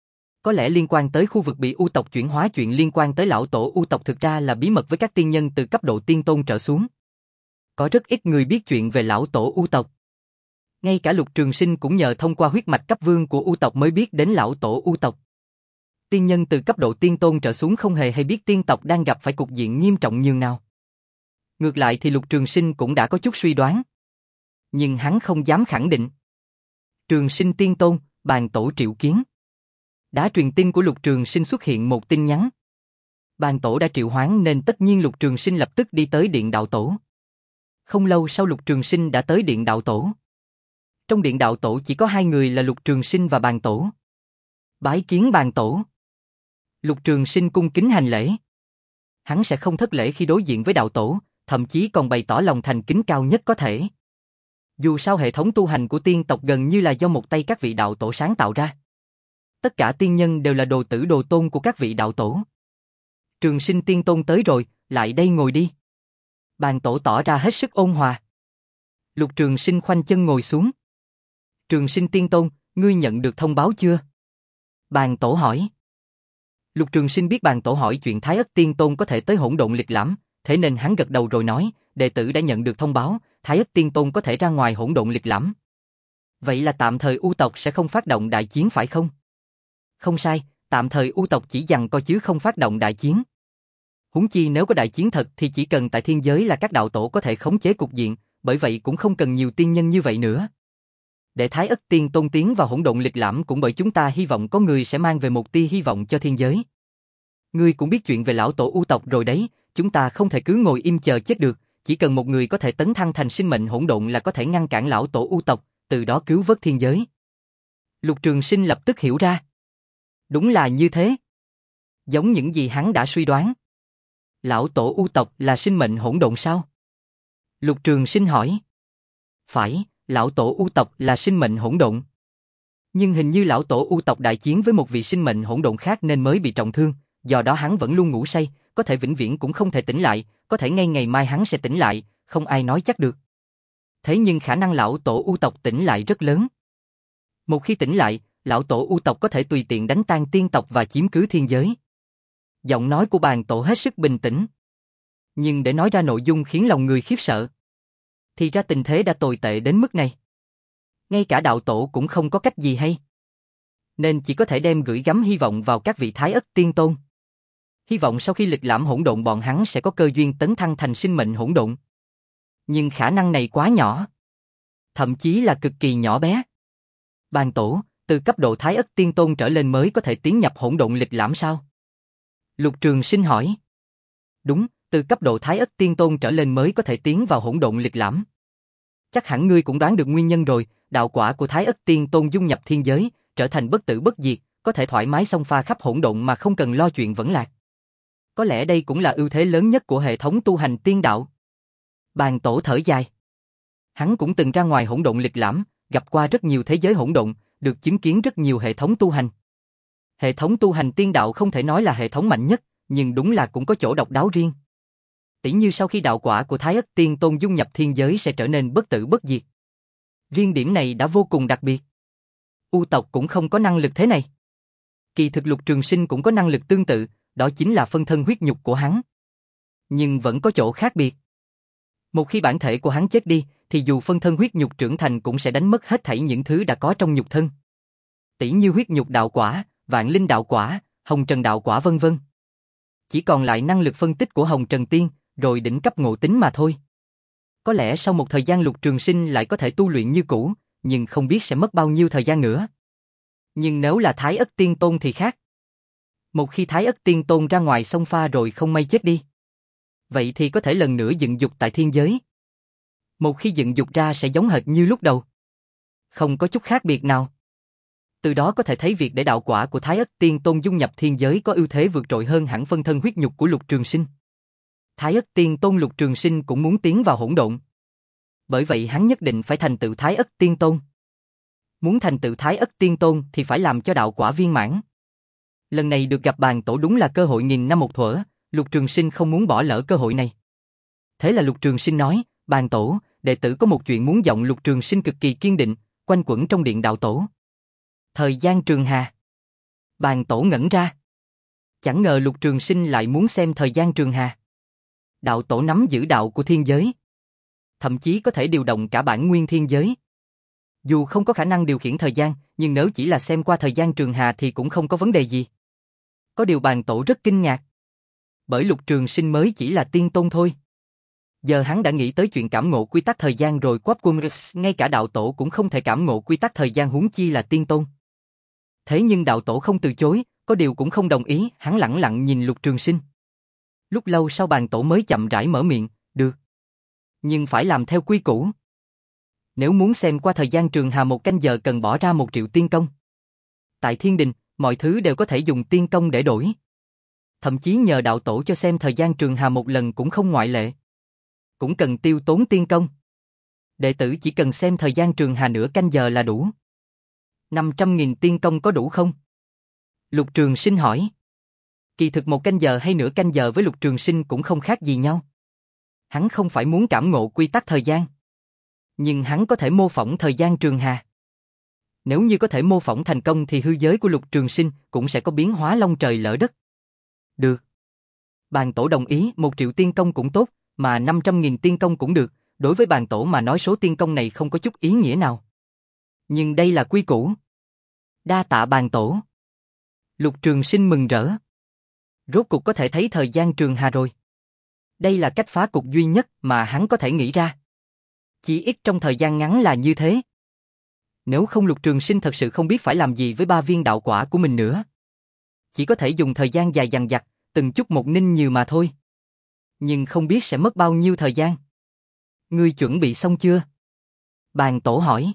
Có lẽ liên quan tới khu vực bị U tộc chuyển hóa, chuyện liên quan tới lão tổ U tộc thực ra là bí mật với các tiên nhân từ cấp độ tiên tôn trở xuống. Có rất ít người biết chuyện về lão tổ U tộc. Ngay cả Lục Trường Sinh cũng nhờ thông qua huyết mạch cấp vương của U tộc mới biết đến lão tổ U tộc. Tiên nhân từ cấp độ tiên tôn trở xuống không hề hay biết tiên tộc đang gặp phải cục diện nghiêm trọng nhường nào. Ngược lại thì Lục Trường Sinh cũng đã có chút suy đoán. Nhưng hắn không dám khẳng định. Trường Sinh Tiên Tôn, Bàn Tổ triệu kiến. Đá truyền tin của Lục Trường Sinh xuất hiện một tin nhắn. Bàn Tổ đã triệu hoán nên tất nhiên Lục Trường Sinh lập tức đi tới Điện Đạo Tổ. Không lâu sau Lục Trường Sinh đã tới Điện Đạo Tổ. Trong Điện Đạo Tổ chỉ có hai người là Lục Trường Sinh và Bàn Tổ. Bái kiến Bàn Tổ. Lục Trường Sinh cung kính hành lễ. Hắn sẽ không thất lễ khi đối diện với Đạo Tổ, thậm chí còn bày tỏ lòng thành kính cao nhất có thể. Dù sao hệ thống tu hành của tiên tộc gần như là do một tay các vị đạo tổ sáng tạo ra. Tất cả tiên nhân đều là đồ tử đồ tôn của các vị đạo tổ. Trường Sinh Tiên Tôn tới rồi, lại đây ngồi đi. Bàn Tổ tỏ ra hết sức ôn hòa. Lục Trường Sinh khoanh chân ngồi xuống. Trường Sinh Tiên Tôn, ngươi nhận được thông báo chưa? Bàn Tổ hỏi. Lục Trường Sinh biết Bàn Tổ hỏi chuyện Thái Ất Tiên Tôn có thể tới hỗn độn lịch lãm, thế nên hắn gật đầu rồi nói, đệ tử đã nhận được thông báo, Thái Ất Tiên Tôn có thể ra ngoài hỗn độn lịch lãm. Vậy là tạm thời U tộc sẽ không phát động đại chiến phải không? Không sai, tạm thời U tộc chỉ giằng co chứ không phát động đại chiến. Huống chi nếu có đại chiến thật thì chỉ cần tại thiên giới là các đạo tổ có thể khống chế cục diện, bởi vậy cũng không cần nhiều tiên nhân như vậy nữa. Để Thái Ất Tiên Tôn tiến vào hỗn độn lịch lãm cũng bởi chúng ta hy vọng có người sẽ mang về một tia hy vọng cho thiên giới. Ngươi cũng biết chuyện về lão tổ U tộc rồi đấy, chúng ta không thể cứ ngồi im chờ chết được, chỉ cần một người có thể tấn thăng thành sinh mệnh hỗn độn là có thể ngăn cản lão tổ U tộc, từ đó cứu vớt thiên giới. Lục Trường Sinh lập tức hiểu ra. Đúng là như thế. Giống những gì hắn đã suy đoán. Lão tổ U tộc là sinh mệnh hỗn độn sao? Lục Trường Sinh hỏi. Phải, lão tổ U tộc là sinh mệnh hỗn độn. Nhưng hình như lão tổ U tộc đại chiến với một vị sinh mệnh hỗn độn khác nên mới bị trọng thương, do đó hắn vẫn luôn ngủ say, có thể vĩnh viễn cũng không thể tỉnh lại, có thể ngay ngày mai hắn sẽ tỉnh lại, không ai nói chắc được. Thế nhưng khả năng lão tổ U tộc tỉnh lại rất lớn. Một khi tỉnh lại, lão tổ U tộc có thể tùy tiện đánh tan tiên tộc và chiếm cứ thiên giới. Giọng nói của Bàn Tổ hết sức bình tĩnh. Nhưng để nói ra nội dung khiến lòng người khiếp sợ. Thì ra tình thế đã tồi tệ đến mức này. Ngay cả đạo tổ cũng không có cách gì hay. Nên chỉ có thể đem gửi gắm hy vọng vào các vị Thái Ất Tiên Tôn. Hy vọng sau khi lịch lãm hỗn độn bọn hắn sẽ có cơ duyên tấn thăng thành sinh mệnh hỗn độn. Nhưng khả năng này quá nhỏ. Thậm chí là cực kỳ nhỏ bé. Bàn tổ, từ cấp độ Thái Ất Tiên Tôn trở lên mới có thể tiến nhập hỗn độn lịch lãm sao? Lục Trường Sinh hỏi. Đúng, từ cấp độ Thái Ất Tiên Tôn trở lên mới có thể tiến vào hỗn độn lịch lãm. Chắc hẳn ngươi cũng đoán được nguyên nhân rồi, đạo quả của Thái Ất Tiên Tôn dung nhập thiên giới, trở thành bất tử bất diệt, có thể thoải mái xông pha khắp hỗn độn mà không cần lo chuyện vẫn lạc. Có lẽ đây cũng là ưu thế lớn nhất của hệ thống tu hành tiên đạo. Bàn tổ thở dài. Hắn cũng từng ra ngoài hỗn độn lịch lãm, gặp qua rất nhiều thế giới hỗn độn, được chứng kiến rất nhiều hệ thống tu hành. Hệ thống tu hành tiên đạo không thể nói là hệ thống mạnh nhất, nhưng đúng là cũng có chỗ độc đáo riêng. Tỉ như sau khi đạo quả của Thái Ất Tiên Tôn dung nhập thiên giới sẽ trở nên bất tử bất diệt. Riêng điểm này đã vô cùng đặc biệt. U tộc cũng không có năng lực thế này. Kỳ thực Lục Trường Sinh cũng có năng lực tương tự, đó chính là phân thân huyết nhục của hắn. Nhưng vẫn có chỗ khác biệt. Một khi bản thể của hắn chết đi, thì dù phân thân huyết nhục trưởng thành cũng sẽ đánh mất hết thảy những thứ đã có trong nhục thân. Tỉ như huyết nhục đạo quả, vạn linh đạo quả, hồng trần đạo quả vân vân. Chỉ còn lại năng lực phân tích của hồng trần tiên, rồi đỉnh cấp ngộ tính mà thôi. Có lẽ sau một thời gian Lục Trường Sinh lại có thể tu luyện như cũ, nhưng không biết sẽ mất bao nhiêu thời gian nữa. Nhưng nếu là Thái Ất Tiên Tôn thì khác. Một khi Thái Ất Tiên Tôn ra ngoài xông pha rồi không may chết đi, vậy thì có thể lần nữa dựng dục tại thiên giới. Một khi dựng dục ra sẽ giống hệt như lúc đầu. Không có chút khác biệt nào. Từ đó có thể thấy việc để đạo quả của Thái Ất Tiên Tôn dung nhập thiên giới có ưu thế vượt trội hơn hẳn phân thân huyết nhục của Lục Trường Sinh. Thái Ất Tiên Tôn Lục Trường Sinh cũng muốn tiến vào hỗn độn. Bởi vậy hắn nhất định phải thành tựu Thái Ất Tiên Tôn. Muốn thành tựu Thái Ất Tiên Tôn thì phải làm cho đạo quả viên mãn. Lần này được gặp bàn tổ đúng là cơ hội nghìn năm một thuở, Lục Trường Sinh không muốn bỏ lỡ cơ hội này. Thế là Lục Trường Sinh nói, bàn tổ, đệ tử có một chuyện muốn giọng. Lục Trường Sinh cực kỳ kiên định, quanh quẩn trong điện đạo tổ. Thời gian trường hà. Bàn tổ ngẩn ra. Chẳng ngờ Lục Trường Sinh lại muốn xem thời gian trường hà. Đạo tổ nắm giữ đạo của thiên giới. Thậm chí có thể điều động cả bản nguyên thiên giới. Dù không có khả năng điều khiển thời gian, nhưng nếu chỉ là xem qua thời gian trường hà thì cũng không có vấn đề gì. Có điều bàn tổ rất kinh ngạc. Bởi Lục Trường Sinh mới chỉ là tiên tôn thôi. Giờ hắn đã nghĩ tới chuyện cảm ngộ quy tắc thời gian rồi. Quắp cung ngay cả đạo tổ cũng không thể cảm ngộ quy tắc thời gian, huống chi là tiên tôn. Thế nhưng đạo tổ không từ chối, có điều cũng không đồng ý, hắn lẳng lặng nhìn Lục Trường Sinh. Lúc lâu sau bàn tổ mới chậm rãi mở miệng, được. Nhưng phải làm theo quy củ. Nếu muốn xem qua thời gian trường hà một canh giờ cần bỏ ra một triệu tiên công. Tại thiên đình, mọi thứ đều có thể dùng tiên công để đổi. Thậm chí nhờ đạo tổ cho xem thời gian trường hà một lần cũng không ngoại lệ. Cũng cần tiêu tốn tiên công. Đệ tử chỉ cần xem thời gian trường hà nửa canh giờ là đủ. năm trăm nghìn tiên công có đủ không? Lục Trường Sinh hỏi. Kỳ thực một canh giờ hay nửa canh giờ với Lục Trường Sinh cũng không khác gì nhau. Hắn không phải muốn cảm ngộ quy tắc thời gian. Nhưng hắn có thể mô phỏng thời gian trường hà. Nếu như có thể mô phỏng thành công thì hư giới của Lục Trường Sinh cũng sẽ có biến hóa long trời lỡ đất. Được. Bàn tổ đồng ý, một triệu tiên công cũng tốt, mà năm trăm nghìn tiên công cũng được. Đối với bàn tổ mà nói số tiên công này không có chút ý nghĩa nào. Nhưng đây là quy củ. Đa tạ bàn tổ. Lục Trường Sinh mừng rỡ. Rốt cục có thể thấy thời gian trường hà rồi. Đây là cách phá cục duy nhất mà hắn có thể nghĩ ra. Chỉ ít trong thời gian ngắn là như thế. Nếu không Lục Trường Sinh thật sự không biết phải làm gì với ba viên đạo quả của mình nữa. Chỉ có thể dùng thời gian dài dằng dặc, từng chút một ninh nhiều mà thôi. Nhưng không biết sẽ mất bao nhiêu thời gian. Ngươi chuẩn bị xong chưa? Bàn tổ hỏi.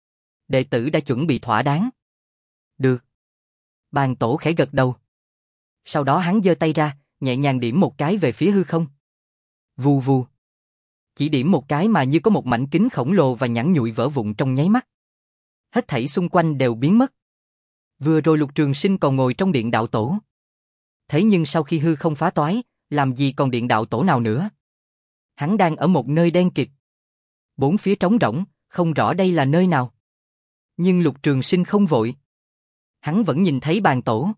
Đệ tử đã chuẩn bị thỏa đáng. Được. Bàn tổ khẽ gật đầu. Sau đó hắn giơ tay ra, nhẹ nhàng điểm một cái về phía hư không. Vù vù. Chỉ điểm một cái mà như có một mảnh kính khổng lồ và nhẵn nhụi vỡ vụn trong nháy mắt. Hết thảy xung quanh đều biến mất. Vừa rồi Lục Trường Sinh còn ngồi trong điện đạo tổ. Thế nhưng sau khi hư không phá toái, làm gì còn điện đạo tổ nào nữa. Hắn đang ở một nơi đen kịt. Bốn phía trống rỗng, không rõ đây là nơi nào. Nhưng Lục Trường Sinh không vội. Hắn vẫn nhìn thấy bàn tổ.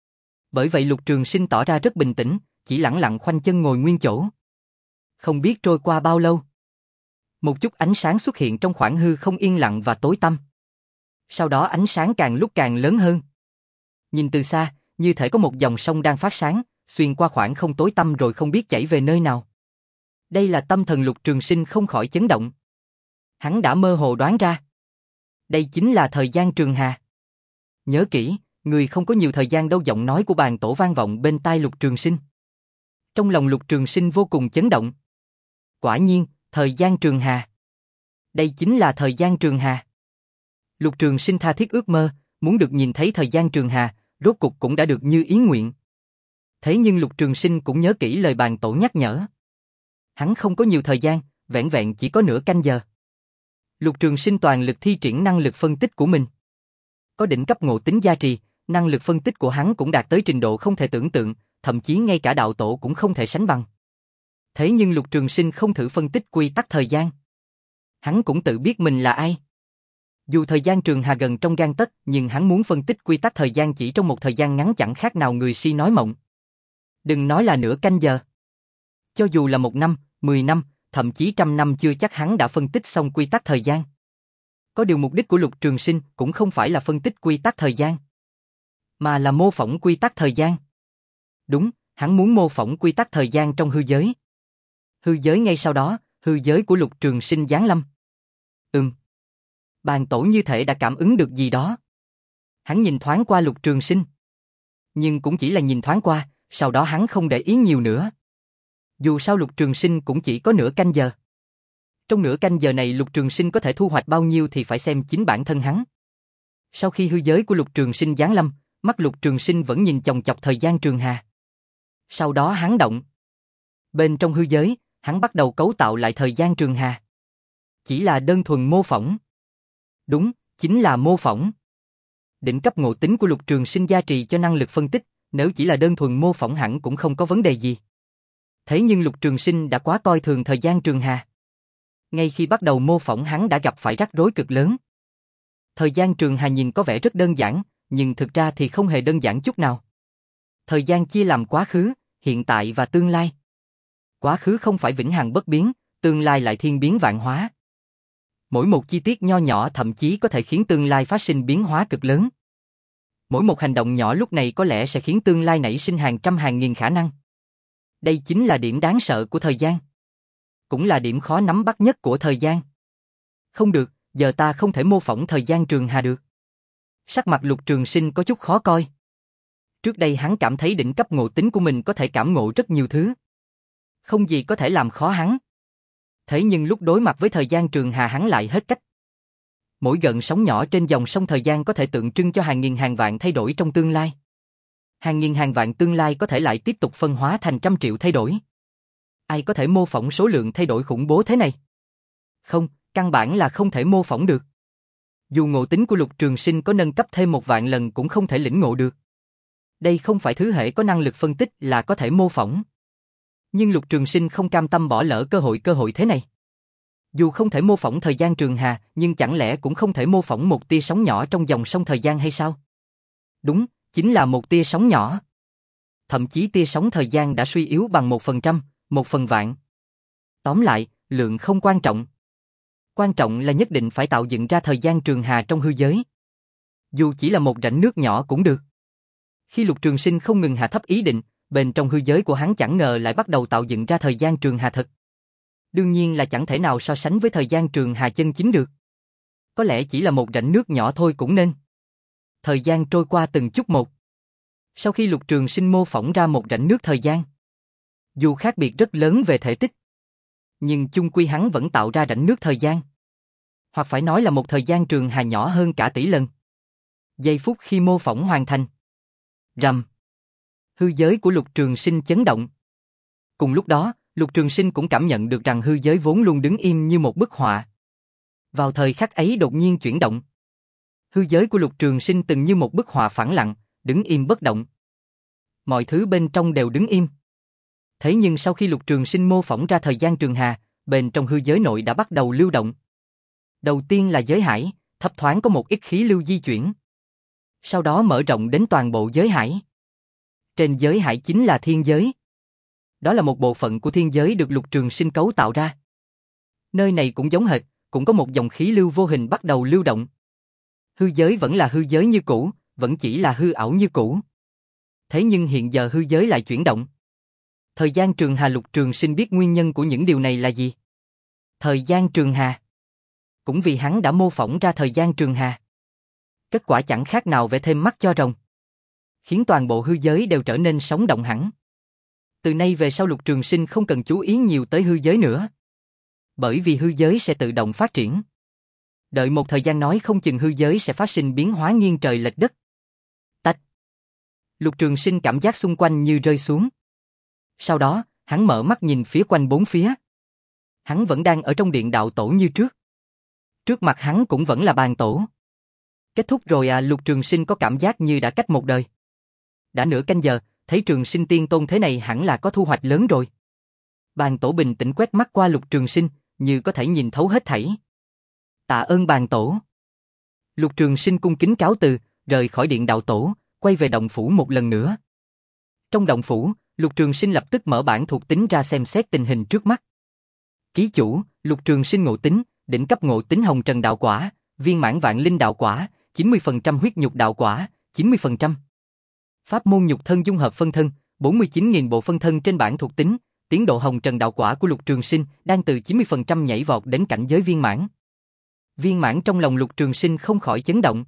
Bởi vậy Lục Trường Sinh tỏ ra rất bình tĩnh, chỉ lẳng lặng khoanh chân ngồi nguyên chỗ. Không biết trôi qua bao lâu. Một chút ánh sáng xuất hiện trong khoảng hư không yên lặng và tối tăm. Sau đó ánh sáng càng lúc càng lớn hơn. Nhìn từ xa, như thể có một dòng sông đang phát sáng, xuyên qua khoảng không tối tăm rồi không biết chảy về nơi nào. Đây là tâm thần Lục Trường Sinh không khỏi chấn động. Hắn đã mơ hồ đoán ra. Đây chính là thời gian trường hà. Nhớ kỹ, người không có nhiều thời gian đâu. Giọng nói của bàn tổ vang vọng bên tai Lục Trường Sinh. Trong lòng Lục Trường Sinh vô cùng chấn động. Quả nhiên, thời gian trường hà. Đây chính là thời gian trường hà. Lục Trường Sinh tha thiết ước mơ, muốn được nhìn thấy thời gian trường hà, rốt cục cũng đã được như ý nguyện. Thế nhưng Lục Trường Sinh cũng nhớ kỹ lời bàn tổ nhắc nhở. Hắn không có nhiều thời gian, vẻn vẹn chỉ có nửa canh giờ. Lục Trường Sinh toàn lực thi triển năng lực phân tích của mình. Có đỉnh cấp ngộ tính gia trì, năng lực phân tích của hắn cũng đạt tới trình độ không thể tưởng tượng, thậm chí ngay cả đạo tổ cũng không thể sánh bằng. Thế nhưng Lục Trường Sinh không thử phân tích quy tắc thời gian. Hắn cũng tự biết mình là ai. Dù thời gian trường hà gần trong gang tấc, nhưng hắn muốn phân tích quy tắc thời gian chỉ trong một thời gian ngắn chẳng khác nào người si nói mộng. Đừng nói là nửa canh giờ. Cho dù là một năm, mười năm, thậm chí trăm năm chưa chắc hắn đã phân tích xong quy tắc thời gian. Có điều mục đích của Lục Trường Sinh cũng không phải là phân tích quy tắc thời gian, mà là mô phỏng quy tắc thời gian. Đúng, hắn muốn mô phỏng quy tắc thời gian trong hư giới. Hư giới ngay sau đó, hư giới của Lục Trường Sinh giáng lâm. Ừm. Bàn tổ như thể đã cảm ứng được gì đó. Hắn nhìn thoáng qua Lục Trường Sinh. Nhưng cũng chỉ là nhìn thoáng qua, sau đó hắn không để ý nhiều nữa. Dù sao Lục Trường Sinh cũng chỉ có nửa canh giờ. Trong nửa canh giờ này Lục Trường Sinh có thể thu hoạch bao nhiêu thì phải xem chính bản thân hắn. Sau khi hư giới của Lục Trường Sinh giáng lâm, mắt Lục Trường Sinh vẫn nhìn chòng chọc thời gian trường hà. Sau đó hắn động. Bên trong hư giới, hắn bắt đầu cấu tạo lại thời gian trường hà. Chỉ là đơn thuần mô phỏng. Đúng, chính là mô phỏng. Đỉnh cấp ngộ tính của Lục Trường Sinh gia trì cho năng lực phân tích, nếu chỉ là đơn thuần mô phỏng hẳn cũng không có vấn đề gì. Thế nhưng Lục Trường Sinh đã quá coi thường thời gian trường hà. Ngay khi bắt đầu mô phỏng hắn đã gặp phải rắc rối cực lớn. Thời gian trường hà nhìn có vẻ rất đơn giản, nhưng thực ra thì không hề đơn giản chút nào. Thời gian chia làm quá khứ, hiện tại và tương lai. Quá khứ không phải vĩnh hằng bất biến, tương lai lại thiên biến vạn hóa. Mỗi một chi tiết nho nhỏ thậm chí có thể khiến tương lai phát sinh biến hóa cực lớn. Mỗi một hành động nhỏ lúc này có lẽ sẽ khiến tương lai nảy sinh hàng trăm hàng nghìn khả năng. Đây chính là điểm đáng sợ của thời gian. Cũng là điểm khó nắm bắt nhất của thời gian. Không được, giờ ta không thể mô phỏng thời gian trường hà được. Sắc mặt Lục Trường Sinh có chút khó coi. Trước đây hắn cảm thấy đỉnh cấp ngộ tính của mình có thể cảm ngộ rất nhiều thứ. Không gì có thể làm khó hắn. Thế nhưng lúc đối mặt với thời gian trường hà hắn lại hết cách. Mỗi gợn sóng nhỏ trên dòng sông thời gian có thể tượng trưng cho hàng nghìn hàng vạn thay đổi trong tương lai. Hàng nghìn hàng vạn tương lai có thể lại tiếp tục phân hóa thành trăm triệu thay đổi. Ai có thể mô phỏng số lượng thay đổi khủng bố thế này? Không, căn bản là không thể mô phỏng được. Dù ngộ tính của Lục Trường Sinh có nâng cấp thêm một vạn lần cũng không thể lĩnh ngộ được. Đây không phải thứ hệ có năng lực phân tích là có thể mô phỏng. Nhưng Lục Trường Sinh không cam tâm bỏ lỡ cơ hội cơ hội thế này. Dù không thể mô phỏng thời gian trường hà, nhưng chẳng lẽ cũng không thể mô phỏng một tia sóng nhỏ trong dòng sông thời gian hay sao? Đúng, chính là một tia sóng nhỏ. Thậm chí tia sóng thời gian đã suy yếu bằng một phần trăm, một phần vạn. Tóm lại, lượng không quan trọng. Quan trọng là nhất định phải tạo dựng ra thời gian trường hà trong hư giới. Dù chỉ là một rãnh nước nhỏ cũng được. Khi Lục Trường Sinh không ngừng hạ thấp ý định, bên trong hư giới của hắn chẳng ngờ lại bắt đầu tạo dựng ra thời gian trường hà thật. Đương nhiên là chẳng thể nào so sánh với thời gian trường hà chân chính được. Có lẽ chỉ là một rãnh nước nhỏ thôi cũng nên. Thời gian trôi qua từng chút một. Sau khi Lục Trường Sinh mô phỏng ra một rãnh nước thời gian, dù khác biệt rất lớn về thể tích, nhưng chung quy hắn vẫn tạo ra rãnh nước thời gian. Hoặc phải nói là một thời gian trường hà nhỏ hơn cả tỷ lần. Giây phút khi mô phỏng hoàn thành. Rầm. Hư giới của Lục Trường Sinh chấn động. Cùng lúc đó, Lục Trường Sinh cũng cảm nhận được rằng hư giới vốn luôn đứng im như một bức họa. Vào thời khắc ấy đột nhiên chuyển động. Hư giới của Lục Trường Sinh từng như một bức họa phẳng lặng, đứng im bất động. Mọi thứ bên trong đều đứng im. Thế nhưng sau khi Lục Trường Sinh mô phỏng ra thời gian trường hà, bên trong hư giới nội đã bắt đầu lưu động. Đầu tiên là giới hải, thấp thoáng có một ít khí lưu di chuyển. Sau đó mở rộng đến toàn bộ giới hải. Trên giới hải chính là thiên giới. Đó là một bộ phận của thiên giới được Lục Trường Sinh cấu tạo ra. Nơi này cũng giống hệt, cũng có một dòng khí lưu vô hình bắt đầu lưu động. Hư giới vẫn là hư giới như cũ, vẫn chỉ là hư ảo như cũ. Thế nhưng hiện giờ hư giới lại chuyển động. Thời gian trường hà. Lục Trường Sinh biết nguyên nhân của những điều này là gì. Thời gian trường hà. Cũng vì hắn đã mô phỏng ra thời gian trường hà. Kết quả chẳng khác nào vẽ thêm mắt cho rồng. Khiến toàn bộ hư giới đều trở nên sống động hẳn. Từ nay về sau Lục Trường Sinh không cần chú ý nhiều tới hư giới nữa. Bởi vì hư giới sẽ tự động phát triển. Đợi một thời gian nói không chừng hư giới sẽ phát sinh biến hóa nghiêng trời lệch đất. Tách. Lục Trường Sinh cảm giác xung quanh như rơi xuống. Sau đó, hắn mở mắt nhìn phía quanh bốn phía. Hắn vẫn đang ở trong điện đạo tổ như trước. Trước mặt hắn cũng vẫn là bàn tổ. Kết thúc rồi à. Lục Trường Sinh có cảm giác như đã cách một đời. Đã nửa canh giờ, thấy Trường Sinh Tiên Tôn thế này hẳn là có thu hoạch lớn rồi. Bàn tổ bình tĩnh quét mắt qua Lục Trường Sinh, như có thể nhìn thấu hết thảy. Tạ ơn bàn tổ. Lục Trường Sinh cung kính cáo từ, rời khỏi điện đạo tổ, quay về động phủ một lần nữa. Trong động phủ, Lục Trường Sinh lập tức mở bản thuộc tính ra xem xét tình hình trước mắt. Ký chủ, Lục Trường Sinh ngộ tính, đỉnh cấp ngộ tính hồng trần đạo quả, viên mãn vạn linh đạo quả, chín mươi phần trăm huyết nhục đạo quả, chín mươi phần trăm. Pháp môn nhục thân dung hợp phân thân, bốn mươi chín nghìn bộ phân thân trên bản thuộc tính, tiến độ hồng trần đạo quả của Lục Trường Sinh đang từ chín mươi phần trăm nhảy vọt đến cảnh giới viên mãn. Viên mãn trong lòng Lục Trường Sinh không khỏi chấn động.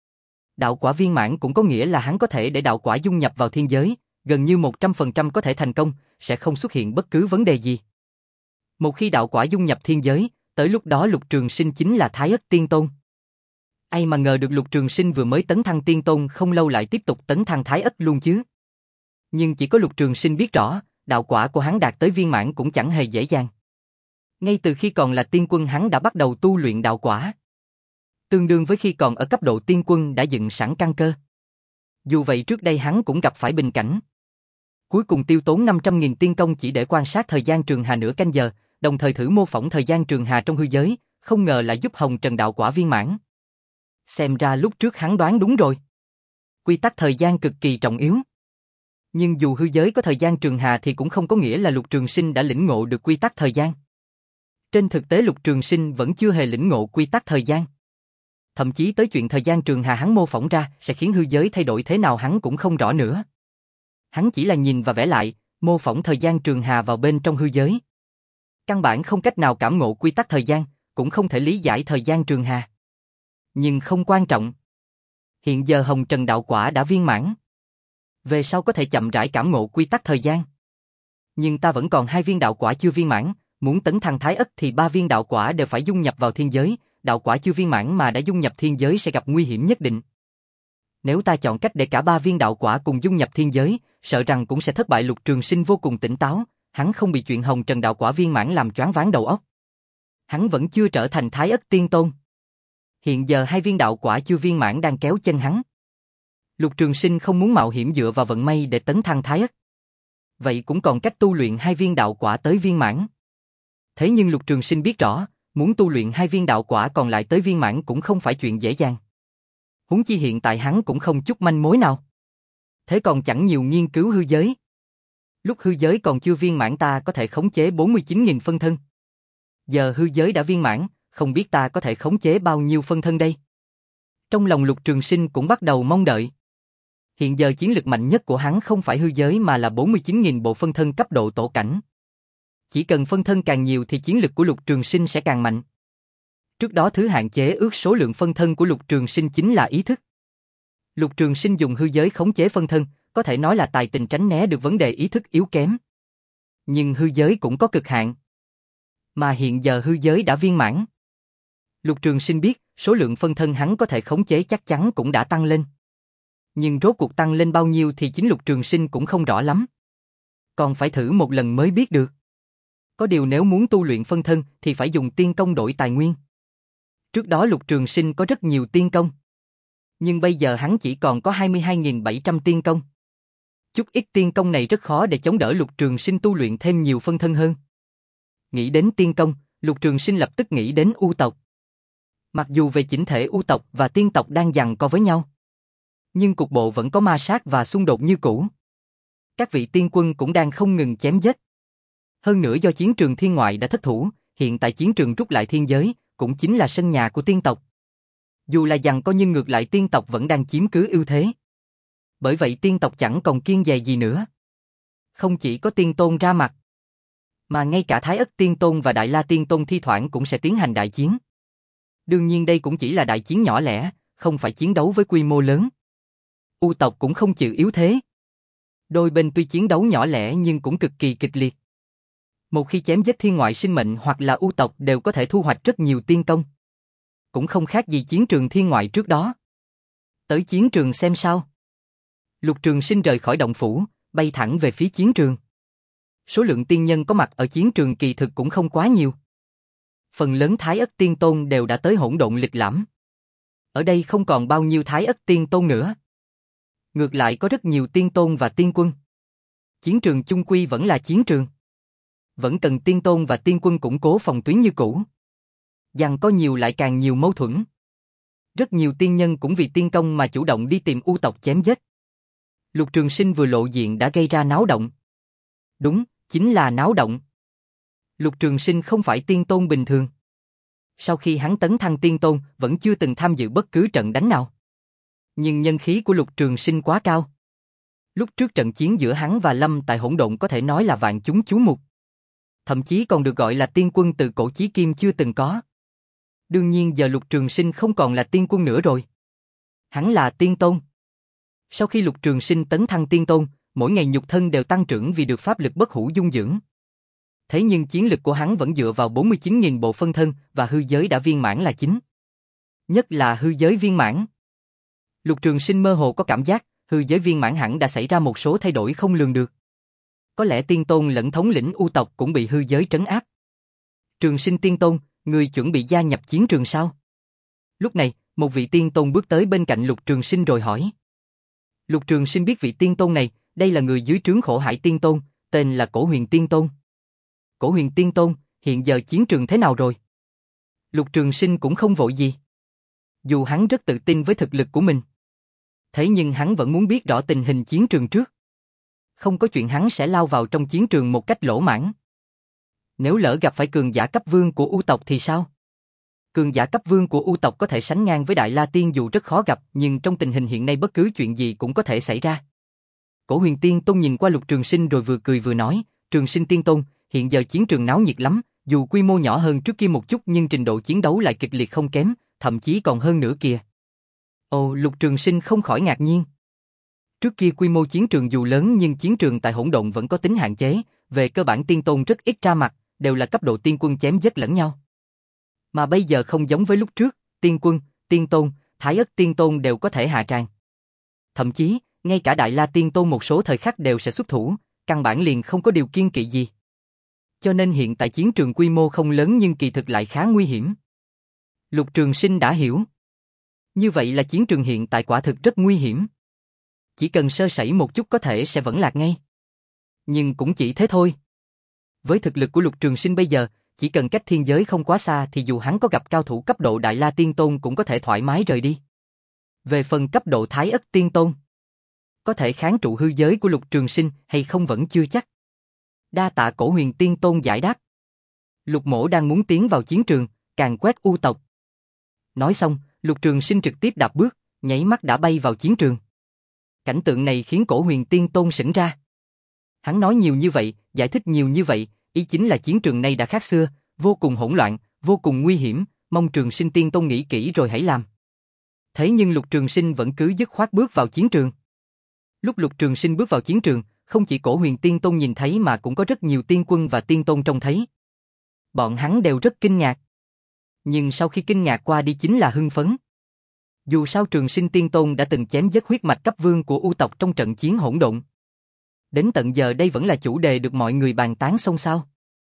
Đạo quả viên mãn cũng có nghĩa là hắn có thể để đạo quả dung nhập vào thiên giới, gần như một trăm phần trăm có thể thành công, sẽ không xuất hiện bất cứ vấn đề gì. Một khi đạo quả dung nhập thiên giới, tới lúc đó Lục Trường Sinh chính là Thái Ất Tiên Tôn. Ai mà ngờ được Lục Trường Sinh vừa mới tấn thăng Tiên Tôn không lâu lại tiếp tục tấn thăng Thái Ất luôn chứ. Nhưng chỉ có Lục Trường Sinh biết rõ, đạo quả của hắn đạt tới viên mãn cũng chẳng hề dễ dàng. Ngay từ khi còn là tiên quân hắn đã bắt đầu tu luyện đạo quả. Tương đương với khi còn ở cấp độ tiên quân đã dựng sẵn căn cơ. Dù vậy trước đây hắn cũng gặp phải bình cảnh. Cuối cùng tiêu tốn năm trăm nghìn tiên công chỉ để quan sát thời gian trường hà nửa canh giờ, đồng thời thử mô phỏng thời gian trường hà trong hư giới, không ngờ lại giúp hồng trần đạo quả viên mãn. Xem ra lúc trước hắn đoán đúng rồi. Quy tắc thời gian cực kỳ trọng yếu. Nhưng dù hư giới có thời gian trường hà thì cũng không có nghĩa là Lục Trường Sinh đã lĩnh ngộ được quy tắc thời gian. Trên thực tế Lục Trường Sinh vẫn chưa hề lĩnh ngộ quy tắc thời gian. Thậm chí tới chuyện thời gian trường hà hắn mô phỏng ra sẽ khiến hư giới thay đổi thế nào hắn cũng không rõ nữa. Hắn chỉ là nhìn và vẽ lại, mô phỏng thời gian trường hà vào bên trong hư giới. Căn bản không cách nào cảm ngộ quy tắc thời gian, cũng không thể lý giải thời gian trường hà. Nhưng không quan trọng. Hiện giờ hồng trần đạo quả đã viên mãn. Về sau có thể chậm rãi cảm ngộ quy tắc thời gian. Nhưng ta vẫn còn hai viên đạo quả chưa viên mãn, muốn tấn thăng Thái Ất thì ba viên đạo quả đều phải dung nhập vào thiên giới, đạo quả chưa viên mãn mà đã dung nhập thiên giới sẽ gặp nguy hiểm nhất định. Nếu ta chọn cách để cả ba viên đạo quả cùng dung nhập thiên giới, sợ rằng cũng sẽ thất bại. Lục Trường Sinh vô cùng tỉnh táo, hắn không bị chuyện hồng trần đạo quả viên mãn làm choáng váng đầu óc. Hắn vẫn chưa trở thành Thái Ất Tiên Tôn. Hiện giờ hai viên đạo quả chưa viên mãn đang kéo chân hắn. Lục Trường Sinh không muốn mạo hiểm dựa vào vận may để tấn thăng Thái Ất. Vậy cũng còn cách tu luyện hai viên đạo quả tới viên mãn. Thế nhưng Lục Trường Sinh biết rõ, muốn tu luyện hai viên đạo quả còn lại tới viên mãn cũng không phải chuyện dễ dàng. Huống chi hiện tại hắn cũng không chút manh mối nào. Thế còn chẳng nhiều nghiên cứu hư giới. Lúc hư giới còn chưa viên mãn ta có thể khống chế bốn mươi chín nghìn phân thân. Giờ hư giới đã viên mãn, không biết ta có thể khống chế bao nhiêu phân thân đây. Trong lòng Lục Trường Sinh cũng bắt đầu mong đợi. Hiện giờ chiến lực mạnh nhất của hắn không phải hư giới mà là bốn mươi chín nghìn bộ phân thân cấp độ tổ cảnh. Chỉ cần phân thân càng nhiều thì chiến lực của Lục Trường Sinh sẽ càng mạnh. Trước đó thứ hạn chế ước số lượng phân thân của Lục Trường Sinh chính là ý thức. Lục Trường Sinh dùng hư giới khống chế phân thân, có thể nói là tài tình tránh né được vấn đề ý thức yếu kém. Nhưng hư giới cũng có cực hạn. Mà hiện giờ hư giới đã viên mãn. Lục Trường Sinh biết, số lượng phân thân hắn có thể khống chế chắc chắn cũng đã tăng lên. Nhưng rốt cuộc tăng lên bao nhiêu thì chính Lục Trường Sinh cũng không rõ lắm. Còn phải thử một lần mới biết được. Có điều nếu muốn tu luyện phân thân thì phải dùng tiên công đổi tài nguyên. Trước đó Lục Trường Sinh có rất nhiều tiên công. Nhưng bây giờ hắn chỉ còn có hai mươi hai nghìn bảy trăm tiên công. Chút ít tiên công này rất khó để chống đỡ Lục Trường Sinh tu luyện thêm nhiều phân thân hơn. Nghĩ đến tiên công, Lục Trường Sinh lập tức nghĩ đến U tộc. Mặc dù về chỉnh thể U tộc và tiên tộc đang giằng co với nhau, nhưng cục bộ vẫn có ma sát và xung đột như cũ. Các vị tiên quân cũng đang không ngừng chém giết. Hơn nữa do chiến trường thiên ngoại đã thất thủ, hiện tại chiến trường rút lại thiên giới, cũng chính là sân nhà của tiên tộc. Dù là giằng co nhưng ngược lại tiên tộc vẫn đang chiếm cứ ưu thế. Bởi vậy tiên tộc chẳng còn kiêng dè gì nữa. Không chỉ có tiên tôn ra mặt, mà ngay cả Thái Ất Tiên Tôn và Đại La Tiên Tôn thi thoảng cũng sẽ tiến hành đại chiến. Đương nhiên đây cũng chỉ là đại chiến nhỏ lẻ, không phải chiến đấu với quy mô lớn. U tộc cũng không chịu yếu thế. Đôi bên tuy chiến đấu nhỏ lẻ nhưng cũng cực kỳ kịch liệt. Một khi chém giết thiên ngoại sinh mệnh hoặc là U tộc đều có thể thu hoạch rất nhiều tiên công. Cũng không khác gì chiến trường thiên ngoại trước đó. Tới chiến trường xem sao. Lục Trường Sinh rời khỏi động phủ, bay thẳng về phía chiến trường. Số lượng tiên nhân có mặt ở chiến trường kỳ thực cũng không quá nhiều. Phần lớn Thái Ất Tiên Tôn đều đã tới hỗn độn lịch lãm. Ở đây không còn bao nhiêu Thái Ất Tiên Tôn nữa. Ngược lại có rất nhiều tiên tôn và tiên quân. Chiến trường chung quy vẫn là chiến trường. Vẫn cần tiên tôn và tiên quân củng cố phòng tuyến như cũ. Giằng có nhiều lại càng nhiều mâu thuẫn. Rất nhiều tiên nhân cũng vì tiên công mà chủ động đi tìm U tộc chém giết. Lục Trường Sinh vừa lộ diện đã gây ra náo động. Đúng, chính là náo động. Lục Trường Sinh không phải tiên tôn bình thường. Sau khi hắn tấn thăng tiên tôn, vẫn chưa từng tham dự bất cứ trận đánh nào. Nhưng nhân khí của Lục Trường Sinh quá cao. Lúc trước trận chiến giữa hắn và Lâm tại hỗn độn có thể nói là vạn chúng chú mục. Thậm chí còn được gọi là tiên quân từ cổ chí kim chưa từng có. Đương nhiên giờ Lục Trường Sinh không còn là tiên quân nữa rồi. Hắn là tiên tôn. Sau khi Lục Trường Sinh tấn thăng tiên tôn, mỗi ngày nhục thân đều tăng trưởng vì được pháp lực bất hủ dung dưỡng. Thế nhưng chiến lực của hắn vẫn dựa vào bốn mươi chín nghìn bộ phân thân và hư giới đã viên mãn là chính. Nhất là hư giới viên mãn. Lục Trường Sinh mơ hồ có cảm giác, hư giới viên mãn hẳn đã xảy ra một số thay đổi không lường được. Có lẽ tiên tôn lẫn thống lĩnh U tộc cũng bị hư giới trấn áp. Trường Sinh tiên tôn, người chuẩn bị gia nhập chiến trường sao? Lúc này, một vị tiên tôn bước tới bên cạnh Lục Trường Sinh rồi hỏi. Lục Trường Sinh biết vị tiên tôn này, đây là người dưới trướng Khổ Hải Tiên Tôn, tên là Cổ Huyền Tiên Tôn. Cổ Huyền Tiên Tôn, hiện giờ chiến trường thế nào rồi? Lục Trường Sinh cũng không vội gì. Dù hắn rất tự tin với thực lực của mình. Thế nhưng hắn vẫn muốn biết rõ tình hình chiến trường trước. Không có chuyện hắn sẽ lao vào trong chiến trường một cách lỗ mãng. Nếu lỡ gặp phải cường giả cấp vương của U tộc thì sao? Cường giả cấp vương của U tộc có thể sánh ngang với Đại La Tiên dù rất khó gặp, nhưng trong tình hình hiện nay bất cứ chuyện gì cũng có thể xảy ra. Cổ Huyền Tiên Tôn nhìn qua Lục Trường Sinh rồi vừa cười vừa nói, Trường Sinh Tiên Tôn, hiện giờ chiến trường náo nhiệt lắm, dù quy mô nhỏ hơn trước kia một chút nhưng trình độ chiến đấu lại kịch liệt không kém, thậm chí còn hơn nữa kìa. Ồ, Lục Trường Sinh không khỏi ngạc nhiên. Trước kia quy mô chiến trường dù lớn nhưng chiến trường tại hỗn độn vẫn có tính hạn chế, về cơ bản tiên tôn rất ít ra mặt, đều là cấp độ tiên quân chém giết lẫn nhau. Mà bây giờ không giống với lúc trước, tiên quân, tiên tôn, Thái Ất Tiên Tôn đều có thể hạ tràng. Thậm chí, ngay cả Đại La Tiên Tôn một số thời khắc đều sẽ xuất thủ, căn bản liền không có điều kiêng kỵ gì. Cho nên hiện tại chiến trường quy mô không lớn nhưng kỳ thực lại khá nguy hiểm. Lục Trường Sinh đã hiểu. Như vậy là chiến trường hiện tại quả thực rất nguy hiểm. Chỉ cần sơ sẩy một chút có thể sẽ vẫn lạc ngay. Nhưng cũng chỉ thế thôi. Với thực lực của Lục Trường Sinh bây giờ, chỉ cần cách thiên giới không quá xa thì dù hắn có gặp cao thủ cấp độ Đại La Tiên Tôn cũng có thể thoải mái rời đi. Về phần cấp độ Thái Ất Tiên Tôn, có thể kháng trụ hư giới của Lục Trường Sinh hay không vẫn chưa chắc. Đa tạ Cổ Huyền Tiên Tôn giải đáp. Lục Mỗ đang muốn tiến vào chiến trường, càn quét U tộc. Nói xong, Lục Trường Sinh trực tiếp đạp bước, nhảy mắt đã bay vào chiến trường. Cảnh tượng này khiến Cổ Huyền Tiên Tôn sững ra. Hắn nói nhiều như vậy, giải thích nhiều như vậy, ý chính là chiến trường này đã khác xưa, vô cùng hỗn loạn, vô cùng nguy hiểm, mong Trường Sinh Tiên Tôn nghĩ kỹ rồi hãy làm. Thế nhưng Lục Trường Sinh vẫn cứ dứt khoát bước vào chiến trường. Lúc Lục Trường Sinh bước vào chiến trường, không chỉ Cổ Huyền Tiên Tôn nhìn thấy mà cũng có rất nhiều tiên quân và tiên tôn trông thấy. Bọn hắn đều rất kinh ngạc. Nhưng sau khi kinh ngạc qua đi chính là hưng phấn. Dù sao Trường Sinh Tiên Tôn đã từng chém giết huyết mạch cấp vương của U tộc trong trận chiến hỗn độn. Đến tận giờ đây vẫn là chủ đề được mọi người bàn tán xôn xao.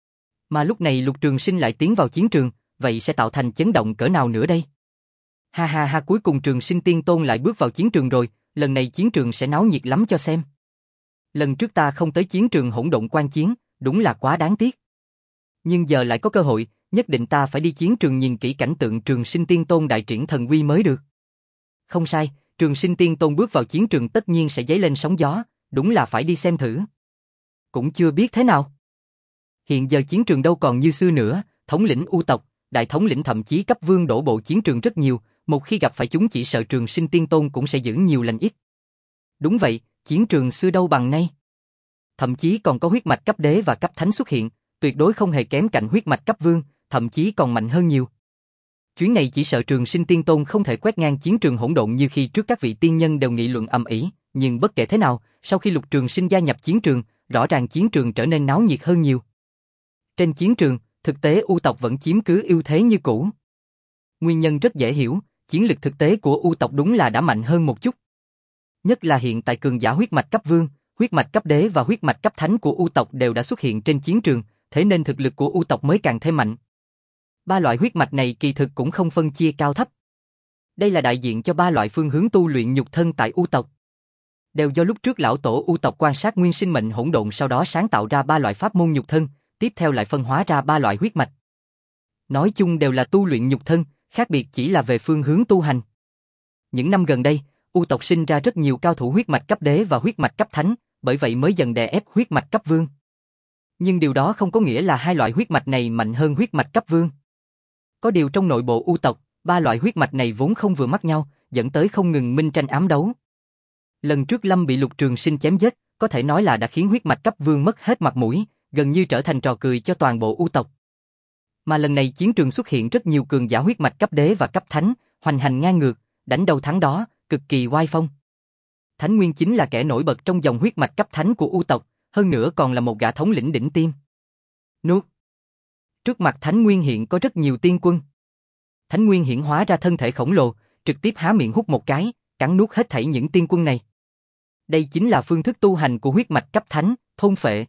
Mà lúc này Lục Trường Sinh lại tiến vào chiến trường, vậy sẽ tạo thành chấn động cỡ nào nữa đây? Ha ha ha, cuối cùng Trường Sinh Tiên Tôn lại bước vào chiến trường rồi, lần này chiến trường sẽ náo nhiệt lắm cho xem. Lần trước ta không tới chiến trường hỗn độn quan chiến, đúng là quá đáng tiếc. Nhưng giờ lại có cơ hội, nhất định ta phải đi chiến trường nhìn kỹ cảnh tượng Trường Sinh Tiên Tôn đại triển thần uy mới được. Không sai, Trường Sinh Tiên Tôn bước vào chiến trường tất nhiên sẽ dấy lên sóng gió, đúng là phải đi xem thử. Cũng chưa biết thế nào. Hiện giờ chiến trường đâu còn như xưa nữa, thống lĩnh U tộc, đại thống lĩnh thậm chí cấp vương đổ bộ chiến trường rất nhiều, một khi gặp phải chúng chỉ sợ Trường Sinh Tiên Tôn cũng sẽ giữ nhiều lành ít. Đúng vậy, chiến trường xưa đâu bằng nay. Thậm chí còn có huyết mạch cấp đế và cấp thánh xuất hiện, tuyệt đối không hề kém cạnh huyết mạch cấp vương, thậm chí còn mạnh hơn nhiều. Chuyến này chỉ sợ Trường Sinh Tiên Tôn không thể quét ngang chiến trường hỗn độn như khi trước các vị tiên nhân đều nghị luận ầm ĩ, nhưng bất kể thế nào, sau khi Lục Trường Sinh gia nhập chiến trường, rõ ràng chiến trường trở nên náo nhiệt hơn nhiều. Trên chiến trường, thực tế U tộc vẫn chiếm cứ ưu thế như cũ. Nguyên nhân rất dễ hiểu, chiến lực thực tế của U tộc đúng là đã mạnh hơn một chút. Nhất là hiện tại cường giả huyết mạch cấp vương, huyết mạch cấp đế và huyết mạch cấp thánh của U tộc đều đã xuất hiện trên chiến trường, thế nên thực lực của U tộc mới càng thêm mạnh. Ba loại huyết mạch này kỳ thực cũng không phân chia cao thấp. Đây là đại diện cho ba loại phương hướng tu luyện nhục thân tại U tộc. Đều do lúc trước lão tổ U tộc quan sát nguyên sinh mệnh hỗn độn sau đó sáng tạo ra ba loại pháp môn nhục thân, tiếp theo lại phân hóa ra ba loại huyết mạch. Nói chung đều là tu luyện nhục thân, khác biệt chỉ là về phương hướng tu hành. Những năm gần đây, U tộc sinh ra rất nhiều cao thủ huyết mạch cấp đế và huyết mạch cấp thánh, bởi vậy mới dần đè ép huyết mạch cấp vương. Nhưng điều đó không có nghĩa là hai loại huyết mạch này mạnh hơn huyết mạch cấp vương. Có điều trong nội bộ U tộc, ba loại huyết mạch này vốn không vừa mắt nhau, dẫn tới không ngừng minh tranh ám đấu. Lần trước Lâm bị Lục Trường Sinh chém giết, có thể nói là đã khiến huyết mạch cấp vương mất hết mặt mũi, gần như trở thành trò cười cho toàn bộ U tộc. Mà lần này chiến trường xuất hiện rất nhiều cường giả huyết mạch cấp đế và cấp thánh, hoành hành ngang ngược, đánh đầu thắng đó, cực kỳ oai phong. Thánh Nguyên chính là kẻ nổi bật trong dòng huyết mạch cấp thánh của U tộc, hơn nữa còn là một gã thống lĩnh đỉnh tiêm. Nuốt. Trước mặt Thánh Nguyên hiện có rất nhiều tiên quân. Thánh Nguyên hiện hóa ra thân thể khổng lồ, trực tiếp há miệng hút một cái, cắn nuốt hết thảy những tiên quân này. Đây chính là phương thức tu hành của huyết mạch cấp thánh, thôn phệ.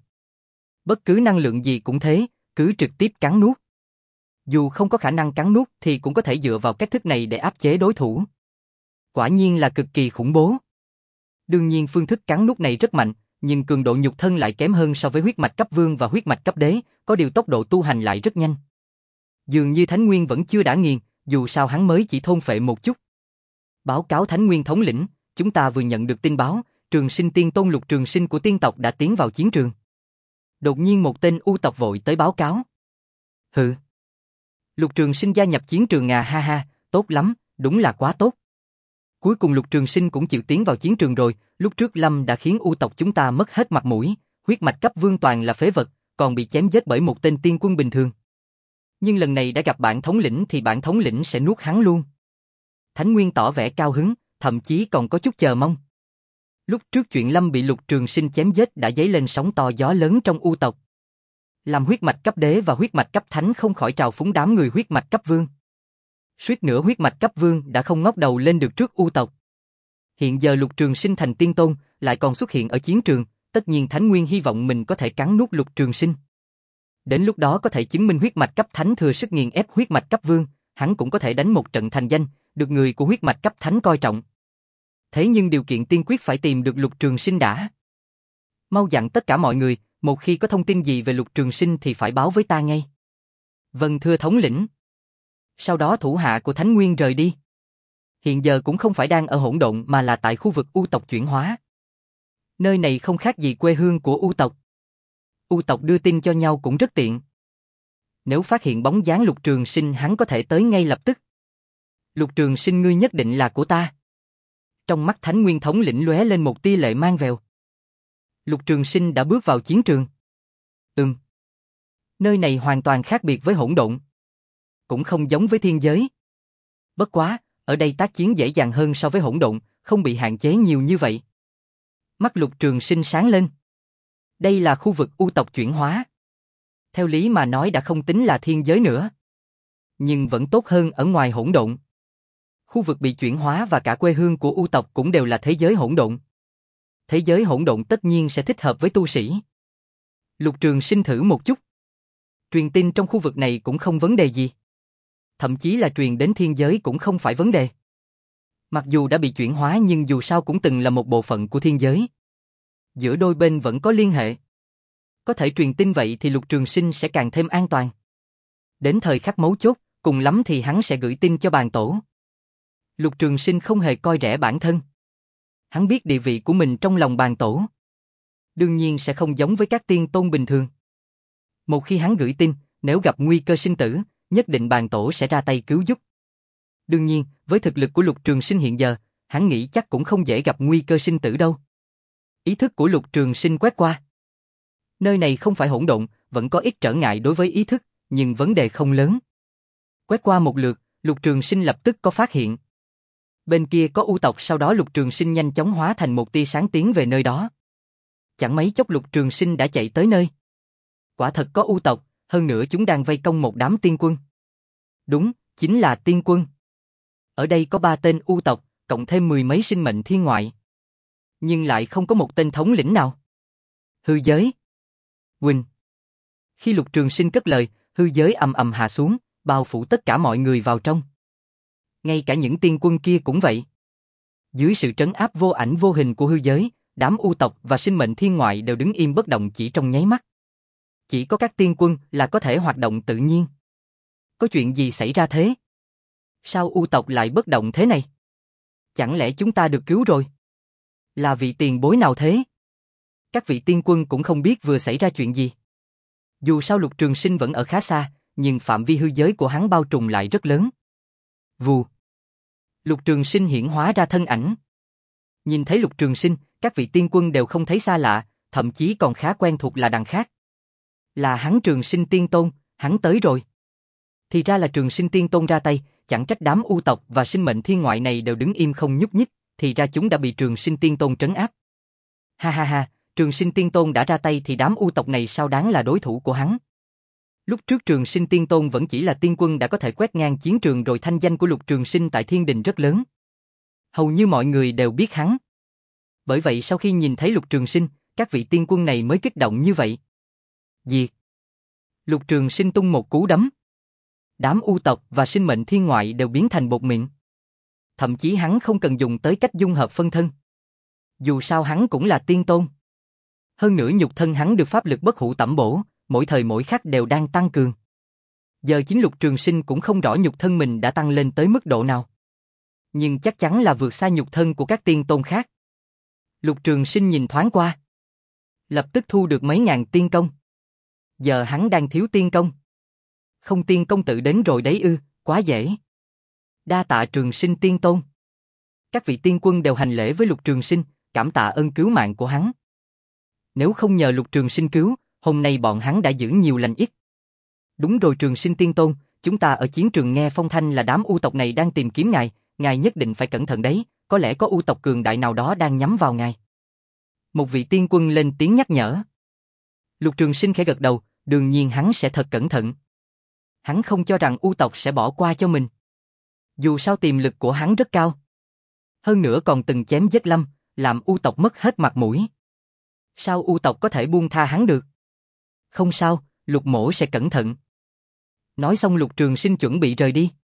Bất cứ năng lượng gì cũng thế, cứ trực tiếp cắn nuốt. Dù không có khả năng cắn nuốt thì cũng có thể dựa vào cách thức này để áp chế đối thủ. Quả nhiên là cực kỳ khủng bố. Đương nhiên phương thức cắn nuốt này rất mạnh, nhưng cường độ nhục thân lại kém hơn so với huyết mạch cấp vương và huyết mạch cấp đế, có điều tốc độ tu hành lại rất nhanh. Dường như Thánh Nguyên vẫn chưa đã nghiền, dù sao hắn mới chỉ thôn phệ một chút. Báo cáo Thánh Nguyên thống lĩnh, chúng ta vừa nhận được tin báo, Trường Sinh Tiên Tôn Lục Trường Sinh của tiên tộc đã tiến vào chiến trường. Đột nhiên một tên U tộc vội tới báo cáo. Hừ. Lục Trường Sinh gia nhập chiến trường à, ha ha, tốt lắm, đúng là quá tốt. Cuối cùng Lục Trường Sinh cũng chịu tiến vào chiến trường rồi, lúc trước Lâm đã khiến U tộc chúng ta mất hết mặt mũi, huyết mạch cấp vương toàn là phế vật, còn bị chém giết bởi một tên tiên quân bình thường. Nhưng lần này đã gặp bản thống lĩnh thì bản thống lĩnh sẽ nuốt hắn luôn. Thánh Nguyên tỏ vẻ cao hứng, thậm chí còn có chút chờ mong. Lúc trước chuyện Lâm bị Lục Trường Sinh chém giết đã dấy lên sóng to gió lớn trong U tộc. Làm huyết mạch cấp đế và huyết mạch cấp thánh không khỏi trào phúng đám người huyết mạch cấp vương. Suýt nữa huyết mạch cấp vương đã không ngóc đầu lên được trước U tộc. Hiện giờ Lục Trường Sinh thành tiên tôn, lại còn xuất hiện ở chiến trường, tất nhiên Thánh Nguyên hy vọng mình có thể cắn nuốt Lục Trường Sinh. Đến lúc đó có thể chứng minh huyết mạch cấp thánh thừa sức nghiền ép huyết mạch cấp vương, hắn cũng có thể đánh một trận thành danh, được người của huyết mạch cấp thánh coi trọng. Thế nhưng điều kiện tiên quyết phải tìm được Lục Trường Sinh đã. Mau dặn tất cả mọi người, một khi có thông tin gì về Lục Trường Sinh thì phải báo với ta ngay. Vâng thưa thống lĩnh. Sau đó thủ hạ của Thánh Nguyên rời đi. Hiện giờ cũng không phải đang ở hỗn độn mà là tại khu vực U tộc chuyển hóa. Nơi này không khác gì quê hương của U tộc. U tộc đưa tin cho nhau cũng rất tiện. Nếu phát hiện bóng dáng Lục Trường Sinh hắn có thể tới ngay lập tức. Lục Trường Sinh ngươi nhất định là của ta. Trong mắt Thánh Nguyên thống lĩnh lóe lên một tia lệ mang vèo. Lục Trường Sinh đã bước vào chiến trường. Ừm. Nơi này hoàn toàn khác biệt với hỗn độn. Cũng không giống với thiên giới. Bất quá, ở đây tác chiến dễ dàng hơn so với hỗn độn, không bị hạn chế nhiều như vậy. Mắt Lục Trường Sinh sáng lên. Đây là khu vực U tộc chuyển hóa. Theo lý mà nói đã không tính là thiên giới nữa. Nhưng vẫn tốt hơn ở ngoài hỗn độn. Khu vực bị chuyển hóa và cả quê hương của U tộc cũng đều là thế giới hỗn độn. Thế giới hỗn độn tất nhiên sẽ thích hợp với tu sĩ. Lục Trường Sinh thử một chút. Truyền tin trong khu vực này cũng không vấn đề gì. Thậm chí là truyền đến thiên giới cũng không phải vấn đề. Mặc dù đã bị chuyển hóa nhưng dù sao cũng từng là một bộ phận của thiên giới. Giữa đôi bên vẫn có liên hệ. Có thể truyền tin vậy thì Lục Trường Sinh sẽ càng thêm an toàn. Đến thời khắc mấu chốt, cùng lắm thì hắn sẽ gửi tin cho bàn tổ. Lục Trường Sinh không hề coi rẻ bản thân. Hắn biết địa vị của mình trong lòng bàn tổ. Đương nhiên sẽ không giống với các tiên tôn bình thường. Một khi hắn gửi tin, Nếu gặp nguy cơ sinh tử, nhất định bàn tổ sẽ ra tay cứu giúp. Đương nhiên, với thực lực của Lục Trường Sinh hiện giờ, hắn nghĩ chắc cũng không dễ gặp nguy cơ sinh tử đâu. Ý thức của Lục Trường Sinh quét qua. Nơi này không phải hỗn độn, vẫn có ít trở ngại đối với ý thức, nhưng vấn đề không lớn. Quét qua một lượt, Lục Trường Sinh lập tức có phát hiện. Bên kia có u tộc, sau đó Lục Trường Sinh nhanh chóng hóa thành một tia sáng tiến về nơi đó. Chẳng mấy chốc Lục Trường Sinh đã chạy tới nơi. Quả thật có u tộc, hơn nữa chúng đang vây công một đám tiên quân. Đúng, chính là tiên quân. Ở đây có ba tên u tộc, cộng thêm mười mấy sinh mệnh thiên ngoại. Nhưng lại không có một tên thống lĩnh nào. Hư giới. Quỳnh. Khi Lục Trường Sinh cất lời, hư giới ầm ầm hạ xuống, bao phủ tất cả mọi người vào trong. Ngay cả những tiên quân kia cũng vậy. Dưới sự trấn áp vô ảnh vô hình của hư giới, đám u tộc và sinh mệnh thiên ngoại đều đứng im bất động chỉ trong nháy mắt. Chỉ có các tiên quân là có thể hoạt động tự nhiên. Có chuyện gì xảy ra thế? Sao u tộc lại bất động thế này? Chẳng lẽ chúng ta được cứu rồi? Là vị tiền bối nào thế? Các vị tiên quân cũng không biết vừa xảy ra chuyện gì. Dù sao Lục Trường Sinh vẫn ở khá xa, nhưng phạm vi hư giới của hắn bao trùm lại rất lớn. Vù. Lục Trường Sinh hiển hóa ra thân ảnh. Nhìn thấy Lục Trường Sinh, các vị tiên quân đều không thấy xa lạ, thậm chí còn khá quen thuộc là đằng khác. Là hắn Trường Sinh Tiên Tôn, hắn tới rồi. Thì ra là Trường Sinh Tiên Tôn ra tay, chẳng trách đám u tộc và sinh mệnh thiên ngoại này đều đứng im không nhúc nhích, thì ra chúng đã bị Trường Sinh Tiên Tôn trấn áp. Ha ha ha, Trường Sinh Tiên Tôn đã ra tay thì đám u tộc này sao đáng là đối thủ của hắn. Lúc trước Trường Sinh Tiên Tôn vẫn chỉ là tiên quân đã có thể quét ngang chiến trường rồi, thanh danh của Lục Trường Sinh tại Thiên Đình rất lớn. Hầu như mọi người đều biết hắn. Bởi vậy sau khi nhìn thấy Lục Trường Sinh, các vị tiên quân này mới kích động như vậy. Diệt. Lục Trường Sinh tung một cú đấm. Đám u tộc và sinh mệnh thiên ngoại đều biến thành bột mịn. Thậm chí hắn không cần dùng tới cách dung hợp phân thân. Dù sao hắn cũng là tiên tôn. Hơn nữa nhục thân hắn được pháp lực bất hủ tẩm bổ, mỗi thời mỗi khắc đều đang tăng cường. Giờ chính Lục Trường Sinh cũng không rõ nhục thân mình đã tăng lên tới mức độ nào. Nhưng chắc chắn là vượt xa nhục thân của các tiên tôn khác. Lục Trường Sinh nhìn thoáng qua. Lập tức thu được mấy ngàn tiên công. Giờ hắn đang thiếu tiên công. Không tiên công tự đến rồi đấy ư, quá dễ. Đa tạ Trường Sinh Tiên Tôn. Các vị tiên quân đều hành lễ với Lục Trường Sinh, cảm tạ ơn cứu mạng của hắn. Nếu không nhờ Lục Trường Sinh cứu, hôm nay bọn hắn đã giữ nhiều lành ít. Đúng rồi Trường Sinh Tiên Tôn, chúng ta ở chiến trường nghe phong thanh là đám u tộc này đang tìm kiếm ngài, ngài nhất định phải cẩn thận đấy, có lẽ có u tộc cường đại nào đó đang nhắm vào ngài. Một vị tiên quân lên tiếng nhắc nhở. Lục Trường Sinh khẽ gật đầu, đương nhiên hắn sẽ thật cẩn thận. Hắn không cho rằng u tộc sẽ bỏ qua cho mình. Dù sao tiềm lực của hắn rất cao. Hơn nữa còn từng chém giết lâm, làm u tộc mất hết mặt mũi. Sao u tộc có thể buông tha hắn được? Không sao, Lục mỗ sẽ cẩn thận. Nói xong Lục Trường Sinh chuẩn bị rời đi.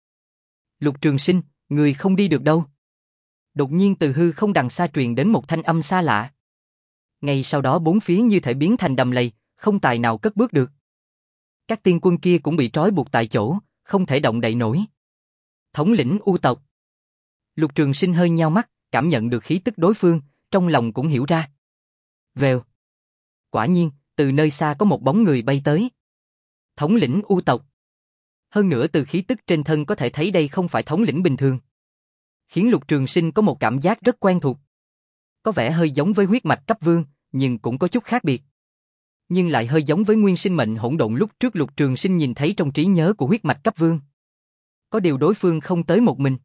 Lục Trường Sinh, người không đi được đâu. Đột nhiên từ hư không đằng xa truyền đến một thanh âm xa lạ. Ngay sau đó bốn phía như thể biến thành đầm lầy, không tài nào cất bước được. Các tiên quân kia cũng bị trói buộc tại chỗ, không thể động đậy nổi. Thống lĩnh u tộc. Lục Trường Sinh hơi nheo mắt, cảm nhận được khí tức đối phương, trong lòng cũng hiểu ra. Vèo. Quả nhiên, từ nơi xa có một bóng người bay tới. Thống lĩnh u tộc. Hơn nữa từ khí tức trên thân có thể thấy đây không phải thống lĩnh bình thường. Khiến Lục Trường Sinh có một cảm giác rất quen thuộc. Có vẻ hơi giống với huyết mạch cấp vương, nhưng cũng có chút khác biệt. Nhưng lại hơi giống với nguyên sinh mệnh hỗn độn lúc trước Lục Trường Sinh nhìn thấy trong trí nhớ của huyết mạch cấp vương. Có điều đối phương không tới một mình.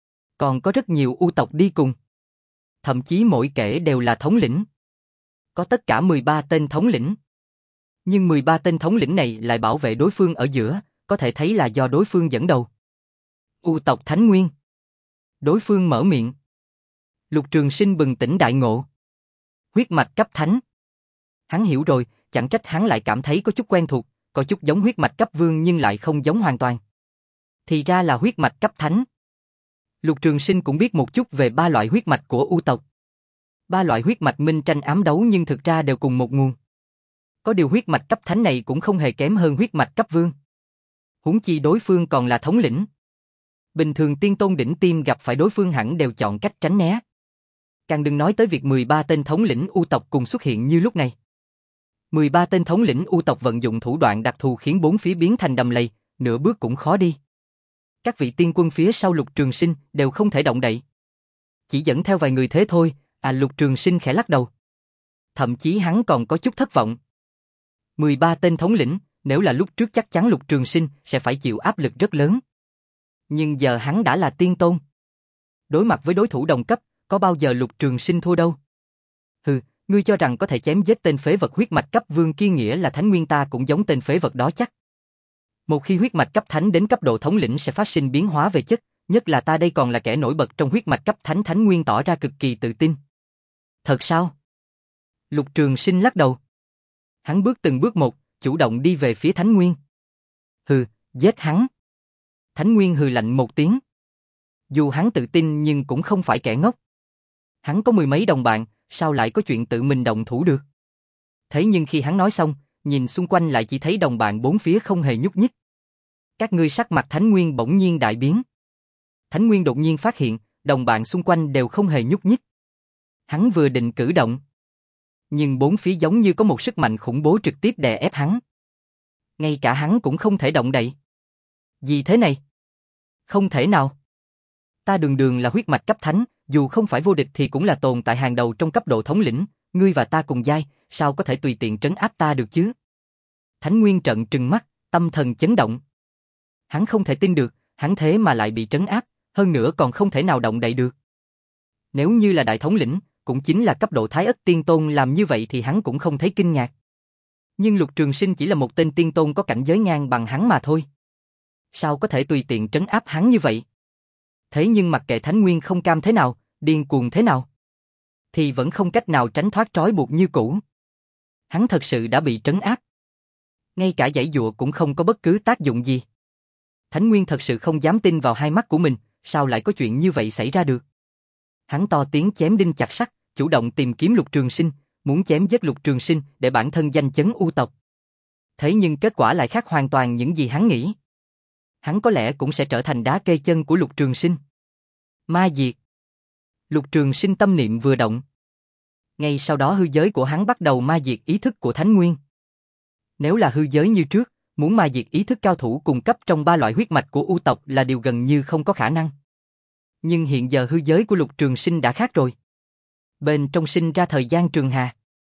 Còn có rất nhiều u tộc đi cùng. Thậm chí mỗi kẻ đều là thống lĩnh. Có tất cả mười ba tên thống lĩnh. Nhưng mười ba tên thống lĩnh này lại bảo vệ đối phương ở giữa, có thể thấy là do đối phương dẫn đầu. U tộc Thánh Nguyên. Đối phương mở miệng. Lục Trường Sinh bừng tỉnh đại ngộ. Huyết mạch cấp thánh. Hắn hiểu rồi, chẳng trách hắn lại cảm thấy có chút quen thuộc, có chút giống huyết mạch cấp vương nhưng lại không giống hoàn toàn. Thì ra là huyết mạch cấp thánh. Lục Trường Sinh cũng biết một chút về ba loại huyết mạch của u tộc. Ba loại huyết mạch minh tranh ám đấu nhưng thực ra đều cùng một nguồn. Có điều huyết mạch cấp thánh này cũng không hề kém hơn huyết mạch cấp vương. Huống chi đối phương còn là thống lĩnh. Bình thường tiên tôn đỉnh tiêm gặp phải đối phương hẳn đều chọn cách tránh né. Càng đừng nói tới việc mười ba tên thống lĩnh u tộc cùng xuất hiện như lúc này. mười ba tên thống lĩnh U tộc vận dụng thủ đoạn đặc thù khiến bốn phía biến thành đầm lầy, nửa bước cũng khó đi. Các vị tiên quân phía sau Lục Trường Sinh đều không thể động đậy. Chỉ dẫn theo vài người thế thôi, à Lục Trường Sinh khẽ lắc đầu. Thậm chí hắn còn có chút thất vọng. mười ba tên thống lĩnh, nếu là lúc trước chắc chắn Lục Trường Sinh sẽ phải chịu áp lực rất lớn. Nhưng giờ hắn đã là tiên tôn. Đối mặt với đối thủ đồng cấp, có bao giờ Lục Trường Sinh thua đâu. Hừ, ngươi cho rằng có thể chém giết tên phế vật huyết mạch cấp vương kia nghĩa là thánh nguyên ta cũng giống tên phế vật đó chắc. Một khi huyết mạch cấp thánh đến cấp độ thống lĩnh sẽ phát sinh biến hóa về chất, nhất là ta đây còn là kẻ nổi bật trong huyết mạch cấp thánh. Thánh Nguyên tỏ ra cực kỳ tự tin. Thật sao? Lục Trường Sinh lắc đầu. Hắn bước từng bước một, chủ động đi về phía Thánh Nguyên. Hừ, giết hắn. Thánh Nguyên hừ lạnh một tiếng. Dù hắn tự tin nhưng cũng không phải kẻ ngốc. Hắn có mười mấy đồng bạn, sao lại có chuyện tự mình động thủ được? Thế nhưng khi hắn nói xong, nhìn xung quanh lại chỉ thấy đồng bạn bốn phía không hề nhúc nhích. Các ngươi sắc mặt Thánh Nguyên bỗng nhiên đại biến. Thánh Nguyên đột nhiên phát hiện, đồng bạn xung quanh đều không hề nhúc nhích. Hắn vừa định cử động. Nhưng bốn phía giống như có một sức mạnh khủng bố trực tiếp đè ép hắn. Ngay cả hắn cũng không thể động đậy. Gì thế này? Không thể nào. Ta đường đường là huyết mạch cấp thánh, dù không phải vô địch thì cũng là tồn tại hàng đầu trong cấp độ thống lĩnh, ngươi và ta cùng giai, sao có thể tùy tiện trấn áp ta được chứ? Thánh Nguyên trợn trừng mắt, tâm thần chấn động. Hắn không thể tin được, hắn thế mà lại bị trấn áp, hơn nữa còn không thể nào động đậy được. Nếu như là đại thống lĩnh, cũng chính là cấp độ Thái Ất Tiên Tôn làm như vậy thì hắn cũng không thấy kinh ngạc. Nhưng Lục Trường Sinh chỉ là một tên tiên tôn có cảnh giới ngang bằng hắn mà thôi. Sao có thể tùy tiện trấn áp hắn như vậy? Thế nhưng mặc kệ Thánh Nguyên không cam thế nào, điên cuồng thế nào, thì vẫn không cách nào tránh thoát trói buộc như cũ. Hắn thật sự đã bị trấn áp. Ngay cả giãy giụa cũng không có bất cứ tác dụng gì. Thánh Nguyên thật sự không dám tin vào hai mắt của mình, sao lại có chuyện như vậy xảy ra được? Hắn to tiếng chém đinh chặt sắt, chủ động tìm kiếm Lục Trường Sinh, muốn chém giết Lục Trường Sinh để bản thân danh chấn U tộc. Thế nhưng kết quả lại khác hoàn toàn những gì hắn nghĩ. Hắn có lẽ cũng sẽ trở thành đá kê chân của Lục Trường Sinh. Ma diệt. Lục Trường Sinh tâm niệm vừa động. Ngay sau đó hư giới của hắn bắt đầu ma diệt ý thức của Thánh Nguyên. Nếu là hư giới như trước, muốn ma diệt ý thức cao thủ cùng cấp trong ba loại huyết mạch của U tộc là điều gần như không có khả năng. Nhưng hiện giờ hư giới của Lục Trường Sinh đã khác rồi. Bên trong sinh ra thời gian trường hà.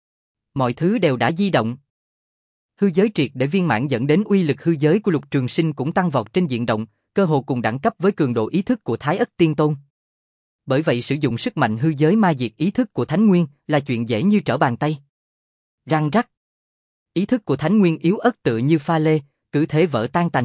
Mọi thứ đều đã di động. Hư giới triệt để viên mãn dẫn đến uy lực hư giới của Lục Trường Sinh cũng tăng vọt trên diện rộng, cơ hồ cùng đẳng cấp với cường độ ý thức của Thái Ất Tiên Tôn. Bởi vậy sử dụng sức mạnh hư giới ma diệt ý thức của Thánh Nguyên là chuyện dễ như trở bàn tay. Răng rắc. Ý thức của Thánh Nguyên yếu ớt tựa như pha lê, cứ thế vỡ tan tành.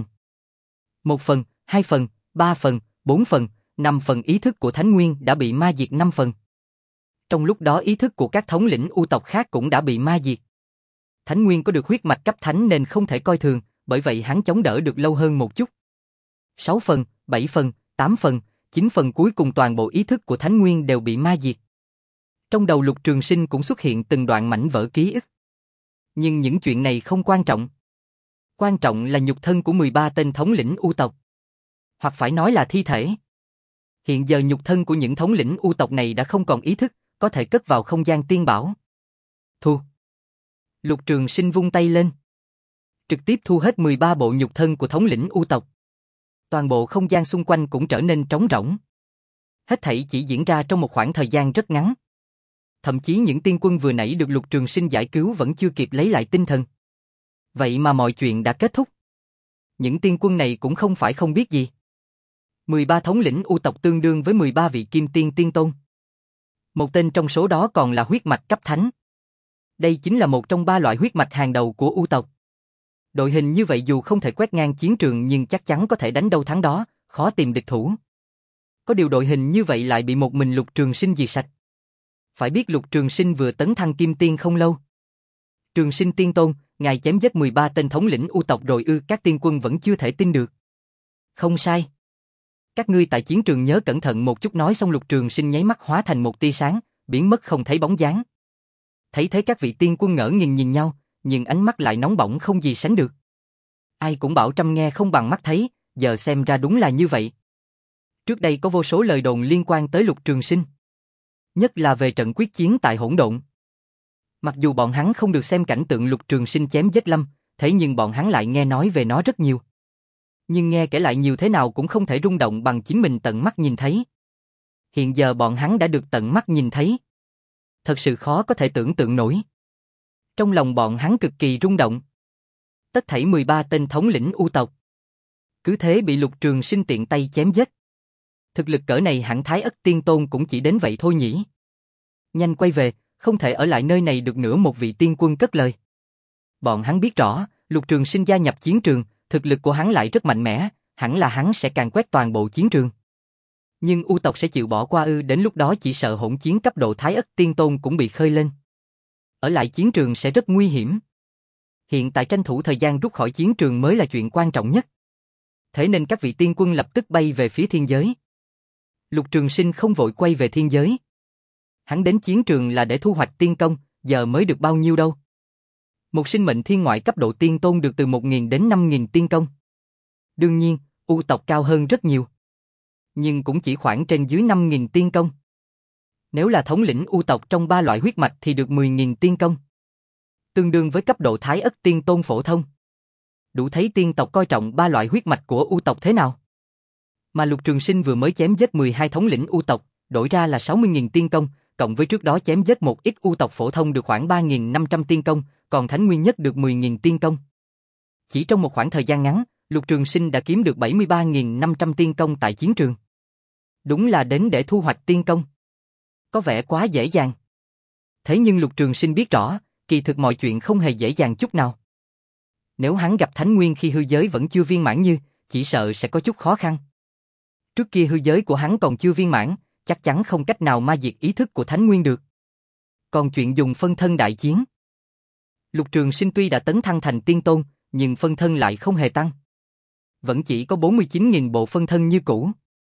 Một phần, hai phần, ba phần, bốn phần, năm phần ý thức của Thánh Nguyên đã bị ma diệt năm phần. Trong lúc đó ý thức của các thống lĩnh U tộc khác cũng đã bị ma diệt. Thánh Nguyên có được huyết mạch cấp thánh nên không thể coi thường, bởi vậy hắn chống đỡ được lâu hơn một chút. sáu phần, bảy phần, tám phần, chín phần cuối cùng toàn bộ ý thức của Thánh Nguyên đều bị ma diệt. Trong đầu Lục Trường Sinh cũng xuất hiện từng đoạn mảnh vỡ ký ức. Nhưng những chuyện này không quan trọng. Quan trọng là nhục thân của mười ba tên thống lĩnh U tộc. Hoặc phải nói là thi thể. Hiện giờ nhục thân của những thống lĩnh U tộc này đã không còn ý thức, có thể cất vào không gian tiên bảo. Thu. Lục Trường Sinh vung tay lên. Trực tiếp thu hết mười ba bộ nhục thân của thống lĩnh U tộc. Toàn bộ không gian xung quanh cũng trở nên trống rỗng. Hết thảy chỉ diễn ra trong một khoảng thời gian rất ngắn. Thậm chí những tiên quân vừa nãy được Lục Trường Sinh giải cứu vẫn chưa kịp lấy lại tinh thần. Vậy mà mọi chuyện đã kết thúc. Những tiên quân này cũng không phải không biết gì. mười ba thống lĩnh U tộc tương đương với mười ba vị kim tiên tiên tôn. Một tên trong số đó còn là huyết mạch cấp thánh. Đây chính là một trong ba loại huyết mạch hàng đầu của U tộc. Đội hình như vậy dù không thể quét ngang chiến trường nhưng chắc chắn có thể đánh đâu thắng đó, khó tìm địch thủ. Có điều đội hình như vậy lại bị một mình Lục Trường Sinh diệt sạch. Phải biết Lục Trường Sinh vừa tấn thăng kim tiên không lâu. Trường Sinh tiên tôn, ngài chém giết mười ba tên thống lĩnh U tộc rồi ư? Các tiên quân vẫn chưa thể tin được. Không sai. Các ngươi tại chiến trường nhớ cẩn thận một chút. Nói xong Lục Trường Sinh nháy mắt hóa thành một tia sáng, biến mất không thấy bóng dáng. Thấy thế các vị tiên quân ngỡ ngàng nhìn nhau, nhưng ánh mắt lại nóng bỏng không gì sánh được. Ai cũng bảo trăm nghe không bằng mắt thấy, giờ xem ra đúng là như vậy. Trước đây có vô số lời đồn liên quan tới Lục Trường Sinh. Nhất là về trận quyết chiến tại Hỗn Độn. Mặc dù bọn hắn không được xem cảnh tượng Lục Trường Sinh chém giết Lâm, thế nhưng bọn hắn lại nghe nói về nó rất nhiều. Nhưng nghe kể lại nhiều thế nào cũng không thể rung động bằng chính mình tận mắt nhìn thấy. Hiện giờ bọn hắn đã được tận mắt nhìn thấy. Thật sự khó có thể tưởng tượng nổi. Trong lòng bọn hắn cực kỳ rung động. Tất thảy mười ba tên thống lĩnh U tộc. Cứ thế bị Lục Trường Sinh tiện tay chém giết. Thực lực cỡ này hẳn Thái Ất Tiên Tôn cũng chỉ đến vậy thôi nhỉ. Nhanh quay về, không thể ở lại nơi này được nữa, một vị tiên quân cất lời. Bọn hắn biết rõ, Lục Trường Sinh gia nhập chiến trường, thực lực của hắn lại rất mạnh mẽ, hẳn là hắn sẽ càn quét toàn bộ chiến trường. Nhưng U tộc sẽ chịu bỏ qua ư? Đến lúc đó chỉ sợ hỗn chiến cấp độ Thái Ất Tiên Tôn cũng bị khơi lên. Ở lại chiến trường sẽ rất nguy hiểm. Hiện tại tranh thủ thời gian rút khỏi chiến trường mới là chuyện quan trọng nhất. Thế nên các vị tiên quân lập tức bay về phía thiên giới. Lục Trường Sinh không vội quay về thiên giới. Hắn đến chiến trường là để thu hoạch tiên công, giờ mới được bao nhiêu đâu. Một sinh mệnh thiên ngoại cấp độ tiên tôn được từ một nghìn đến năm nghìn tiên công. Đương nhiên, U tộc cao hơn rất nhiều. Nhưng cũng chỉ khoảng trên dưới năm nghìn tiên công. Nếu là thống lĩnh U tộc trong ba loại huyết mạch thì được mười nghìn tiên công. Tương đương với cấp độ Thái Ất Tiên Tôn phổ thông. Đủ thấy tiên tộc coi trọng ba loại huyết mạch của U tộc thế nào. Mà Lục Trường Sinh vừa mới chém giết mười hai thống lĩnh U tộc, đổi ra là sáu mươi nghìn tiên công, cộng với trước đó chém giết một ít U tộc phổ thông được khoảng ba nghìn năm trăm tiên công, còn Thánh Nguyên Nhất được mười nghìn tiên công. Chỉ trong một khoảng thời gian ngắn, Lục Trường Sinh đã kiếm được bảy mươi ba nghìn năm trăm tiên công tại chiến trường. Đúng là đến để thu hoạch tiên công. Có vẻ quá dễ dàng. Thế nhưng Lục Trường Sinh biết rõ, kỳ thực mọi chuyện không hề dễ dàng chút nào. Nếu hắn gặp Thánh Nguyên khi hư giới vẫn chưa viên mãn như, chỉ sợ sẽ có chút khó khăn. Trước kia hư giới của hắn còn chưa viên mãn, chắc chắn không cách nào ma diệt ý thức của Thánh Nguyên được. Còn chuyện dùng phân thân đại chiến. Lục Trường Sinh tuy đã tấn thăng thành tiên tôn, nhưng phân thân lại không hề tăng. Vẫn chỉ có bốn mươi chín nghìn bộ phân thân như cũ.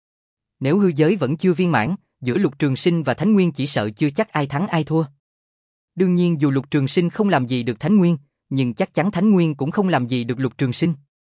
Nếu hư giới vẫn chưa viên mãn, giữa Lục Trường Sinh và Thánh Nguyên chỉ sợ chưa chắc ai thắng ai thua. Đương nhiên dù Lục Trường Sinh không làm gì được Thánh Nguyên, nhưng chắc chắn Thánh Nguyên cũng không làm gì được Lục Trường Sinh.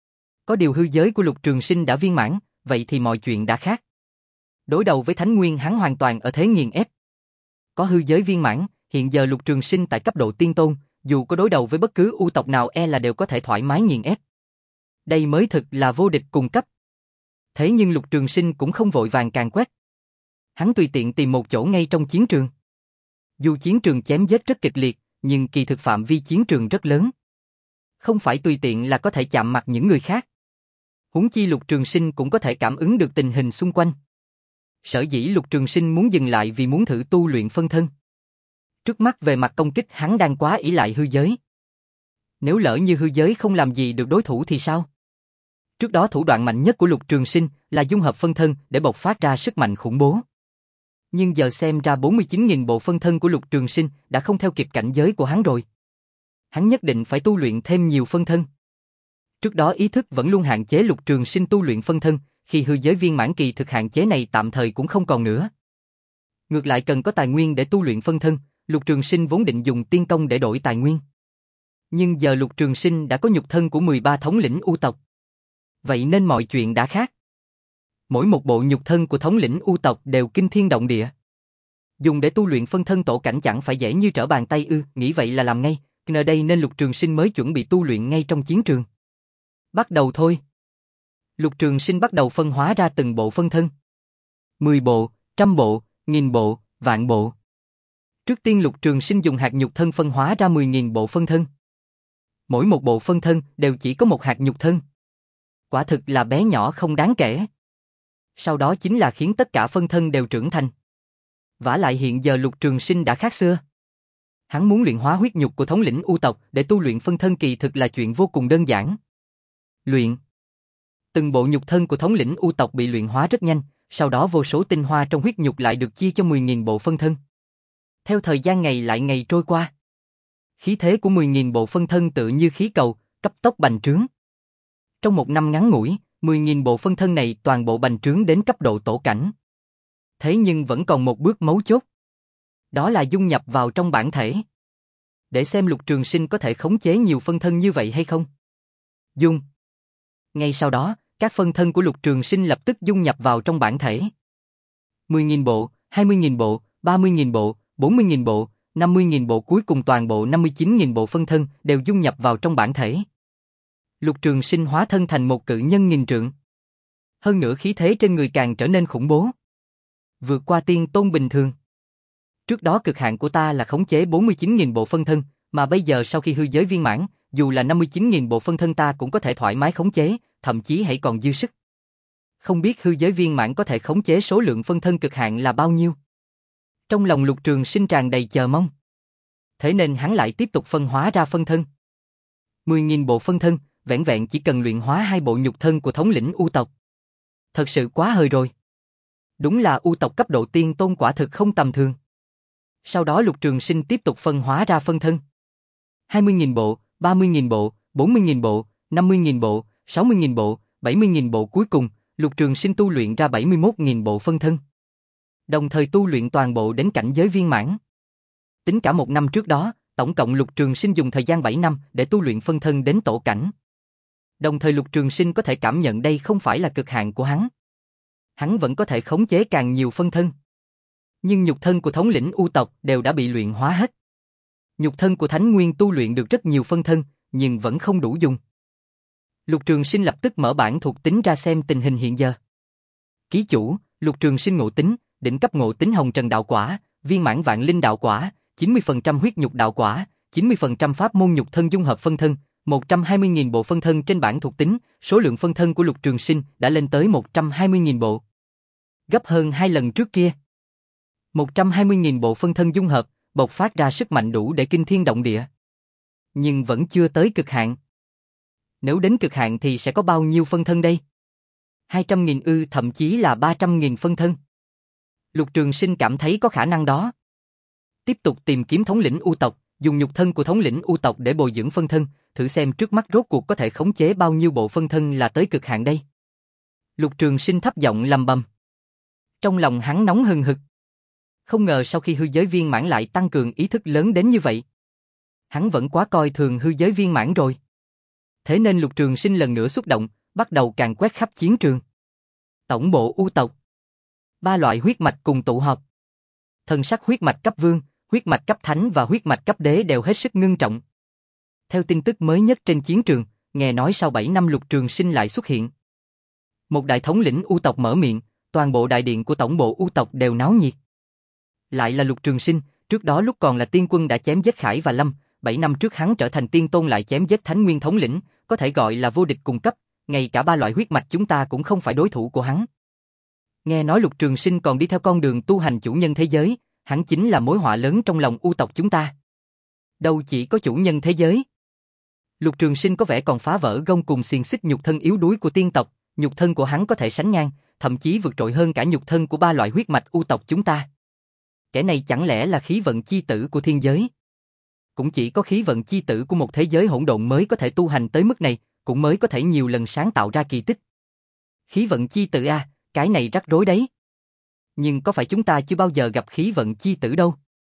Có điều hư giới của Lục Trường Sinh đã viên mãn, vậy thì mọi chuyện đã khác. Đối đầu với Thánh Nguyên hắn hoàn toàn ở thế nghiền ép. Có hư giới viên mãn, hiện giờ Lục Trường Sinh tại cấp độ tiên tôn, dù có đối đầu với bất cứ U tộc nào e là đều có thể thoải mái nghiền ép. Đây mới thực là vô địch cùng cấp. Thế nhưng Lục Trường Sinh cũng không vội vàng càn quét. Hắn tùy tiện tìm một chỗ ngay trong chiến trường. Dù chiến trường chém giết rất kịch liệt, nhưng kỳ thực phạm vi chiến trường rất lớn. Không phải tùy tiện là có thể chạm mặt những người khác. Huống chi Lục Trường Sinh cũng có thể cảm ứng được tình hình xung quanh. Sở dĩ Lục Trường Sinh muốn dừng lại vì muốn thử tu luyện phân thân. Trước mắt về mặt công kích hắn đang quá ỷ lại hư giới. Nếu lỡ như hư giới không làm gì được đối thủ thì sao? Trước đó thủ đoạn mạnh nhất của Lục Trường Sinh là dung hợp phân thân để bộc phát ra sức mạnh khủng bố. Nhưng giờ xem ra bốn mươi chín nghìn bộ phân thân của Lục Trường Sinh đã không theo kịp cảnh giới của hắn rồi. Hắn nhất định phải tu luyện thêm nhiều phân thân. Trước đó ý thức vẫn luôn hạn chế Lục Trường Sinh tu luyện phân thân, khi hư giới viên mãn kỳ thực hạn chế này tạm thời cũng không còn nữa. Ngược lại cần có tài nguyên để tu luyện phân thân, Lục Trường Sinh vốn định dùng tiên công để đổi tài nguyên. Nhưng giờ Lục Trường Sinh đã có nhục thân của mười ba thống lĩnh U tộc. Vậy nên mọi chuyện đã khác. Mỗi một bộ nhục thân của thống lĩnh U tộc đều kinh thiên động địa. Dùng để tu luyện phân thân tổ cảnh chẳng phải dễ như trở bàn tay ư? Nghĩ vậy là làm ngay, nơi đây nên Lục Trường Sinh mới chuẩn bị tu luyện ngay trong chiến trường. Bắt đầu thôi. Lục Trường Sinh bắt đầu phân hóa ra từng bộ phân thân. Mười bộ, trăm bộ, nghìn bộ, vạn bộ. Trước tiên Lục Trường Sinh dùng hạt nhục thân phân hóa ra mười nghìn bộ phân thân. Mỗi một bộ phân thân đều chỉ có một hạt nhục thân. Quả thực là bé nhỏ không đáng kể. Sau đó chính là khiến tất cả phân thân đều trưởng thành. Vả lại hiện giờ Lục Trường Sinh đã khác xưa. Hắn muốn luyện hóa huyết nhục của thống lĩnh U tộc để tu luyện phân thân kỳ thực là chuyện vô cùng đơn giản. Luyện. Từng bộ nhục thân của thống lĩnh U tộc bị luyện hóa rất nhanh, sau đó vô số tinh hoa trong huyết nhục lại được chia cho mười nghìn bộ phân thân. Theo thời gian ngày lại ngày trôi qua, khí thế của mười nghìn bộ phân thân tự như khí cầu, cấp tốc bành trướng. Trong một năm ngắn ngủi, mười nghìn bộ phân thân này toàn bộ bành trướng đến cấp độ tổ cảnh. Thế nhưng vẫn còn một bước mấu chốt. Đó là dung nhập vào trong bản thể. Để xem Lục Trường Sinh có thể khống chế nhiều phân thân như vậy hay không. Dung. Ngay sau đó, các phân thân của Lục Trường Sinh lập tức dung nhập vào trong bản thể. mười nghìn bộ, hai mươi nghìn bộ, ba mươi nghìn bộ, bốn mươi nghìn bộ, năm mươi nghìn bộ cuối cùng toàn bộ năm mươi chín nghìn bộ phân thân đều dung nhập vào trong bản thể. Lục Trường Sinh hóa thân thành một cự nhân nghìn trượng. Hơn nữa khí thế trên người càng trở nên khủng bố. Vượt qua tiên tôn bình thường. Trước đó cực hạn của ta là khống chế bốn mươi chín nghìn bộ phân thân, mà bây giờ sau khi hư giới viên mãn, dù là năm mươi chín nghìn bộ phân thân ta cũng có thể thoải mái khống chế, thậm chí hãy còn dư sức. Không biết hư giới viên mãn có thể khống chế số lượng phân thân cực hạn là bao nhiêu? Trong lòng Lục Trường Sinh tràn đầy chờ mong. Thế nên hắn lại tiếp tục phân hóa ra phân thân. mười nghìn bộ phân thân, vẻn vẹn chỉ cần luyện hóa hai bộ nhục thân của thống lĩnh U tộc. Thật sự quá hời rồi. Đúng là U tộc cấp độ tiên tôn quả thực không tầm thường. Sau đó Lục Trường Sinh tiếp tục phân hóa ra phân thân. hai mươi nghìn bộ, ba mươi nghìn bộ, bốn mươi nghìn bộ, năm mươi nghìn bộ, sáu mươi nghìn bộ, bảy mươi nghìn bộ cuối cùng, Lục Trường Sinh tu luyện ra bảy mươi mốt nghìn bộ phân thân. Đồng thời tu luyện toàn bộ đến cảnh giới viên mãn. Tính cả một năm trước đó, tổng cộng Lục Trường Sinh dùng thời gian bảy năm để tu luyện phân thân đến tổ cảnh. Đồng thời Lục Trường Sinh có thể cảm nhận đây không phải là cực hạn của hắn. Hắn vẫn có thể khống chế càng nhiều phân thân. Nhưng nhục thân của thống lĩnh U tộc đều đã bị luyện hóa hết. Nhục thân của Thánh Nguyên tu luyện được rất nhiều phân thân, nhưng vẫn không đủ dùng. Lục Trường Sinh lập tức mở bản thuộc tính ra xem tình hình hiện giờ. Ký chủ, Lục Trường Sinh ngộ tính, đỉnh cấp ngộ tính Hồng Trần đạo quả, viên mãn Vạn Linh đạo quả, chín mươi phần trăm huyết nhục đạo quả, chín mươi phần trăm pháp môn nhục thân dung hợp phân thân, một trăm hai mươi nghìn bộ phân thân trên bản thuộc tính, số lượng phân thân của Lục Trường Sinh đã lên tới một trăm hai mươi nghìn bộ. Gấp hơn hai lần trước kia. một trăm hai mươi nghìn bộ phân thân dung hợp, bộc phát ra sức mạnh đủ để kinh thiên động địa. Nhưng vẫn chưa tới cực hạn. Nếu đến cực hạn thì sẽ có bao nhiêu phân thân đây? hai trăm nghìn ư, thậm chí là ba trăm nghìn phân thân. Lục Trường Sinh cảm thấy có khả năng đó. Tiếp tục tìm kiếm thống lĩnh U tộc, dùng nhục thân của thống lĩnh U tộc để bồi dưỡng phân thân, thử xem trước mắt rốt cuộc có thể khống chế bao nhiêu bộ phân thân là tới cực hạn đây. Lục Trường Sinh thấp giọng lầm bầm. Trong lòng hắn nóng hừng hực. Không ngờ sau khi hư giới viên mãn lại tăng cường ý thức lớn đến như vậy. Hắn vẫn quá coi thường hư giới viên mãn rồi. Thế nên Lục Trường Sinh lần nữa xuất động, bắt đầu càn quét khắp chiến trường. Tổng bộ U tộc. Ba loại huyết mạch cùng tụ họp. Thần sắc huyết mạch cấp vương, huyết mạch cấp thánh và huyết mạch cấp đế đều hết sức ngưng trọng. Theo tin tức mới nhất trên chiến trường, nghe nói sau bảy năm Lục Trường Sinh lại xuất hiện. Một đại thống lĩnh U tộc mở miệng, toàn bộ đại điện của tổng bộ U tộc đều náo nhiệt. Lại là Lục Trường Sinh, trước đó lúc còn là tiên quân đã chém giết Khải và Lâm, bảy năm trước hắn trở thành tiên tôn lại chém giết Thánh Nguyên thống lĩnh, có thể gọi là vô địch cùng cấp, ngay cả ba loại huyết mạch chúng ta cũng không phải đối thủ của hắn. Nghe nói Lục Trường Sinh còn đi theo con đường tu hành chủ nhân thế giới, hắn chính là mối họa lớn trong lòng U tộc chúng ta. Đâu chỉ có chủ nhân thế giới. Lục Trường Sinh có vẻ còn phá vỡ gông cùng xiềng xích nhục thân yếu đuối của tiên tộc, nhục thân của hắn có thể sánh ngang, thậm chí vượt trội hơn cả nhục thân của ba loại huyết mạch U tộc chúng ta. Kẻ này chẳng lẽ là khí vận chi tử của thiên giới? Cũng chỉ có khí vận chi tử của một thế giới hỗn độn mới có thể tu hành tới mức này, cũng mới có thể nhiều lần sáng tạo ra kỳ tích. Khí vận chi tử a, à, cái này rắc rối đấy. Nhưng có phải chúng ta chưa bao giờ gặp khí vận chi tử đâu?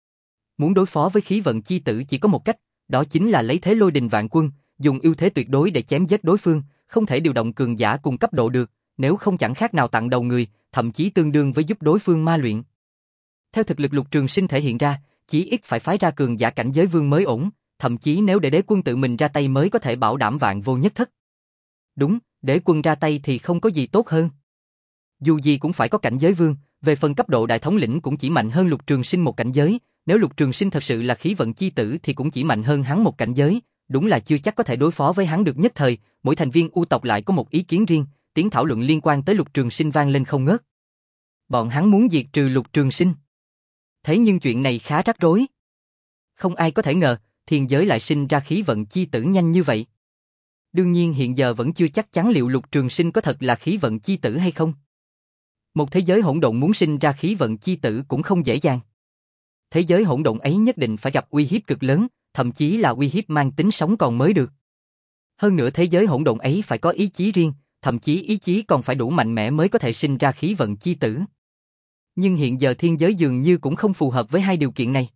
Muốn đối phó với khí vận chi tử chỉ có một cách, đó chính là lấy thế lôi đình vạn quân, dùng ưu thế tuyệt đối để chém giết đối phương, không thể điều động cường giả cùng cấp độ được, nếu không chẳng khác nào tặng đầu người, thậm chí tương đương với giúp đối phương ma luyện. Theo thực lực Lục Trường Sinh thể hiện ra, chí ít phải phái ra cường giả cảnh giới vương mới ổn, thậm chí nếu để đế quân tự mình ra tay mới có thể bảo đảm vạn vô nhất thất. Đúng, đế quân ra tay thì không có gì tốt hơn. Dù gì cũng phải có cảnh giới vương, về phần cấp độ đại thống lĩnh cũng chỉ mạnh hơn Lục Trường Sinh một cảnh giới, nếu Lục Trường Sinh thật sự là khí vận chi tử thì cũng chỉ mạnh hơn hắn một cảnh giới, đúng là chưa chắc có thể đối phó với hắn được nhất thời, mỗi thành viên U tộc lại có một ý kiến riêng, tiếng thảo luận liên quan tới Lục Trường Sinh vang lên không ngớt. Bọn hắn muốn diệt trừ Lục Trường Sinh. Thế nhưng chuyện này khá rắc rối. Không ai có thể ngờ, thiên giới lại sinh ra khí vận chi tử nhanh như vậy. Đương nhiên hiện giờ vẫn chưa chắc chắn liệu Lục Trường Sinh có thật là khí vận chi tử hay không. Một thế giới hỗn độn muốn sinh ra khí vận chi tử cũng không dễ dàng. Thế giới hỗn độn ấy nhất định phải gặp uy hiếp cực lớn, thậm chí là uy hiếp mang tính sống còn mới được. Hơn nữa thế giới hỗn độn ấy phải có ý chí riêng, thậm chí ý chí còn phải đủ mạnh mẽ mới có thể sinh ra khí vận chi tử. Nhưng hiện giờ thiên giới dường như cũng không phù hợp với hai điều kiện này.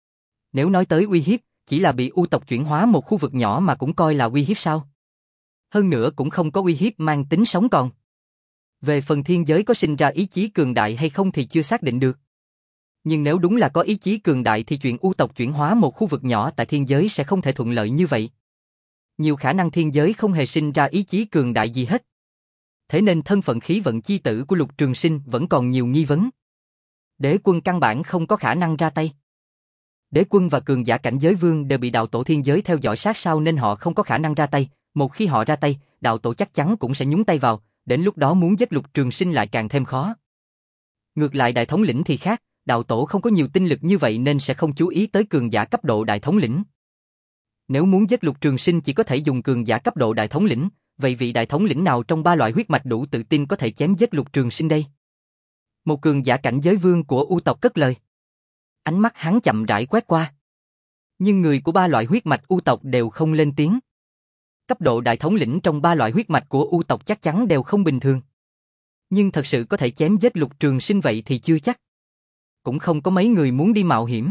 Nếu nói tới uy hiếp, chỉ là bị U tộc chuyển hóa một khu vực nhỏ mà cũng coi là uy hiếp sao? Hơn nữa cũng không có uy hiếp mang tính sống còn. Về phần thiên giới có sinh ra ý chí cường đại hay không thì chưa xác định được. Nhưng nếu đúng là có ý chí cường đại thì chuyện U tộc chuyển hóa một khu vực nhỏ tại thiên giới sẽ không thể thuận lợi như vậy. Nhiều khả năng thiên giới không hề sinh ra ý chí cường đại gì hết. Thế nên thân phận khí vận chi tử của Lục Trường Sinh vẫn còn nhiều nghi vấn. Đế quân căn bản không có khả năng ra tay. Đế quân và cường giả cảnh giới vương đều bị đạo tổ thiên giới theo dõi sát sao nên họ không có khả năng ra tay. Một khi họ ra tay, đạo tổ chắc chắn cũng sẽ nhúng tay vào, đến lúc đó muốn giết Lục Trường Sinh lại càng thêm khó. Ngược lại đại thống lĩnh thì khác, đạo tổ không có nhiều tinh lực như vậy nên sẽ không chú ý tới cường giả cấp độ đại thống lĩnh. Nếu muốn giết Lục Trường Sinh chỉ có thể dùng cường giả cấp độ đại thống lĩnh, vậy vị đại thống lĩnh nào trong ba loại huyết mạch đủ tự tin có thể chém giết Lục Trường Sinh đây? Một cường giả cảnh giới vương của U tộc cất lời. Ánh mắt hắn chậm rãi quét qua. Nhưng người của ba loại huyết mạch U tộc đều không lên tiếng. Cấp độ đại thống lĩnh trong ba loại huyết mạch của U tộc chắc chắn đều không bình thường. Nhưng thật sự có thể chém giết Lục Trường Sinh vậy thì chưa chắc. Cũng không có mấy người muốn đi mạo hiểm.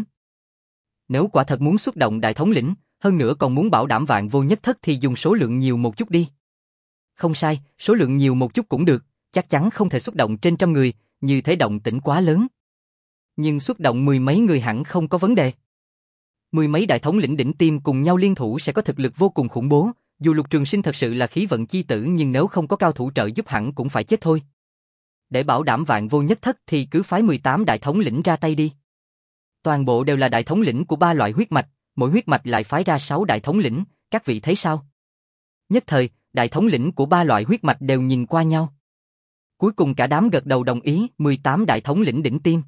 Nếu quả thật muốn xuất động đại thống lĩnh, hơn nữa còn muốn bảo đảm vạn vô nhất thất thì dùng số lượng nhiều một chút đi. Không sai, số lượng nhiều một chút cũng được, chắc chắn không thể xuất động trên trăm người, như thế động tĩnh quá lớn. Nhưng xuất động mười mấy người hẳn không có vấn đề. Mười mấy đại thống lĩnh đỉnh tiêm cùng nhau liên thủ sẽ có thực lực vô cùng khủng bố, dù Lục Trường Sinh thật sự là khí vận chi tử nhưng nếu không có cao thủ trợ giúp hẳn cũng phải chết thôi. Để bảo đảm vạn vô nhất thất thì cứ phái mười tám đại thống lĩnh ra tay đi. Toàn bộ đều là đại thống lĩnh của ba loại huyết mạch, mỗi huyết mạch lại phái ra sáu đại thống lĩnh, các vị thấy sao? Nhất thời, đại thống lĩnh của ba loại huyết mạch đều nhìn qua nhau. Cuối cùng cả đám gật đầu đồng ý, mười tám đại thống lĩnh đỉnh tiêm.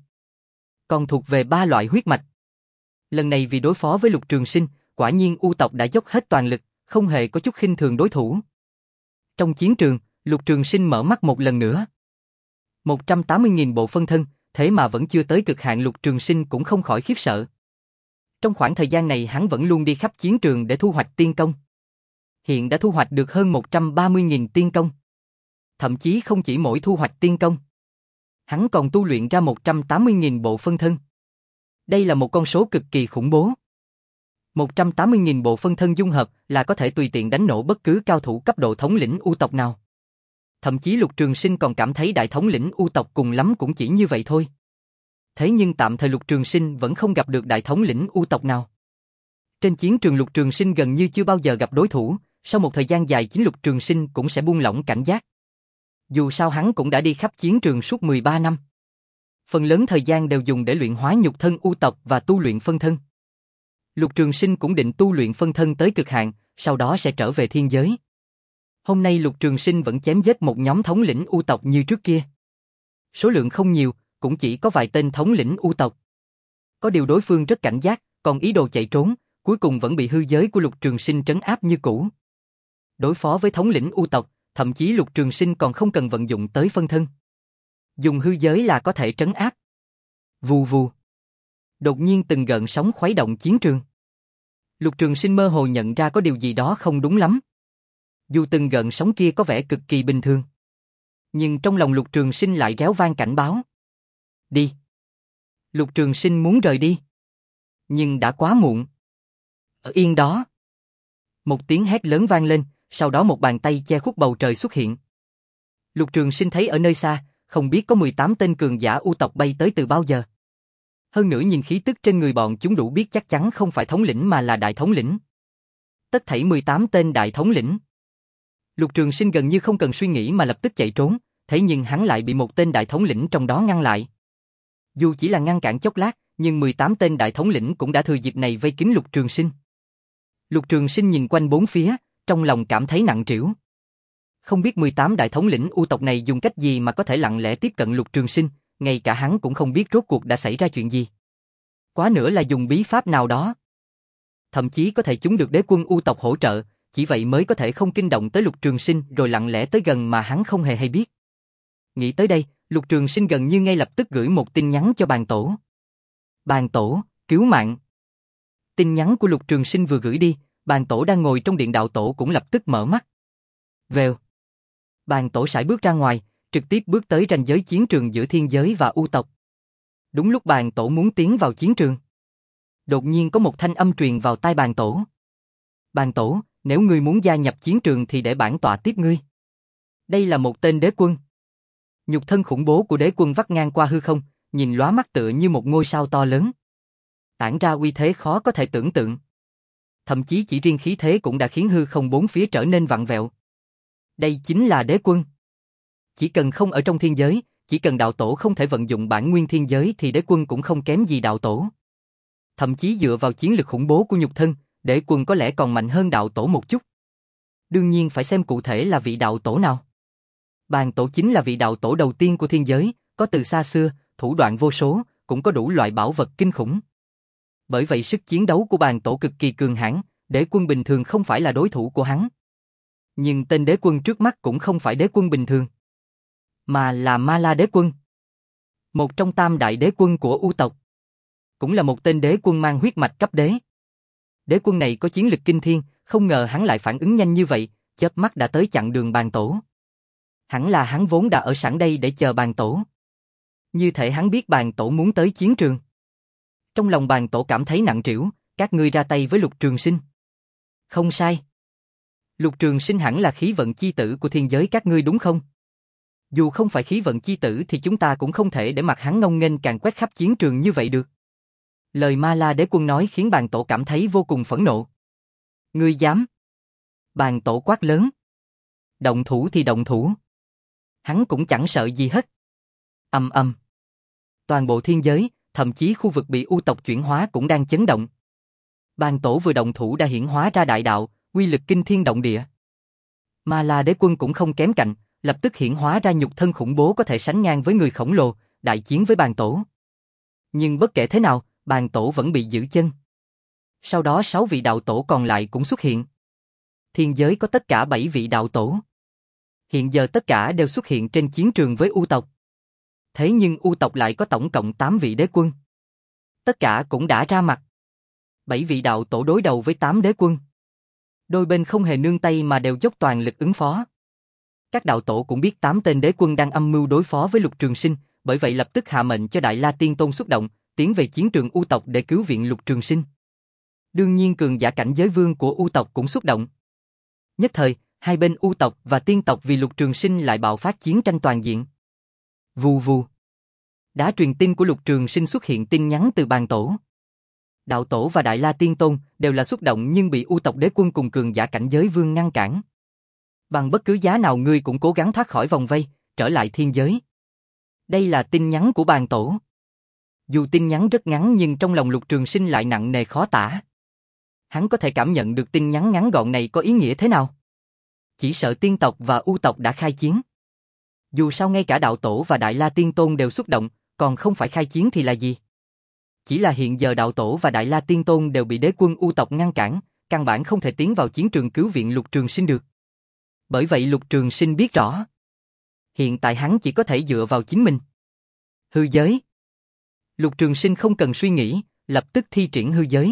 Còn thuộc về ba loại huyết mạch. Lần này vì đối phó với Lục Trường Sinh, quả nhiên U tộc đã dốc hết toàn lực, không hề có chút khinh thường đối thủ. Trong chiến trường, Lục Trường Sinh mở mắt một lần nữa. một trăm tám mươi nghìn bộ phân thân, thế mà vẫn chưa tới cực hạn Lục Trường Sinh cũng không khỏi khiếp sợ. Trong khoảng thời gian này hắn vẫn luôn đi khắp chiến trường để thu hoạch tiên công. Hiện đã thu hoạch được hơn một trăm ba mươi nghìn tiên công. Thậm chí không chỉ mỗi thu hoạch tiên công. Hắn còn tu luyện ra một trăm tám mươi nghìn bộ phân thân. Đây là một con số cực kỳ khủng bố. một trăm tám mươi nghìn bộ phân thân dung hợp là có thể tùy tiện đánh nổ bất cứ cao thủ cấp độ thống lĩnh U tộc nào. Thậm chí Lục Trường Sinh còn cảm thấy đại thống lĩnh U tộc cùng lắm cũng chỉ như vậy thôi. Thế nhưng tạm thời Lục Trường Sinh vẫn không gặp được đại thống lĩnh U tộc nào. Trên chiến trường Lục Trường Sinh gần như chưa bao giờ gặp đối thủ, sau một thời gian dài chính Lục Trường Sinh cũng sẽ buông lỏng cảnh giác. Dù sao hắn cũng đã đi khắp chiến trường suốt mười ba năm. Phần lớn thời gian đều dùng để luyện hóa nhục thân U tộc và tu luyện phân thân. Lục Trường Sinh cũng định tu luyện phân thân tới cực hạn, sau đó sẽ trở về thiên giới. Hôm nay Lục Trường Sinh vẫn chém giết một nhóm thống lĩnh U tộc như trước kia. Số lượng không nhiều, cũng chỉ có vài tên thống lĩnh U tộc. Có điều đối phương rất cảnh giác, còn ý đồ chạy trốn, cuối cùng vẫn bị hư giới của Lục Trường Sinh trấn áp như cũ. Đối phó với thống lĩnh U tộc, thậm chí Lục Trường Sinh còn không cần vận dụng tới phân thân. Dùng hư giới là có thể trấn áp. Vù vù. Đột nhiên từng gợn sóng khuấy động chiến trường. Lục Trường Sinh mơ hồ nhận ra có điều gì đó không đúng lắm. Dù từng gợn sóng kia có vẻ cực kỳ bình thường, nhưng trong lòng Lục Trường Sinh lại réo vang cảnh báo. Đi. Lục Trường Sinh muốn rời đi. Nhưng đã quá muộn. Ở yên đó. Một tiếng hét lớn vang lên, sau đó một bàn tay che khuất bầu trời xuất hiện. Lục Trường Sinh thấy ở nơi xa, không biết có mười tám tên cường giả U tộc bay tới từ bao giờ. Hơn nữa nhìn khí tức trên người bọn chúng đủ biết chắc chắn không phải thống lĩnh mà là đại thống lĩnh. Tất thảy mười tám tên đại thống lĩnh. Lục Trường Sinh gần như không cần suy nghĩ mà lập tức chạy trốn, thế nhưng hắn lại bị một tên đại thống lĩnh trong đó ngăn lại. Dù chỉ là ngăn cản chốc lát, nhưng mười tám tên đại thống lĩnh cũng đã thừa dịp này vây kín Lục Trường Sinh. Lục Trường Sinh nhìn quanh bốn phía, trong lòng cảm thấy nặng trĩu. Không biết mười tám đại thống lĩnh U tộc này dùng cách gì mà có thể lặng lẽ tiếp cận Lục Trường Sinh, ngay cả hắn cũng không biết rốt cuộc đã xảy ra chuyện gì. Quá nữa là dùng bí pháp nào đó. Thậm chí có thể chúng được đế quân U tộc hỗ trợ, chỉ vậy mới có thể không kinh động tới Lục Trường Sinh rồi lặng lẽ tới gần mà hắn không hề hay biết. Nghĩ tới đây, Lục Trường Sinh gần như ngay lập tức gửi một tin nhắn cho bàn tổ. Bàn tổ, cứu mạng. Tin nhắn của Lục Trường Sinh vừa gửi đi, bàn tổ đang ngồi trong điện đạo tổ cũng lập tức mở mắt. Vèo. Bàn tổ sải bước ra ngoài, trực tiếp bước tới ranh giới chiến trường giữa thiên giới và U tộc. Đúng lúc bàn tổ muốn tiến vào chiến trường, đột nhiên có một thanh âm truyền vào tai bàn tổ. Bàn tổ, nếu ngươi muốn gia nhập chiến trường thì để bản tọa tiếp ngươi. Đây là một tên đế quân. Nhục thân khủng bố của đế quân vắt ngang qua hư không, nhìn lóa mắt tựa như một ngôi sao to lớn. Tản ra uy thế khó có thể tưởng tượng. Thậm chí chỉ riêng khí thế cũng đã khiến hư không bốn phía trở nên vặn vẹo. Đây chính là đế quân. Chỉ cần không ở trong thiên giới, chỉ cần đạo tổ không thể vận dụng bản nguyên thiên giới thì đế quân cũng không kém gì đạo tổ. Thậm chí dựa vào chiến lực khủng bố của nhục thân, đế quân có lẽ còn mạnh hơn đạo tổ một chút. Đương nhiên phải xem cụ thể là vị đạo tổ nào. Bàn tổ chính là vị đạo tổ đầu tiên của thiên giới, có từ xa xưa, thủ đoạn vô số, cũng có đủ loại bảo vật kinh khủng. Bởi vậy sức chiến đấu của bàn tổ cực kỳ cường hãn, đế quân bình thường không phải là đối thủ của hắn. Nhưng tên đế quân trước mắt cũng không phải đế quân bình thường, mà là Ma La đế quân. Một trong tam đại đế quân của U tộc. Cũng là một tên đế quân mang huyết mạch cấp đế. Đế quân này có chiến lực kinh thiên, không ngờ hắn lại phản ứng nhanh như vậy, chớp mắt đã tới chặn đường bàn tổ. Hẳn là hắn vốn đã ở sẵn đây để chờ bàn tổ. Như thể hắn biết bàn tổ muốn tới chiến trường. Trong lòng bàn tổ cảm thấy nặng trĩu, các ngươi ra tay với Lục Trường Sinh. Không sai. Lục Trường Sinh hẳn là khí vận chi tử của thiên giới các ngươi đúng không? Dù không phải khí vận chi tử thì chúng ta cũng không thể để mặc hắn ngông nghênh càng quét khắp chiến trường như vậy được. Lời Ma La đế quân nói khiến bàn tổ cảm thấy vô cùng phẫn nộ. Ngươi dám? Bàn tổ quát lớn. Động thủ thì động thủ. Hắn cũng chẳng sợ gì hết. Ầm ầm. Toàn bộ thiên giới, thậm chí khu vực bị U tộc chuyển hóa cũng đang chấn động. Bàn tổ vừa động thủ đã hiển hóa ra đại đạo, uy lực kinh thiên động địa. Ma La đế quân cũng không kém cạnh, lập tức hiển hóa ra nhục thân khủng bố có thể sánh ngang với người khổng lồ, đại chiến với bàn tổ. Nhưng bất kể thế nào, bàn tổ vẫn bị giữ chân. Sau đó sáu vị đạo tổ còn lại cũng xuất hiện. Thiên giới có tất cả bảy vị đạo tổ. Hiện giờ tất cả đều xuất hiện trên chiến trường với U tộc. Thế nhưng U tộc lại có tổng cộng tám vị đế quân. Tất cả cũng đã ra mặt. Bảy vị đạo tổ đối đầu với tám đế quân. Đôi bên không hề nương tay mà đều dốc toàn lực ứng phó. Các đạo tổ cũng biết tám tên đế quân đang âm mưu đối phó với Lục Trường Sinh, bởi vậy lập tức hạ mệnh cho Đại La Tiên Tôn xuất động, tiến về chiến trường U tộc để cứu viện Lục Trường Sinh. Đương nhiên cường giả cảnh giới vương của U tộc cũng xuất động. Nhất thời, hai bên U tộc và Tiên tộc vì Lục Trường Sinh lại bạo phát chiến tranh toàn diện. Vù vù. Đá truyền tin của Lục Trường Sinh xuất hiện tin nhắn từ bàn tổ. Đạo tổ và Đại La Tiên Tôn đều là xuất động nhưng bị U tộc đế quân cùng cường giả cảnh giới vương ngăn cản. Bằng bất cứ giá nào ngươi cũng cố gắng thoát khỏi vòng vây, trở lại thiên giới. Đây là tin nhắn của bàn tổ. Dù tin nhắn rất ngắn nhưng trong lòng Lục Trường Sinh lại nặng nề khó tả. Hắn có thể cảm nhận được tin nhắn ngắn gọn này có ý nghĩa thế nào. Chỉ sợ Tiên tộc và U tộc đã khai chiến. Dù sao ngay cả đạo tổ và Đại La Tiên Tôn đều xuất động, còn không phải khai chiến thì là gì? Chỉ là hiện giờ đạo tổ và Đại La Tiên Tôn đều bị đế quân U tộc ngăn cản, căn bản không thể tiến vào chiến trường cứu viện Lục Trường Sinh được. Bởi vậy Lục Trường Sinh biết rõ. Hiện tại hắn chỉ có thể dựa vào chính mình. Hư giới. Lục Trường Sinh không cần suy nghĩ, lập tức thi triển hư giới.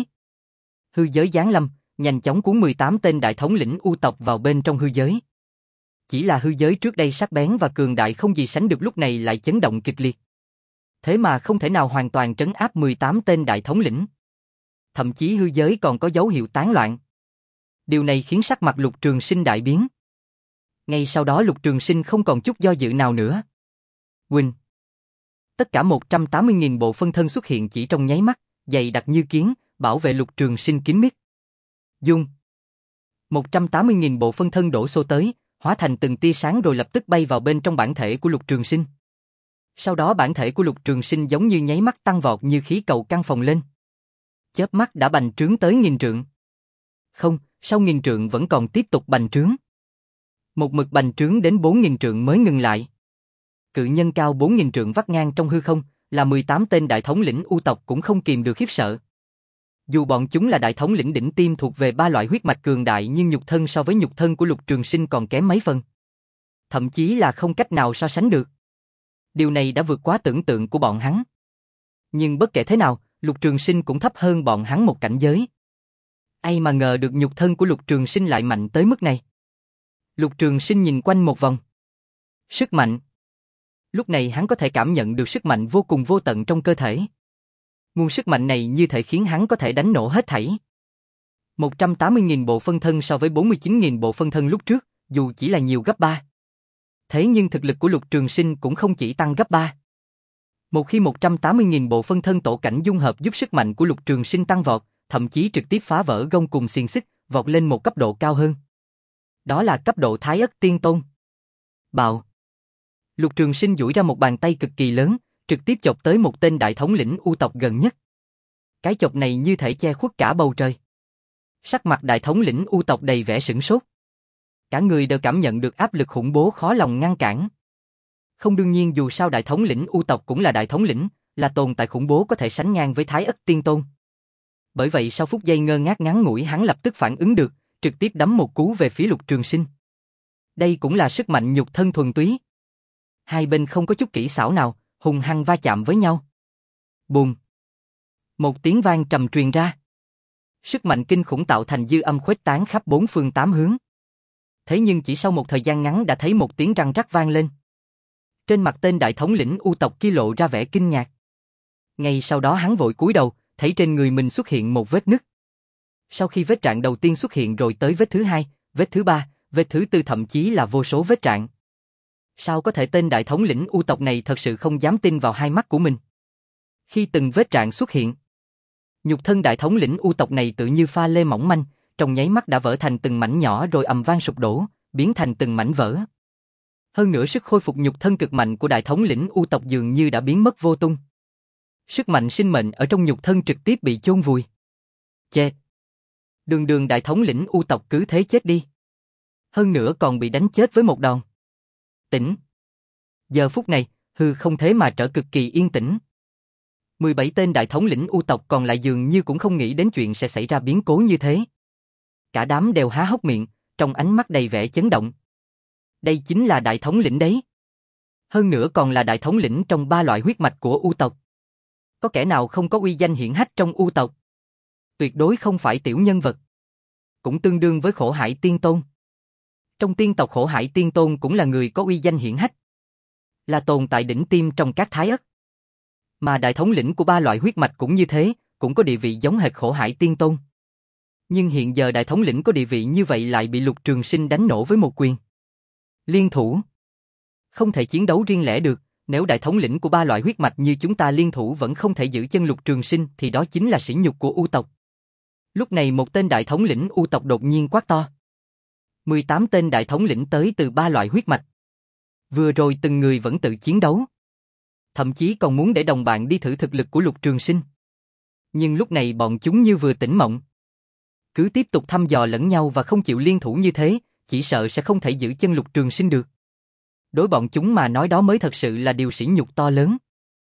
Hư giới giáng lâm, nhanh chóng cuốn mười tám tên đại thống lĩnh U tộc vào bên trong hư giới. Chỉ là hư giới trước đây sắc bén và cường đại không gì sánh được lúc này lại chấn động kịch liệt. Thế mà không thể nào hoàn toàn trấn áp mười tám tên đại thống lĩnh. Thậm chí hư giới còn có dấu hiệu tán loạn. Điều này khiến sắc mặt Lục Trường Sinh đại biến. Ngay sau đó Lục Trường Sinh không còn chút do dự nào nữa. Huynh. Tất cả một trăm tám mươi nghìn bộ phân thân xuất hiện chỉ trong nháy mắt, dày đặc như kiến, bảo vệ Lục Trường Sinh kín mít. Dung. một trăm tám mươi nghìn bộ phân thân đổ xô tới, hóa thành từng tia sáng rồi lập tức bay vào bên trong bản thể của Lục Trường Sinh. Sau đó bản thể của Lục Trường Sinh giống như nháy mắt tăng vọt như khí cầu căng phồng lên. Chớp mắt đã bành trướng tới nghìn trượng. Không, sau nghìn trượng vẫn còn tiếp tục bành trướng. Một mực bành trướng đến bốn nghìn trượng mới ngừng lại. Cự nhân cao bốn nghìn trượng vắt ngang trong hư không, là mười tám tên đại thống lĩnh U tộc cũng không kìm được khiếp sợ. Dù bọn chúng là đại thống lĩnh đỉnh tiêm thuộc về ba loại huyết mạch cường đại nhưng nhục thân so với nhục thân của Lục Trường Sinh còn kém mấy phần. Thậm chí là không cách nào so sánh được. Điều này đã vượt quá tưởng tượng của bọn hắn. Nhưng bất kể thế nào, Lục Trường Sinh cũng thấp hơn bọn hắn một cảnh giới. Ai mà ngờ được nhục thân của Lục Trường Sinh lại mạnh tới mức này. Lục Trường Sinh nhìn quanh một vòng. Sức mạnh. Lúc này hắn có thể cảm nhận được sức mạnh vô cùng vô tận trong cơ thể. Nguồn sức mạnh này như thể khiến hắn có thể đánh nổ hết thảy. một trăm tám mươi nghìn bộ phân thân so với bốn mươi chín nghìn bộ phân thân lúc trước, dù chỉ là nhiều gấp ba. Thế nhưng thực lực của Lục Trường Sinh cũng không chỉ tăng gấp ba. Một khi một trăm tám mươi nghìn bộ phân thân tổ cảnh dung hợp giúp sức mạnh của Lục Trường Sinh tăng vọt, thậm chí trực tiếp phá vỡ gông cùng xiềng xích, vọt lên một cấp độ cao hơn. Đó là cấp độ Thái Ất Tiên Tôn. Bạo. Lục Trường Sinh duỗi ra một bàn tay cực kỳ lớn, trực tiếp chộp tới một tên đại thống lĩnh U tộc gần nhất. Cái chộp này như thể che khuất cả bầu trời. Sắc mặt đại thống lĩnh U tộc đầy vẻ sửng sốt. Cả người đều cảm nhận được áp lực khủng bố khó lòng ngăn cản. Không, đương nhiên dù sao đại thống lĩnh U tộc cũng là đại thống lĩnh, là tồn tại khủng bố có thể sánh ngang với Thái Ất Tiên Tôn. Bởi vậy sau phút giây ngơ ngác ngắn ngủi hắn lập tức phản ứng được, trực tiếp đấm một cú về phía Lục Trường Sinh. Đây cũng là sức mạnh nhục thân thuần túy. Hai bên không có chút kỹ xảo nào, hung hăng va chạm với nhau. Bùm. Một tiếng vang trầm truyền ra. Sức mạnh kinh khủng tạo thành dư âm khuếch tán khắp bốn phương tám hướng. Thế nhưng chỉ sau một thời gian ngắn đã thấy một tiếng răng rắc vang lên. Trên mặt tên đại thống lĩnh U tộc kia lộ ra vẻ kinh ngạc. Ngay sau đó hắn vội cúi đầu, thấy trên người mình xuất hiện một vết nứt. Sau khi vết rạn đầu tiên xuất hiện rồi tới vết thứ hai, vết thứ ba, vết thứ tư thậm chí là vô số vết rạn. Sao có thể tên đại thống lĩnh U tộc này thật sự không dám tin vào hai mắt của mình? Khi từng vết rạn xuất hiện, nhục thân đại thống lĩnh U tộc này tự như pha lê mỏng manh, trong nháy mắt đã vỡ thành từng mảnh nhỏ rồi ầm vang sụp đổ, biến thành từng mảnh vỡ. Hơn nữa sức khôi phục nhục thân cực mạnh của đại thống lĩnh U tộc dường như đã biến mất vô tung. Sức mạnh sinh mệnh ở trong nhục thân trực tiếp bị chôn vùi. Chê! Đường đường đại thống lĩnh U tộc cứ thế chết đi. Hơn nữa còn bị đánh chết với một đòn. Tỉnh! Giờ phút này, hư không thế mà trở cực kỳ yên tĩnh. mười bảy tên đại thống lĩnh U tộc còn lại dường như cũng không nghĩ đến chuyện sẽ xảy ra biến cố như thế. Cả đám đều há hốc miệng, trong ánh mắt đầy vẻ chấn động. Đây chính là đại thống lĩnh đấy. Hơn nữa còn là đại thống lĩnh trong ba loại huyết mạch của U tộc. Có kẻ nào không có uy danh hiển hách trong U tộc? Tuyệt đối không phải tiểu nhân vật. Cũng tương đương với Khổ Hải Tiên Tôn. Trong tiên tộc Khổ Hải Tiên Tôn cũng là người có uy danh hiển hách. Là tồn tại đỉnh tiêm trong các thái ất. Mà đại thống lĩnh của ba loại huyết mạch cũng như thế, cũng có địa vị giống hệt Khổ Hải Tiên Tôn. Nhưng hiện giờ đại thống lĩnh có địa vị như vậy lại bị Lục Trường Sinh đánh nổ với một quyền. Liên thủ. Không thể chiến đấu riêng lẻ được, nếu đại thống lĩnh của ba loại huyết mạch như chúng ta liên thủ vẫn không thể giữ chân Lục Trường Sinh thì đó chính là sỉ nhục của U tộc. Lúc này một tên đại thống lĩnh U tộc đột nhiên quát to. mười tám tên đại thống lĩnh tới từ ba loại huyết mạch. Vừa rồi từng người vẫn tự chiến đấu. Thậm chí còn muốn để đồng bạn đi thử thực lực của Lục Trường Sinh. Nhưng lúc này bọn chúng như vừa tỉnh mộng. Cứ tiếp tục thăm dò lẫn nhau và không chịu liên thủ như thế, chỉ sợ sẽ không thể giữ chân Lục Trường Sinh được. Đối bọn chúng mà nói đó mới thật sự là điều sỉ nhục to lớn.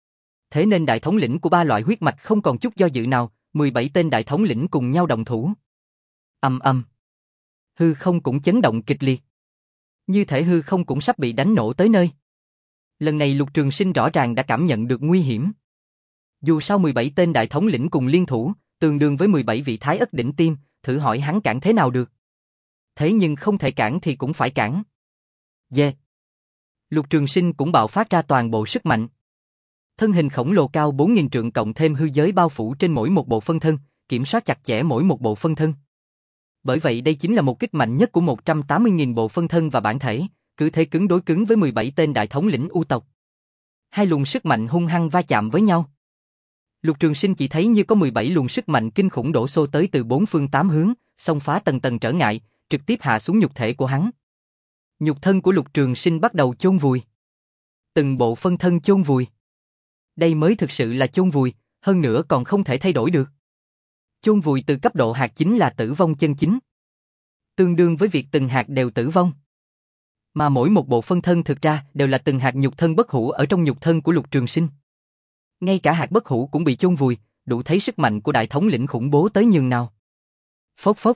Thế nên đại thống lĩnh của ba loại huyết mạch không còn chút do dự nào, mười bảy tên đại thống lĩnh cùng nhau đồng thủ. Ầm ầm. Hư không cũng chấn động kịch liệt. Như thể hư không cũng sắp bị đánh nổ tới nơi. Lần này Lục Trường Sinh rõ ràng đã cảm nhận được nguy hiểm. Dù sao mười bảy tên đại thống lĩnh cùng liên thủ, tương đương với mười bảy vị thái ất đỉnh tiêm, thử hỏi hắn cản thế nào được. Thế nhưng không thể cản thì cũng phải cản. Yeah. Lục Trường Sinh cũng bạo phát ra toàn bộ sức mạnh. Thân hình khổng lồ cao bốn nghìn trượng cộng thêm hư giới bao phủ trên mỗi một bộ phân thân, kiểm soát chặt chẽ mỗi một bộ phân thân. Bởi vậy đây chính là một kích mạnh nhất của một trăm tám mươi nghìn bộ phân thân và bản thể, cứ thế cứng đối cứng với mười bảy tên đại thống lĩnh U tộc. Hai luồng sức mạnh hung hăng va chạm với nhau. Lục Trường Sinh chỉ thấy như có mười bảy luồng sức mạnh kinh khủng đổ xô tới từ bốn phương tám hướng, xông phá tầng tầng trở ngại, trực tiếp hạ xuống nhục thể của hắn. Nhục thân của Lục Trường Sinh bắt đầu chôn vùi. Từng bộ phân thân chôn vùi. Đây mới thực sự là chôn vùi, hơn nữa còn không thể thay đổi được. Chôn vùi từ cấp độ hạt chính là tử vong chân chính. Tương đương với việc từng hạt đều tử vong. Mà mỗi một bộ phân thân thực ra đều là từng hạt nhục thân bất hủ ở trong nhục thân của Lục Trường Sinh. Ngay cả hạt bất hủ cũng bị chôn vùi, đủ thấy sức mạnh của đại thống lĩnh khủng bố tới nhường nào. Phốc phốc.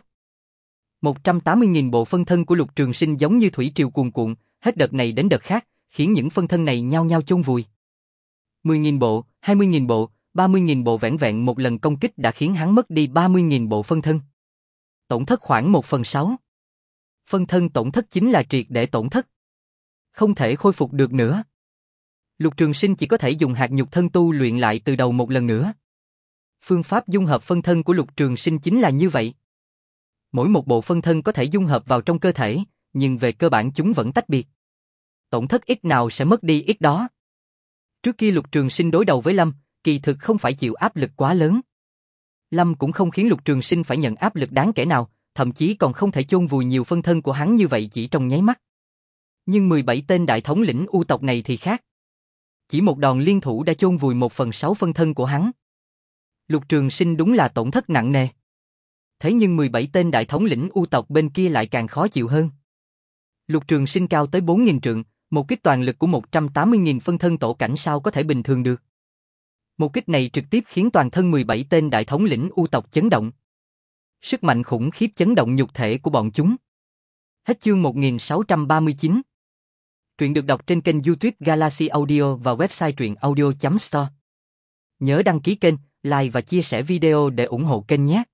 một trăm tám mươi nghìn bộ phân thân của Lục Trường Sinh giống như thủy triều cuồn cuộn, hết đợt này đến đợt khác, khiến những phân thân này nhao nhao chôn vùi. mười nghìn bộ, hai mươi nghìn bộ, ba mươi nghìn bộ vẻn vẹn một lần công kích đã khiến hắn mất đi ba mươi nghìn bộ phân thân. Tổn thất khoảng một phần sáu. Phân thân tổn thất chính là triệt để tổn thất. Không thể khôi phục được nữa. Lục Trường Sinh chỉ có thể dùng hạt nhục thân tu luyện lại từ đầu một lần nữa. Phương pháp dung hợp phân thân của Lục Trường Sinh chính là như vậy. Mỗi một bộ phân thân có thể dung hợp vào trong cơ thể, nhưng về cơ bản chúng vẫn tách biệt. Tổn thất ít nào sẽ mất đi ít đó. Trước kia Lục Trường Sinh đối đầu với Lâm, kỳ thực không phải chịu áp lực quá lớn. Lâm cũng không khiến Lục Trường Sinh phải nhận áp lực đáng kể nào, thậm chí còn không thể chôn vùi nhiều phân thân của hắn như vậy chỉ trong nháy mắt. Nhưng mười bảy tên đại thống lĩnh U tộc này thì khác. Chỉ một đòn liên thủ đã chôn vùi một phần sáu phân thân của hắn. Lục Trường Sinh đúng là tổn thất nặng nề. Thế nhưng mười bảy tên đại thống lĩnh U tộc bên kia lại càng khó chịu hơn. Lục Trường Sinh cao tới bốn nghìn trượng, một kích toàn lực của một trăm tám mươi nghìn phân thân tổ cảnh sao có thể bình thường được. Một kích này trực tiếp khiến toàn thân mười bảy tên đại thống lĩnh U tộc chấn động. Sức mạnh khủng khiếp chấn động nhục thể của bọn chúng. Hết chương một nghìn sáu trăm ba mươi chín. Truyện được đọc trên kênh YouTube Galaxy Audio và website truyện audio chấm store. Nhớ đăng ký kênh, like và chia sẻ video để ủng hộ kênh nhé.